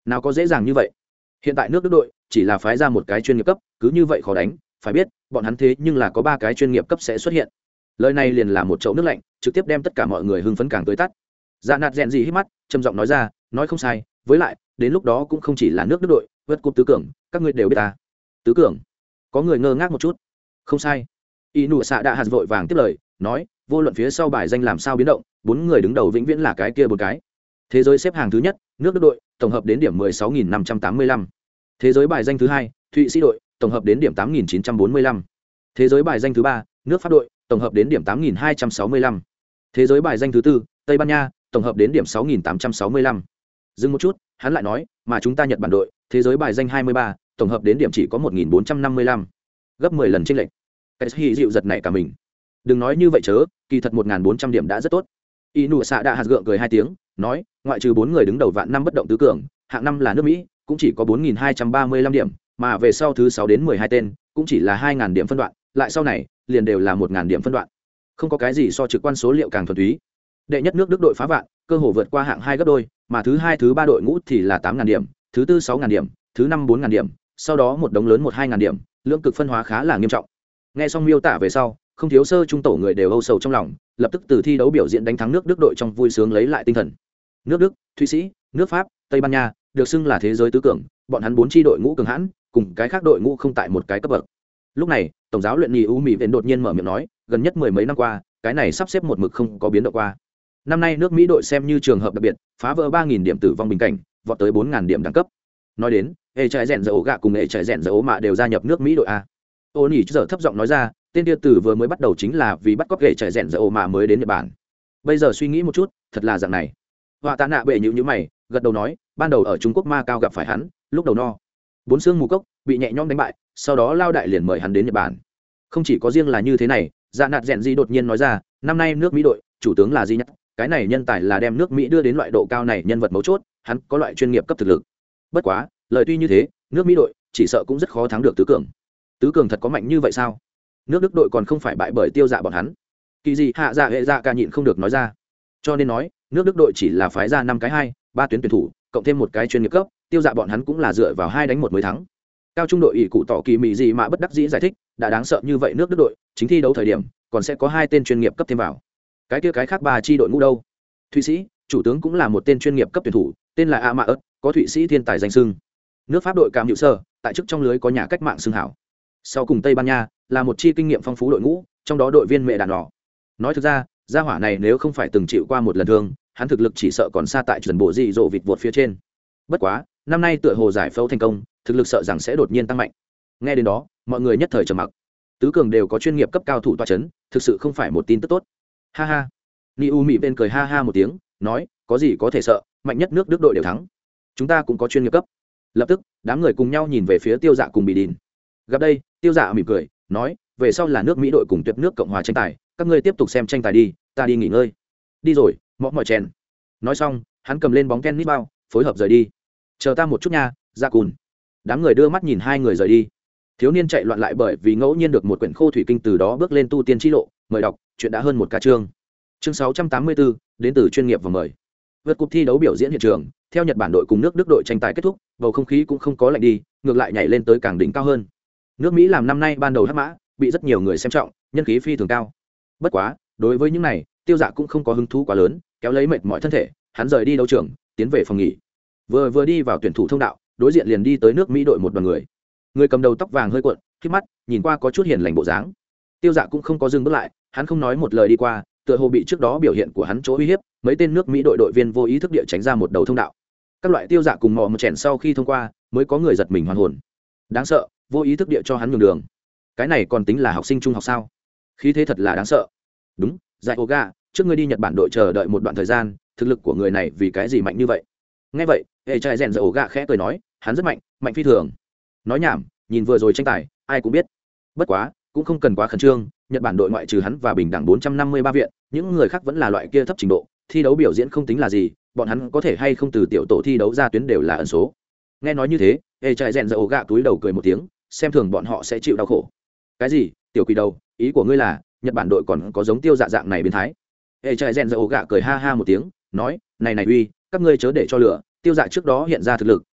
nào có dễ dàng như vậy. Hiện tại nước Đức đội chỉ là phái ra một cái chuyên nghiệp cấp, cứ như vậy khó đánh, phải biết bọn hắn thế nhưng là có ba cái chuyên nghiệp cấp sẽ xuất hiện. Lời này liền là một chậu nước lạnh, trực tiếp đem tất cả mọi người hưng phấn càng tới tắt. Dạ nạt rèn gì hít mắt, trầm giọng nói ra, nói không sai, với lại đến lúc đó cũng không chỉ là nước Đức đội vượt cúp tứ cường, các ngươi đều biết ta. Tứ cường? Có người ngơ ngác một chút. Không sai. Y nụ xạ đã hạt vội vàng tiếp lời, nói, vô luận phía sau bài danh làm sao biến động, bốn người đứng đầu vĩnh viễn là cái kia một cái. Thế giới xếp hàng thứ nhất, nước Đức đội, tổng hợp đến điểm mười sáu nghìn năm trăm tám mươi lăm. Thế giới bài danh thứ hai, Thụy Sĩ đội, tổng hợp đến điểm tám nghìn chín trăm bốn mươi lăm. Thế giới bài danh thứ ba, nước Pháp đội, tổng hợp đến điểm tám nghìn hai trăm sáu mươi lăm. Thế giới bài danh thứ tư, Tây Ban Nha, tổng hợp đến điểm sáu nghìn tám trăm sáu mươi lăm. Dừng một chút, hắn lại nói, mà chúng ta Nhật Bản đội, thế giới bài danh hai mươi ba, tổng hợp đến điểm chỉ có một nghìn bốn trăm năm mươi lăm. Gấp mười lần chênh lệch. Cái Hy dịu giật nảy cả mình. Đừng nói như vậy chớ, kỳ thật một nghìn bốn trăm điểm đã rất tốt. Y nụ xạ đã hạt gượng cười hai tiếng, nói, ngoại trừ bốn người đứng đầu vạn năm bất động tứ cường, hạng năm là nước Mỹ, cũng chỉ có bốn nghìn hai trăm ba mươi lăm điểm, mà về sau thứ sáu đến mười hai tên, cũng chỉ là hai nghìn điểm phân đoạn, lại sau này, liền đều là một nghìn điểm phân đoạn. Không có cái gì so trực quan số liệu càng thuần túy. Đệ nhất nước Đức đội phá vạn, cơ hồ vượt qua hạng hai gấp đôi, mà thứ hai thứ ba đội ngũ thì là tám nghìn điểm, thứ tư sáu nghìn điểm, thứ năm bốn nghìn điểm, sau đó một đống lớn một hai nghìn điểm, lượng cực phân hóa khá là nghiêm trọng. Nghe xong miêu tả về sau, không thiếu sơ trung tổ người đều âu sầu trong lòng, lập tức từ thi đấu biểu diễn đánh thắng nước Đức đội trong vui sướng lấy lại tinh thần. Nước Đức, Thụy Sĩ, nước Pháp, Tây Ban Nha được xưng là thế giới tứ cường, bọn hắn bốn chi đội ngũ cường hãn, cùng cái khác đội ngũ không tại một cái cấp bậc. Lúc này, tổng giáo luyện nhì U Mỹ Viện đột nhiên mở miệng nói, gần nhất mười mấy năm qua, cái này sắp xếp một mực không có biến động qua. Năm nay nước Mỹ đội xem như trường hợp đặc biệt, phá vỡ ba nghìn điểm tử vong bình cảnh, vọt tới bốn nghìn điểm đẳng cấp. Nói đến, hệ trái rèn dầu gạ cùng hệ trái rèn dầu mạ đều gia nhập nước Mỹ đội a. Ô Nhĩ giờ thấp giọng nói ra, tên kia tử vừa mới bắt đầu chính là vì bắt cóc hệ trái rèn dầu mạ mới đến Nhật Bản. Bây giờ suy nghĩ một chút, thật là dạng này. Họa tạ nạ bệ nhíu nhíu mày, gật đầu nói, ban đầu ở Trung Quốc Ma Cao gặp phải hắn, lúc đầu no bốn xương mù cốc bị nhẹ nhõm đánh bại, sau đó lao đại liền mời hắn đến Nhật Bản. Không chỉ có riêng là như thế này, dạ nạt rèn gì đột nhiên nói ra, năm nay nước Mỹ đội chủ tướng là gì nhất, cái này nhân tài là đem nước Mỹ đưa đến loại độ cao này nhân vật mấu chốt, hắn có loại chuyên nghiệp cấp thực lực. Bất quá, lời tuy như thế, nước Mỹ đội chỉ sợ cũng rất khó thắng được tứ cường. Tứ cường thật có mạnh như vậy sao? Nước Đức đội còn không phải bại bởi tiêu dạ bọn hắn. Kỳ gì hạ dạ hệ dạ ca nhịn không được nói ra. Cho nên nói, nước Đức đội chỉ là phái ra năm cái hai, ba tuyến tuyển thủ, cộng thêm một cái chuyên nghiệp cấp, tiêu dạ bọn hắn cũng là dựa vào hai đánh một mới thắng. Cao trung đội ỷ cụ tỏ kỳ mị gì mà bất đắc dĩ giải thích, đã đáng sợ như vậy nước Đức đội, chính thi đấu thời điểm, còn sẽ có hai tên chuyên nghiệp cấp thêm vào. Cái kia cái khác ba chi đội ngũ đâu? Thụy Sĩ, chủ tướng cũng là một tên chuyên nghiệp cấp tuyển thủ, tên là A Mã ớt, có Thụy Sĩ thiên tài danh xưng. Nước Pháp đội Cam Hữu Sơ, tại chức trong lưới có nhà cách mạng xưng hảo. Sau cùng Tây Ban Nha, là một chi kinh nghiệm phong phú đội ngũ, trong đó đội viên mẹ đàn đỏ. Nói thực ra, gia hỏa này nếu không phải từng chịu qua một lần thương, hắn thực lực chỉ sợ còn xa tại chuẩn bộ dị dỗ vịt vụt phía trên. Bất quá, năm nay tựa hồ giải phẫu thành công, thực lực sợ rằng sẽ đột nhiên tăng mạnh. Nghe đến đó, mọi người nhất thời trầm mặc. Tứ cường đều có chuyên nghiệp cấp cao thủ tọa chấn, thực sự không phải một tin tức tốt. Ha ha. Niu Mỹ bên cười ha ha một tiếng, nói, có gì có thể sợ, mạnh nhất nước Đức đội đều thắng. Chúng ta cũng có chuyên nghiệp cấp. Lập tức, đám người cùng nhau nhìn về phía Tiêu Dạ cùng Bì Đìn. Gặp đây, Tiêu Dạ mỉm cười, nói, về sau là nước Mỹ đội cùng tuyệt nước Cộng hòa tranh tài, các ngươi tiếp tục xem tranh tài đi, ta đi nghỉ ngơi. Đi rồi, mõ mỏi chèn. Nói xong, hắn cầm lên bóng tennis bao, phối hợp rời đi. Chờ ta một chút nha, Dạ Cùn. Đám người đưa mắt nhìn hai người rời đi. Thiếu niên chạy loạn lại bởi vì ngẫu nhiên được một quyển khô thủy kinh, từ đó bước lên tu tiên chi lộ. Mời đọc, chuyện đã hơn một ca chương. Chương sáu trăm tám mươi tư, đến từ chuyên nghiệp và mời. Vượt cúp thi đấu biểu diễn hiện trường, theo Nhật Bản đội cùng nước Đức đội tranh tài kết thúc, bầu không khí cũng không có lạnh đi, ngược lại nhảy lên tới càng đỉnh cao hơn. Nước Mỹ làm năm nay ban đầu hắc mã, bị rất nhiều người xem trọng, nhân khí phi thường cao. Bất quá, đối với những này, Tiêu Dạ cũng không có hứng thú quá lớn, kéo lấy mệt mỏi thân thể, hắn rời đi đấu trường, tiến về phòng nghỉ. Vừa vừa đi vào tuyển thủ thông đạo, đối diện liền đi tới nước Mỹ đội một đoàn người. Người cầm đầu tóc vàng hơi cuộn, khép mắt, nhìn qua có chút hiền lành bộ dáng. Tiêu Dạ cũng không có dừng bước lại, hắn không nói một lời đi qua, tựa hồ bị trước đó biểu hiện của hắn chỗ uy hiếp, mấy tên nước Mỹ đội đội viên vô ý thức địa tránh ra một đầu thông đạo. Các loại Tiêu Dạ cùng mò một chèn sau khi thông qua, mới có người giật mình hoàn hồn. Đáng sợ, vô ý thức địa cho hắn nhường đường. Cái này còn tính là học sinh trung học sao? Khí thế thật là đáng sợ. Đúng, Giải Oga, trước ngươi đi Nhật Bản đội chờ đợi một đoạn thời gian, thực lực của người này vì cái gì mạnh như vậy? Nghe vậy, hệ trai rèn Giải Oga khẽ cười nói, hắn rất mạnh, mạnh phi thường. Nói nhảm, nhìn vừa rồi tranh tài, ai cũng biết. Bất quá, cũng không cần quá khẩn trương, Nhật Bản đội ngoại trừ hắn và bình đẳng bốn trăm năm mươi ba viện, những người khác vẫn là loại kia thấp trình độ, thi đấu biểu diễn không tính là gì, bọn hắn có thể hay không từ tiểu tổ thi đấu ra tuyến đều là ẩn số. Nghe nói như thế, hệ trai rèn Giải Oga túi đầu cười một tiếng, xem thường bọn họ sẽ chịu đau khổ. Cái gì? Tiểu quỷ đầu, ý của ngươi là Nhật Bản đội còn có giống Tiêu Dạ dạng này biến thái? Hệ trai rèn Giải Oga cười ha ha một tiếng, nói, này này uy, các ngươi chớ để cho lửa, Tiêu Dạ trước đó hiện ra thực lực,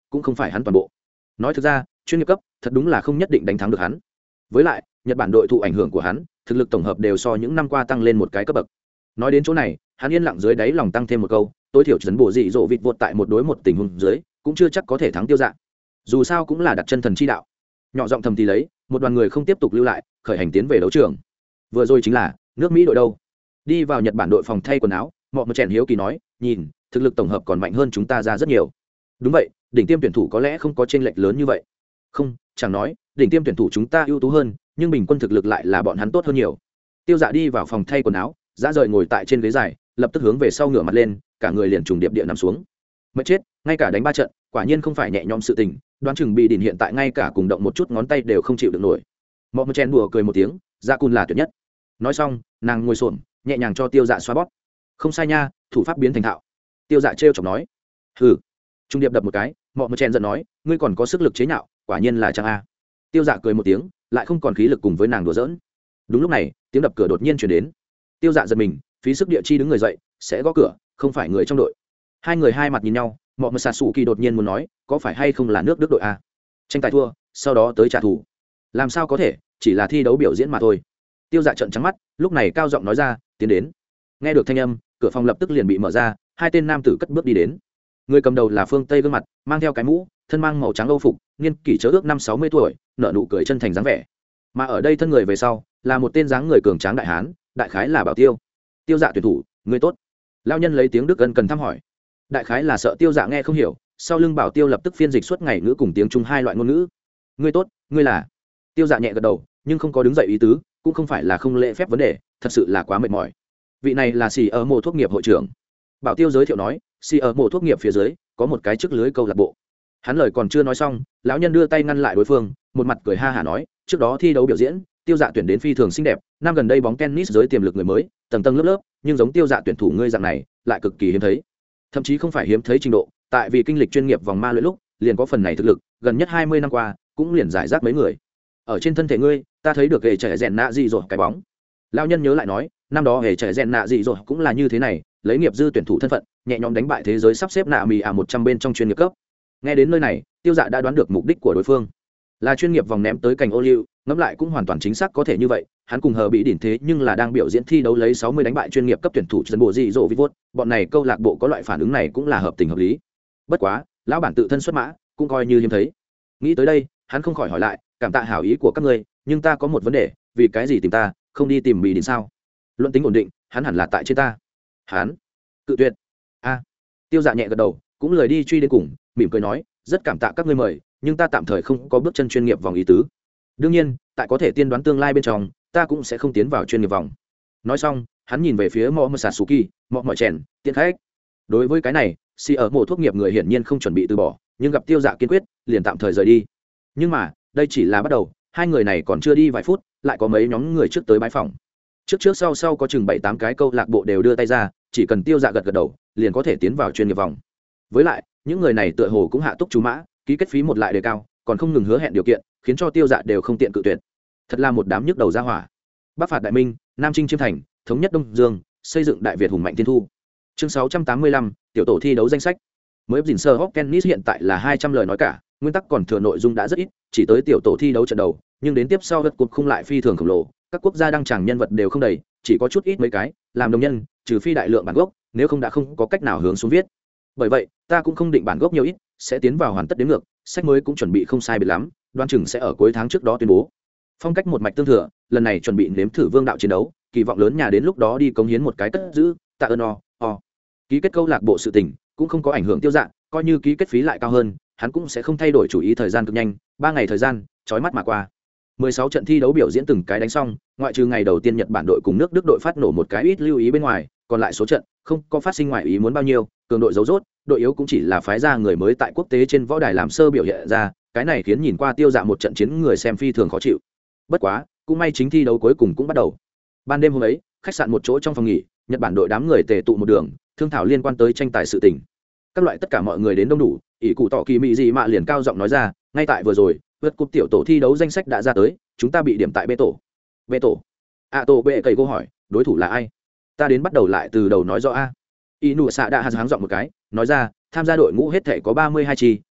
cũng không phải hắn toàn bộ. Nói thực ra chuyên nghiệp cấp thật đúng là không nhất định đánh thắng được hắn. Với lại Nhật Bản đội thụ ảnh hưởng của hắn, thực lực tổng hợp đều so những năm qua tăng lên một cái cấp bậc. Nói đến chỗ này, hắn yên lặng dưới đáy lòng tăng thêm một câu, tối thiểu trấn bộ dị dỗ vịt vụt tại một đối một tình huống dưới cũng chưa chắc có thể thắng Tiêu Dạ. Dù sao cũng là đặt chân thần chi đạo. Nhỏ giọng thầm thì lấy, một đoàn người không tiếp tục lưu lại, khởi hành tiến về đấu trường. Vừa rồi chính là nước Mỹ đội đâu? Đi vào Nhật Bản đội phòng thay quần áo, Mọ Mọ Chèn hiếu kỳ nói, nhìn, thực lực tổng hợp còn mạnh hơn chúng ta ra rất nhiều. Đúng vậy, đỉnh tiêm tuyển thủ có lẽ không có chênh lệch lớn như vậy. Không, chẳng nói, đỉnh tiêm tuyển thủ chúng ta ưu tú hơn, nhưng bình quân thực lực lại là bọn hắn tốt hơn nhiều. Tiêu Dạ đi vào phòng thay quần áo, dã rời ngồi tại trên ghế dài, lập tức hướng về sau ngửa mặt lên, cả người liền trùng điệp địa nằm xuống. Mất chết, ngay cả đánh ba trận, quả nhiên không phải nhẹ nhõm sự tình, đoán chừng bị đỉnh hiện tại ngay cả cùng động một chút ngón tay đều không chịu được nổi. Mọ Mọ Chèn đùa cười một tiếng, Dạ Cùn là tuyệt nhất. Nói xong, nàng ngồi xổm, nhẹ nhàng cho Tiêu Dạ xoa bóp. Không sai nha, thủ pháp biến thành thạo. Tiêu Dạ trêu chọc nói. Hừ. Trung điệp đập một cái, Mọ Mọ Chèn giận nói, ngươi còn có sức lực chế nhạo, quả nhiên là trang a. Tiêu Dạ cười một tiếng, lại không còn khí lực cùng với nàng đùa giỡn. Đúng lúc này, tiếng đập cửa đột nhiên truyền đến. Tiêu Dạ giật mình, phí sức địa chi đứng người dậy, sẽ gõ cửa, không phải người trong đội. Hai người hai mặt nhìn nhau, Mọ Mọ Sasuke đột nhiên muốn nói, có phải hay không là nước Đức đội a? Tranh tài thua, sau đó tới trả thù. Làm sao có thể, chỉ là thi đấu biểu diễn mà thôi. Tiêu Dạ trợn trắng mắt, lúc này cao giọng nói ra, tiến đến. Nghe được thanh âm, cửa phòng lập tức liền bị mở ra, hai tên nam tử cất bước đi đến. Người cầm đầu là phương Tây gương mặt, mang theo cái mũ, thân mang màu trắng âu phục, niên kỷ chớ ước năm sáu mươi tuổi, nở nụ cười chân thành dáng vẻ. Mà ở đây thân người về sau, là một tên dáng người cường tráng đại hán, đại khái là Bảo Tiêu. Tiêu Dạ tuyển thủ, người tốt. Lão nhân lấy tiếng Đức ân cần thăm hỏi. Đại khái là sợ Tiêu Dạ nghe không hiểu, sau lưng Bảo Tiêu lập tức phiên dịch suốt ngày ngữ cùng tiếng Trung hai loại ngôn ngữ. Ngươi tốt, ngươi là? Tiêu Dạ nhẹ gật đầu, nhưng không có đứng dậy ý tứ, cũng không phải là không lễ phép vấn đề, thật sự là quá mệt mỏi. Vị này là xì ở mộ thuốc nghiệp hội trưởng. Bảo Tiêu giới thiệu nói, xì ở mộ thuốc nghiệp phía dưới có một cái chức lưới câu lạc bộ. Hắn lời còn chưa nói xong, lão nhân đưa tay ngăn lại đối phương, một mặt cười ha hả nói, trước đó thi đấu biểu diễn, Tiêu Dạ tuyển đến phi thường xinh đẹp, năm gần đây bóng tennis giới tiềm lực người mới, tầng tầng lớp lớp, nhưng giống Tiêu Dạ tuyển thủ ngươi dạng này, lại cực kỳ hiếm thấy. Thậm chí không phải hiếm thấy trình độ, tại vì kinh lịch chuyên nghiệp vòng ma luyện lúc, liền có phần này thực lực, gần nhất hai mươi năm qua, cũng liền giải rác mấy người. Ở trên thân thể ngươi, ta thấy được hệ trẻ rèn nạ gì rồi cái bóng. Lão nhân nhớ lại nói, năm đó hệ trẻ rèn nạ gì rồi cũng là như thế này, lấy nghiệp dư tuyển thủ thân phận, nhẹ nhõm đánh bại thế giới sắp xếp nạ mì à một trăm bên trong chuyên nghiệp cấp. Nghe đến nơi này, Tiêu Dạ đã đoán được mục đích của đối phương, là chuyên nghiệp vòng ném tới cành ô liu, ngẫm lại cũng hoàn toàn chính xác có thể như vậy. Hắn cùng hờ bị đỉnh thế nhưng là đang biểu diễn thi đấu lấy sáu mươi đánh bại chuyên nghiệp cấp tuyển thủ dân bộ dị dỗ vít vốt, bọn này câu lạc bộ có loại phản ứng này cũng là hợp tình hợp lý. Bất quá, lão bản tự thân xuất mã, cũng coi như hiếm thấy. Nghĩ tới đây, hắn không khỏi hỏi lại, cảm tạ hảo ý của các ngươi, nhưng ta có một vấn đề, vì cái gì tìm ta, không đi tìm bị đỉnh sao? Luận tính ổn định, hắn hẳn là tại trên ta. Hắn cự tuyệt. A. Tiêu Dạ nhẹ gật đầu, cũng lời đi truy đến cùng, mỉm cười nói, rất cảm tạ các ngươi mời, nhưng ta tạm thời không có bước chân chuyên nghiệp vòng ý tứ. Đương nhiên, tại có thể tiên đoán tương lai bên trong, ta cũng sẽ không tiến vào chuyên nghiệp vòng. Nói xong, hắn nhìn về phía Mọ Mọ Sasuke, Mọ Mọ Chèn, tiện khách. Đối với cái này, si ở mộ thuốc nghiệp người hiển nhiên không chuẩn bị từ bỏ, nhưng gặp Tiêu Dạ kiên quyết, liền tạm thời rời đi. Nhưng mà, đây chỉ là bắt đầu, hai người này còn chưa đi vài phút, lại có mấy nhóm người trước tới bãi phòng. Trước trước sau sau có chừng bảy tám cái câu lạc bộ đều đưa tay ra, chỉ cần Tiêu Dạ gật gật đầu, liền có thể tiến vào chuyên nghiệp vòng. Với lại, những người này tựa hồ cũng hạ túc chú mã, ký kết phí một lại đề cao, còn không ngừng hứa hẹn điều kiện, khiến cho Tiêu Dạ đều không tiện cự tuyệt. Thật là một đám nhức đầu ra hỏa. Bắc phạt đại minh, Nam chinh chiêm thành, thống nhất Đông Dương, xây dựng đại Việt hùng mạnh thiên thu. Chương sáu trăm tám mươi lăm, tiểu tổ thi đấu danh sách. Mới dình sơ hóc tennis hiện tại là hai trăm lời nói cả, nguyên tắc còn thừa nội dung đã rất ít, chỉ tới tiểu tổ thi đấu trận đầu, nhưng đến tiếp sau đất cuộc khung lại phi thường khổng lồ, các quốc gia đăng tràng nhân vật đều không đầy, chỉ có chút ít mấy cái, làm đồng nhân, trừ phi đại lượng bản gốc, nếu không đã không có cách nào hướng xuống viết. Bởi vậy, ta cũng không định bản gốc nhiều ít, sẽ tiến vào hoàn tất đến ngược, sách mới cũng chuẩn bị không sai biệt lắm, đoán chừng sẽ ở cuối tháng trước đó tuyên bố. Phong cách một mạch tương thừa, lần này chuẩn bị nếm thử vương đạo chiến đấu, kỳ vọng lớn nhà đến lúc đó đi cống hiến một cái cất giữ, tạ ơn o, o. Ký kết câu lạc bộ sự tình, cũng không có ảnh hưởng Tiêu Dạ, coi như ký kết phí lại cao hơn, hắn cũng sẽ không thay đổi chủ ý thời gian cực nhanh, ba ngày thời gian, chói mắt mà qua. mười sáu trận thi đấu biểu diễn từng cái đánh xong, ngoại trừ ngày đầu tiên Nhật Bản đội cùng nước Đức đội phát nổ một cái ít lưu ý bên ngoài, còn lại số trận không có phát sinh ngoại ý muốn bao nhiêu, cường đội giấu rốt, đội yếu cũng chỉ là phái ra người mới tại quốc tế trên võ đài làm sơ biểu hiện ra, cái này khiến nhìn qua Tiêu Dạ một trận chiến người xem phi thường khó chịu. Bất quá, cũng may chính thi đấu cuối cùng cũng bắt đầu. Ban đêm hôm ấy, khách sạn một chỗ trong phòng nghỉ, Nhật Bản đội đám người tề tụ một đường, thương thảo liên quan tới tranh tài sự tình. Các loại tất cả mọi người đến đông đủ, ỷ cụ tỏ kỳ mị gì mạ liền cao giọng nói ra, ngay tại vừa rồi, vượt cúp tiểu tổ thi đấu danh sách đã ra tới, chúng ta bị điểm tại bê tổ. Bê tổ? A tổ bệ cầy câu hỏi, đối thủ là ai? Ta đến bắt đầu lại từ đầu nói rõ a. Inu xạ đã háng giọng một cái, nói ra, tham gia đội ngũ hết thể có ba mươi hai chi,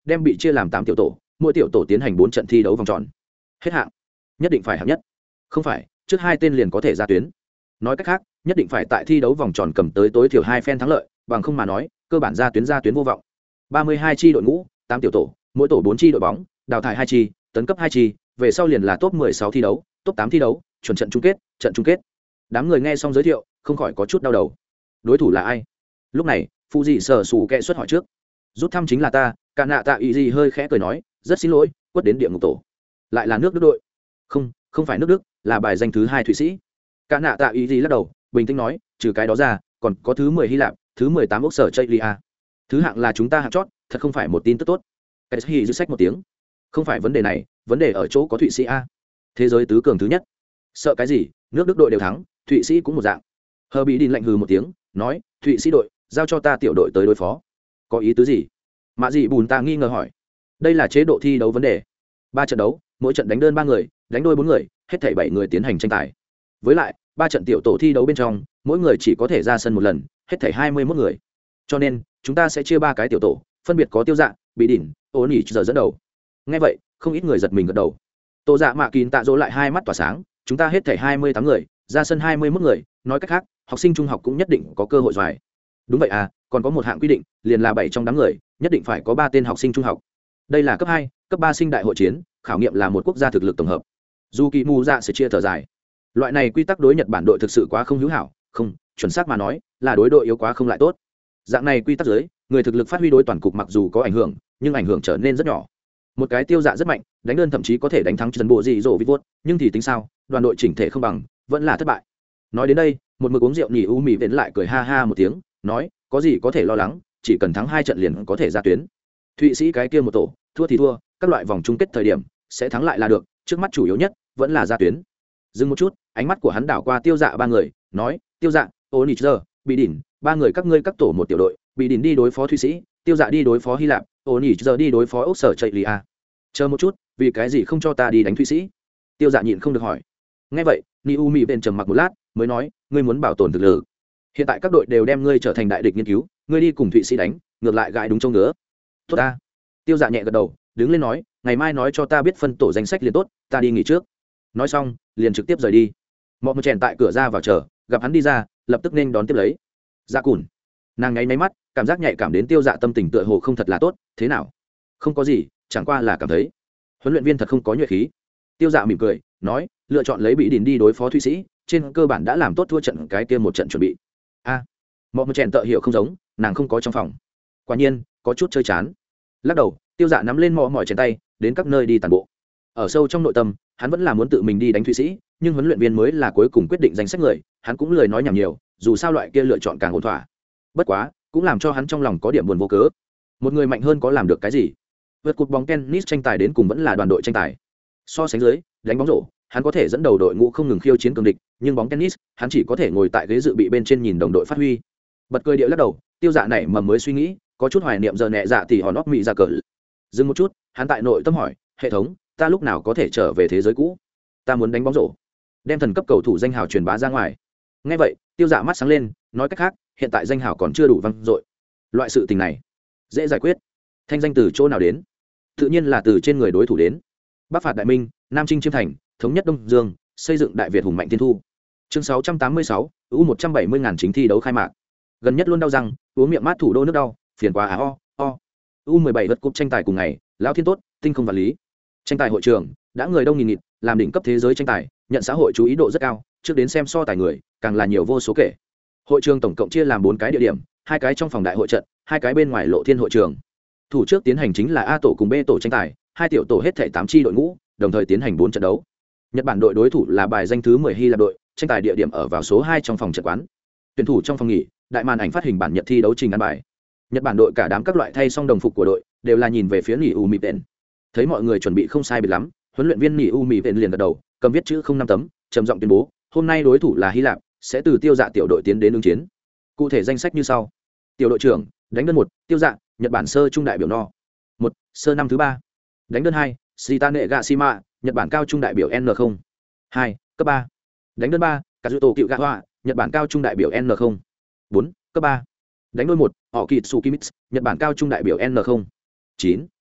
đem bị chia làm tám tiểu tổ, mỗi tiểu tổ tiến hành bốn trận thi đấu vòng tròn. Hết hạng, nhất định phải hạng nhất. Không phải, trước hai tên liền có thể ra tuyến. Nói cách khác, nhất định phải tại thi đấu vòng tròn cầm tới tối thiểu hai phen thắng lợi, bằng không mà nói, cơ bản ra tuyến ra tuyến vô vọng. ba mươi hai chi đội ngũ, tám tiểu tổ, mỗi tổ bốn chi đội bóng, đào thải hai chi, tấn cấp hai chi, về sau liền là top mười sáu thi đấu, top tám thi đấu, chuẩn trận chung kết, trận chung kết. Đám người nghe xong giới thiệu, không khỏi có chút đau đầu. Đối thủ là ai? Lúc này, phụ dị sở sủ kệ xuất hỏi trước. Rút thăm chính là ta, cả nạ tạ ý gì hơi khẽ cười nói, rất xin lỗi, quất đến địa ngục tổ. Lại là nước Đức đội. Không, không phải nước Đức, là bài danh thứ hai Thụy Sĩ. Cả nạ tạ ý gì lắc đầu, bình tĩnh nói, trừ cái đó ra, còn có thứ mười Hy Lạp, thứ mười tám ốc sở Chailia. Thứ hạng là chúng ta hạng chót, thật không phải một tin tức tốt. Cái gì giữ sách một tiếng. Không phải vấn đề này, vấn đề ở chỗ có Thụy Sĩ a. Thế giới tứ cường thứ nhất. Sợ cái gì, nước Đức đội đều thắng, Thụy Sĩ cũng một dạng. Hờ bị Đin lạnh hừ một tiếng, nói, Thụy Sĩ đội, giao cho ta tiểu đội tới đối phó. Có ý tứ gì? Mã dị bùn ta nghi ngờ hỏi. Đây là chế độ thi đấu vấn đề. Ba trận đấu, mỗi trận đánh đơn ba người, đánh đôi bốn người, hết thảy bảy người tiến hành tranh tài. Với lại, ba trận tiểu tổ thi đấu bên trong, mỗi người chỉ có thể ra sân một lần, hết thảy hai mươi mốt người. Cho nên, chúng ta sẽ chia ba cái tiểu tổ, phân biệt có Tiêu Dạ, Bị Đỉnh, Ôn Nhĩ giờ dẫn đầu. Nghe vậy, không ít người giật mình gật đầu. Tô Dạ Mạ Kín tạ dỗ lại hai mắt tỏa sáng, chúng ta hết thảy hai mươi tám người, ra sân hai mươi mốt người, nói cách khác, học sinh trung học cũng nhất định có cơ hội doài. Đúng vậy à, còn có một hạng quy định, liền là bảy trong đám người, nhất định phải có ba tên học sinh trung học. Đây là cấp hai, cấp ba sinh đại hội chiến, khảo nghiệm là một quốc gia thực lực tổng hợp. Dù Kỳ Mù Dạ sẽ chia thở dài. Loại này quy tắc đối Nhật Bản đội thực sự quá không hữu hảo, không, chuẩn xác mà nói, là đối đội yếu quá không lại tốt. Dạng này quy tắc dưới, người thực lực phát huy đối toàn cục mặc dù có ảnh hưởng, nhưng ảnh hưởng trở nên rất nhỏ. Một cái Tiêu Dạ rất mạnh, đánh đơn thậm chí có thể đánh thắng Trần Bộ Dị Dỗ Vịt Vốt, nhưng thì tính sao, đoàn đội chỉnh thể không bằng, vẫn là thất bại. Nói đến đây, một mực uống rượu nhỉ u mì đến lại cười ha ha một tiếng, nói, có gì có thể lo lắng, chỉ cần thắng hai trận liền có thể ra tuyến. Thụy Sĩ cái kia một tổ, thua thì thua, các loại vòng chung kết thời điểm sẽ thắng lại là được, trước mắt chủ yếu nhất vẫn là ra tuyến. Dừng một chút, ánh mắt của hắn đảo qua Tiêu Dạ ba người, nói, Tiêu Dạ, Onitzer, Bị Đỉnh, ba người các ngươi các tổ một tiểu đội, Bị Đỉnh đi đối phó Thụy Sĩ, Tiêu Dạ đi đối phó Hy Lạp, Onitzer đi đối phó Ốc Sở Chailia. Chờ một chút, vì cái gì không cho ta đi đánh Thụy Sĩ? Tiêu Dạ nhịn không được hỏi. Nghe vậy, Niumi bên trầm mặc một lát, mới nói, ngươi muốn bảo tồn thực lực. Hiện tại các đội đều đem ngươi trở thành đại địch nghiên cứu, ngươi đi cùng Thụy Sĩ đánh, ngược lại gãi đúng châu ngứa. Tốt ta. Tiêu Dạ nhẹ gật đầu, đứng lên nói, ngày mai nói cho ta biết phân tổ danh sách liền tốt, ta đi nghỉ trước. Nói xong, liền trực tiếp rời đi. Mọi người chèn tại cửa ra vào chờ, gặp hắn đi ra, lập tức nên đón tiếp lấy. Dạ cùn. Nàng nháy máy mắt, cảm giác nhạy cảm đến Tiêu Dạ tâm tình tựa hồ không thật là tốt, thế nào? Không có gì, chẳng qua là cảm thấy huấn luyện viên thật không có nhuệ khí. Tiêu Dạ mỉm cười, nói, lựa chọn lấy Bị Đỉnh đi đối phó Thụy Sĩ, trên cơ bản đã làm tốt thua trận cái kia một trận chuẩn bị. A, à, mọi người chèn tợ hiệu không giống, nàng không có trong phòng. Quả nhiên, có chút chơi chán. Lắc đầu, Tiêu Dạ nắm lên mò mỏi trên tay, đến các nơi đi tàn bộ. Ở sâu trong nội tâm, hắn vẫn là muốn tự mình đi đánh Thụy Sĩ, nhưng huấn luyện viên mới là cuối cùng quyết định danh sách người, hắn cũng lười nói nhảm nhiều, dù sao loại kia lựa chọn càng ổn thỏa. Bất quá, cũng làm cho hắn trong lòng có điểm buồn vô cớ. Một người mạnh hơn có làm được cái gì? Vượt cột bóng tennis tranh tài đến cùng vẫn là đoàn đội tranh tài. So sánh dưới, đánh bóng rổ, hắn có thể dẫn đầu đội ngũ không ngừng khiêu chiến cường địch, nhưng bóng tennis, hắn chỉ có thể ngồi tại ghế dự bị bên trên nhìn đồng đội phát huy. Bật cười điệu lắc đầu, Tiêu Dạ này mầm mới suy nghĩ, có chút hoài niệm giờ nhẹ dạ thì hòn óc mị ra cờ. Dừng một chút, hắn tại nội tâm hỏi, hệ thống, ta lúc nào có thể trở về thế giới cũ? Ta muốn đánh bóng rổ, đem thần cấp cầu thủ danh hào truyền bá ra ngoài. Nghe vậy, Tiêu Dạ mắt sáng lên, nói cách khác, hiện tại danh hào còn chưa đủ vang dội. Loại sự tình này, dễ giải quyết. Thanh danh từ chỗ nào đến? Tự nhiên là từ trên người đối thủ đến. Bắc phạt đại minh, Nam chinh chiêm thành, thống nhất Đông Dương, xây dựng Đại Việt hùng mạnh tiên thu. Chương sáu trăm tám mươi sáu, U một trăm bảy mươi ngàn chính thi đấu khai mạc. Gần nhất luôn đau răng, uống miệng mát thủ đô nước đau, phiền quá à o o. U mười bảy vật cúp tranh tài cùng ngày, lão thiên tốt, tinh không vật lý. Tranh tài hội trường, đã người đông nghìn nghịt, làm đỉnh cấp thế giới tranh tài, nhận xã hội chú ý độ rất cao, trước đến xem so tài người, càng là nhiều vô số kể. Hội trường tổng cộng chia làm bốn cái địa điểm, hai cái trong phòng đại hội trận, hai cái bên ngoài lộ thiên hội trường. Thủ trước tiến hành chính là A tổ cùng B tổ tranh tài, hai tiểu tổ hết thảy tám chi đội ngũ, đồng thời tiến hành bốn trận đấu. Nhật Bản đội đối thủ là bài danh thứ mười Hy Lạp đội, tranh tài địa điểm ở vào số hai trong phòng trận quán. Tuyển thủ trong phòng nghỉ, đại màn ảnh phát hình bản nhật thi đấu trình ăn bài. Nhật Bản đội cả đám các loại thay xong đồng phục của đội, đều là nhìn về phía Nỉ U Mị Tên. Thấy mọi người chuẩn bị không sai biệt lắm, huấn luyện viên Nỉ U Mị Tên liền gật đầu, cầm viết chữ không năm tấm, trầm giọng tuyên bố, hôm nay đối thủ là Hy Lạp, sẽ từ Tiêu Dạ tiểu đội tiến đến ứng chiến. Cụ thể danh sách như sau: tiểu đội trưởng, đánh đơn một, Tiêu Dạ, Nhật Bản sơ trung đại biểu no. một, sơ năm thứ ba. Đánh đơn hai, Shitane Gashima, Nhật Bản cao trung đại biểu N không. hai, cấp ba. Đánh đơn ba, Kazuto Kikugawa, Nhật Bản cao trung đại biểu N không. bốn, cấp ba. Đánh đôi một, họ Kitsu Kimitsu, Nhật Bản cao trung đại biểu N không. chín,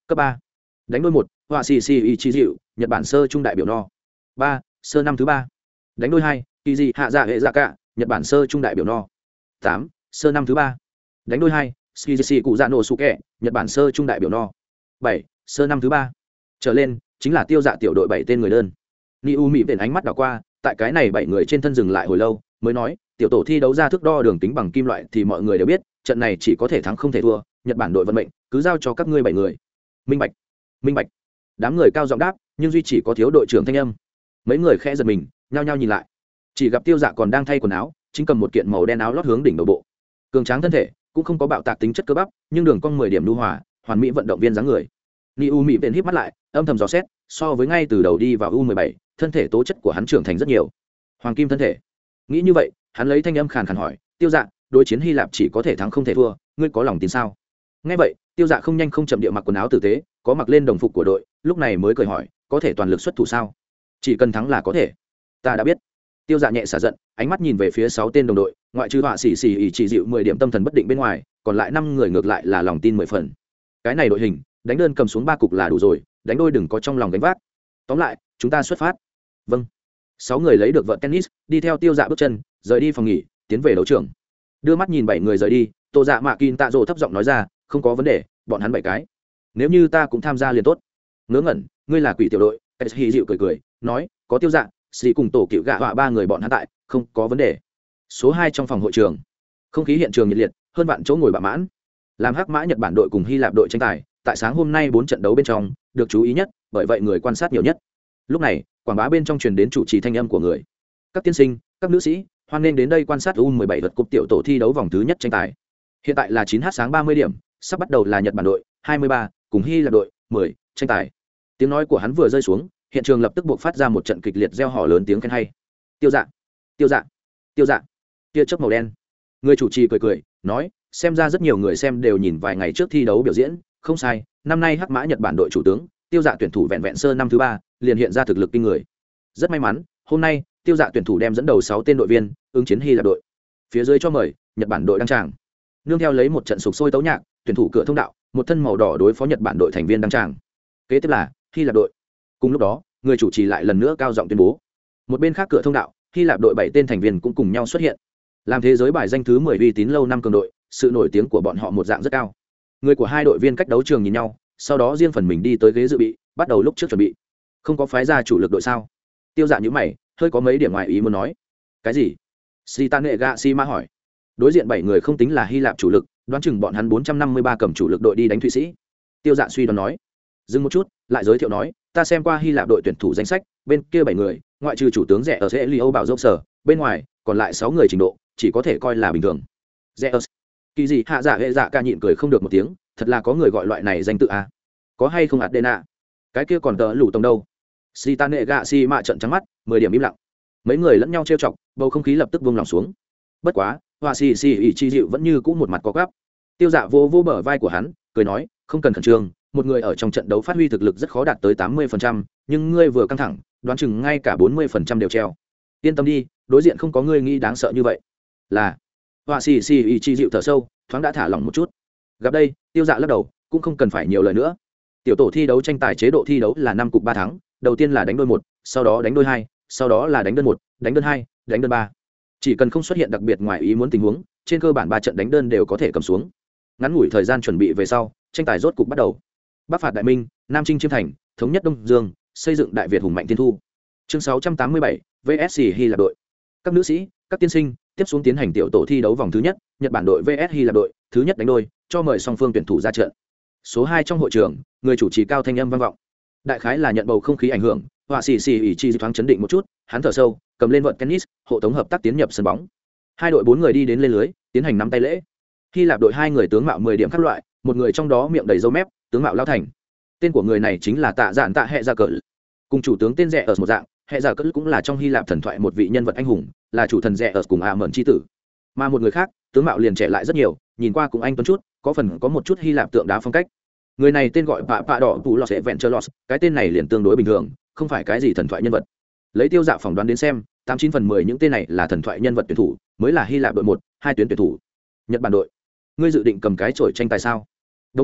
Cấp ba. Đánh đôi một, họa xì xì ý chí dịu, Nhật Bản sơ trung đại biểu no. ba. Sơ năm thứ ba. Đánh đôi hai, kỳ dị hạ dạ hệ dạ cả, Nhật Bản sơ trung đại biểu no. tám. Sơ năm thứ ba. Đánh đôi hai, skijishi cụ dạ nổ sụ kẹ, Nhật Bản sơ trung đại biểu no. bảy. Sơ năm thứ ba. Trở lên chính là tiêu dạ tiểu đội bảy tên người đơn. Niu Mỹ bên ánh mắt đảo qua, tại cái này bảy người trên thân dừng lại hồi lâu, mới nói, tiểu tổ thi đấu ra thước đo đường tính bằng kim loại thì mọi người đều biết, trận này chỉ có thể thắng không thể thua, Nhật Bản đội vận mệnh, cứ giao cho các ngươi bảy người. Minh bạch. Minh bạch. Đám người cao giọng đáp, nhưng duy chỉ có thiếu đội trưởng thanh âm. Mấy người khẽ giật mình, nhao nhao nhìn lại. Chỉ gặp Tiêu Dạ còn đang thay quần áo, chính cầm một kiện màu đen áo lót hướng đỉnh đầu bộ. Cường tráng thân thể, cũng không có bạo tạc tính chất cơ bắp, nhưng đường cong mười điểm nhu hòa, hoàn mỹ vận động viên dáng người. Niu Mỹ bên híp mắt lại, âm thầm dò xét, so với ngay từ đầu đi vào U mười bảy, thân thể tố chất của hắn trưởng thành rất nhiều. Hoàng kim thân thể. Nghĩ như vậy, hắn lấy thanh âm khàn khàn hỏi, Tiêu Dạ, đối chiến Hy Lạp chỉ có thể thắng không thể thua, ngươi có lòng tin sao? Nghe vậy, Tiêu Dạ không nhanh không chậm địa mặc quần áo tử tế, có mặc lên đồng phục của đội, lúc này mới cười hỏi, có thể toàn lực xuất thủ sao? Chỉ cần thắng là có thể. Ta đã biết. Tiêu Dạ nhẹ xả giận, ánh mắt nhìn về phía sáu tên đồng đội, ngoại trừ họa xỉ xỉ ỉ chỉ dịu mười điểm tâm thần bất định bên ngoài, còn lại năm người ngược lại là lòng tin mười phần. Cái này đội hình, đánh đơn cầm xuống ba cục là đủ rồi, đánh đôi đừng có trong lòng gánh vác. Tóm lại, chúng ta xuất phát. Vâng. Sáu người lấy được vợt tennis, đi theo Tiêu Dạ bước chân, rời đi phòng nghỉ, tiến về đấu trường. Đưa mắt nhìn bảy người rời đi, Tô Dạ Mạ Kin Tạ Dỗ thấp giọng nói ra, không có vấn đề, bọn hắn bảy cái. Nếu như ta cũng tham gia liền tốt. Ngớ ngẩn, ngươi là quỷ tiểu đội, Hi dịu cười cười, nói, có Tiêu Dạ, xì cùng tổ cựu gạ họa ba người bọn hắn tại, không có vấn đề. Số hai trong phòng hội trường, không khí hiện trường nhiệt liệt, hơn vạn chỗ ngồi bạ mãn. Làm hắc mã Nhật Bản đội cùng Hy Lạp đội tranh tài, tại sáng hôm nay bốn trận đấu bên trong được chú ý nhất, bởi vậy người quan sát nhiều nhất. Lúc này, quảng bá bên trong truyền đến chủ trì thanh âm của người. Các tiên sinh, các nữ sĩ, hoan nên đến đây quan sát U mười bảy vật cúp tiểu tổ thi đấu vòng thứ nhất tranh tài. Hiện tại là chín h sáng ba mươi điểm, sắp bắt đầu là Nhật Bản đội hai mươi ba cùng Hy Lạp đội mười tranh tài. Tiếng nói của hắn vừa rơi xuống, hiện trường lập tức buộc phát ra một trận kịch liệt reo hò lớn tiếng khen hay. Tiêu Dạ, Tiêu Dạ, Tiêu Dạ. Tia chớp màu đen. Người chủ trì cười cười, nói, xem ra rất nhiều người xem đều nhìn vài ngày trước thi đấu biểu diễn, không sai, năm nay hắc mã Nhật Bản đội chủ tướng, Tiêu Dạ tuyển thủ vẹn vẹn sơ năm thứ ba, liền hiện ra thực lực kinh người. Rất may mắn, hôm nay, Tiêu Dạ tuyển thủ đem dẫn đầu sáu tên đội viên, ứng chiến Hy Lạp đội. Phía dưới cho mời, Nhật Bản đội đăng tràng. Nương theo lấy một trận sục sôi tấu nhạc, tuyển thủ cửa thông đạo, một thân màu đỏ đối phó Nhật Bản đội thành viên đăng tràng. Kế tiếp là Hy Lạp đội. Cùng lúc đó, người chủ trì lại lần nữa cao giọng tuyên bố. Một bên khác cửa thông đạo, Hy Lạp đội bảy tên thành viên cũng cùng nhau xuất hiện. Làm thế giới bài danh thứ mười uy tín lâu năm cường đội, sự nổi tiếng của bọn họ một dạng rất cao. Người của hai đội viên cách đấu trường nhìn nhau, sau đó riêng phần mình đi tới ghế dự bị, bắt đầu lúc trước chuẩn bị. Không có phái ra chủ lực đội sao? Tiêu Dạ nhíu mày, hơi có mấy điểm ngoài ý muốn nói. Cái gì? Sitane Gashima hỏi. Đối diện bảy người không tính là Hy Lạp chủ lực, đoán chừng bọn hắn bốn trăm năm mươi ba cầm chủ lực đội đi đánh Thụy Sĩ. Tiêu Dạ suy đoán nói. Dừng một chút, lại giới thiệu nói, ta xem qua Hy Lạp đội tuyển thủ danh sách, bên kia bảy người, ngoại trừ chủ tướng rẻ ở Elio bảo dốc sở, bên ngoài, còn lại sáu người trình độ, chỉ có thể coi là bình thường. Zeus. Kỳ gì hạ dạ hệ dạ ca nhịn cười không được một tiếng, thật là có người gọi loại này danh tự à? Có hay không Adena? Cái kia còn tờ lủ tông đâu? Sitane Gashima trợn trắng mắt, mười điểm im lặng. Mấy người lẫn nhau trêu chọc, bầu không khí lập tức buông lỏng xuống. Bất quá, Hoa Sĩ Sĩ ỉ chi dịu vẫn như cũ một mặt có gắp. Tiêu Dạ vô vô bờ vai của hắn, cười nói, không cần khẩn trương, một người ở trong trận đấu phát huy thực lực rất khó đạt tới tám mươi phần trăm, nhưng ngươi vừa căng thẳng, đoán chừng ngay cả bốn mươi phần trăm đều treo. Yên tâm đi, đối diện không có ngươi nghĩ đáng sợ như vậy. Là. Hoa Sĩ Sĩ ỉ chi dịu thở sâu, thoáng đã thả lỏng một chút. Gặp đây, Tiêu Dạ lắc đầu, cũng không cần phải nhiều lời nữa. Tiểu tổ thi đấu tranh tài chế độ thi đấu là năm cục ba thắng, đầu tiên là đánh đôi một, sau đó đánh đôi hai, sau đó là đánh đơn một, đánh đơn hai, đánh đơn ba. Chỉ cần không xuất hiện đặc biệt ngoài ý muốn tình huống, trên cơ bản ba trận đánh đơn đều có thể cầm xuống. Ngắn ngủi thời gian chuẩn bị về sau, tranh tài rốt cục bắt đầu. Bắc phạt đại minh, Nam chinh chiêm thành, thống nhất Đông Dương, xây dựng Đại Việt hùng mạnh tiên thu. Chương sáu trăm tám mươi bảy, vê ét Hy Lạp đội. Các nữ sĩ, các tiên sinh, tiếp xuống tiến hành tiểu tổ thi đấu vòng thứ nhất, Nhật Bản đội vê ét Hy Lạp đội, thứ nhất đánh đôi, cho mời song phương tuyển thủ ra trận. Số hai trong hội trường, người chủ trì cao thanh âm vang vọng. Đại khái là nhận bầu không khí ảnh hưởng, Họa Sĩ Sĩ ỉ chi thoáng chấn định một chút, hắn thở sâu, cầm lên vợt tennis, hộ tống hợp tác tiến nhập sân bóng. Hai đội bốn người đi đến lên lưới, tiến hành nắm tay lễ. Hy Lạp đội hai người tướng mạo mười điểm các loại, một người trong đó miệng đầy râu mép, tướng mạo lao thành. Tên của người này chính là Tạ Dạn Tạ Hệ Gia Cỡ. Cùng chủ tướng tên rẻ ở một dạng, Hệ Gia Cỡ cũng là trong Hy Lạp thần thoại một vị nhân vật anh hùng, là chủ thần rẻ ở cùng A Mẫn chi tử. Mà một người khác, tướng mạo liền trẻ lại rất nhiều, nhìn qua cũng anh tuấn chút, có phần có một chút Hy Lạp tượng đá phong cách. Người này tên gọi Pạ Pạ Đỏ Pù Lọt Sẽ Vẹn Chơ Lọt, cái tên này liền tương đối bình thường, không phải cái gì thần thoại nhân vật. Lấy Tiêu Dạ phỏng đoán đến xem, tám chín phần mười những tên này là thần thoại nhân vật tuyển thủ, mới là Hy Lạp đội một, hai tuyến tuyển thủ. Nhật Bản đội, ngươi dự định cầm cái chổi tranh tài sao? Đương nhiên,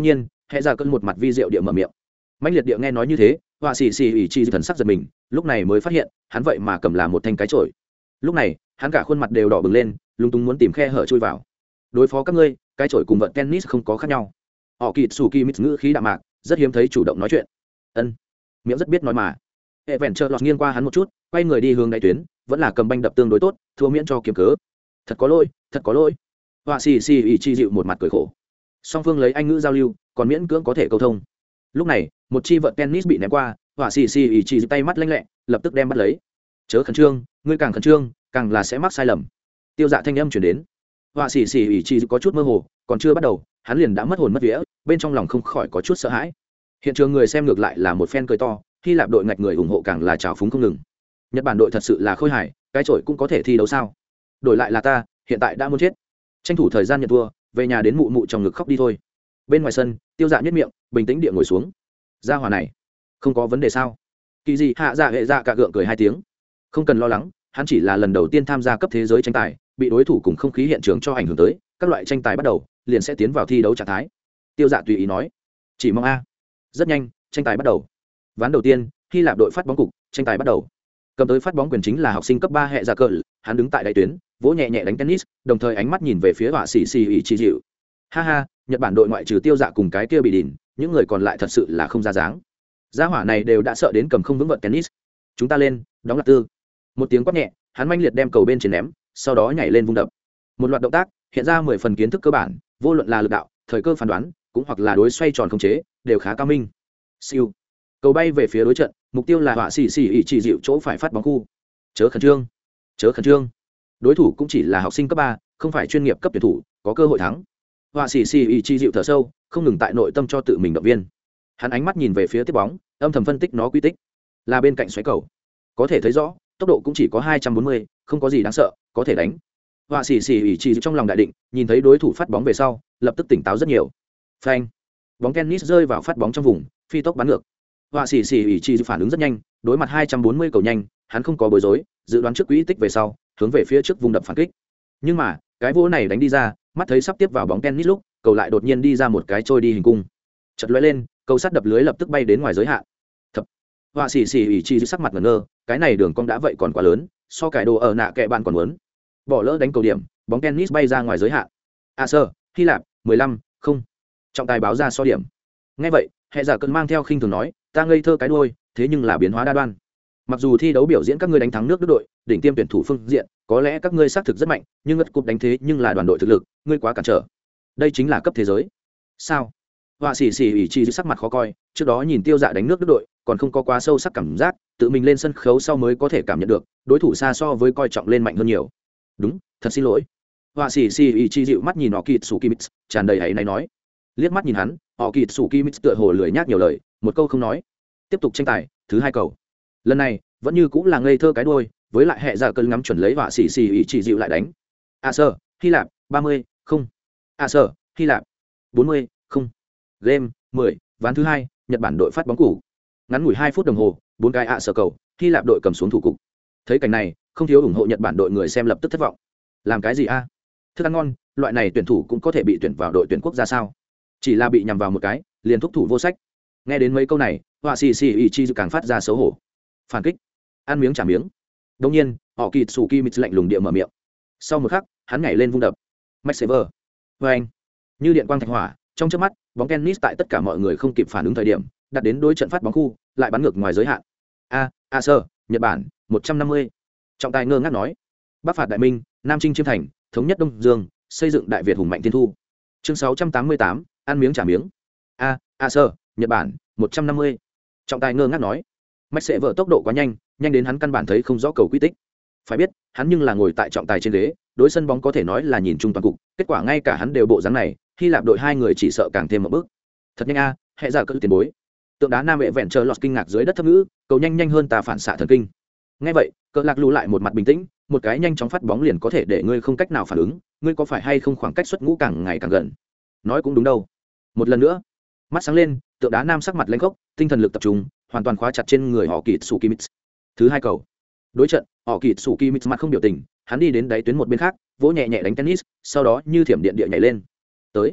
hệ ra cơn một mặt vi diệu địa mở miệng. Mãnh liệt địa nghe nói như thế, họa sĩ xì ỉ chi thần sắc giật mình, lúc này mới phát hiện hắn vậy mà cầm làm một thanh cái chổi. Lúc này hắn cả khuôn mặt đều đỏ bừng lên, lung tung muốn tìm khe hở chui vào. Đối phó các ngươi, cái chổi cùng vợt tennis không có khác nhau. Họ kịt sủ kỳ mít ngữ khí đạm mạc, rất hiếm thấy chủ động nói chuyện. Ân, miệng rất biết nói mà. Hệ vẹn chờ lọt nghiêng qua hắn một chút, quay người đi hướng đáy tuyến, vẫn là cầm banh đập tương đối tốt, thua miễn cho kiếm cớ. Thật có lỗi, thật có lỗi. Họa sĩ xì ỉ chi dịu một mặt cười khổ. Song phương lấy anh ngữ giao lưu, còn miễn cưỡng có thể câu thông. Lúc này một chi vợt tennis bị ném qua, họa sĩ xì ỉ chi tay mắt lanh lẹ, lập tức đem bắt lấy. Chớ khẩn trương, ngươi càng khẩn trương càng là sẽ mắc sai lầm. Tiêu dạ thanh âm chuyển đến. Họa sĩ xì ỉ chi có chút mơ hồ, còn chưa bắt đầu hắn liền đã mất hồn mất vía, bên trong lòng không khỏi có chút sợ hãi. Hiện trường người xem ngược lại là một phen cười to, Hy Lạp đội ngạch người ủng hộ càng là trào phúng không ngừng. Nhật Bản đội thật sự là khôi hài, cái chổi cũng có thể thi đấu sao? Đổi lại là ta, hiện tại đã muốn chết. Tranh thủ thời gian nhận thua, về nhà đến mụ mụ trong ngực khóc đi thôi. Bên ngoài sân, Tiêu Dạ nhếch miệng, bình tĩnh địa ngồi xuống. Gia hỏa này, không có vấn đề sao? Kỳ gì hạ dạ hệ dạ cả gượng cười hai tiếng. Không cần lo lắng, hắn chỉ là lần đầu tiên tham gia cấp thế giới tranh tài, bị đối thủ cùng không khí hiện trường cho ảnh hưởng tới, các loại tranh tài bắt đầu, liền sẽ tiến vào thi đấu trạng thái. Tiêu Dạ tùy ý nói. Chỉ mong a. Rất nhanh, tranh tài bắt đầu. Ván đầu tiên, Hy Lạp đội phát bóng cục, tranh tài bắt đầu. Cầm tới phát bóng quyền chính là học sinh cấp ba hệ dạ cờ, hắn đứng tại đại tuyến, vỗ nhẹ nhẹ đánh tennis, đồng thời ánh mắt nhìn về phía họa sĩ xì ỉ chi dịu. Ha ha, Nhật Bản đội ngoại trừ Tiêu Dạ cùng cái kia bị đỉn, những người còn lại thật sự là không ra dáng. Gia hỏa này đều đã sợ đến cầm không vững vợt tennis. Chúng ta lên, đóng lạc tư. Một tiếng quát nhẹ, hắn manh liệt đem cầu bên trên ném, sau đó nhảy lên vung đập. Một loạt động tác, hiện ra mười phần kiến thức cơ bản, vô luận là lực đạo, thời cơ phán đoán, cũng hoặc là đối xoay tròn khống chế, đều khá cao minh. Siêu. Cầu bay về phía đối trận, mục tiêu là họa sĩ xì ỉ chỉ dịu chỗ phải phát bóng khu. Chớ khẩn trương, chớ khẩn trương. Đối thủ cũng chỉ là học sinh cấp ba, không phải chuyên nghiệp cấp tuyển thủ, có cơ hội thắng. Họa sĩ xì ỉ chỉ dịu thở sâu, không ngừng tại nội tâm cho tự mình động viên. Hắn ánh mắt nhìn về phía tiếp bóng, âm thầm phân tích nó quy tích. Là bên cạnh xoáy cầu, có thể thấy rõ, tốc độ cũng chỉ có hai trăm bốn mươi, không có gì đáng sợ, có thể đánh. Họa sĩ xì ỉ chỉ trong lòng đại định, nhìn thấy đối thủ phát bóng về sau, lập tức tỉnh táo rất nhiều. Phanh, bóng tennis rơi vào phát bóng trong vùng, phi tốc bắn ngược. Họa sĩ xì ỉ chỉ phản ứng rất nhanh, đối mặt hai trăm bốn mươi cầu nhanh, hắn không có bối rối, dự đoán trước quỹ tích về sau, hướng về phía trước vùng đập phản kích. Nhưng mà, cái vỗ này đánh đi ra, mắt thấy sắp tiếp vào bóng tennis lúc, cầu lại đột nhiên đi ra một cái trôi đi hình cung. Chật lóe lên, cầu sắt đập lưới lập tức bay đến ngoài giới hạn. Thập. Họa sĩ xì ỉ chỉ sắc mặt ngẩn ngơ, cái này đường cong đã vậy còn quá lớn, so cải đồ ở nạ kệ bạn còn muốn. Bỏ lỡ đánh cầu điểm, bóng tennis bay ra ngoài giới hạn. A sơ, Hy Lạp, mười lăm, không. Trọng tài báo ra so điểm. Nghe vậy, hệ giả cơn mang theo khinh thường nói, ta ngây thơ cái đuôi, thế nhưng là biến hóa đa đoan. Mặc dù thi đấu biểu diễn các ngươi đánh thắng nước Đức đội, đỉnh tiêm tuyển thủ phương diện, có lẽ các ngươi xác thực rất mạnh, nhưng ngất cúp đánh thế nhưng là đoàn đội thực lực, ngươi quá cản trở. Đây chính là cấp thế giới. Sao? Họa sĩ xì ỉ chi sắc mặt khó coi, trước đó nhìn Tiêu Dạ đánh nước Đức đội, còn không có quá sâu sắc cảm giác, tự mình lên sân khấu sau mới có thể cảm nhận được, đối thủ xa so với coi trọng lên mạnh hơn nhiều. Đúng, thật xin lỗi. Họa sĩ xì ỉ chi dịu mắt nhìn họ kịt sủ kimits, tràn đầy hãy này nói. Liếc mắt nhìn hắn, họ kịt sủ kimits tựa hồ lười nhác nhiều lời, một câu không nói. Tiếp tục tranh tài, thứ hai cầu. Lần này vẫn như cũng là ngây thơ cái đuôi, với lại hệ giả cơn ngắm chuẩn lấy họa sĩ xì ỉ chỉ dịu lại đánh. A sơ, Hy Lạp, ba mươi, không. A sơ, Hy Lạp, bốn mươi, không. Game, mười, ván thứ hai, Nhật Bản đội phát bóng củ. Ngắn ngủi hai phút đồng hồ, bốn cái ạ sơ cầu, Hy Lạp đội cầm xuống thủ cục. Thấy cảnh này, không thiếu ủng hộ Nhật Bản đội người xem lập tức thất vọng. Làm cái gì a? Thức ăn ngon, loại này tuyển thủ cũng có thể bị tuyển vào đội tuyển quốc gia sao? Chỉ là bị nhằm vào một cái, liền thúc thủ vô sách. Nghe đến mấy câu này, họa sĩ xì ỉ chi càng phát ra xấu hổ. Phản kích, ăn miếng trả miếng. Đương nhiên, họ kịt sủ kimits lạnh lùng địa mở miệng. Sau một khắc, hắn nhảy lên vung đập. Max Sever. Và anh, như điện quang thạch hỏa, trong chớp mắt, bóng tennis tại tất cả mọi người không kịp phản ứng thời điểm, đặt đến đối trận phát bóng khu, lại bắn ngược ngoài giới hạn. A, A sơ, Nhật Bản, một trăm năm mươi. Trọng tài ngơ ngác nói. Bắc phạt đại minh, Nam chinh chiêm thành, thống nhất Đông Dương, xây dựng Đại Việt hùng mạnh thiên thu. Chương sáu trăm tám mươi tám, ăn miếng trả miếng. A, A sơ, Nhật Bản, một trăm năm mươi. Trọng tài ngơ ngác nói. Mạch sẽ vợ tốc độ quá nhanh, nhanh đến hắn căn bản thấy không rõ cầu quy tích. Phải biết, hắn nhưng là ngồi tại trọng tài trên ghế, đối sân bóng có thể nói là nhìn chung toàn cục, kết quả ngay cả hắn đều bộ dáng này, Hy Lạp đội hai người chỉ sợ càng thêm một bước. Thật nhanh a, hệ giả cỡ tiền bối. Tượng đá nam vệ vẹn chờ lọt kinh ngạc dưới đất thấp ngữ, cầu nhanh nhanh hơn ta phản xạ thần kinh. Nghe vậy, cỡ lạc lù lại một mặt bình tĩnh, một cái nhanh chóng phát bóng liền có thể để ngươi không cách nào phản ứng, ngươi có phải hay không khoảng cách xuất ngũ càng ngày càng gần. Nói cũng đúng đâu. Một lần nữa, mắt sáng lên, tượng đá nam sắc mặt lãnh khốc, tinh thần lực tập trung, hoàn toàn khóa chặt trên người họ kịt sủ kimits. Thứ hai cầu. Đối trận, họ kịt sủ kimits mặt không biểu tình, hắn đi đến đáy tuyến một bên khác, vỗ nhẹ nhẹ đánh tennis, sau đó như thiểm điện địa nhảy lên. Tới.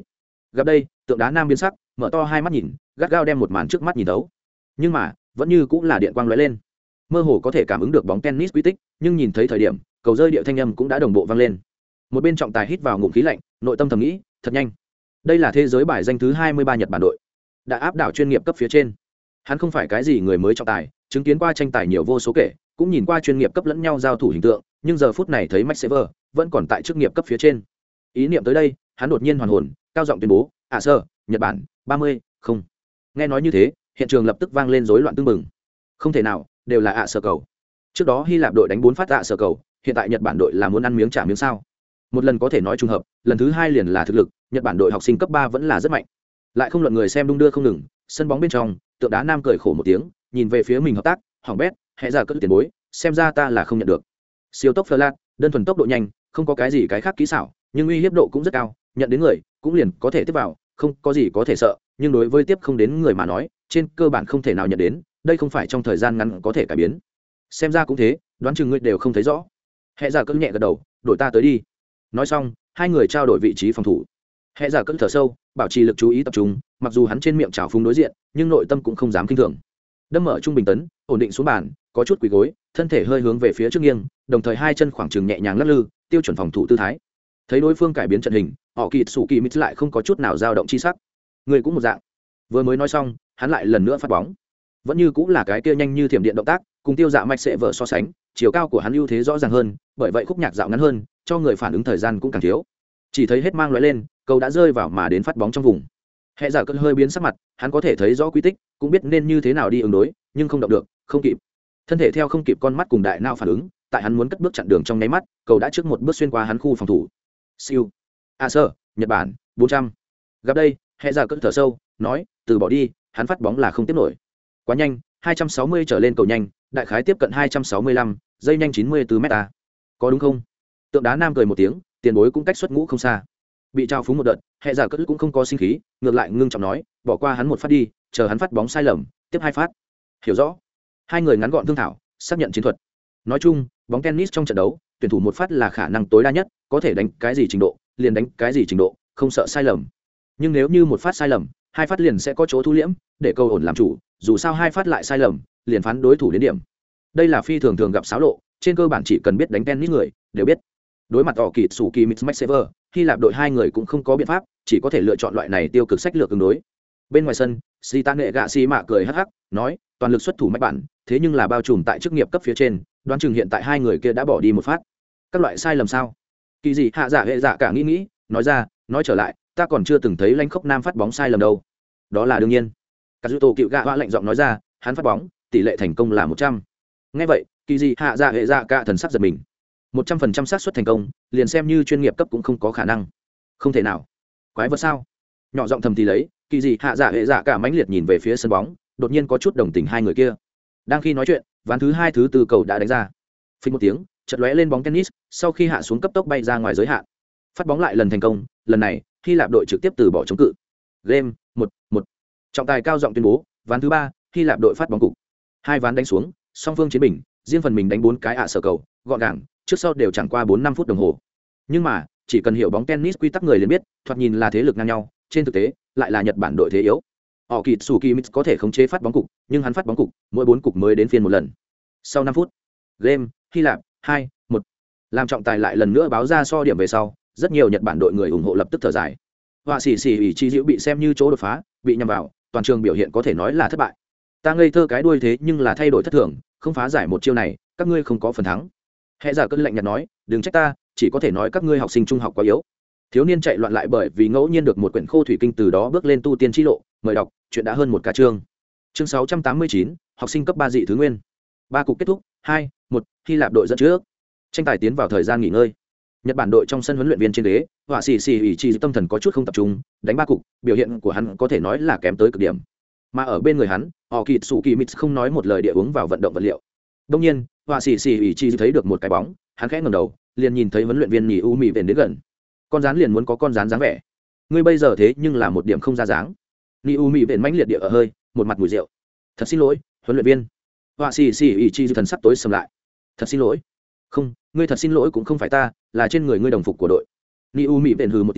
Gặp đây, tượng đá nam biến sắc, mở to hai mắt nhìn, gắt gao đem một màn trước mắt nhìn thấu. Nhưng mà, vẫn như cũng là điện quang lóe lên. Mơ hồ có thể cảm ứng được bóng tennis quy tích, nhưng nhìn thấy thời điểm, cầu rơi địa thanh âm cũng đã đồng bộ vang lên. Một bên trọng tài hít vào ngụm khí lạnh, nội tâm thầm nghĩ, thật nhanh. Đây là thế giới bài danh thứ hai mươi ba Nhật Bản đội, đã áp đảo chuyên nghiệp cấp phía trên. Hắn không phải cái gì người mới trọng tài, chứng kiến qua tranh tài nhiều vô số kể, cũng nhìn qua chuyên nghiệp cấp lẫn nhau giao thủ hình tượng, nhưng giờ phút này thấy Max Sever vẫn còn tại chức nghiệp cấp phía trên. Ý niệm tới đây, hắn đột nhiên hoàn hồn, cao giọng tuyên bố, "À sơ, Nhật Bản, ba mươi, không." Nghe nói như thế, hiện trường lập tức vang lên rối loạn tương mừng. Không thể nào, đều là ạ sơ cầu. Trước đó Hy Lạp đội đánh bốn phát ạ sơ cầu, hiện tại Nhật Bản đội là muốn ăn miếng trả miếng sao? Một lần có thể nói trùng hợp, lần thứ hai liền là thực lực, Nhật Bản đội học sinh cấp ba vẫn là rất mạnh. Lại không luận người xem đung đưa không ngừng, sân bóng bên trong, tượng đá nam cười khổ một tiếng, nhìn về phía mình hợp tác, hỏng bét, hệ ra cỡ tiền bối, xem ra ta là không nhận được. Siêu tốc Flat, đơn thuần tốc độ nhanh, không có cái gì cái khác kỹ xảo, nhưng uy hiếp độ cũng rất cao, nhận đến người, cũng liền có thể tiếp vào, không có gì có thể sợ, nhưng đối với tiếp không đến người mà nói, trên cơ bản không thể nào nhận đến, đây không phải trong thời gian ngắn có thể cải biến. Xem ra cũng thế, đoán chừng ngươi đều không thấy rõ. Hệ giả cỡ nhẹ gật đầu, đổi ta tới đi. Nói xong, hai người trao đổi vị trí phòng thủ. Hệ giả cỡ thở sâu, bảo trì lực chú ý tập trung, mặc dù hắn trên miệng trào phúng đối diện, nhưng nội tâm cũng không dám kinh thường. Đâm mở trung bình tấn, ổn định xuống bàn, có chút quỳ gối, thân thể hơi hướng về phía trước nghiêng, đồng thời hai chân khoảng chừng nhẹ nhàng lắc lư, tiêu chuẩn phòng thủ tư thái. Thấy đối phương cải biến trận hình, họ kịt sủ kỳ mít lại không có chút nào dao động chi sắc. Người cũng một dạng. Vừa mới nói xong, hắn lại lần nữa phát bóng. Vẫn như cũng là cái kia nhanh như thiểm điện động tác, cùng tiêu dạ mạch sẽ vợ so sánh, chiều cao của hắn ưu thế rõ ràng hơn, bởi vậy khúc nhạc dạo ngắn hơn, cho người phản ứng thời gian cũng càng thiếu. Chỉ thấy hết mang lóe lên, cầu đã rơi vào mà đến phát bóng trong vùng. Hệ giả cơn hơi biến sắc mặt, hắn có thể thấy rõ quy tích, cũng biết nên như thế nào đi ứng đối, nhưng không động được, không kịp. Thân thể theo không kịp con mắt cùng đại não phản ứng, tại hắn muốn cất bước chặn đường trong nháy mắt, cầu đã trước một bước xuyên qua hắn khu phòng thủ. Siêu. A sơ, Nhật Bản, bốn trăm. Gặp đây, hệ giả cơn thở sâu, nói, từ bỏ đi, hắn phát bóng là không tiếp nổi. Quá nhanh, hai trăm sáu mươi trở lên cầu nhanh, đại khái tiếp cận hai trăm sáu mươi lăm, dây nhanh chín mươi tư mét ta. Có đúng không? Tượng đá nam cười một tiếng, tiền bối cũng cách xuất ngũ không xa. Bị trao phúng một đợt, hệ giả cất cũng không có sinh khí, ngược lại ngưng trọng nói, bỏ qua hắn một phát đi, chờ hắn phát bóng sai lầm, tiếp hai phát. Hiểu rõ. Hai người ngắn gọn thương thảo, xác nhận chiến thuật. Nói chung, bóng tennis trong trận đấu, tuyển thủ một phát là khả năng tối đa nhất, có thể đánh cái gì trình độ, liền đánh cái gì trình độ, không sợ sai lầm. Nhưng nếu như một phát sai lầm, hai phát liền sẽ có chỗ thu liễm, để câu ổn làm chủ, dù sao hai phát lại sai lầm, liền phán đối thủ đến điểm. Đây là phi thường thường gặp xáo lộ, trên cơ bản chỉ cần biết đánh tennis người, đều biết. Đối mặt họ kịt sủ kỳ mít Max Sever, Hy Lạp đội hai người cũng không có biện pháp, chỉ có thể lựa chọn loại này tiêu cực sách lược ứng đối. Bên ngoài sân, Sita Nghệ Gạ Xi Mạ cười hắc hắc, nói, toàn lực xuất thủ mạch bản, thế nhưng là bao trùm tại chức nghiệp cấp phía trên, đoán chừng hiện tại hai người kia đã bỏ đi một phát. Các loại sai lầm sao? Kỳ gì hạ dạ hệ dạ cả nghĩ nghĩ, nói ra, nói trở lại, ta còn chưa từng thấy Lanh Khốc Nam phát bóng sai lầm đâu. Đó là đương nhiên. Kazuto Cựu Gạ Hoa lạnh giọng nói ra, hắn phát bóng, tỷ lệ thành công là một trăm. Nghe vậy, kỳ gì hạ dạ hệ dạ cả thần sắc giật mình. Một trăm phần trăm xác suất thành công, liền xem như chuyên nghiệp cấp cũng không có khả năng. Không thể nào. Quái vật sao? Nhỏ giọng thầm thì lấy, kỳ gì hạ dạ hệ dạ cả mãnh liệt nhìn về phía sân bóng, đột nhiên có chút đồng tình hai người kia. Đang khi nói chuyện, ván thứ hai thứ tư cầu đã đánh ra. Phình một tiếng, chợt lóe lên bóng tennis, sau khi hạ xuống cấp tốc bay ra ngoài giới hạn. Phát bóng lại lần thành công, lần này, Hy Lạp đội trực tiếp từ bỏ chống cự. Game, một, một. Trọng tài cao giọng tuyên bố, ván thứ ba, Hy Lạp đội phát bóng cục. Hai ván đánh xuống, song phương chiến bình, riêng phần mình đánh bốn cái ạ sở cầu, gọn gàng, trước sau đều chẳng qua bốn năm phút đồng hồ. Nhưng mà, chỉ cần hiểu bóng tennis quy tắc người liền biết, thoạt nhìn là thế lực ngang nhau, trên thực tế, lại là Nhật Bản đội thế yếu. Họ kịt Suki Mits có thể khống chế phát bóng cục, nhưng hắn phát bóng cục, mỗi bốn cục mới đến phiên một lần. Sau năm phút, game, Hy Lạp, hai, một. Làm trọng tài lại lần nữa báo ra so điểm về sau, rất nhiều Nhật Bản đội người ủng hộ lập tức thở dài. Họa sĩ sĩ ủy chi diệu bị xem như chỗ đột phá, bị nhầm vào, toàn trường biểu hiện có thể nói là thất bại. Ta ngây thơ cái đuôi thế nhưng là thay đổi thất thường, không phá giải một chiêu này, các ngươi không có phần thắng. Hệ giả cơn lạnh nhạt nói, đừng trách ta, chỉ có thể nói các ngươi học sinh trung học quá yếu. Thiếu niên chạy loạn lại bởi vì ngẫu nhiên được một quyển khô thủy kinh, từ đó bước lên tu tiên chi lộ. Mời đọc, chuyện đã hơn một ca chương. Chương sáu trăm tám mươi chín, học sinh cấp ba dị thứ nguyên. Ba cục kết thúc, hai, một, Hy Lạp đội dẫn trước. Tranh tài tiến vào thời gian nghỉ ngơi. Nhật Bản đội trong sân huấn luyện viên trên ghế, họa sĩ sĩ ủy chi tâm thần có chút không tập trung, đánh ba cục, biểu hiện của hắn có thể nói là kém tới cực điểm. Mà ở bên người hắn, họ kịt sủ kỳ mít không nói một lời địa uống vào vận động vật liệu. Đông nhiên, họa sĩ sĩ ủy chi thấy được một cái bóng, hắn khẽ ngẩng đầu, liền nhìn thấy huấn luyện viên nhì u mì về đến gần. Con rắn liền muốn có con rắn dáng vẻ. Ngươi bây giờ thế nhưng là một điểm không ra dáng. Nhì u mì về mãnh liệt địa ở hơi, một mặt mùi rượu. Thật xin lỗi, huấn luyện viên. Họa sĩ sĩ ủy chi thần sắc tối sầm lại. Thật xin lỗi. Không, ngươi thật xin lỗi cũng không phải ta, là trên người ngươi đồng phục của đội. Nhì u mì về hừ một tiếng,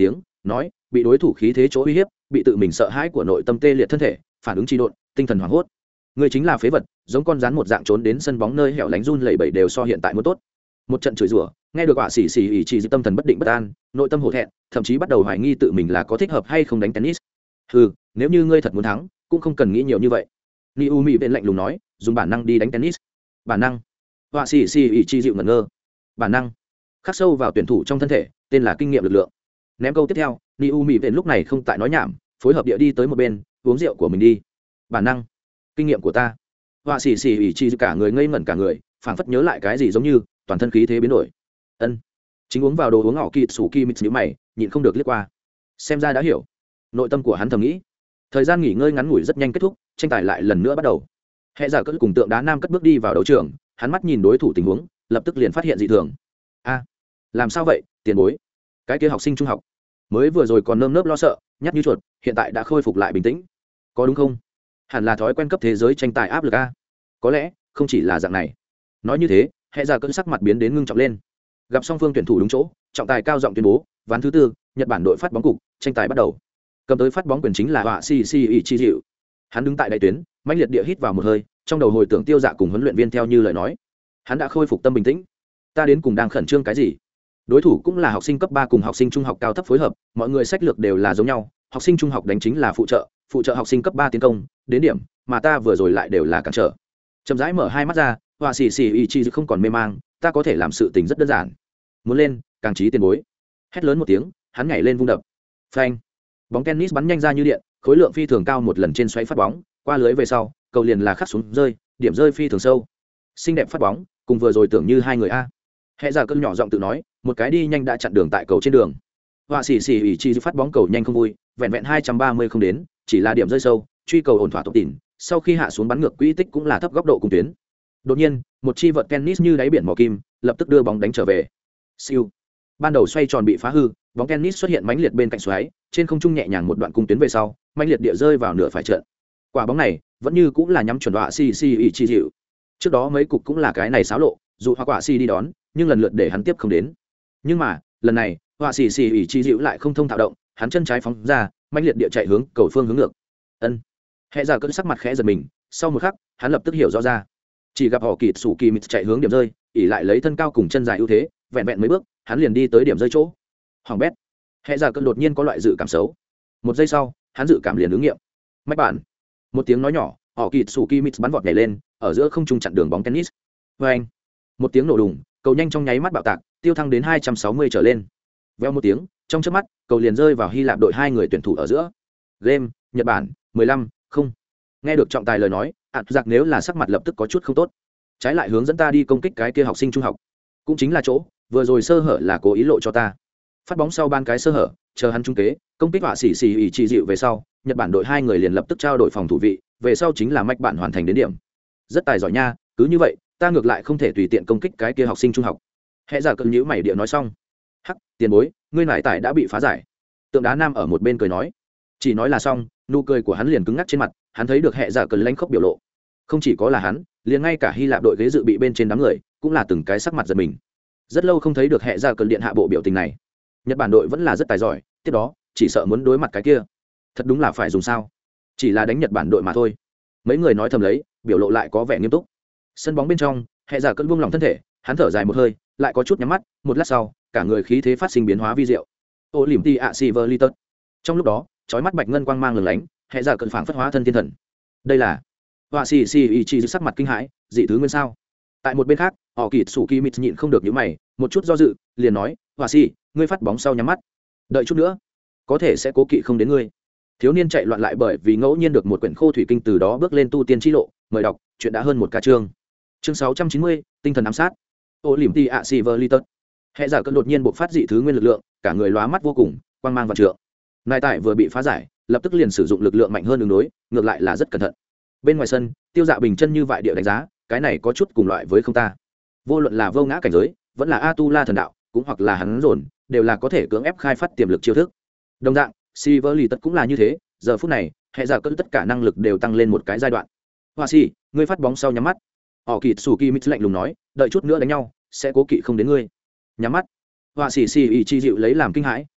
nói bị đối thủ khí thế chỗ uy hiếp, bị tự mình sợ hãi của nội tâm tê liệt thân thể, phản ứng trì độn, tinh thần hoảng hốt. Người chính là phế vật, giống con rắn một dạng trốn đến sân bóng nơi hẻo lánh run lẩy bẩy đều so hiện tại muốn tốt. Một trận chửi rủa, nghe được quả xỉ xỉ ỉ chỉ tâm thần bất định bất an, nội tâm hổ thẹn, thậm chí bắt đầu hoài nghi tự mình là có thích hợp hay không đánh tennis. Hừ, nếu như ngươi thật muốn thắng, cũng không cần nghĩ nhiều như vậy. Niu Mỹ bên lạnh lùng nói, dùng bản năng đi đánh tennis. Bản năng? Quả xỉ xỉ ỉ chỉ dịu ngẩn ngơ. Bản năng? Khắc sâu vào tuyển thủ trong thân thể, tên là kinh nghiệm lực lượng. Ném câu tiếp theo, Niu Mỹ bên lúc này không tại nói nhảm, phối hợp địa đi tới một bên, uống rượu của mình đi. Bản năng, kinh nghiệm của ta. Họa xì xì ỉ chi cả người ngây ngẩn cả người, phảng phất nhớ lại cái gì giống như toàn thân khí thế biến đổi. Ân, chính uống vào đồ uống ngọ kịt sủ kim mít nhíu mày, nhịn không được liếc qua. Xem ra đã hiểu. Nội tâm của hắn thầm nghĩ. Thời gian nghỉ ngơi ngắn ngủi rất nhanh kết thúc, tranh tài lại lần nữa bắt đầu. Hệ giả cất cùng tượng đá nam cất bước đi vào đấu trường, hắn mắt nhìn đối thủ tình huống, lập tức liền phát hiện dị thường. A, làm sao vậy, tiền bối? Cái kia học sinh trung học, mới vừa rồi còn nơm nớp lo sợ, nhát như chuột, hiện tại đã khôi phục lại bình tĩnh, có đúng không? Hẳn là thói quen cấp thế giới tranh tài áp lực a. Có lẽ không chỉ là dạng này. Nói như thế, hệ giả cơn sắc mặt biến đến ngưng trọng lên. Gặp song phương tuyển thủ đúng chỗ, trọng tài cao giọng tuyên bố, ván thứ tư, Nhật Bản đội phát bóng cục, tranh tài bắt đầu. Cầm tới phát bóng quyền chính là Họa xì xì ỉ chi dịu. Hắn đứng tại đại tuyến, mãnh liệt địa hít vào một hơi, trong đầu hồi tưởng Tiêu Dạ cùng huấn luyện viên theo như lời nói. Hắn đã khôi phục tâm bình tĩnh. Ta đến cùng đang khẩn trương cái gì? Đối thủ cũng là học sinh cấp ba cùng học sinh trung học cao thấp phối hợp, mọi người sách lược đều là giống nhau, học sinh trung học đánh chính là phụ trợ, phụ trợ học sinh cấp ba tiến công, đến điểm, mà ta vừa rồi lại đều là cản trở. Chậm rãi mở hai mắt ra, Họa xì xì ỉ chi không còn mê mang, ta có thể làm sự tình rất đơn giản. Muốn lên, càng trí tiền bối. Hét lớn một tiếng, hắn nhảy lên vung đập. Phanh. Bóng tennis bắn nhanh ra như điện, khối lượng phi thường cao một lần trên xoáy phát bóng, qua lưới về sau, cầu liền là khắc xuống rơi, điểm rơi phi thường sâu. Xinh đẹp phát bóng, cùng vừa rồi tưởng như hai người a. Hệ giả cơn nhỏ giọng tự nói, một cái đi nhanh đã chặn đường tại cầu trên đường. Họa xì xì ỉ chi phát bóng cầu nhanh không vui, vẹn vẹn hai trăm ba mươi không đến, chỉ là điểm rơi sâu, truy cầu ổn thỏa tốt tỉn, sau khi hạ xuống bắn ngược quỹ tích cũng là thấp góc độ cùng tuyến. Đột nhiên, một chi vợt tennis như đáy biển mỏ kim, lập tức đưa bóng đánh trở về. Siêu. Ban đầu xoay tròn bị phá hư, bóng tennis xuất hiện mãnh liệt bên cạnh xoáy, trên không trung nhẹ nhàng một đoạn cung tuyến về sau, mãnh liệt địa rơi vào nửa phải trận. Quả bóng này vẫn như cũng là nhắm chuẩn Họa xì xì ỉ chi dịu. Trước đó mấy cục cũng là cái này xáo lộ, dù Hoa Quả xì đi đón, nhưng lần lượt để hắn tiếp không đến. Nhưng mà, lần này, Họa xì xì ỉ chi dịu lại không thông thạo động, hắn chân trái phóng ra, mãnh liệt địa chạy hướng cầu phương hướng ngược. Ân. Hệ giả cơn sắc mặt khẽ giật mình, sau một khắc, hắn lập tức hiểu rõ ra. Chỉ gặp họ kịt sủ kỳ mịt chạy hướng điểm rơi, ỉ lại lấy thân cao cùng chân dài ưu thế, vẹn vẹn mấy bước, hắn liền đi tới điểm rơi chỗ. Hoàng bét. Hệ giả cơn đột nhiên có loại dự cảm xấu. Một giây sau, hắn dự cảm liền ứng nghiệm. Mách bạn. Một tiếng nói nhỏ, họ kịt sủ kỳ mịt bắn vọt nhảy lên, ở giữa không trung chặn đường bóng tennis. Vâng. Một tiếng nổ đùng, cầu nhanh trong nháy mắt bạo tạc, tiêu thăng đến hai trăm sáu mươi trở lên. Veo một tiếng, trong chớp mắt, cầu liền rơi vào Hy Lạp đội hai người tuyển thủ ở giữa. Game, Nhật Bản, mười lăm, không. Nghe được trọng tài lời nói, ạt giặc nếu là sắc mặt lập tức có chút không tốt. Trái lại hướng dẫn ta đi công kích cái kia học sinh trung học. Cũng chính là chỗ, vừa rồi sơ hở là cố ý lộ cho ta. Phát bóng sau ban cái sơ hở, chờ hắn trung kế, công kích Họa xỉ xỉ ỉ chi dịu về sau, Nhật Bản đội hai người liền lập tức trao đổi phòng thủ vị, về sau chính là mạch bạn hoàn thành đến điểm. Rất tài giỏi nha, cứ như vậy, ta ngược lại không thể tùy tiện công kích cái kia học sinh trung học. Hệ giả cơn nhíu mày địa nói xong. Hắc, tiền bối, ngươi nải tải đã bị phá giải. Tượng đá nam ở một bên cười nói. Chỉ nói là xong, nụ cười của hắn liền cứng ngắc trên mặt, hắn thấy được hệ giả cơn lanh khốc biểu lộ. Không chỉ có là hắn, liền ngay cả Hy Lạp đội ghế dự bị bên trên đám người, cũng là từng cái sắc mặt giật mình. Rất lâu không thấy được hệ giả cơn điện hạ bộ biểu tình này. Nhật Bản đội vẫn là rất tài giỏi, tiếp đó, chỉ sợ muốn đối mặt cái kia. Thật đúng là phải dùng sao? Chỉ là đánh Nhật Bản đội mà thôi. Mấy người nói thầm lấy, biểu lộ lại có vẻ nghiêm túc. Sân bóng bên trong, hệ giả cơn buông lỏng thân thể, hắn thở dài một hơi, lại có chút nhắm mắt, một lát sau, cả người khí thế phát sinh biến hóa vi diệu. Olympia Siveritus. Trong lúc đó, chói mắt bạch ngân quang mang lừng lánh, hệ giả cơn phảng phất hóa thân thiên thần. Đây là Họa xì xì ỉ chi sắc mặt kinh hãi, dị thứ nguyên sao? Tại một bên khác, họ kịt sủ kỳ mịt nhịn không được nhíu mày, một chút do dự, liền nói, Họa xì, ngươi phát bóng sau nhắm mắt, đợi chút nữa, có thể sẽ cố kỵ không đến ngươi. Thiếu niên chạy loạn lại bởi vì ngẫu nhiên được một quyển khô thủy kinh, từ đó bước lên tu tiên chi lộ, mời đọc, chuyện đã hơn một ca chương. Chương sáu trăm chín mươi, tinh thần ám sát. Olympia Siveritus. Hệ giả cơn đột nhiên bộc phát dị thứ nguyên lực lượng, cả người lóa mắt vô cùng, quang mang vạn trượng. Nai tại vừa bị phá giải, lập tức liền sử dụng lực lượng mạnh hơn đường đối, ngược lại là rất cẩn thận. Bên ngoài sân, Tiêu Dạ bình chân như vậy địa đánh giá, cái này có chút cùng loại với không ta. Vô luận là vô ngã cảnh giới, vẫn là Atula thần đạo, cũng hoặc là hắn dồn, đều là có thể cưỡng ép khai phát tiềm lực chiêu thức. Đồng dạng, Siveritus cũng là như thế, giờ phút này, hệ giả cơn tất cả năng lực đều tăng lên một cái giai đoạn. Hoa si, ngươi phát bóng sau nhắm mắt. Họ kịt sủ kỳ mít lạnh lùng nói, đợi chút nữa đánh nhau, sẽ cố kỵ không đến ngươi. Nhắm mắt. Hoa xì xì ỉ chi dịu lấy làm kinh hãi,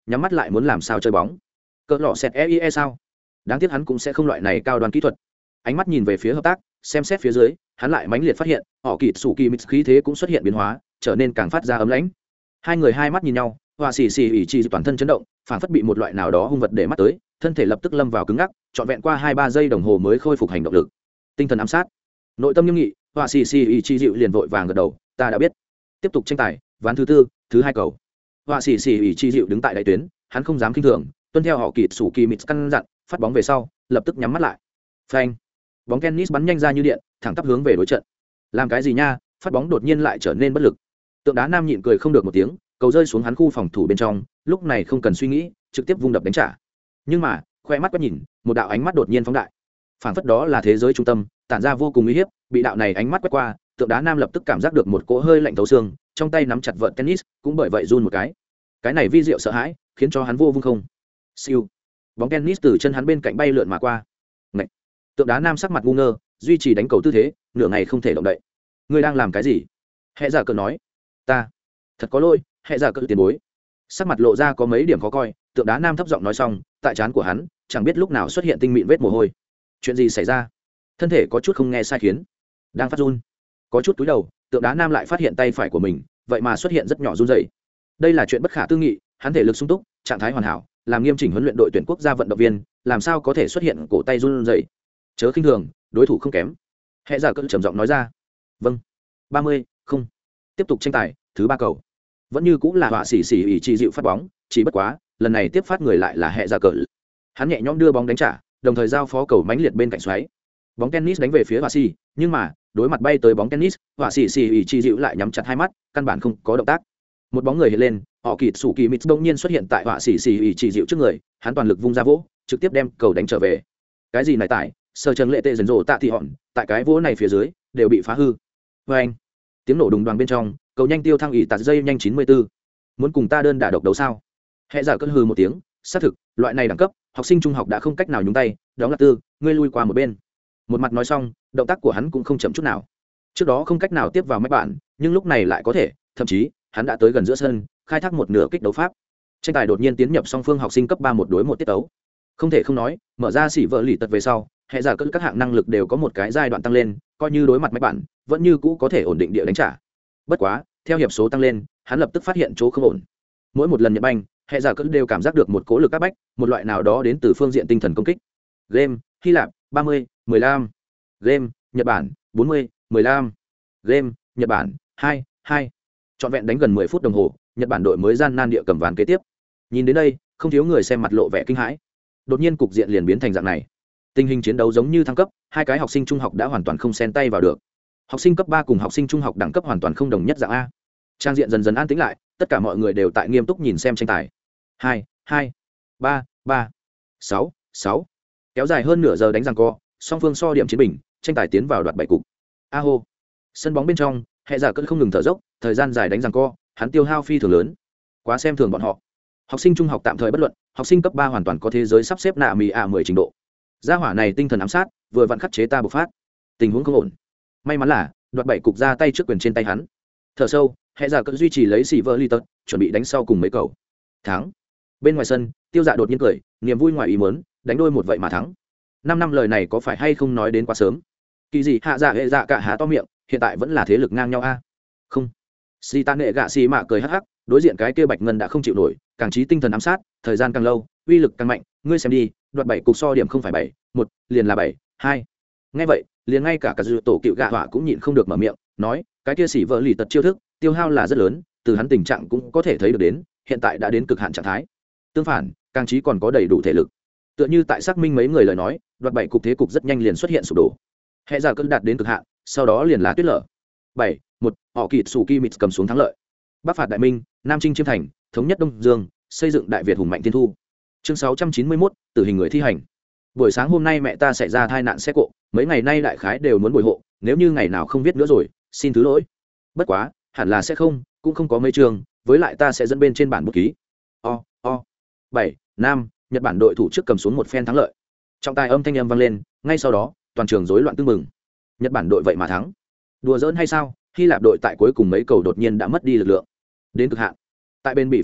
nhắm mắt lại muốn làm sao chơi bóng. Cỡ lọ xẹt e i e sao? Đáng tiếc hắn cũng sẽ không loại này cao đoan kỹ thuật. Ánh mắt nhìn về phía hợp tác, xem xét phía dưới, hắn lại mãnh liệt phát hiện họ kịt sủ kỳ mít khí thế cũng xuất hiện biến hóa, trở nên càng phát ra ấm lãnh. Hai người hai mắt nhìn nhau, họa xì xì ỉ chỉ toàn thân chấn động, phảng phất bị một loại nào đó hung vật để mắt tới, thân thể lập tức lâm vào cứng ngắc, trọn vẹn qua hai ba giây đồng hồ mới khôi phục hành động lực. Tinh thần ám sát, nội tâm nghiêm nghị, họa xì xì ỉ chỉ dịu liền vội vàng gật đầu, ta đã biết. Tiếp tục tranh tài, ván thứ tư, thứ hai cầu. Họa xì xì ỉ chỉ dịu đứng tại đại tuyến, hắn không dám khinh thường, tuân theo họ kịt sủ kỳ mít căn dặn, phát bóng về sau, lập tức nhắm mắt lại. Phanh, bóng tennis bắn nhanh ra như điện, thẳng tắp hướng về đối trận. Làm cái gì nha? Phát bóng đột nhiên lại trở nên bất lực. Tượng đá nam nhịn cười không được một tiếng, cầu rơi xuống hắn khu phòng thủ bên trong, lúc này không cần suy nghĩ, trực tiếp vung đập đánh trả. Nhưng mà, khoe mắt quét nhìn, một đạo ánh mắt đột nhiên phóng đại. Phảng phất đó là thế giới trung tâm, tản ra vô cùng uy hiếp, bị đạo này ánh mắt quét qua, tượng đá nam lập tức cảm giác được một cỗ hơi lạnh thấu xương, trong tay nắm chặt vợt tennis, cũng bởi vậy run một cái. Cái này vi diệu sợ hãi, khiến cho hắn vô vung không. Siêu. Bóng tennis từ chân hắn bên cạnh bay lượn mà qua. Ngậy. Tượng đá nam sắc mặt ngu ngơ, duy trì đánh cầu tư thế, nửa ngày không thể động đậy. Ngươi đang làm cái gì? Hệ giả cờ nói. Ta, thật có lỗi, hệ giả cờ tiền bối. Sắc mặt lộ ra có mấy điểm khó coi, tượng đá nam thấp giọng nói xong, tại trán của hắn, chẳng biết lúc nào xuất hiện tinh mịn vết mồ hôi. Chuyện gì xảy ra? Thân thể có chút không nghe sai khiến, đang phát run. Có chút túi đầu, tượng đá nam lại phát hiện tay phải của mình, vậy mà xuất hiện rất nhỏ run rẩy. Đây là chuyện bất khả tư nghị, hắn thể lực sung túc, trạng thái hoàn hảo, làm nghiêm chỉnh huấn luyện đội tuyển quốc gia vận động viên, làm sao có thể xuất hiện cổ tay run rẩy? Chớ khinh thường, đối thủ không kém. Hệ giả cơn trầm giọng nói ra. Vâng. ba mươi, không. Tiếp tục tranh tài, thứ ba cầu. Vẫn như cũng là họa xỉ xỉ ỉ chỉ dịu phát bóng, chỉ bất quá, lần này tiếp phát người lại là hệ giả cơn. Hắn nhẹ nhõm đưa bóng đánh trả, đồng thời giao phó cầu mãnh liệt bên cạnh xoáy. Bóng tennis đánh về phía họa xỉ, nhưng mà, đối mặt bay tới bóng tennis, họa xỉ xỉ ỉ chỉ dịu lại nhắm chặt hai mắt, căn bản không có động tác. Một bóng người hiện lên, họ kịt sủ kỳ mít đông nhiên xuất hiện tại họa xỉ xỉ ỉ chỉ dịu trước người, hắn toàn lực vung ra vỗ, trực tiếp đem cầu đánh trở về. Cái gì này tại sơ trần lệ tệ dần rộ tạ thị hòn tại cái vỗ này phía dưới đều bị phá hư. Vê anh, tiếng nổ đùng đoàn bên trong, cầu nhanh tiêu thăng ỉ tạt dây nhanh chín mươi bốn. Muốn cùng ta đơn đả độc đấu sao? Hệ giả cơn hừ một tiếng, xác thực, loại này đẳng cấp, học sinh trung học đã không cách nào nhúng tay, đóng là tư, ngươi lui qua một bên. Một mặt nói xong, động tác của hắn cũng không chậm chút nào. Trước đó không cách nào tiếp vào mấy bạn, nhưng lúc này lại có thể, thậm chí, hắn đã tới gần giữa sân, khai thác một nửa kích đấu pháp. Tranh tài đột nhiên tiến nhập song phương học sinh cấp ba một đối một tiết đấu. Không thể không nói, mở ra xỉ vợ lì tật về sau, hệ giả cơn các hạng năng lực đều có một cái giai đoạn tăng lên, coi như đối mặt mấy bạn, vẫn như cũ có thể ổn định địa đánh trả. Bất quá, theo hiệp số tăng lên, hắn lập tức phát hiện chỗ không ổn. Mỗi một lần nhận banh, hệ giả cơn đều cảm giác được một cỗ lực áp bách, một loại nào đó đến từ phương diện tinh thần công kích. Game, Hy Lạp, ba mươi, mười lăm. Game, Nhật Bản, bốn mươi, mười lăm. Game, Nhật Bản, hai, hai. Trọn vẹn đánh gần mười phút đồng hồ, Nhật Bản đội mới gian nan địa cầm ván kế tiếp. Nhìn đến đây, không thiếu người xem mặt lộ vẻ kinh hãi. Đột nhiên cục diện liền biến thành dạng này. Tình hình chiến đấu giống như thăng cấp, hai cái học sinh trung học đã hoàn toàn không xen tay vào được. Học sinh cấp ba cùng học sinh trung học đẳng cấp hoàn toàn không đồng nhất dạng a. Trang diện dần dần an tĩnh lại, tất cả mọi người đều tại nghiêm túc nhìn xem tranh tài. hai, hai, ba, ba, sáu, sáu. Kéo dài hơn nửa giờ đánh giằng co, song phương so điểm chiến bình, tranh tài tiến vào đoạt bảy cục. A hô. Sân bóng bên trong, hệ giả cơn không ngừng thở dốc, thời gian dài đánh giằng co, hắn tiêu hao phi thường lớn. Quá xem thường bọn họ. Học sinh trung học tạm thời bất luận, học sinh cấp ba hoàn toàn có thế giới sắp xếp nạ mì a mười trình độ. Gia hỏa này tinh thần ám sát, vừa vặn khắc chế ta bộc phát. Tình huống không ổn. May mắn là, đoạt bảy cục ra tay trước quyền trên tay hắn. Thở sâu, hệ giả cơn duy trì lấy xì vơ ly tật, chuẩn bị đánh sau cùng mấy cầu. Thắng. Bên ngoài sân, Tiêu Dạ đột nhiên cười, niềm vui ngoài ý muốn, đánh đôi một vậy mà thắng. Năm năm lời này có phải hay không nói đến quá sớm? Kỳ gì hạ dạ hệ dạ cả há to miệng, hiện tại vẫn là thế lực ngang nhau a. Không. Si Tan Nghệ Gạ Xì Mạ cười hắc hắc, đối diện cái kia Bạch Ngân đã không chịu nổi, càng trí tinh thần ám sát, thời gian càng lâu, uy lực càng mạnh, ngươi xem đi, đoạt bảy cục so điểm không phải bảy, một, liền là bảy, hai. Nghe vậy, liền ngay cả cả dư tổ cựu gạ họa cũng nhịn không được mở miệng, nói, cái kia xỉ vợ lì tật chiêu thức, tiêu hao là rất lớn, từ hắn tình trạng cũng có thể thấy được đến, hiện tại đã đến cực hạn trạng thái. Tương phản, càng trí còn có đầy đủ thể lực. Tựa như tại xác minh mấy người lời nói, đoạt bảy cục thế cục rất nhanh liền xuất hiện sụp đổ. Hệ giả cơn đạt đến cực hạn, sau đó liền là tuyết lở. bảy, một, họ kịt sủ kỳ mịt cầm xuống thắng lợi. Bắc phạt đại minh, Nam Trinh chiêm thành, thống nhất Đông Dương, xây dựng Đại Việt hùng mạnh thiên thu. Chương sáu trăm chín mươi mốt, tử hình người thi hành. Buổi sáng hôm nay mẹ ta xảy ra tai nạn xe cộ, mấy ngày nay đại khái đều muốn bồi hộ, nếu như ngày nào không viết nữa rồi, xin thứ lỗi. Bất quá, hẳn là sẽ không, cũng không có mấy trường, với lại ta sẽ dẫn bên trên bản bút ký. O, o. bảy, Nam, Nhật Bản đội thủ trước cầm xuống một phen thắng lợi. Trọng tài âm thanh âm vang lên, ngay sau đó, toàn trường rối loạn tưng mừng. Nhật Bản đội vậy mà thắng. Đùa giỡn hay sao? Hy Lạp đội tại cuối cùng mấy cầu đột nhiên đã mất đi lực lượng. Đến cực hạn. Tại bên bị phương diện,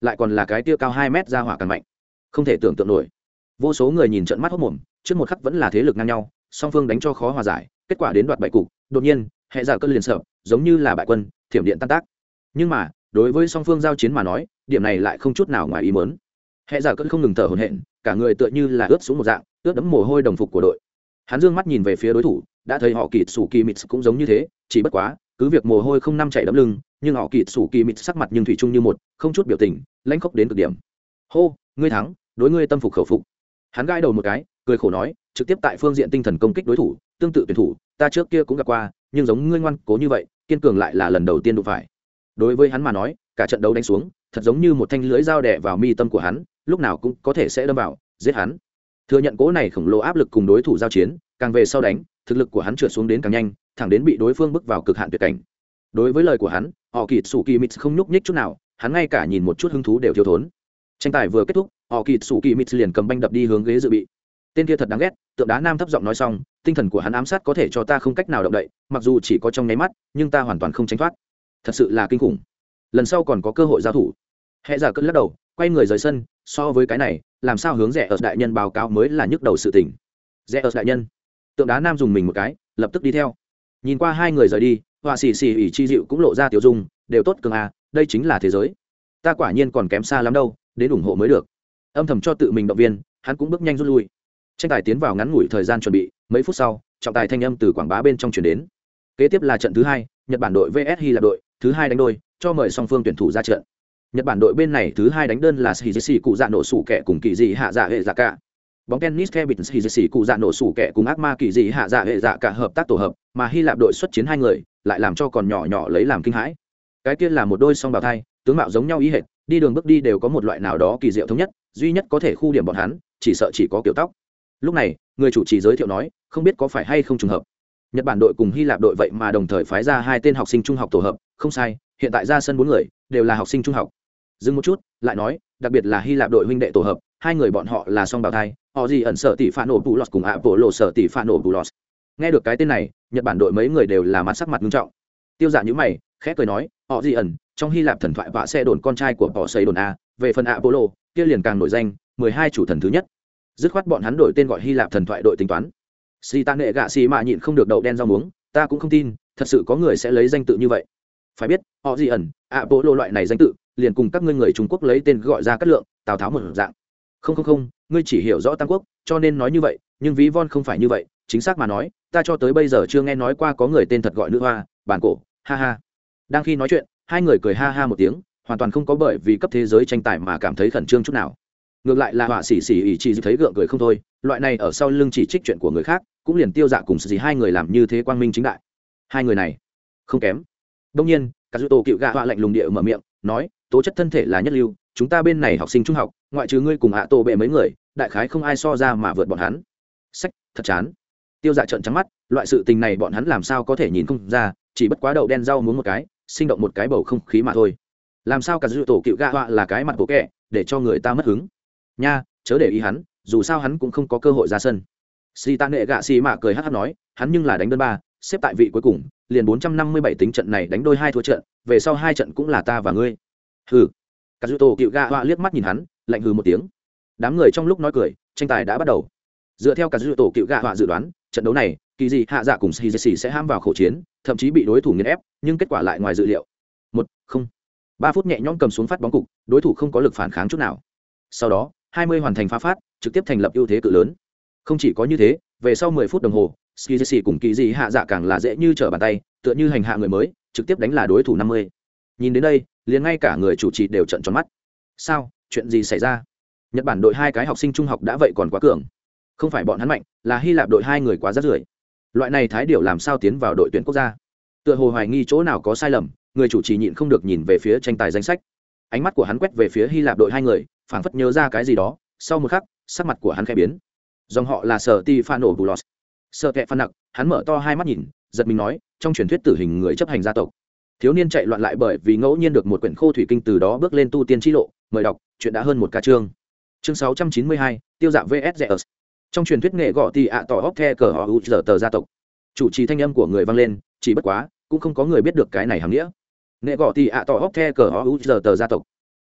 lại còn là cái tia cao hai mét ra hỏa càng mạnh, không thể tưởng tượng nổi. Vô số người nhìn trận mắt hốc mồm, trước một khắc vẫn là thế lực ngang nhau, song phương đánh cho khó hòa giải, kết quả đến đoạt bảy cục, đột nhiên hệ giả cơn liền sợ, giống như là bại quân, thiểm điện tan tác. Nhưng mà đối với song phương giao chiến mà nói, điểm này lại không chút nào ngoài ý muốn. Hệ giả cơn không ngừng thở hổn hển, cả người tựa như là ướt xuống một dạng, ướt đẫm mồ hôi đồng phục của đội. Hắn dương mắt nhìn về phía đối thủ, đã thấy họ Kịt Sủ Kỳ Mịt cũng giống như thế, chỉ bất quá cứ việc mồ hôi không năm chảy đẫm lưng, nhưng họ Kịt Sủ Kỳ Mịt sắc mặt nhưng thủy chung như một, không chút biểu tình, lãnh khốc đến cực điểm. Hô, ngươi thắng, đối ngươi tâm phục khẩu phục. Hắn gãi đầu một cái, cười khổ nói, trực tiếp tại phương diện tinh thần công kích đối thủ, tương tự tuyển thủ ta trước kia cũng gặp qua, nhưng giống ngươi ngoan cố như vậy kiên cường lại là lần đầu tiên đụng phải. Đối với hắn mà nói, cả trận đấu đánh xuống thật giống như một thanh lưới dao đè vào mi tâm của hắn, lúc nào cũng có thể sẽ đâm vào giết hắn. Thừa nhận cố này khổng lồ áp lực cùng đối thủ giao chiến, càng về sau đánh thực lực của hắn trượt xuống đến càng nhanh, thẳng đến bị đối phương bức vào cực hạn tuyệt cảnh. Đối với lời của hắn, họ Kịt Sủ Kỳ Mịt không nhúc nhích chút nào, hắn ngay cả nhìn một chút hứng thú đều thiếu thốn. Tranh tài vừa kết thúc, họ Kịt Sủ Kỳ Mịt liền cầm banh đập đi hướng ghế dự bị. Tên kia thật đáng ghét, tượng đá nam thấp giọng nói xong, tinh thần của hắn ám sát có thể cho ta không cách nào động đậy, mặc dù chỉ có trong nháy mắt, nhưng ta hoàn toàn không tránh thoát. Thật sự là kinh khủng. Lần sau còn có cơ hội giao thủ. Hệ giả cất lắc đầu, quay người rời sân, so với cái này, làm sao hướng rẻ ở đại nhân báo cáo mới là nhức đầu sự tình. Rẻ ở đại nhân. Tượng đá nam dùng mình một cái, lập tức đi theo. Nhìn qua hai người rời đi, họa sĩ xì ỉ chi dịu cũng lộ ra tiểu dung, đều tốt cường à, đây chính là thế giới. Ta quả nhiên còn kém xa lắm đâu, đến ủng hộ mới được. Âm thầm cho tự mình động viên, hắn cũng bước nhanh rút lui. Tranh tài tiến vào ngắn ngủi thời gian chuẩn bị, mấy phút sau trọng tài thanh âm từ quảng bá bên trong chuyển đến. Kế tiếp là trận thứ hai, Nhật Bản đội vs Hy Lạp đội, thứ hai đánh đôi, cho mời song phương tuyển thủ ra trận. Nhật Bản đội bên này thứ hai đánh đơn là Shigeshi cụ dạ nổ sủ kẻ cùng kỳ dị hạ dạ hệ dạ cả. Bóng tennis Kevin Shigeshi cụ dạ nổ sủ kẻ cùng ác ma kỳ dị hạ dạ hệ dạ cả hợp tác tổ hợp, mà Hy Lạp đội xuất chiến hai người, lại làm cho còn nhỏ nhỏ lấy làm kinh hãi. Cái kia là một đôi song bào thai, tướng mạo giống nhau ý hệt, đi đường bước đi đều có một loại nào đó kỳ diệu thống nhất, duy nhất có thể khu điểm bọn hắn, chỉ sợ chỉ có kiểu tóc. Lúc này người chủ trì giới thiệu nói, không biết có phải hay không trùng hợp, Nhật Bản đội cùng Hy Lạp đội vậy mà đồng thời phái ra hai tên học sinh trung học tổ hợp, không sai, hiện tại ra sân bốn người đều là học sinh trung học. Dừng một chút, lại nói, đặc biệt là Hy Lạp đội huynh đệ tổ hợp, hai người bọn họ là song bào thai, họ gì ẩn sở tỷ phản nổ Pulos cùng ạ bộ lộ sở tỷ phản nổ Pulos. Nghe được cái tên này, Nhật Bản đội mấy người đều là mặt sắc mặt nghiêm trọng. Tiêu Dạ nhíu mày, khẽ cười nói, họ gì ẩn, trong Hy Lạp thần thoại vạ xe đồn con trai của họ xây đồn a, về phần ạ bộ lộ, kia liền càng nổi danh, mười hai chủ thần thứ nhất. Dứt khoát bọn hắn đổi tên gọi Hy Lạp thần thoại đội tính toán. Si Tạ Nghệ Gạ Xì Mạ nhịn không được đậu đen rau muống, ta cũng không tin, thật sự có người sẽ lấy danh tự như vậy. Phải biết, họ gì ẩn, ạ bộ lộ loại này danh tự, liền cùng các ngươi người Trung Quốc lấy tên gọi ra cát lượng, Tào Tháo một dạng. Không không không, ngươi chỉ hiểu rõ Tam Quốc, cho nên nói như vậy, nhưng ví von không phải như vậy, chính xác mà nói, ta cho tới bây giờ chưa nghe nói qua có người tên thật gọi nữ hoa, bản cổ, ha ha. Đang khi nói chuyện, hai người cười ha ha một tiếng, hoàn toàn không có bởi vì cấp thế giới tranh tài mà cảm thấy khẩn trương chút nào. Ngược lại là họa sĩ sĩ ỉ chỉ thấy gượng cười không thôi, loại này ở sau lưng chỉ trích chuyện của người khác, cũng liền Tiêu Dạ cùng gì hai người làm như thế quang minh chính đại. Hai người này không kém. Đông nhiên Kazuto cựu gạ họa lạnh lùng địa mở miệng nói, tố chất thân thể là nhất lưu, chúng ta bên này học sinh trung học, ngoại trừ ngươi cùng hạ tổ bệ mấy người, đại khái không ai so ra mà vượt bọn hắn. Sách, thật chán. Tiêu Dạ trợn trắng mắt, loại sự tình này bọn hắn làm sao có thể nhìn không ra, chỉ bất quá đậu đen rau muống một cái, sinh động một cái bầu không khí mà thôi. Làm sao Kazuto cựu gạ họa là cái mặt bộ kệ, để cho người ta mất hứng. Nha, chớ để ý hắn, dù sao hắn cũng không có cơ hội ra sân. Si Tạ Nghệ Gạ Xì Mạ cười hắc hắc nói, hắn nhưng là đánh đơn ba, xếp tại vị cuối cùng, liền bốn trăm năm mươi bảy tính trận này đánh đôi hai thua trận, về sau hai trận cũng là ta và ngươi. Hừ. Kazuto cựu gạ họa liếc mắt nhìn hắn, lạnh hừ một tiếng. Đám người trong lúc nói cười, tranh tài đã bắt đầu. Dựa theo Kazuto cựu gạ họa dự đoán, trận đấu này, kỳ dị hạ dạ cùng Shigeshi sẽ ham vào khẩu chiến, thậm chí bị đối thủ nghiền ép, nhưng kết quả lại ngoài dự liệu. Một, không. ba phút nhẹ nhõm cầm xuống phát bóng cục, đối thủ không có lực phản kháng chút nào. Sau đó, hai mươi hoàn thành phá phát, trực tiếp thành lập ưu thế cự lớn. Không chỉ có như thế, về sau mười phút đồng hồ, Shigeshi cùng kỳ dị hạ dạ càng là dễ như trở bàn tay, tựa như hành hạ người mới, trực tiếp đánh là đối thủ năm mươi. Nhìn đến đây, liền ngay cả người chủ trì đều trợn tròn mắt. Sao, chuyện gì xảy ra? Nhật Bản đội hai cái học sinh trung học đã vậy còn quá cường. Không phải bọn hắn mạnh, là Hy Lạp đội hai người quá rác rưởi. Loại này thái điểu làm sao tiến vào đội tuyển quốc gia? Tựa hồ hoài nghi chỗ nào có sai lầm, người chủ trì nhịn không được nhìn về phía tranh tài danh sách. Ánh mắt của hắn quét về phía Hy Lạp đội hai người, phảng phất nhớ ra cái gì đó, sau một khắc, sắc mặt của hắn khẽ biến. Dòng họ là Sở Tifano Bulos. Sở Kệ Phan Nặc, hắn mở to hai mắt nhìn, giật mình nói, trong truyền thuyết tử hình người chấp hành gia tộc. Thiếu niên chạy loạn lại bởi vì ngẫu nhiên được một quyển khô thủy kinh, từ đó bước lên tu tiên chi lộ, mời đọc, chuyện đã hơn một ca chương. Chương sáu trăm chín mươi hai, Tiêu Dạ vs Zeus. Trong truyền thuyết nghệ gọ tì ạ tỏ hóc the cờ họ u giờ tờ gia tộc. Chủ trì thanh âm của người vang lên, chỉ bất quá, cũng không có người biết được cái này hàm nghĩa. Nghệ gọ tì ạ tỏ hóc the cờ họ u giờ tờ gia tộc.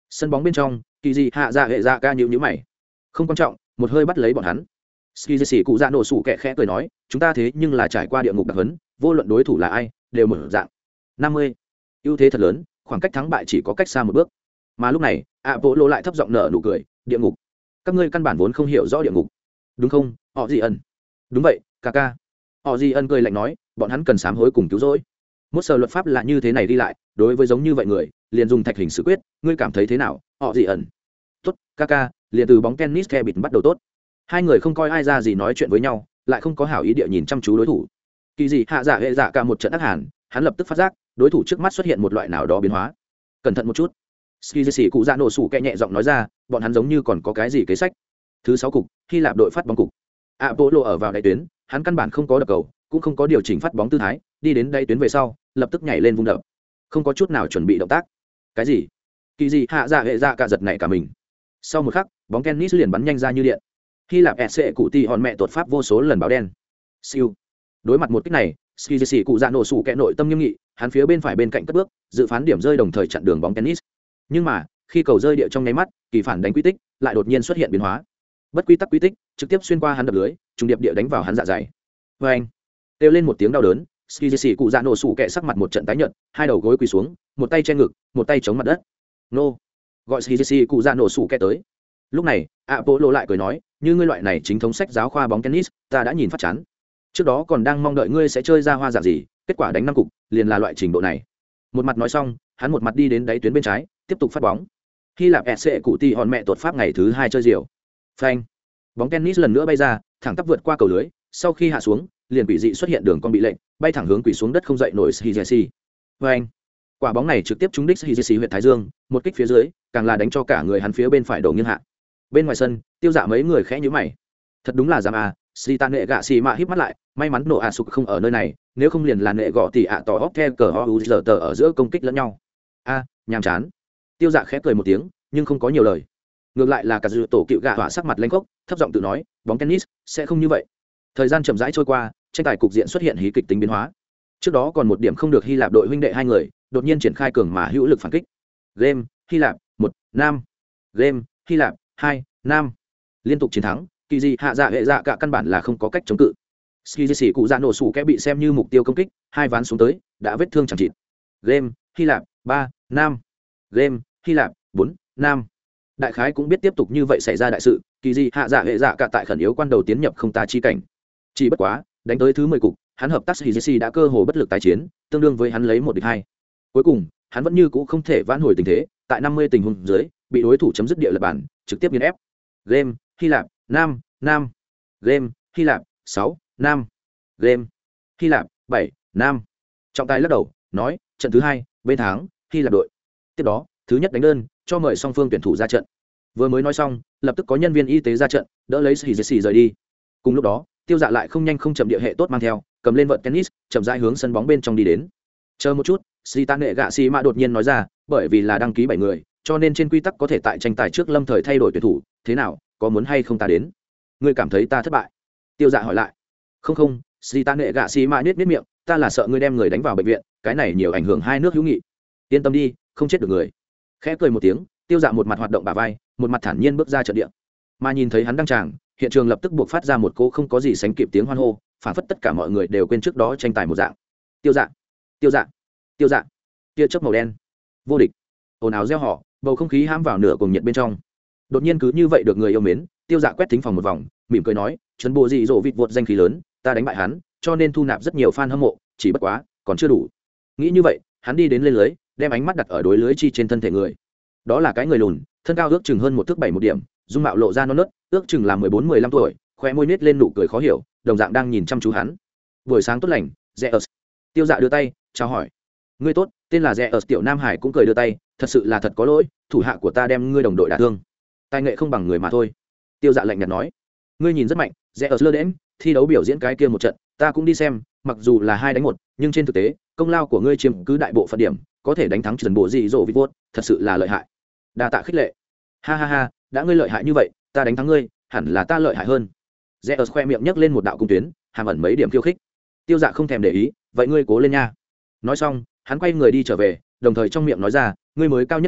Sân bóng bên trong, kỳ dị hạ dạ hệ dạ ca nhíu nhíu mày. Không quan trọng, một hơi bắt lấy bọn hắn. Ski cụ dạ nổ sủ kẹ khẽ cười nói, chúng ta thế nhưng là trải qua địa ngục đặc hấn, vô luận đối thủ là ai, đều mở dạng. năm mươi. Ưu thế thật lớn, khoảng cách thắng bại chỉ có cách xa một bước. Mà lúc này, Apollo lại thấp giọng nở nụ cười, địa ngục. Các ngươi căn bản vốn không hiểu rõ địa ngục. Đúng không, họ gì ẩn? Đúng vậy, ca ca. Họ gì ẩn cười lạnh nói, bọn hắn cần sám hối cùng cứu rỗi. Một sở luật pháp là như thế này đi lại, đối với giống như vậy người, liền dùng thạch hình xử quyết, ngươi cảm thấy thế nào, họ gì ẩn? Tốt, ca ca, liền từ bóng tennis the bịt bắt đầu tốt. Hai người không coi ai ra gì nói chuyện với nhau, lại không có hảo ý địa nhìn chăm chú đối thủ. Kỳ dị hạ dạ hệ dạ cả một trận ác hàn, hắn lập tức phát giác, đối thủ trước mắt xuất hiện một loại nào đó biến hóa. Cẩn thận một chút. Ski cụ dạ nổ sủ kẹ nhẹ giọng nói ra, bọn hắn giống như còn có cái gì kế sách. Thứ sáu cục, Hy Lạp đội phát bóng cục. Apollo ở vào đáy tuyến, hắn căn bản không có đập cầu, cũng không có điều chỉnh phát bóng tư thái, đi đến đáy tuyến về sau, lập tức nhảy lên vung đập, không có chút nào chuẩn bị động tác. Cái gì? Kỳ dị hạ dạ hệ dạ cả giật nảy cả mình. Sau một khắc, bóng tennis liền bắn nhanh ra như điện. Hy Lạp ét xê cụ tỷ hòn mẹ tuột pháp vô số lần báo đen. Siêu. Đối mặt một kích này, Ski cụ dạ nổ sủ kẹ nội tâm nghiêm nghị, hắn phía bên phải bên cạnh cất bước, dự phán điểm rơi đồng thời chặn đường bóng tennis. Nhưng mà, khi cầu rơi địa trong nháy mắt, kỳ phản đánh quy tích lại đột nhiên xuất hiện biến hóa. Bất quy tắc quy tích trực tiếp xuyên qua hắn đập lưới, trùng điệp địa đánh vào hắn dạ dày. Và anh, kêu lên một tiếng đau đớn, Ski cụ dạ nổ sủ kẹ sắc mặt một trận tái nhợt, hai đầu gối quỳ xuống, một tay che ngực, một tay chống mặt đất. Nô, gọi Ski cụ dạ nổ sủ kẹ tới. Lúc này, Apollo lại cười nói, như ngươi loại này chính thống sách giáo khoa bóng tennis, ta đã nhìn phát chán. Trước đó còn đang mong đợi ngươi sẽ chơi ra hoa dạng gì, kết quả đánh năm cục, liền là loại trình độ này. Một mặt nói xong, hắn một mặt đi đến đáy tuyến bên trái, tiếp tục phát bóng. Hy Lạp ét xê cụ tỷ hòn mẹ tuột pháp ngày thứ hai chơi diều. Phanh. Bóng tennis lần nữa bay ra, thẳng tắp vượt qua cầu lưới, sau khi hạ xuống, liền quỷ dị xuất hiện đường cong bị lệnh, bay thẳng hướng quỷ xuống đất không dậy nổi Hijesi. Phanh. Quả bóng này trực tiếp trúng đích Hijesi huyện Thái Dương, một kích phía dưới, càng là đánh cho cả người hắn phía bên phải đổ nghiêng hạ. Bên ngoài sân, Tiêu Dạ mấy người khẽ nhíu mày. Thật đúng là dám à, Sitan nệ gạ xì mạ híp mắt lại, may mắn nổ ạ sụp không ở nơi này, nếu không liền là nệ gọ tỷ ạ tỏ hóc the cờ ho u giờ tờ ở giữa công kích lẫn nhau. A, nhàm chán. Tiêu Dạ khẽ cười một tiếng, nhưng không có nhiều lời. Ngược lại là cả dự tổ cựu gạ hỏa sắc mặt lênh khốc, thấp giọng tự nói, bóng tennis sẽ không như vậy. Thời gian chậm rãi trôi qua, tranh tài cục diện xuất hiện hí kịch tính biến hóa. Trước đó còn một điểm không được Hy Lạp đội huynh đệ hai người, đột nhiên triển khai cường mà hữu lực phản kích. Game, Hy Lạp, một, nam. Game, Hy Lạp, hai, nam. Liên tục chiến thắng, kỳ dị hạ dạ hệ dạ cả căn bản là không có cách chống cự. Ski cụ dạ nổ sủ kẽ bị xem như mục tiêu công kích, hai ván xuống tới, đã vết thương chẳng chịt. Game, Hy Lạp, ba, nam. Game, Hy Lạp, bốn, nam. Đại khái cũng biết tiếp tục như vậy xảy ra đại sự, kỳ dị hạ dạ hệ dạ cả tại khẩn yếu quan đầu tiến nhập không ta chi cảnh. Chỉ bất quá, đánh tới thứ mười cục, hắn hợp tác Hijesi đã cơ hồ bất lực tái chiến, tương đương với hắn lấy một địch hai. Cuối cùng, hắn vẫn như cũ không thể vãn hồi tình thế, tại năm mươi tình huống dưới, bị đối thủ chấm dứt địa lập bản, trực tiếp nghiền ép. Game, Hy Lạp, năm, năm. Game, Hy Lạp, sáu, năm. Game, Hy Lạp, bảy, năm. Trọng tài lắc đầu, nói, trận thứ hai, bên thắng, Hy Lạp đội. Tiếp đó, thứ nhất đánh đơn, cho mời song phương tuyển thủ ra trận. Vừa mới nói xong, lập tức có nhân viên y tế ra trận, đỡ lấy Hijesi rời đi. Cùng lúc đó, Tiêu Dạ lại không nhanh không chậm địa hệ tốt mang theo, cầm lên vợt tennis, chậm rãi hướng sân bóng bên trong đi đến. Chờ một chút, Sitan nệ gạ xì mạ đột nhiên nói ra, bởi vì là đăng ký bảy người, cho nên trên quy tắc có thể tại tranh tài trước lâm thời thay đổi tuyển thủ, thế nào, có muốn hay không ta đến? Ngươi cảm thấy ta thất bại? Tiêu Dạ hỏi lại. Không không, Sitan nệ gạ xì mạ nhếch nhếch miệng, ta là sợ ngươi đem người đánh vào bệnh viện, cái này nhiều ảnh hưởng hai nước hữu nghị. Yên tâm đi, không chết được người. Khẽ cười một tiếng, Tiêu Dạ một mặt hoạt động bả vai, một mặt thản nhiên bước ra trận địa. Mà nhìn thấy hắn đăng tràng, hiện trường lập tức buộc phát ra một cỗ không có gì sánh kịp tiếng hoan hô, phản phất tất cả mọi người đều quên trước đó tranh tài một dạng. Tiêu Dạ, Tiêu Dạ, Tiêu Dạ, tia chớp màu đen, vô địch, ồn ào reo hò, bầu không khí hãm vào nửa cùng nhiệt bên trong. Đột nhiên cứ như vậy được người yêu mến, Tiêu Dạ quét thính phòng một vòng, mỉm cười nói, chuẩn bộ dị dỗ vịt vụt danh khí lớn, ta đánh bại hắn, cho nên thu nạp rất nhiều fan hâm mộ, chỉ bất quá, còn chưa đủ. Nghĩ như vậy, hắn đi đến lên lưới, đem ánh mắt đặt ở đối lưới chi trên thân thể người. Đó là cái người lùn, thân cao ước chừng hơn một thước bảy một điểm, dung mạo lộ ra non nớt, ước chừng là mười bốn mười lăm tuổi, khoe môi nết lên nụ cười khó hiểu, đồng dạng đang nhìn chăm chú hắn. Buổi sáng tốt lành, Zeus. Tiêu Dạ đưa tay, chào hỏi. Ngươi tốt, tên là Zeus. Tiểu Nam Hải cũng cười đưa tay, thật sự là thật có lỗi, thủ hạ của ta đem ngươi đồng đội đả thương. Tài nghệ không bằng người mà thôi. Tiêu Dạ lạnh nhạt nói. Ngươi nhìn rất mạnh, Zeus lơ đễnh, thi đấu biểu diễn cái kia một trận, ta cũng đi xem, mặc dù là hai đánh một, nhưng trên thực tế, công lao của ngươi chiếm cứ đại bộ phận điểm, có thể đánh thắng Trần Bộ Dị Dỗ Vịt Vốt, thật sự là lợi hại. Đa tạ khích lệ. Ha ha ha, đã ngươi lợi hại như vậy, ta đánh thắng ngươi, hẳn là ta lợi hại hơn. Zeus khoe miệng nhấc lên một đạo cung tuyến, hàm ẩn mấy điểm khiêu khích. Tiêu Dạ không thèm để ý, vậy ngươi cố lên nha. Nói xong, hắn quay người đi trở về, đồng thời trong miệng nói ra, ngươi mới cao nhất đi,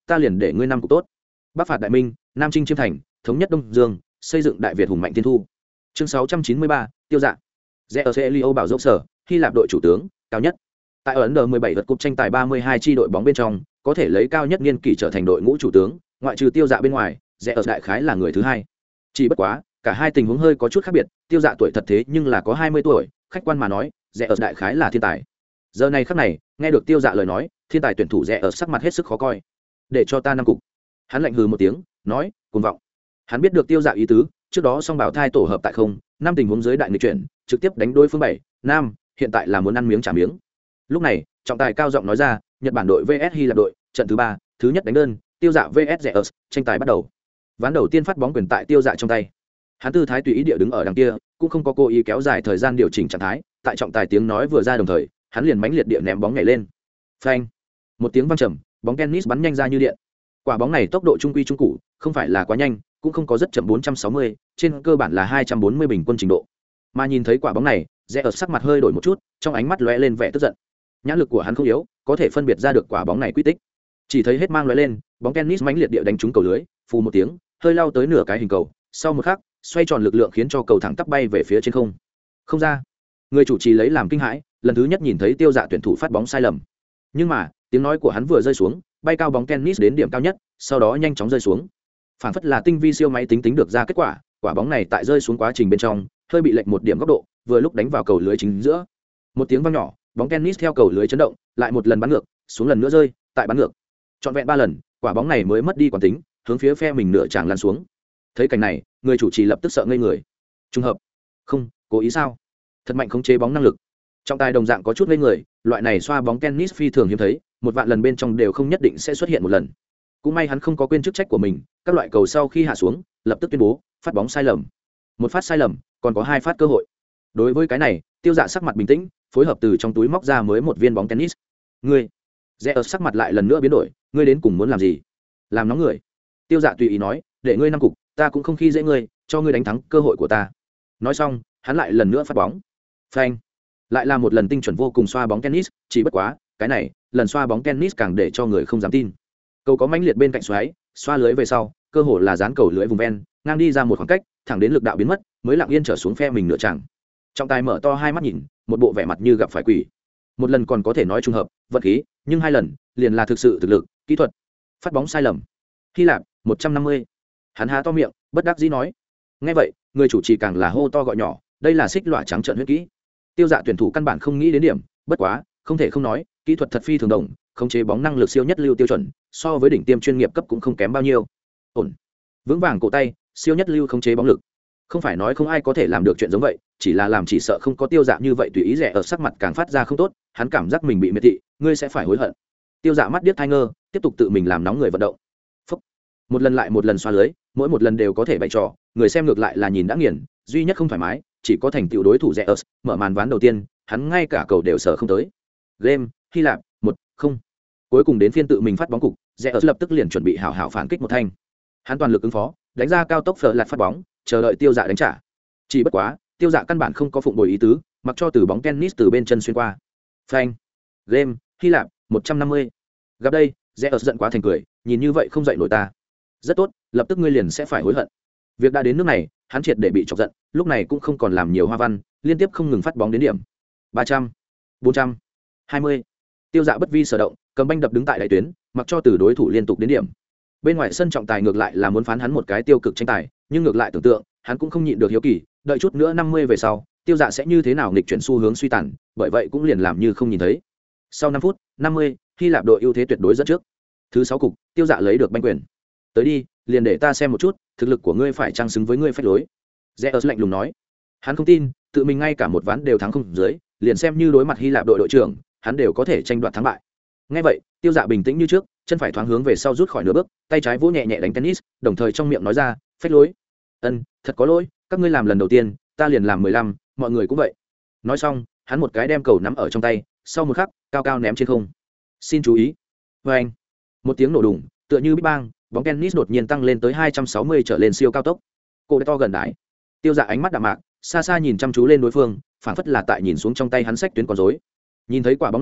ta liền để ngươi năm cục tốt. Bắc phạt đại minh, nam chinh chiêm thành, thống nhất đông dương, xây dựng đại việt hùng mạnh thiên thu. Chương sáu trăm chín mươi ba, tiêu dạ. Zeus bảo dốc sở, Hy Lạp đội chủ tướng cao nhất. Tại Ấn Độ mười bảy lượt cúp tranh tài ba mươi hai chi đội bóng bên trong, có thể lấy cao nhất niên kỷ trở thành đội ngũ chủ tướng, ngoại trừ tiêu dạ bên ngoài, Zeus đại khái là người thứ hai. Chỉ bất quá, cả hai tình huống hơi có chút khác biệt, tiêu dạ tuổi thật thế nhưng là có hai mươi tuổi, khách quan mà nói, Zeus đại khái là thiên tài. Giờ này khắc này, nghe được tiêu dạ lời nói, thiên tài tuyển thủ Zeus sắc mặt hết sức khó coi. Để cho ta năm cục. Hắn lạnh hừ một tiếng, nói, cuồng vọng. Hắn biết được tiêu dạ ý tứ, trước đó song bảo thai tổ hợp tại không, năm tình huống dưới đại nghịch chuyển, trực tiếp đánh đối phương bảy, nam, hiện tại là muốn ăn miếng trả miếng. Lúc này, trọng tài cao giọng nói ra, Nhật Bản đội vs Hy Lạp đội, trận thứ ba, thứ nhất đánh đơn, tiêu dạ vs Zeus, tranh tài bắt đầu. Ván đầu tiên phát bóng quyền tại tiêu dạ trong tay. Hắn tư thái tùy ý địa đứng ở đằng kia, cũng không có cố ý kéo dài thời gian điều chỉnh trạng thái, tại trọng tài tiếng nói vừa ra đồng thời, hắn liền mãnh liệt địa ném bóng nhảy lên. Phanh! Một tiếng vang trầm, bóng tennis bắn nhanh ra như điện. Quả bóng này tốc độ trung quy trung cụ, không phải là quá nhanh, cũng không có rất chậm bốn trăm sáu mươi, trên cơ bản là hai trăm bốn mươi bình quân trình độ. Mà nhìn thấy quả bóng này, Zeus sắc mặt hơi đổi một chút, trong ánh mắt lóe lên vẻ tức giận. Nhãn lực của hắn không yếu, có thể phân biệt ra được quả bóng này quy tích. Chỉ thấy hết mang lóe lên, bóng tennis mãnh liệt địa đánh trúng cầu lưới, phù một tiếng, hơi lao tới nửa cái hình cầu, sau một khắc, xoay tròn lực lượng khiến cho cầu thẳng tắp bay về phía trên không. Không ra. Người chủ trì lấy làm kinh hãi, lần thứ nhất nhìn thấy tiêu dạ tuyển thủ phát bóng sai lầm. Nhưng mà, tiếng nói của hắn vừa rơi xuống, bay cao bóng tennis đến điểm cao nhất, sau đó nhanh chóng rơi xuống. Phản phất là tinh vi siêu máy tính tính được ra kết quả, quả bóng này tại rơi xuống quá trình bên trong, hơi bị lệch một điểm góc độ, vừa lúc đánh vào cầu lưới chính giữa. Một tiếng vang nhỏ, bóng tennis theo cầu lưới chấn động, lại một lần bắn ngược, xuống lần nữa rơi, tại bắn ngược. Trọn vẹn ba lần, quả bóng này mới mất đi quán tính, hướng phía phe mình nửa tràng lăn xuống. Thấy cảnh này, người chủ trì lập tức sợ ngây người. Trùng hợp? Không, cố ý sao? Thật mạnh khống chế bóng năng lực. Trọng tài đồng dạng có chút ngây người, loại này xoa bóng tennis phi thường hiếm thấy, một vạn lần bên trong đều không nhất định sẽ xuất hiện một lần. Cũng may hắn không có quên chức trách của mình, các loại cầu sau khi hạ xuống, lập tức tuyên bố, phát bóng sai lầm. Một phát sai lầm, còn có hai phát cơ hội. Đối với cái này, tiêu dạ sắc mặt bình tĩnh, phối hợp từ trong túi móc ra mới một viên bóng tennis. Ngươi, Zeus sắc mặt lại lần nữa biến đổi, ngươi đến cùng muốn làm gì? Làm nóng người. Tiêu dạ tùy ý nói, để ngươi năm cục, ta cũng không khi dễ ngươi, cho ngươi đánh thắng cơ hội của ta. Nói xong, hắn lại lần nữa phát bóng. Phanh. Lại là một lần tinh chuẩn vô cùng xoa bóng tennis, chỉ bất quá, cái này, lần xoa bóng tennis càng để cho người không dám tin. Cầu có mãnh liệt bên cạnh xoáy, xoa lưới về sau, cơ hồ là dán cầu lưới vùng ven, ngang đi ra một khoảng cách, thẳng đến lực đạo biến mất, mới lặng yên trở xuống phe mình nửa chặng. Trọng tài mở to hai mắt nhìn, một bộ vẻ mặt như gặp phải quỷ. Một lần còn có thể nói trùng hợp, vật khí, nhưng hai lần, liền là thực sự thực lực, kỹ thuật. Phát bóng sai lầm. Hy Lạp, một trăm năm mươi. Hắn há to miệng, bất đắc dĩ nói. Nghe vậy, người chủ trì càng là hô to gọi nhỏ, đây là xích lọa trắng trợn huyết kỹ. Tiêu dạ tuyển thủ căn bản không nghĩ đến điểm, bất quá, không thể không nói, kỹ thuật thật phi thường đồng, khống chế bóng năng lực siêu nhất lưu tiêu chuẩn, so với đỉnh tiêm chuyên nghiệp cấp cũng không kém bao nhiêu. Ổn. Vững vàng cổ tay, siêu nhất lưu khống chế bóng lực. Không phải nói không ai có thể làm được chuyện giống vậy, chỉ là làm chỉ sợ không có tiêu dạ như vậy tùy ý rẻ ở sắc mặt càng phát ra không tốt, hắn cảm giác mình bị miệt thị, ngươi sẽ phải hối hận. Tiêu dạ mắt điếc thai ngơ, tiếp tục tự mình làm nóng người vận động. Phúc. Một lần lại một lần xoa lưới, mỗi một lần đều có thể bày trò, người xem ngược lại là nhìn đã nghiền, duy nhất không thoải mái, chỉ có thành tựu đối thủ rẻ ở, mở màn ván đầu tiên, hắn ngay cả cầu đều sở không tới. Game, Hy Lạp, một không. Cuối cùng đến phiên tự mình phát bóng cục, rẻ ở lập tức liền chuẩn bị hảo hảo phản kích một thanh. Hắn toàn lực ứng phó, đánh ra cao tốc phở lạt phát bóng, chờ đợi tiêu dạ đánh trả. Chỉ bất quá, tiêu dạ căn bản không có phụng bồi ý tứ, mặc cho từ bóng tennis từ bên chân xuyên qua. Phanh. Game, Hy Lạp, một trăm năm mươi. Gặp đây, Zeus giận quá thành cười, nhìn như vậy không dậy nổi ta. Rất tốt, lập tức ngươi liền sẽ phải hối hận. Việc đã đến nước này, hắn triệt để bị chọc giận, lúc này cũng không còn làm nhiều hoa văn, liên tiếp không ngừng phát bóng đến điểm. ba trăm, bốn trăm, hai mươi. Tiêu dạ bất vi sở động, cầm banh đập đứng tại đại tuyến, mặc cho từ đối thủ liên tục đến điểm. Bên ngoài sân trọng tài ngược lại là muốn phán hắn một cái tiêu cực tranh tài, nhưng ngược lại tưởng tượng, hắn cũng không nhịn được hiếu kỳ, đợi chút nữa năm mươi về sau, tiêu dạ sẽ như thế nào nghịch chuyển xu hướng suy tàn, bởi vậy cũng liền làm như không nhìn thấy. Sau năm phút, năm mươi, Hy Lạp đội ưu thế tuyệt đối dẫn trước. Thứ sáu cục, tiêu dạ lấy được banh quyền. Tới đi, liền để ta xem một chút, thực lực của ngươi phải trang xứng với ngươi phách lối. Zeus lạnh lùng nói. Hắn không tin, tự mình ngay cả một ván đều thắng không dưới, liền xem như đối mặt Hy Lạp đội đội trưởng, hắn đều có thể tranh đoạt thắng bại. Nghe vậy, tiêu dạ bình tĩnh như trước, chân phải thoáng hướng về sau rút khỏi nửa bước, tay trái vỗ nhẹ nhẹ đánh tennis, đồng thời trong miệng nói ra, phách lối. Ân, thật có lỗi, các ngươi làm lần đầu tiên, ta liền làm mười lăm, mọi người cũng vậy. Nói xong, hắn một cái đem cầu nắm ở trong tay, sau một khắc, cao cao ném trên không. Xin chú ý. Và anh, một tiếng nổ đùng, tựa như big bang, bóng tennis đột nhiên tăng lên tới hai trăm sáu mươi trở lên siêu cao tốc. Cô đã to gần đái. Tiêu dạ ánh mắt đạm mạc, xa xa nhìn chăm chú lên đối phương, phảng phất là tại nhìn xuống trong tay hắn sách tuyến con rối. Nhìn thấy quả bóng này,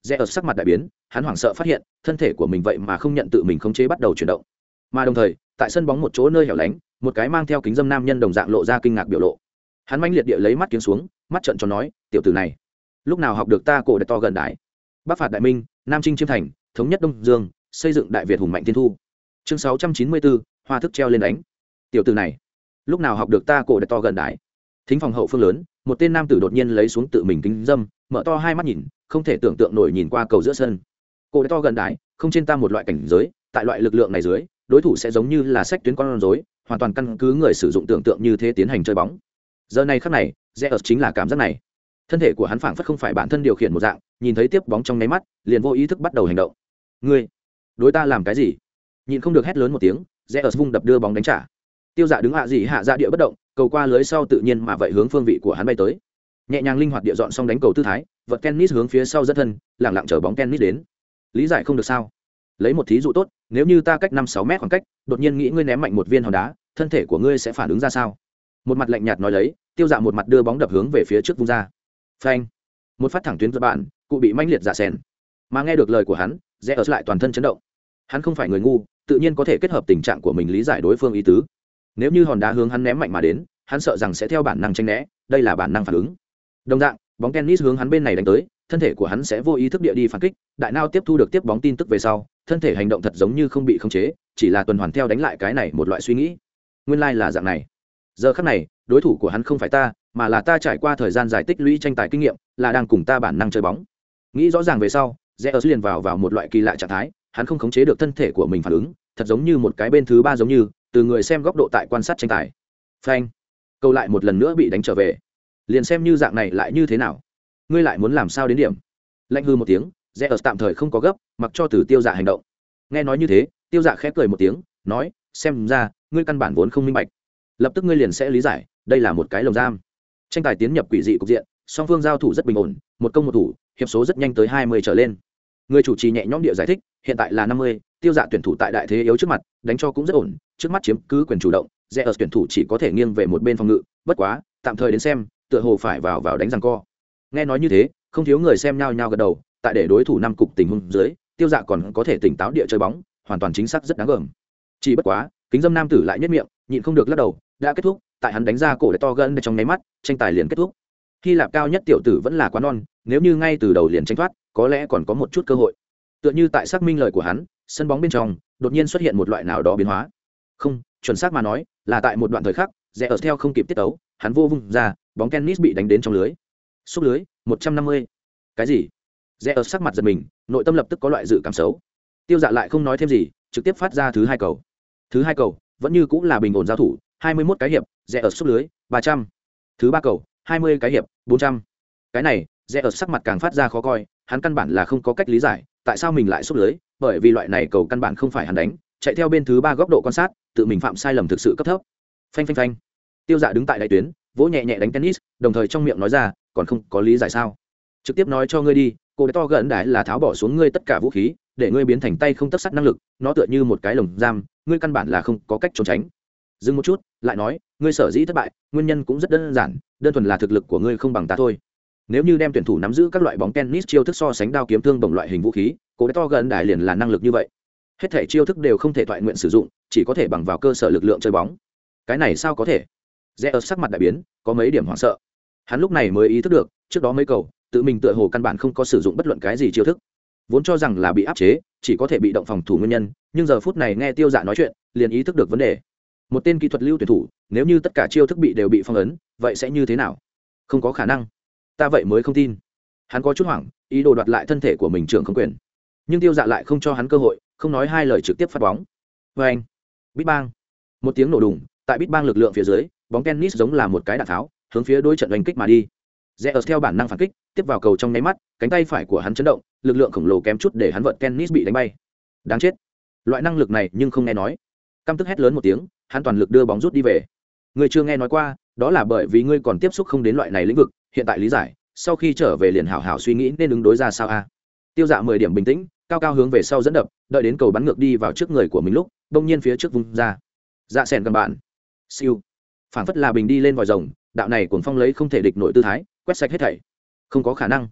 rẽ ở sắc mặt đại biến, hắn hoảng sợ phát hiện thân thể của mình vậy mà không nhận tự mình khống chế bắt đầu chuyển động, mà đồng thời tại sân bóng một chỗ nơi hẻo lánh, một cái mang theo kính dâm nam nhân đồng dạng lộ ra kinh ngạc biểu lộ. Hắn manh liệt địa lấy mắt kiếm xuống, mắt trợn tròn nói, tiểu tử này lúc nào học được ta cổ đại to gần đại, bắc phạt đại minh, nam chinh chiêm thành, thống nhất đông dương, xây dựng đại việt hùng mạnh thiên thu. Chương sáu trăm chín mươi bốn, hoa thức treo lên đánh. Tiểu tử này lúc nào học được ta cổ đại to gần đại. Thính phòng hậu phương lớn, một tên nam tử đột nhiên lấy xuống tự mình kính dâm, mở to hai mắt nhìn, không thể tưởng tượng nổi nhìn qua cầu giữa sân. Cổ đại to gần đại, không trên ta một loại cảnh giới, tại loại lực lượng này dưới, đối thủ sẽ giống như là sách tuyến con rối, hoàn toàn căn cứ người sử dụng tưởng tượng như thế tiến hành chơi bóng. Giờ này khắc này, Zeus chính là cảm giác này. Thân thể của hắn phảng phất không phải bản thân điều khiển một dạng, nhìn thấy tiếp bóng trong nháy mắt, liền vô ý thức bắt đầu hành động. Ngươi, đối ta làm cái gì? Nhìn không được hét lớn một tiếng, Zeus vung đập đưa bóng đánh trả. Tiêu Dạ đứng hạ gì hạ dạ địa bất động, cầu qua lưới sau tự nhiên mà vậy hướng phương vị của hắn bay tới. Nhẹ nhàng linh hoạt địa dọn xong đánh cầu tư thái, vật tennis hướng phía sau rất thân, lẳng lặng chờ bóng tennis đến. Lý giải không được sao? Lấy một thí dụ tốt, nếu như ta cách năm sáu mét khoảng cách, đột nhiên nghĩ ngươi ném mạnh một viên hòn đá, thân thể của ngươi sẽ phản ứng ra sao? Một mặt lạnh nhạt nói lấy, Tiêu Dạ một mặt đưa bóng đập hướng về phía trước vung ra. Phanh! Một phát thẳng tuyến giật bạn, cụ bị mãnh liệt dạ sèn. Mà nghe được lời của hắn, Zeus lại toàn thân chấn động. Hắn không phải người ngu, tự nhiên có thể kết hợp tình trạng của mình lý giải đối phương ý tứ. Nếu như hòn đá hướng hắn ném mạnh mà đến, hắn sợ rằng sẽ theo bản năng tránh né, đây là bản năng phản ứng. Đồng dạng, bóng tennis hướng hắn bên này đánh tới, thân thể của hắn sẽ vô ý thức địa đi phản kích, đại não tiếp thu được tiếp bóng tin tức về sau, thân thể hành động thật giống như không bị khống chế, chỉ là tuần hoàn theo đánh lại cái này một loại suy nghĩ. Nguyên lai like là dạng này. Giờ khắc này, đối thủ của hắn không phải ta, mà là ta trải qua thời gian dài tích lũy tranh tài kinh nghiệm, là đang cùng ta bản năng chơi bóng. Nghĩ rõ ràng về sau, Zeus liền vào vào một loại kỳ lạ trạng thái, hắn không khống chế được thân thể của mình phản ứng, thật giống như một cái bên thứ ba giống như, từ người xem góc độ tại quan sát tranh tài. Phanh, câu lại một lần nữa bị đánh trở về. Liền xem như dạng này lại như thế nào? Ngươi lại muốn làm sao đến điểm? Lạnh hư một tiếng, Zeus tạm thời không có gấp, mặc cho Từ Tiêu Dạ hành động. Nghe nói như thế, Tiêu Dạ khẽ cười một tiếng, nói, xem ra ngươi căn bản vốn không minh bạch. Lập tức ngươi liền sẽ lý giải, đây là một cái lồng giam. Tranh tài tiến nhập quỷ dị cục diện, song phương giao thủ rất bình ổn, một công một thủ, hiệp số rất nhanh tới hai mươi trở lên. Người chủ trì nhẹ nhõm địa giải thích, hiện tại là năm mươi, Tiêu Dạ tuyển thủ tại đại thế yếu trước mặt, đánh cho cũng rất ổn, trước mắt chiếm cứ quyền chủ động, Zeus tuyển thủ chỉ có thể nghiêng về một bên phòng ngự, bất quá, tạm thời đến xem, tựa hồ phải vào vào đánh giằng co. Nghe nói như thế, không thiếu người xem nhao nhao gật đầu, tại để đối thủ năm cục tình huống dưới, Tiêu Dạ còn có thể tỉnh táo địa chơi bóng, hoàn toàn chính xác rất đáng gờm. Chỉ bất quá, kính dâm nam tử lại nhếch miệng, nhịn không được lắc đầu, đã kết thúc, tại hắn đánh ra cổ để to gần trong nháy mắt, tranh tài liền kết thúc. Hy Lạp cao nhất tiểu tử vẫn là quá non, nếu như ngay từ đầu liền tranh thoát, có lẽ còn có một chút cơ hội. Tựa như tại xác minh lời của hắn, sân bóng bên trong đột nhiên xuất hiện một loại nào đó biến hóa. Không, chuẩn xác mà nói, là tại một đoạn thời khắc, Zeus theo không kịp tiết tấu, hắn vô vung ra, bóng tennis bị đánh đến trong lưới. Xúc lưới, một trăm năm mươi. Cái gì? Zeus sắc mặt giật mình, nội tâm lập tức có loại dự cảm xấu. Tiêu Dạ lại không nói thêm gì, trực tiếp phát ra thứ hai cầu. Thứ hai cầu, vẫn như cũng là bình ổn giao thủ, hai mươi mốt cái hiệp, Zeus xúc lưới, ba trăm. Thứ ba cầu, hai mươi cái hiệp, bốn trăm. Cái này, Zeus sắc mặt càng phát ra khó coi, hắn căn bản là không có cách lý giải, tại sao mình lại xúc lưới, bởi vì loại này cầu căn bản không phải hắn đánh, chạy theo bên thứ ba góc độ quan sát, tự mình phạm sai lầm thực sự cấp thấp. Phanh phanh phanh. Tiêu Dạ đứng tại đại tuyến, vỗ nhẹ nhẹ đánh tennis, đồng thời trong miệng nói ra, còn không có lý giải sao? Trực tiếp nói cho ngươi đi, cô đã to gần đái là tháo bỏ xuống ngươi tất cả vũ khí, để ngươi biến thành tay không tấc sắt năng lực, nó tựa như một cái lồng giam, ngươi căn bản là không có cách trốn tránh. Dừng một chút, lại nói, ngươi sở dĩ thất bại, nguyên nhân cũng rất đơn giản, đơn thuần là thực lực của ngươi không bằng ta thôi. Nếu như đem tuyển thủ nắm giữ các loại bóng tennis chiêu thức so sánh đao kiếm thương bổng loại hình vũ khí, cô đã to gần đái liền là năng lực như vậy. Hết thể chiêu thức đều không thể thoại nguyện sử dụng, chỉ có thể bằng vào cơ sở lực lượng chơi bóng. Cái này sao có thể? Zeus sắc mặt đại biến, có mấy điểm hoảng sợ. Hắn lúc này mới ý thức được, trước đó mấy cầu, tự mình tựa hồ căn bản không có sử dụng bất luận cái gì chiêu thức. Vốn cho rằng là bị áp chế, chỉ có thể bị động phòng thủ nguyên nhân, nhưng giờ phút này nghe Tiêu Dạ nói chuyện, liền ý thức được vấn đề. Một tên kỹ thuật lưu tuyển thủ, nếu như tất cả chiêu thức bị đều bị phong ấn, vậy sẽ như thế nào? Không có khả năng. Ta vậy mới không tin. Hắn có chút hoảng, ý đồ đoạt lại thân thể của mình trưởng không quyền. Nhưng Tiêu Dạ lại không cho hắn cơ hội, không nói hai lời trực tiếp phát bóng. Và anh, Big Bang. Một tiếng nổ đùng, tại Big Bang lực lượng phía dưới, bóng tennis giống là một cái đạn tháo, hướng phía đối trận đánh kích mà đi. Zeus theo bản năng phản kích, tiếp vào cầu trong nháy mắt, cánh tay phải của hắn chấn động, lực lượng khổng lồ kém chút để hắn vợt tennis bị đánh bay. Đáng chết. Loại năng lực này nhưng không nghe nói. Căm tức hét lớn một tiếng, hắn toàn lực đưa bóng rút đi về. Ngươi chưa nghe nói qua, đó là bởi vì ngươi còn tiếp xúc không đến loại này lĩnh vực, hiện tại lý giải, sau khi trở về liền hảo hảo suy nghĩ nên ứng đối ra sao a. Tiêu Dạ mười điểm bình tĩnh, cao cao hướng về sau dẫn đập, đợi đến cầu bắn ngược đi vào trước người của mình lúc, bỗng nhiên phía trước vung ra. Dạ sèn gần bạn. Siêu. Phản phất là bình đi lên vòi rồng, đạo này cuồng phong lấy không thể địch nổi tư thái, quét sạch hết thảy. Không có khả năng.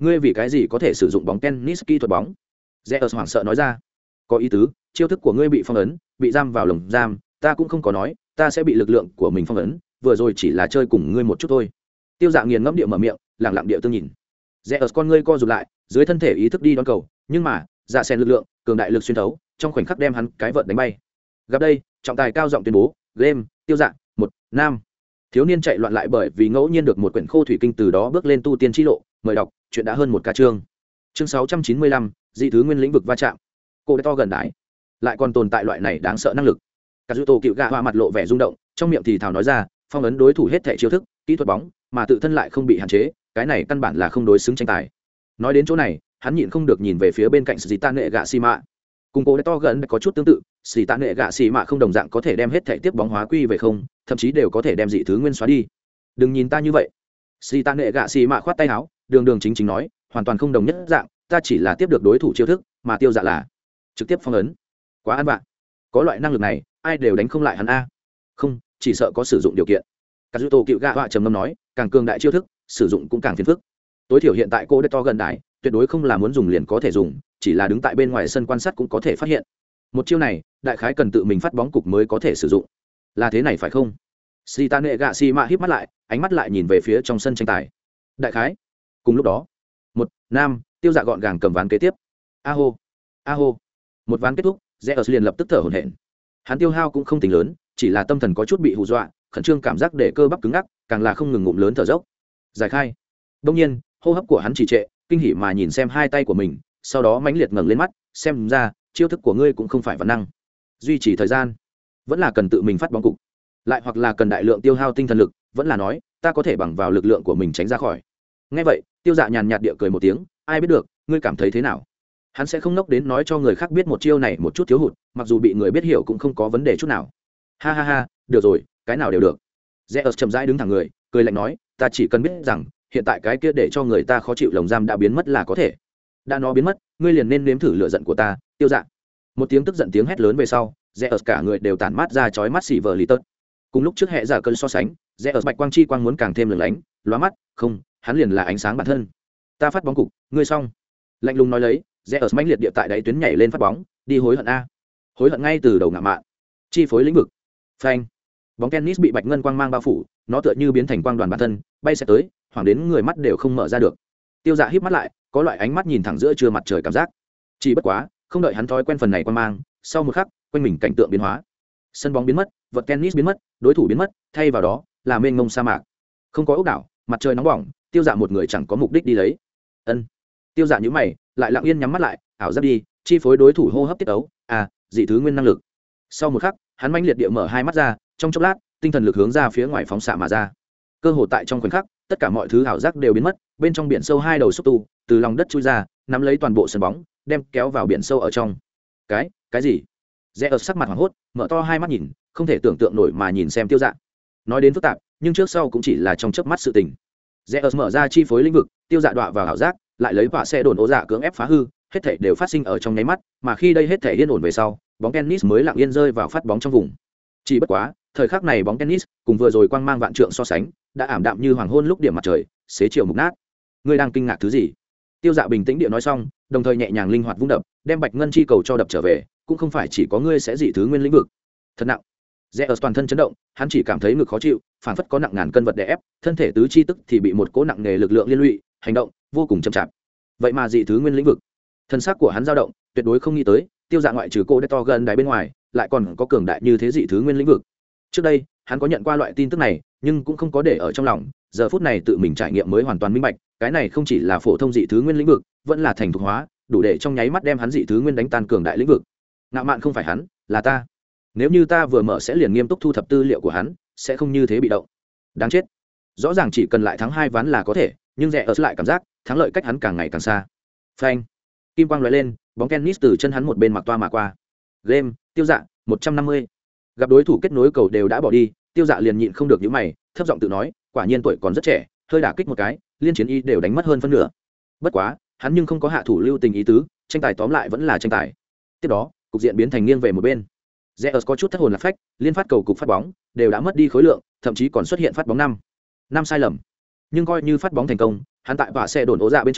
ngươi vì cái gì có thể sử dụng bóng tennis kỹ thuật bóng? Zeus hoảng sợ nói ra. Có ý tứ, chiêu thức của ngươi bị phong ấn, bị giam vào lồng giam, ta cũng không có nói, ta sẽ bị lực lượng của mình phong ấn, vừa rồi chỉ là chơi cùng ngươi một chút thôi. Tiêu Dạ nghiền ngẫm địa mở miệng, lặng lặng địa tương nhìn. Zeus con ngươi co rụt lại, dưới thân thể ý thức đi đón cầu, nhưng mà, dạ sen lực lượng, cường đại lực xuyên thấu, trong khoảnh khắc đem hắn cái vợt đánh bay. Gặp đây, trọng tài cao giọng tuyên bố, game, Tiêu Dạ, một, nam. Thiếu niên chạy loạn lại bởi vì ngẫu nhiên được một quyển khô thủy kinh từ đó bước lên tu tiên chi lộ, mời đọc, chuyện đã hơn một ca chương. Chương sáu trăm chín mươi lăm, dị thứ nguyên lĩnh vực va chạm. Cô đã to gần đái, lại còn tồn tại loại này đáng sợ năng lực. Cả dư tổ cựu gạ hoa mặt lộ vẻ rung động, trong miệng thì thào nói ra, phong ấn đối thủ hết thảy chiêu thức, kỹ thuật bóng, mà tự thân lại không bị hạn chế, cái này căn bản là không đối xứng tranh tài. Nói đến chỗ này, hắn nhịn không được nhìn về phía bên cạnh Sĩ Tạ Nệ Gạ Xi Mạ. Cùng cô đã to gần có chút tương tự, Sĩ Tạ Nệ Gạ Xi Mạ không đồng dạng có thể đem hết thảy tiếp bóng hóa quy về không, thậm chí đều có thể đem dị thứ nguyên xóa đi. Đừng nhìn ta như vậy. Sĩ Tạ Nệ Gạ Xi Mạ khoát tay áo, đường đường chính chính nói, hoàn toàn không đồng nhất dạng, ta chỉ là tiếp được đối thủ chiêu thức, mà Tiêu Dạ là trực tiếp phong ấn. Quá ăn vạ. Có loại năng lực này, ai đều đánh không lại hắn a. Không, chỉ sợ có sử dụng điều kiện. Kazuto cựu gạ họa trầm ngâm nói, càng cường đại chiêu thức, sử dụng cũng càng phiền phức. Tối thiểu hiện tại cô đã to gần đại, tuyệt đối không là muốn dùng liền có thể dùng, chỉ là đứng tại bên ngoài sân quan sát cũng có thể phát hiện. Một chiêu này, đại khái cần tự mình phát bóng cục mới có thể sử dụng. Là thế này phải không? Shitane gạ xì mạ híp mắt lại, ánh mắt lại nhìn về phía trong sân tranh tài. Đại khái. Cùng lúc đó, một nam Tiêu Dạ gọn gàng cầm ván kế tiếp. A hô, a hô. Một ván kết thúc, Zeus liền lập tức thở hổn hển. Hắn tiêu hao cũng không tính lớn, chỉ là tâm thần có chút bị hù dọa, khẩn trương cảm giác để cơ bắp cứng ngắc, càng là không ngừng ngụm lớn thở dốc. Giải khai. Đương nhiên, hô hấp của hắn trì trệ, kinh hỉ mà nhìn xem hai tay của mình, sau đó mãnh liệt ngẩng lên mắt, xem ra, chiêu thức của ngươi cũng không phải vật năng. Duy trì thời gian, vẫn là cần tự mình phát bóng cục. Lại hoặc là cần đại lượng tiêu hao tinh thần lực, vẫn là nói, ta có thể bằng vào lực lượng của mình tránh ra khỏi. Nghe vậy, Tiêu Dạ nhàn nhạt địa cười một tiếng, ai biết được, ngươi cảm thấy thế nào? Hắn sẽ không nốc đến nói cho người khác biết một chiêu này một chút thiếu hụt, mặc dù bị người biết hiểu cũng không có vấn đề chút nào. Ha ha ha, được rồi, cái nào đều được. Zeus chậm rãi đứng thẳng người, cười lạnh nói, ta chỉ cần biết rằng, hiện tại cái kia để cho người ta khó chịu lồng giam đã biến mất là có thể. Đã nó biến mất, ngươi liền nên nếm thử lửa giận của ta, Tiêu Dạ. Một tiếng tức giận tiếng hét lớn về sau, Zeus cả người đều tản mát ra chói mắt xỉ vờ lì tớt. Cùng lúc trước hệ giả cơn so sánh, Zeus bạch quang chi quang muốn càng thêm lừng lánh, lóa mắt, không, hắn liền là ánh sáng bản thân. Ta phát bóng cục, ngươi xong. Lạnh lùng nói lấy, Zeus mãnh liệt địa tại đáy tuyến nhảy lên phát bóng, đi hối hận a. Hối hận ngay từ đầu ngạ mạn. Chi phối lĩnh vực. Phanh. Bóng tennis bị bạch ngân quang mang bao phủ, nó tựa như biến thành quang đoàn bản thân, bay sẽ tới, hoảng đến người mắt đều không mở ra được. Tiêu Dạ híp mắt lại, có loại ánh mắt nhìn thẳng giữa trưa mặt trời cảm giác. Chỉ bất quá, không đợi hắn thói quen phần này quang mang, sau một khắc, quanh mình cảnh tượng biến hóa. Sân bóng biến mất, vật tennis biến mất, đối thủ biến mất, thay vào đó là mênh mông sa mạc. Không có ốc đảo, mặt trời nóng bỏng, Tiêu Dạ một người chẳng có mục đích đi lấy. Ân. Tiêu Dạ nhíu mày, lại lặng yên nhắm mắt lại, ảo giác đi, chi phối đối thủ hô hấp tiết ấu, à, dị thứ nguyên năng lực. Sau một khắc, hắn mãnh liệt địa mở hai mắt ra, trong chốc lát, tinh thần lực hướng ra phía ngoài phóng xạ mà ra. Cơ hồ tại trong khoảnh khắc, tất cả mọi thứ ảo giác đều biến mất, bên trong biển sâu hai đầu xúc tu, từ lòng đất chui ra, nắm lấy toàn bộ sân bóng, đem kéo vào biển sâu ở trong. Cái, cái gì? Zeus sắc mặt hoảng hốt, mở to hai mắt nhìn, không thể tưởng tượng nổi mà nhìn xem Tiêu Dạ. Nói đến phức tạp, nhưng trước sau cũng chỉ là trong chớp mắt sự tình. Zeus mở ra chi phối lĩnh vực, Tiêu Dạ đọa vào ảo giác, lại lấy quả xe đồn ố dạ cưỡng ép phá hư, hết thảy đều phát sinh ở trong nháy mắt, mà khi đây hết thảy yên ổn về sau, bóng tennis mới lặng yên rơi vào phát bóng trong vùng. Chỉ bất quá, thời khắc này bóng tennis cùng vừa rồi quang mang vạn trượng so sánh, đã ảm đạm như hoàng hôn lúc điểm mặt trời, xế chiều mục nát. Ngươi đang kinh ngạc thứ gì? Tiêu Dạ bình tĩnh địa nói xong, đồng thời nhẹ nhàng linh hoạt vung đập, đem bạch ngân chi cầu cho đập trở về, cũng không phải chỉ có ngươi sẽ dị thứ nguyên lĩnh vực. Thật nặng. Zeus toàn thân chấn động, hắn chỉ cảm thấy ngực khó chịu, phản phất có nặng ngàn cân vật đè ép, thân thể tứ chi tức thì bị một cỗ nặng nề lực lượng liên lụy, hành động vô cùng chậm chạp. Vậy mà dị thứ nguyên lĩnh vực, thân xác của hắn dao động, tuyệt đối không nghĩ tới, Tiêu Dạ ngoại trừ cô to gần đáy bên ngoài, lại còn có cường đại như thế dị thứ nguyên lĩnh vực. Trước đây, hắn có nhận qua loại tin tức này, nhưng cũng không có để ở trong lòng, giờ phút này tự mình trải nghiệm mới hoàn toàn minh bạch, cái này không chỉ là phổ thông dị thứ nguyên lĩnh vực, vẫn là thành thục hóa, đủ để trong nháy mắt đem hắn dị thứ nguyên đánh tan cường đại lĩnh vực. Ngạo mạn không phải hắn, là ta. Nếu như ta vừa mở sẽ liền nghiêm túc thu thập tư liệu của hắn, sẽ không như thế bị động. Đáng chết. Rõ ràng chỉ cần lại thắng hai ván là có thể, nhưng rẻ ở lại cảm giác, thắng lợi cách hắn càng ngày càng xa. Phanh. Kim quang lóe lên, bóng tennis từ chân hắn một bên mặc toa mà qua. Game, Tiêu Dạ, một trăm năm mươi. Gặp đối thủ kết nối cầu đều đã bỏ đi, Tiêu Dạ liền nhịn không được những mày, thấp giọng tự nói, quả nhiên tuổi còn rất trẻ, hơi đả kích một cái, liên chiến y đều đánh mất hơn phân nửa. Bất quá, hắn nhưng không có hạ thủ lưu tình ý tứ, tranh tài tóm lại vẫn là tranh tài. Tiếp đó, cục diện biến thành nghiêng về một bên. Zeus có chút thất hồn lạc phách, liên phát cầu cục phát bóng đều đã mất đi khối lượng, thậm chí còn xuất hiện phát bóng năm năm sai lầm. Nhưng coi như phát bóng thành công, hắn tại vạ xe đồn ố dạ bên trong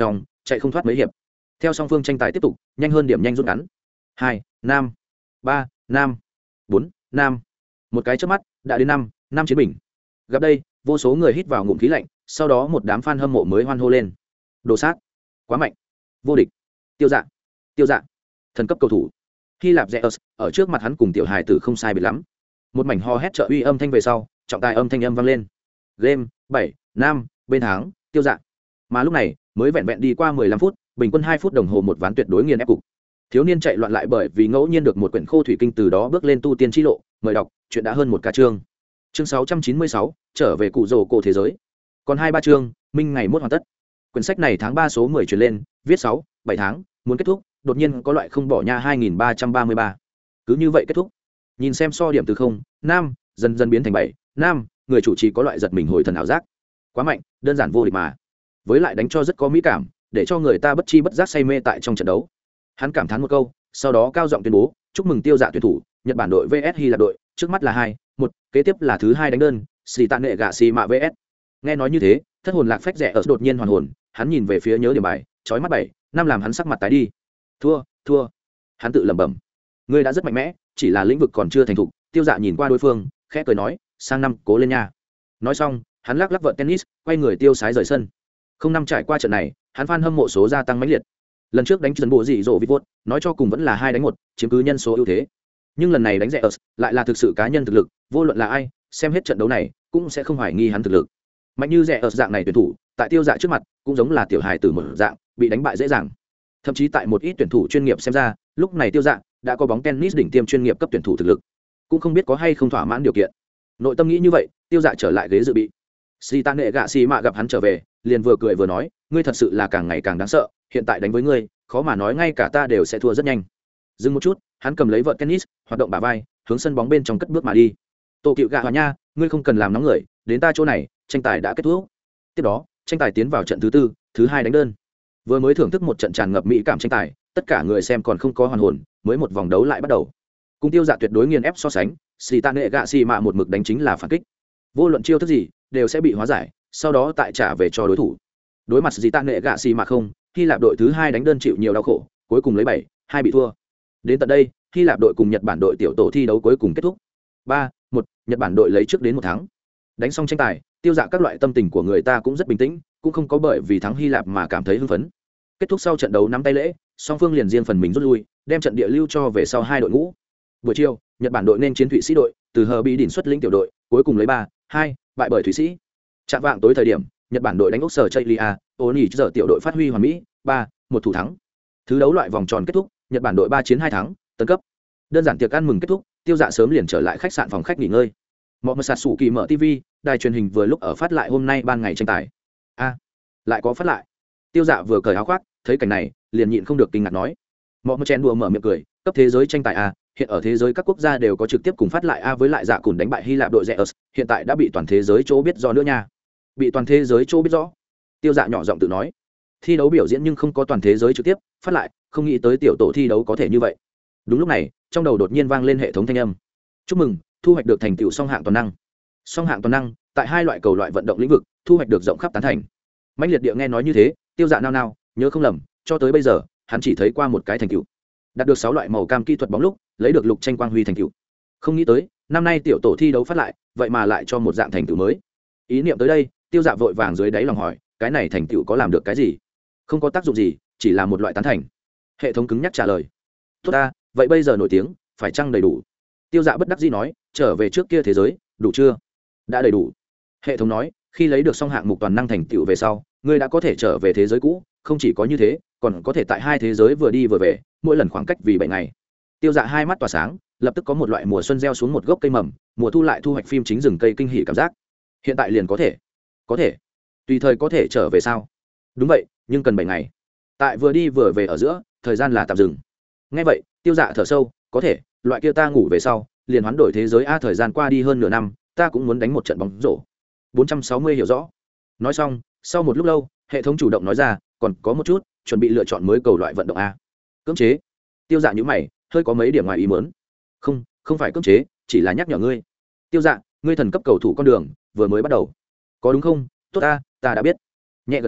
chạy không thoát mấy hiệp. Theo song phương tranh tài tiếp tục, nhanh hơn điểm nhanh rút ngắn. Hai, nam, ba, nam, bốn, nam. Một cái chớp mắt, đã đến năm, năm chiến bình. Gặp đây, vô số người hít vào ngụm khí lạnh, sau đó một đám fan hâm mộ mới hoan hô lên. Đồ sát, quá mạnh, vô địch, tiêu dạ, tiêu dạ, thần cấp cầu thủ. Hy Lạp Zeus, ở trước mặt hắn cùng tiểu hài tử không sai biệt lắm. Một mảnh ho hét trợ uy âm thanh về sau, trọng tài âm thanh âm vang lên. Game bảy, năm, bên thắng, tiêu dạ. Mà lúc này, mới vẹn vẹn đi qua mười lăm phút, bình quân hai phút đồng hồ một ván tuyệt đối nghiền ép cục. Thiếu niên chạy loạn lại bởi vì ngẫu nhiên được một quyển khô thủy kinh từ đó bước lên tu tiên chi lộ, mời đọc, chuyện đã hơn một ca chương. Chương sáu trăm chín mươi sáu, trở về cụ rồ cổ thế giới. Còn hai ba chương, minh ngày mốt hoàn tất. Quyển sách này tháng ba số mười truyền lên, viết sáu, bảy tháng, muốn kết thúc, đột nhiên có loại không bỏ nha hai nghìn ba trăm ba mươi ba. Cứ như vậy kết thúc. Nhìn xem so điểm từ không, năm, dần dần biến thành bảy, năm, người chủ trì có loại giật mình hồi thần ảo giác. Quá mạnh, đơn giản vô địch mà. Với lại đánh cho rất có mỹ cảm, để cho người ta bất chi bất giác say mê tại trong trận đấu. Hắn cảm thán một câu, sau đó cao giọng tuyên bố, chúc mừng tiêu dạ tuyển thủ, Nhật Bản đội vs Hy Lạp đội, trước mắt là hai, một, kế tiếp là thứ hai đánh đơn, xì tạ nệ gạ xì mạ vs. Nghe nói như thế, thất hồn lạc phách rẻ ở đột nhiên hoàn hồn, hắn nhìn về phía nhớ điểm bài, chói mắt bảy, năm làm hắn sắc mặt tái đi. Thua, thua. Hắn tự lẩm bẩm. Ngươi đã rất mạnh mẽ, chỉ là lĩnh vực còn chưa thành thục. Tiêu dạ nhìn qua đối phương, khẽ cười nói, sang năm cố lên nha. Nói xong, hắn lắc lắc vợt tennis, quay người tiêu sái rời sân. Không năm trải qua trận này, hắn fan hâm mộ số gia tăng mãnh liệt. Lần trước đánh trần bộ dị dỗ vịt vốt, nói cho cùng vẫn là hai đánh một, chiếm cứ nhân số ưu thế. Nhưng lần này đánh rẻ ở, lại là thực sự cá nhân thực lực, vô luận là ai, xem hết trận đấu này cũng sẽ không hoài nghi hắn thực lực. Mạnh như rẻ ở dạng này tuyển thủ, tại tiêu dạ trước mặt, cũng giống là tiểu hài tử một dạng, bị đánh bại dễ dàng. Thậm chí tại một ít tuyển thủ chuyên nghiệp xem ra, lúc này tiêu dạ đã có bóng tennis đỉnh tiêm chuyên nghiệp cấp tuyển thủ thực lực, cũng không biết có hay không thỏa mãn điều kiện. Nội tâm nghĩ như vậy, tiêu dạ trở lại ghế dự bị. Si Tan Nệ Gạ Si Mạ gặp hắn trở về, liền vừa cười vừa nói, ngươi thật sự là càng ngày càng đáng sợ, hiện tại đánh với ngươi, khó mà nói ngay cả ta đều sẽ thua rất nhanh. Dừng một chút, hắn cầm lấy vợt tennis, hoạt động bả vai, hướng sân bóng bên trong cất bước mà đi. Tô Cựu Gạ Hòa nha, ngươi không cần làm nóng người, đến ta chỗ này, tranh tài đã kết thúc. Tiếp đó, tranh tài tiến vào trận thứ tư, thứ hai đánh đơn. Vừa mới thưởng thức một trận tràn ngập mỹ cảm tranh tài, tất cả người xem còn không có hoàn hồn, mới một vòng đấu lại bắt đầu. Cùng tiêu dạ tuyệt đối nghiền ép so sánh, Si Tan Nệ Gạ Si Mạ một mực đánh chính là phản kích. Vô luận chiêu thức gì, đều sẽ bị hóa giải, sau đó tại trả về cho đối thủ. Đối mặt Si Tan Nệ Gạ Si Mạ không, Hy Lạp đội thứ hai đánh đơn chịu nhiều đau khổ, cuối cùng lấy bảy, hai bị thua. Đến tận đây, Hy Lạp đội cùng Nhật Bản đội tiểu tổ thi đấu cuối cùng kết thúc. ba, một, Nhật Bản đội lấy trước đến một thắng. Đánh xong tranh tài, tiêu dạ các loại tâm tình của người ta cũng rất bình tĩnh, cũng không có bởi vì thắng Hy Lạp mà cảm thấy hưng phấn. Kết thúc sau trận đấu nắm tay lễ, song phương liền riêng phần mình rút lui, đem trận địa lưu cho về sau hai đội ngũ. Buổi chiều, Nhật Bản đội nên chiến Thụy Sĩ đội, từ Hờ Bị đỉnh xuất lĩnh tiểu đội, cuối cùng lấy ba, hai, bại bởi Thụy Sĩ. Chạm vạng tối thời điểm, Nhật Bản đội đánh ốc sở Chailia, Oni giờ tiểu đội phát huy hoàn mỹ, ba, một thủ thắng. Thứ đấu loại vòng tròn kết thúc, Nhật Bản đội ba chiến hai thắng, tấn cấp. Đơn giản tiệc ăn mừng kết thúc, tiêu dạ sớm liền trở lại khách sạn phòng khách nghỉ ngơi. Mọi người sạt sủ kỳ mở ti vi, đài truyền hình vừa lúc ở phát lại hôm nay ban ngày tranh tài. A, lại có phát lại. Tiêu dạ vừa cởi áo khoác, thấy cảnh này, liền nhịn không được kinh ngạc nói. Mọi người chen đùa mở miệng cười, cấp thế giới tranh tài a, hiện ở thế giới các quốc gia đều có trực tiếp cùng phát lại a với lại dạ cùng đánh bại Hy Lạp đội Zeus, hiện tại đã bị toàn thế giới chỗ biết rõ nữa nha. Bị toàn thế giới chỗ biết rõ. Tiêu dạ nhỏ giọng tự nói. Thi đấu biểu diễn nhưng không có toàn thế giới trực tiếp phát lại, không nghĩ tới tiểu tổ thi đấu có thể như vậy. Đúng lúc này, trong đầu đột nhiên vang lên hệ thống thanh âm. Chúc mừng, thu hoạch được thành tựu song hạng toàn năng. Song hạng toàn năng, tại hai loại cầu loại vận động lĩnh vực, thu hoạch được rộng khắp tán thành. Mạnh liệt địa nghe nói như thế, tiêu dạ nao nao, nhớ không lầm, cho tới bây giờ, hắn chỉ thấy qua một cái thành tựu. Đạt được sáu loại màu cam kỹ thuật bóng lúc, lấy được lục tranh quang huy thành tựu. Không nghĩ tới, năm nay tiểu tổ thi đấu phát lại, vậy mà lại cho một dạng thành tựu mới. Ý niệm tới đây, tiêu dạ vội vàng dưới đáy lòng hỏi, cái này thành tựu có làm được cái gì? Không có tác dụng gì, chỉ là một loại tán thành. Hệ thống cứng nhắc trả lời. Tốt ta, vậy bây giờ nổi tiếng, phải chăng đầy đủ? Tiêu dạ bất đắc dĩ nói, trở về trước kia thế giới, đủ chưa? Đã đầy đủ. Hệ thống nói, khi lấy được xong hạng mục toàn năng thành tựu về sau, ngươi đã có thể trở về thế giới cũ, không chỉ có như thế, còn có thể tại hai thế giới vừa đi vừa về, mỗi lần khoảng cách vì bảy ngày. Tiêu dạ hai mắt tỏa sáng, lập tức có một loại mùa xuân gieo xuống một gốc cây mầm, mùa thu lại thu hoạch phim chính rừng cây kinh hỉ cảm giác. Hiện tại liền có thể, có thể, tùy thời có thể trở về sao? Đúng vậy, nhưng cần bảy ngày. Tại vừa đi vừa về ở giữa, thời gian là tạm dừng. Nghe vậy, tiêu dạ thở sâu, có thể, loại kia ta ngủ về sau, liền hoán đổi thế giới a, thời gian qua đi hơn nửa năm, ta cũng muốn đánh một trận bóng rổ. bốn trăm sáu mươi hiểu rõ. Nói xong, sau một lúc lâu, hệ thống chủ động nói ra, còn có một chút, chuẩn bị lựa chọn mới cầu loại vận động a. Cưỡng chế. Tiêu dạ nhíu mày, hơi có mấy điểm ngoài ý muốn. Không, không phải cưỡng chế, chỉ là nhắc nhở ngươi. Tiêu dạ, ngươi thần cấp cầu thủ con đường vừa mới bắt đầu. Có đúng không? Tốt ta, ta đã biết. Nhẹ gật đầu,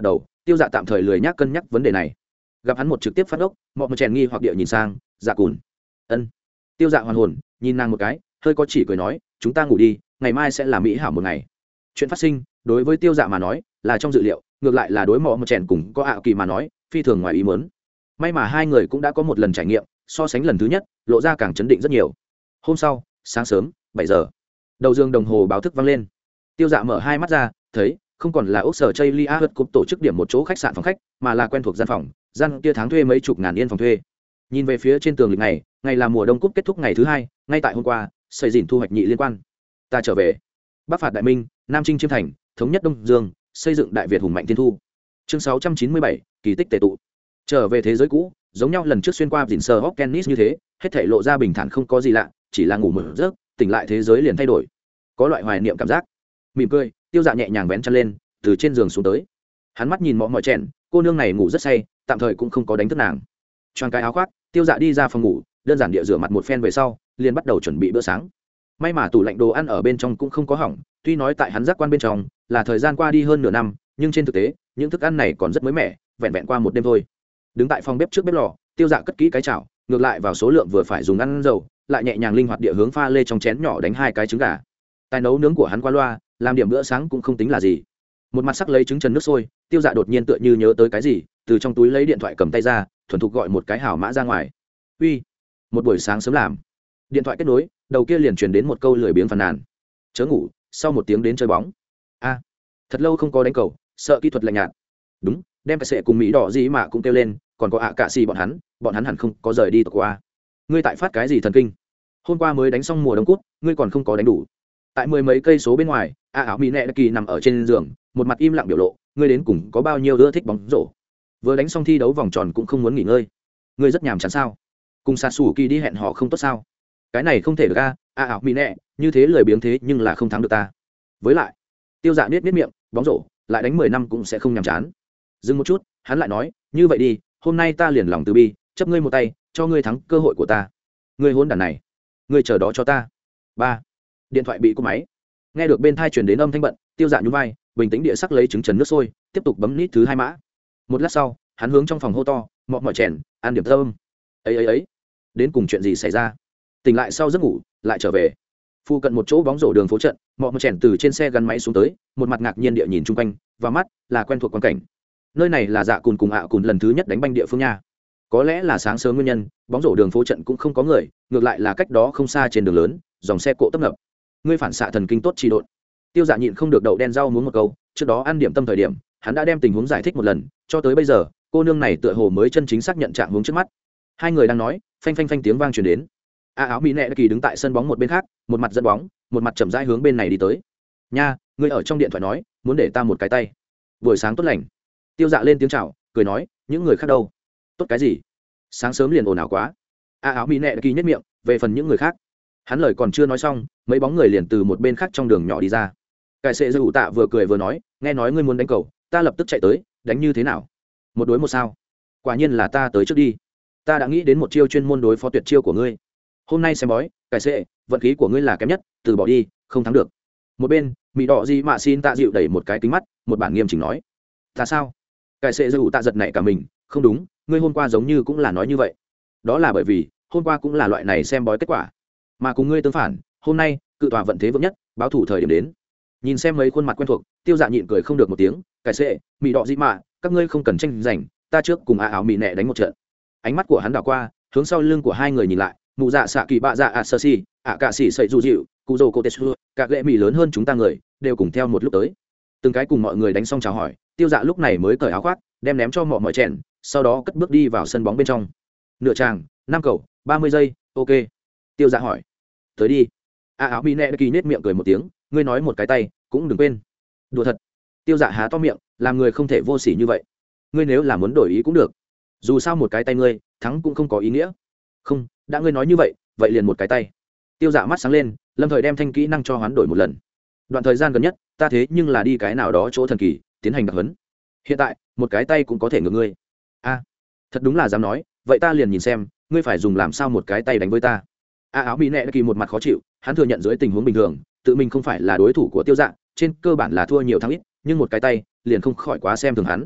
tiêu dạ tạm thời lười nhác cân nhắc vấn đề này. Gặp hắn một trực tiếp phát ốc, mọi một chèn nghi hoặc địa nhìn sang dạ cùn. Ân. Tiêu dạ hoàn hồn nhìn nàng một cái, hơi có chỉ cười nói, chúng ta ngủ đi, ngày mai sẽ là mỹ hảo một ngày. Chuyện phát sinh đối với tiêu dạ mà nói là trong dự liệu, ngược lại là đối mọ một chèn cùng có ảo kỳ mà nói phi thường ngoài ý muốn. May mà hai người cũng đã có một lần trải nghiệm, so sánh lần thứ nhất lộ ra càng chấn định rất nhiều. Hôm sau sáng sớm bảy giờ, đầu dương đồng hồ báo thức vang lên. Tiêu dạ mở hai mắt ra, thấy không còn là ốc sở chây lia hớt cúp tổ chức điểm một chỗ khách sạn phòng khách, mà là quen thuộc gian phòng, gian kia tháng thuê mấy chục ngàn yên phòng thuê. Nhìn về phía trên tường lịch này, ngày là mùa đông cúp kết thúc ngày thứ hai, ngay tại hôm qua xây dìn thu hoạch nhị liên quan. Ta trở về. Bắc phạt đại minh, nam chinh chiêm thành, thống nhất đông dương, xây dựng đại việt hùng mạnh tiên thu. Chương sáu trăm chín mươi bảy, kỳ tích tề tụ. Trở về thế giới cũ, giống nhau lần trước xuyên qua dìn sờ Hawkenis như thế, hết thảy lộ ra bình thản không có gì lạ, chỉ là ngủ một giấc, tỉnh lại thế giới liền thay đổi. Có loại hoài niệm cảm giác. Mỉm cười, tiêu dạ nhẹ nhàng vén chân lên, từ trên giường xuống tới. Hắn mắt nhìn mọ mỏi chèn, cô nương này ngủ rất say, tạm thời cũng không có đánh thức nàng. Choàng cái áo khoác, tiêu dạ đi ra phòng ngủ, đơn giản địa rửa mặt một phen về sau, liền bắt đầu chuẩn bị bữa sáng. May mà tủ lạnh đồ ăn ở bên trong cũng không có hỏng, tuy nói tại hắn giác quan bên trong là thời gian qua đi hơn nửa năm, nhưng trên thực tế những thức ăn này còn rất mới mẻ, vẹn vẹn qua một đêm thôi. Đứng tại phòng bếp trước bếp lò, tiêu dạ cất kỹ cái chảo, ngược lại vào số lượng vừa phải dùng ăn dầu, lại nhẹ nhàng linh hoạt địa hướng pha lê trong chén nhỏ đánh hai cái trứng gà. Tài nấu nướng của hắn qua loa, làm điểm bữa sáng cũng không tính là gì. Một mặt sắc lấy trứng trần nước sôi, tiêu dạ đột nhiên tựa như nhớ tới cái gì, từ trong túi lấy điện thoại cầm tay ra, thuần thục gọi một cái hảo mã ra ngoài. Uy, một buổi sáng sớm làm. Điện thoại kết nối, đầu kia liền truyền đến một câu lười biếng phàn nàn. Chớ ngủ, sau một tiếng đến chơi bóng. A, thật lâu không có đánh cầu, sợ kỹ thuật lạnh nhạt. Đúng, đem cái sệ cùng mỹ đỏ gì mà cũng kêu lên, còn có ạ cạ xì bọn hắn, bọn hắn hẳn không có rời đi tộc qua. Ngươi tại phát cái gì thần kinh? Hôm qua mới đánh xong mùa đông cút, ngươi còn không có đánh đủ. Tại mười mấy cây số bên ngoài, a áo mỹ nệ kỳ nằm ở trên giường, một mặt im lặng biểu lộ, ngươi đến cùng có bao nhiêu ưa thích bóng rổ? Vừa đánh xong thi đấu vòng tròn cũng không muốn nghỉ ngơi. Ngươi rất nhàm chán sao? Cùng Sạt Sủ Kỳ đi hẹn hò không tốt sao? Cái này không thể được a, a áo mỹ nệ, như thế lười biếng thế nhưng là không thắng được ta. Với lại, tiêu dạ niết niết miệng, bóng rổ, lại đánh mười năm cũng sẽ không nhàm chán. Dừng một chút, hắn lại nói, như vậy đi, hôm nay ta liền lòng từ bi, chấp ngươi một tay, cho ngươi thắng cơ hội của ta. Ngươi hôn đàn này, ngươi chờ đó cho ta. Ba. Điện thoại bị cúp máy. Nghe được bên thai truyền đến âm thanh bận, tiêu dạ nhún vai, bình tĩnh địa sắc lấy trứng trần nước sôi, tiếp tục bấm nít thứ hai mã. Một lát sau, hắn hướng trong phòng hô to, mọ mỏi chèn, ăn điểm thơm. Ấy ấy ấy, đến cùng chuyện gì xảy ra? Tỉnh lại sau giấc ngủ, lại trở về. Phu cận một chỗ bóng rổ đường phố trận, mọ mỏi chèn từ trên xe gắn máy xuống tới, một mặt ngạc nhiên địa nhìn chung quanh, và mắt là quen thuộc quan cảnh. Nơi này là dạ cùn cùng ạ cùn lần thứ nhất đánh banh địa phương nha. Có lẽ là sáng sớm nguyên nhân, bóng rổ đường phố trận cũng không có người, ngược lại là cách đó không xa trên đường lớn, dòng xe cộ tấp nập. Ngươi phản xạ thần kinh tốt trì độn. Tiêu dạ nhịn không được đậu đen rau muống một câu, trước đó ăn điểm tâm thời điểm, hắn đã đem tình huống giải thích một lần, cho tới bây giờ, cô nương này tựa hồ mới chân chính xác nhận trạng huống trước mắt. Hai người đang nói, phanh phanh phanh tiếng vang truyền đến. A áo mỹ nệ kỳ đứng tại sân bóng một bên khác, một mặt dẫn bóng, một mặt chậm rãi hướng bên này đi tới. Nha, ngươi ở trong điện thoại nói, muốn để ta một cái tay. Buổi sáng tốt lành. Tiêu dạ lên tiếng chào, cười nói, những người khác đâu? Tốt cái gì? Sáng sớm liền ồn ào quá. A áo mỹ nệ kỳ nhất miệng, về phần những người khác, hắn lời còn chưa nói xong, mấy bóng người liền từ một bên khác trong đường nhỏ đi ra. Cải sệ dư ủ tạ vừa cười vừa nói, nghe nói ngươi muốn đánh cầu, ta lập tức chạy tới, đánh như thế nào? Một đối một sao? Quả nhiên là ta tới trước đi. Ta đã nghĩ đến một chiêu chuyên môn đối phó tuyệt chiêu của ngươi. Hôm nay xem bói, cải sệ, vận khí của ngươi là kém nhất, từ bỏ đi, không thắng được. Một bên, mỹ đỏ gì mà xin tạ dịu đẩy một cái kính mắt, một bản nghiêm chỉnh nói, ta sao? Cải sệ dư ủ tạ giật nảy cả mình, không đúng, ngươi hôm qua giống như cũng là nói như vậy. Đó là bởi vì hôm qua cũng là loại này xem bói kết quả, mà cùng ngươi tương phản, hôm nay cự tòa vận thế vững nhất, báo thủ thời điểm đến. Nhìn xem mấy khuôn mặt quen thuộc, tiêu dạ nhịn cười không được một tiếng, cải sệ, mỹ đỏ gì mà, các ngươi không cần tranh giành, ta trước cùng a áo mỹ nẹ đánh một trận. Ánh mắt của hắn đảo qua, hướng sau lưng của hai người nhìn lại, mụ dạ xạ kỳ bạ dạ ạ sơ si, ạ cạ xỉ sậy dù dịu, cụ dầu cô tê xưa, các lệ mỹ lớn hơn chúng ta người, đều cùng theo một lúc tới. Từng cái cùng mọi người đánh xong chào hỏi, tiêu dạ lúc này mới cởi áo khoác, đem ném cho mọi mọi chèn, sau đó cất bước đi vào sân bóng bên trong. Nửa tràng, năm cầu, ba mươi giây, ok. Tiêu dạ hỏi, tới đi. A áo mỹ nẹ kỳ nết miệng cười một tiếng, ngươi nói một cái tay, cũng đừng quên. Đùa thật. Tiêu dạ há to miệng, làm người không thể vô sỉ như vậy. Ngươi nếu là muốn đổi ý cũng được, dù sao một cái tay ngươi thắng cũng không có ý nghĩa. Không, đã ngươi nói như vậy, vậy liền một cái tay. Tiêu dạ mắt sáng lên, lâm thời đem thanh kỹ năng cho hoán đổi một lần. Đoạn thời gian gần nhất, ta thế nhưng là đi cái nào đó chỗ thần kỳ tiến hành đặc huấn. Hiện tại một cái tay cũng có thể ngược ngươi. A, thật đúng là dám nói, vậy ta liền nhìn xem ngươi phải dùng làm sao một cái tay đánh với ta. A áo mỹ nệ kỳ một mặt khó chịu, hắn thừa nhận dưới tình huống bình thường tự mình không phải là đối thủ của tiêu dạ, trên cơ bản là thua nhiều thắng ít, nhưng một cái tay liền không khỏi quá xem thường hắn.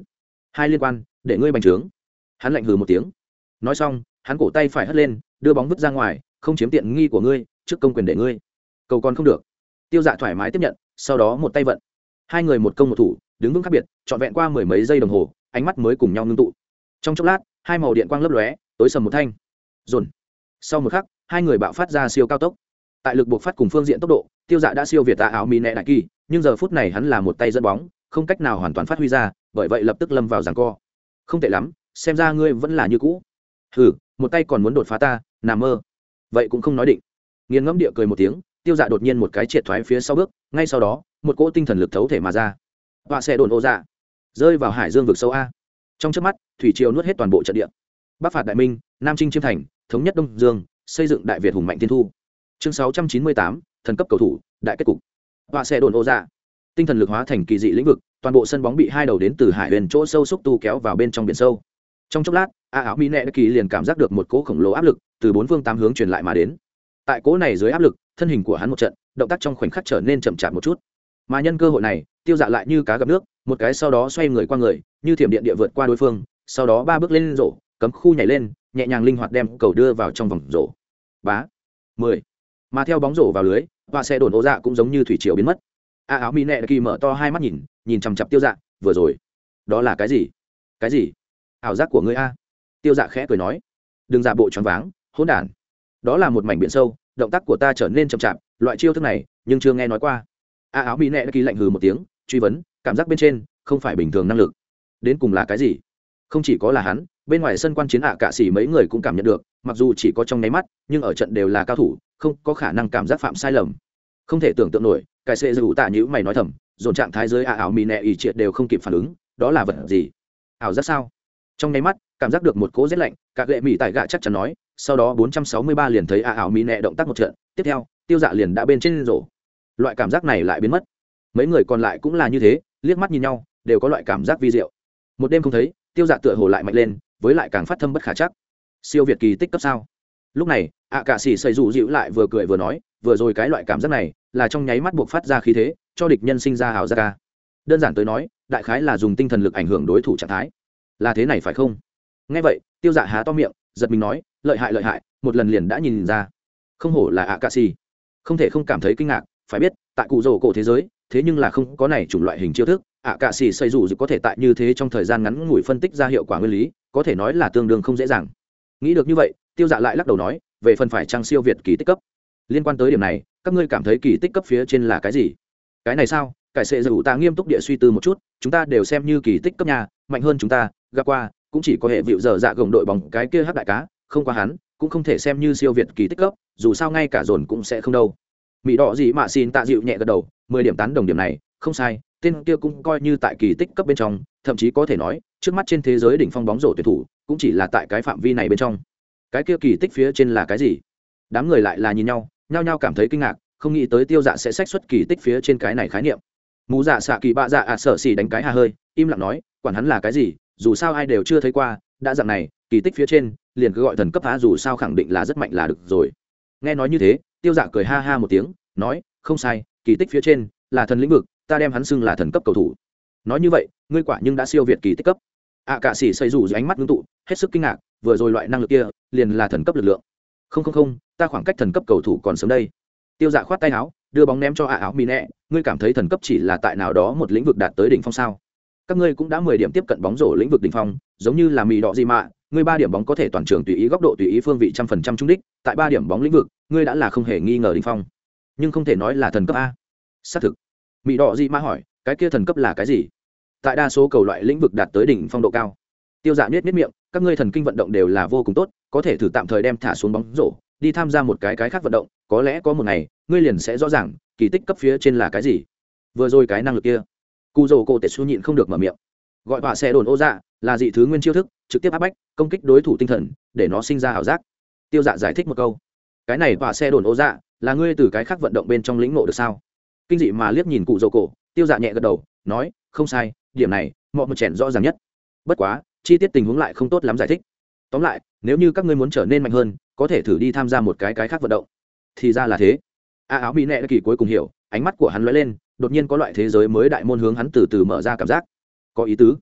hai liên quan để ngươi bành trướng. Hắn lạnh hừ một tiếng, nói xong hắn cổ tay phải hất lên đưa bóng vứt ra ngoài, không chiếm tiện nghi của ngươi, trước công quyền để ngươi cầu còn không được. Tiêu Dạ thoải mái tiếp nhận, sau đó một tay vận, hai người một công một thủ đứng vững khác biệt trọn vẹn qua mười mấy giây đồng hồ, ánh mắt mới cùng nhau ngưng tụ. Trong chốc lát hai màu điện quang lấp lóe, tối sầm một thanh dồn. Sau một khắc hai người bạo phát ra siêu cao tốc. Tại lực buộc phát cùng phương diện tốc độ, Tiêu Dạ đã siêu việt tạ áo mì nẹ đại kỳ, nhưng giờ phút này hắn là một tay dẫn bóng, không cách nào hoàn toàn phát huy ra, bởi vậy lập tức lâm vào giằng co. Không tệ lắm, xem ra ngươi vẫn là như cũ. Hừ, một tay còn muốn đột phá ta, nằm mơ. Vậy cũng không nói định. Nghiền ngẫm địa cười một tiếng, Tiêu Dạ đột nhiên một cái triệt thoái phía sau bước, ngay sau đó một cỗ tinh thần lực thấu thể mà ra, họa xe đồn ô dạ rơi vào hải dương vực sâu a. Trong chớp mắt thủy triều nuốt hết toàn bộ trận địa. Bắc phạt đại minh, nam chinh chiêm thành, thống nhất đông dương, xây dựng đại việt hùng mạnh tiên thu. Chương sáu trăm chín mươi tám, thần cấp cầu thủ đại kết cục. Họa xe đồn ô dạ, tinh thần lực hóa thành kỳ dị lĩnh vực, toàn bộ sân bóng bị hai đầu đến từ hải huyền chỗ sâu xúc tu kéo vào bên trong biển sâu. Trong chốc lát a áo mỹ nẹ kỳ liền cảm giác được một cỗ khổng lồ áp lực từ bốn phương tám hướng truyền lại mà đến. Tại cỗ này dưới áp lực, thân hình của hắn một trận động tác trong khoảnh khắc trở nên chậm chạp một chút, mà nhân cơ hội này Tiêu Dạ lại như cá gặp nước, một cái sau đó xoay người qua người, như thiểm điện địa vượt qua đối phương, sau đó ba bước lên rổ cấm khu nhảy lên, nhẹ nhàng linh hoạt đem cầu đưa vào trong vòng rổ. Bá mười. Mà theo bóng rổ vào lưới, và xe đồn ô dạ cũng giống như thủy triều biến mất. A áo mỹ nẹ kỳ mở to hai mắt nhìn nhìn chằm chặp Tiêu Dạ, vừa rồi đó là cái gì? Cái gì? Ảo giác của ngươi a? Tiêu Dạ khẽ cười nói, đừng giả bộ choáng váng, hỗn đản. Đó là một mảnh biển sâu, động tác của ta trở nên chậm chạp, loại chiêu thức này nhưng chưa nghe nói qua. A áo mỹ nẹ kỳ lạnh hừ một tiếng, truy vấn, cảm giác bên trên không phải bình thường năng lực, đến cùng là cái gì? Không chỉ có là hắn, bên ngoài sân quan chiến ạ cả xỉ mấy người cũng cảm nhận được, mặc dù chỉ có trong nháy mắt, nhưng ở trận đều là cao thủ, không có khả năng cảm giác phạm sai lầm. Không thể tưởng tượng nổi, cái xệ dù tạ nhữ mày nói thầm, dồn trạng thái dưới a áo mỹ nẹ ỉ triệt đều không kịp phản ứng, đó là vật gì? Ảo giác sao? Trong nháy mắt cảm giác được một cỗ rét lạnh, cả gệ mỹ tại gạ chắc chắn nói, sau đó bốn trăm sáu mươi ba liền thấy a áo mỹ nẹ động tác một trận, tiếp theo Tiêu Dạ liền đã bên trên rổ. Loại cảm giác này lại biến mất. Mấy người còn lại cũng là như thế, liếc mắt nhìn nhau đều có loại cảm giác vi diệu. Một đêm không thấy, Tiêu Dạ tựa hồ lại mạnh lên, với lại càng phát thâm bất khả chắc. Siêu việt kỳ tích cấp sao? Lúc này ạ cả xỉ xây rủ dịu lại vừa cười vừa nói, vừa rồi cái loại cảm giác này là trong nháy mắt buộc phát ra khí thế, cho địch nhân sinh ra hào giác ca. Đơn giản tới nói, đại khái là dùng tinh thần lực ảnh hưởng đối thủ trạng thái, là thế này phải không? Nghe vậy Tiêu Dạ há to miệng, giật mình nói, lợi hại lợi hại, một lần liền đã nhìn ra. Không hổ là ạ cả xỉ. Không thể không cảm thấy kinh ngạc, phải biết tại cụ rổ cổ thế giới thế nhưng là không có này chủng loại hình chiêu thức, ạ cả xỉ xây dù có thể tại như thế trong thời gian ngắn ngủi phân tích ra hiệu quả nguyên lý, có thể nói là tương đương không dễ dàng. Nghĩ được như vậy, Tiêu Dạ lại lắc đầu nói, về phần phải trang siêu việt kỳ tích cấp, liên quan tới điểm này các ngươi cảm thấy kỳ tích cấp phía trên là cái gì? Cái này sao? Cải sệ dù ta nghiêm túc địa suy tư một chút, chúng ta đều xem như kỳ tích cấp nhà, mạnh hơn chúng ta gặp qua cũng chỉ có hệ vịu giờ dạ gồng đội bóng cái kia hắc đại cá, không qua hắn cũng không thể xem như siêu việt kỳ tích cấp, dù sao ngay cả dồn cũng sẽ không đâu. Mỹ đỏ gì mà xin tạ dịu nhẹ gật đầu, mười điểm tán đồng điểm này, không sai, tên kia cũng coi như tại kỳ tích cấp bên trong, thậm chí có thể nói trước mắt trên thế giới đỉnh phong bóng rổ tuyển thủ cũng chỉ là tại cái phạm vi này bên trong. Cái kia kỳ tích phía trên là cái gì? Đám người lại là nhìn nhau, nhao nhao cảm thấy kinh ngạc, không nghĩ tới Tiêu Dạ sẽ sách xuất kỳ tích phía trên cái này khái niệm. Mù dạ xạ kỳ bạ dạ ạ sở xỉ đánh cái hà hơi, im lặng nói, quản hắn là cái gì, dù sao ai đều chưa thấy qua, đã dạng này kỳ tích phía trên liền cứ gọi thần cấp phá, dù sao khẳng định là rất mạnh là được rồi. Nghe nói như thế, Tiêu Dạ cười ha ha một tiếng, nói, không sai, kỳ tích phía trên là thần lĩnh vực, ta đem hắn xưng là thần cấp cầu thủ. Nói như vậy ngươi quả nhưng đã siêu việt kỳ tích cấp. ạ cả xỉ xây rủ dưới ánh mắt ngưng tụ, hết sức kinh ngạc, vừa rồi loại năng lực kia liền là thần cấp lực lượng. Không không không, ta khoảng cách thần cấp cầu thủ còn sớm đây. Tiêu Dạ khoát tay áo, đưa bóng ném cho ạ áo mì nẹ, ngươi cảm thấy thần cấp chỉ là tại nào đó một lĩnh vực đạt tới đỉnh phong sao? Các ngươi cũng đã mười điểm tiếp cận bóng rổ lĩnh vực đỉnh phong, giống như là mì đỏ gì mà, ngươi ba điểm bóng có thể toàn trường tùy ý góc độ tùy ý phương vị trăm phần trăm trúng đích, tại ba điểm bóng lĩnh vực, ngươi đã là không hề nghi ngờ đỉnh phong. Nhưng không thể nói là thần cấp a. Xác thực. Mì đỏ gì mà hỏi, cái kia thần cấp là cái gì? Tại đa số cầu loại lĩnh vực đạt tới đỉnh phong độ cao. Tiêu Dạ nhếch nhếch miệng, các ngươi thần kinh vận động đều là vô cùng tốt, có thể thử tạm thời đem thả xuống bóng rổ, đi tham gia một cái cái khác vận động, có lẽ có một ngày ngươi liền sẽ rõ ràng kỳ tích cấp phía trên là cái gì. Vừa rồi cái năng lực kia, cụ rồ cổ tetsu nhịn không được mở miệng, gọi họa xe đồn ô dạ là dị thứ nguyên chiêu thức, trực tiếp áp bách công kích đối thủ tinh thần để nó sinh ra ảo giác. Tiêu Dạ giải thích một câu, cái này họa xe đồn ô dạ là ngươi từ cái khác vận động bên trong lĩnh ngộ được sao? Kinh dị mà liếc nhìn cụ rồ cổ, Tiêu Dạ nhẹ gật đầu, nói, không sai, điểm này mọi một chèn rõ ràng nhất. Bất quá chi tiết tình huống lại không tốt lắm giải thích. Tóm lại, nếu như các ngươi muốn trở nên mạnh hơn, có thể thử đi tham gia một cái cái khác vận động. Thì ra là thế. A áo mỹ nệ kỳ cuối cùng hiểu, ánh mắt của hắn lóe lên, đột nhiên có loại thế giới mới đại môn hướng hắn từ từ mở ra cảm giác. Có ý tứ.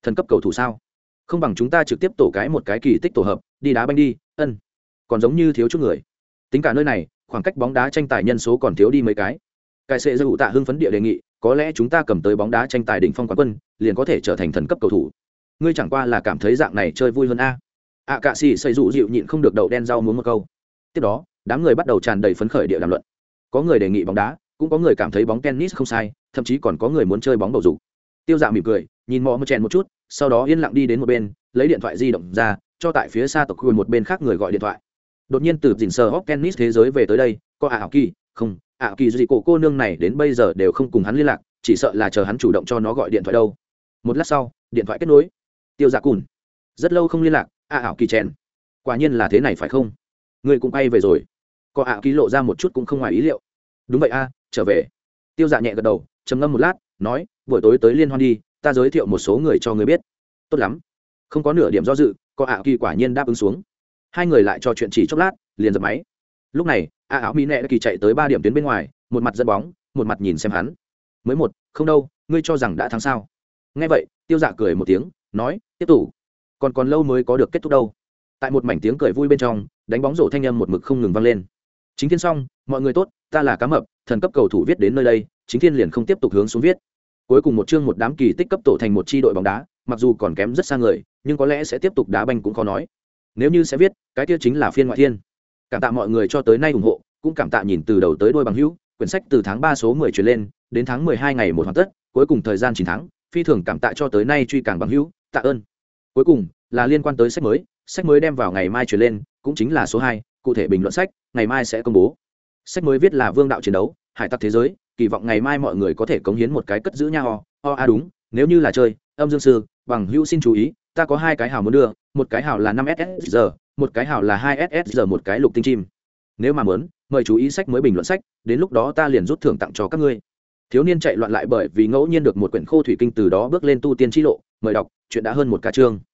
Thần cấp cầu thủ sao? Không bằng chúng ta trực tiếp tổ cái một cái kỳ tích tổ hợp, đi đá banh đi, ân. Còn giống như thiếu chút người. Tính cả nơi này, khoảng cách bóng đá tranh tài nhân số còn thiếu đi mấy cái. Cái sẽ dư tạ hưng phấn địa đề nghị, có lẽ chúng ta cầm tới bóng đá tranh tài đỉnh phong quán quân, liền có thể trở thành thần cấp cầu thủ. Ngươi chẳng qua là cảm thấy dạng này chơi vui hơn a. À cạ sĩ xây dụ dịu nhịn không được đậu đen rau muống một câu. Tiếp đó, đám người bắt đầu tràn đầy phấn khởi địa đàm luận. Có người đề nghị bóng đá, cũng có người cảm thấy bóng tennis không sai, thậm chí còn có người muốn chơi bóng bầu dục. Tiêu Dạ mỉm cười, nhìn mò một chèn một chút, sau đó yên lặng đi đến một bên, lấy điện thoại di động ra, cho tại phía xa tộc khuôn một bên khác người gọi điện thoại. Đột nhiên từ dình sờ hóc tennis thế giới về tới đây, có ảo kỳ, không, ảo kỳ gì cổ cô nương này đến bây giờ đều không cùng hắn liên lạc, chỉ sợ là chờ hắn chủ động cho nó gọi điện thoại đâu. Một lát sau, điện thoại kết nối. Tiêu Dạ cùn, rất lâu không liên lạc, a ảo kỳ chèn, quả nhiên là thế này phải không? Người cũng bay về rồi. Có ảo kỳ lộ ra một chút cũng không ngoài ý liệu. Đúng vậy a, trở về. Tiêu Dạ nhẹ gật đầu, trầm ngâm một lát, nói, buổi tối tới liên hoan đi, ta giới thiệu một số người cho người biết. Tốt lắm. Không có nửa điểm do dự, có ảo kỳ quả nhiên đáp ứng xuống. Hai người lại trò chuyện chỉ chốc lát, liền dập máy. Lúc này, a ảo mỹ nệ kỳ chạy tới ba điểm tuyến bên ngoài, một mặt dẫn bóng, một mặt nhìn xem hắn. Mới một, không đâu, ngươi cho rằng đã thắng sao? Nghe vậy, Tiêu Dạ cười một tiếng, nói, tiếp tục. Còn còn lâu mới có được kết thúc đâu. Tại một mảnh tiếng cười vui bên trong, đánh bóng rổ thanh âm một mực không ngừng vang lên. Chính Thiên xong, mọi người tốt, ta là Cá Mập, thần cấp cầu thủ viết đến nơi đây, Chính Thiên liền không tiếp tục hướng xuống viết. Cuối cùng một chương một đám kỳ tích cấp tổ thành một chi đội bóng đá, mặc dù còn kém rất xa người, nhưng có lẽ sẽ tiếp tục đá banh cũng khó nói. Nếu như sẽ viết, cái kia chính là phiên ngoại thiên. Cảm tạ mọi người cho tới nay ủng hộ, cũng cảm tạ nhìn từ đầu tới đuôi bằng hữu, quyển sách từ tháng ba số mười truyền lên, đến tháng mười hai ngày một hoàn tất, cuối cùng thời gian chín tháng, phi thường cảm tạ cho tới nay truy càng bằng hữu, tạ ơn. Cuối cùng là liên quan tới sách mới, sách mới đem vào ngày mai truyền lên, cũng chính là số hai, cụ thể bình luận sách, ngày mai sẽ công bố. Sách mới viết là Vương đạo chiến đấu, hải tặc thế giới, kỳ vọng ngày mai mọi người có thể cống hiến một cái cất giữ nha ho. Ho a đúng, nếu như là chơi, âm dương sư, bằng hữu xin chú ý, ta có hai cái hào muốn đưa, một cái hào là năm S S giờ, một cái hào là hai S S giờ một cái lục tinh chim. Nếu mà muốn, mời chú ý sách mới bình luận sách, đến lúc đó ta liền rút thưởng tặng cho các ngươi. Thiếu niên chạy loạn lại bởi vì ngẫu nhiên được một quyển khô thủy kinh từ đó bước lên tu tiên chi lộ, mời đọc, chuyện đã hơn một ca chương.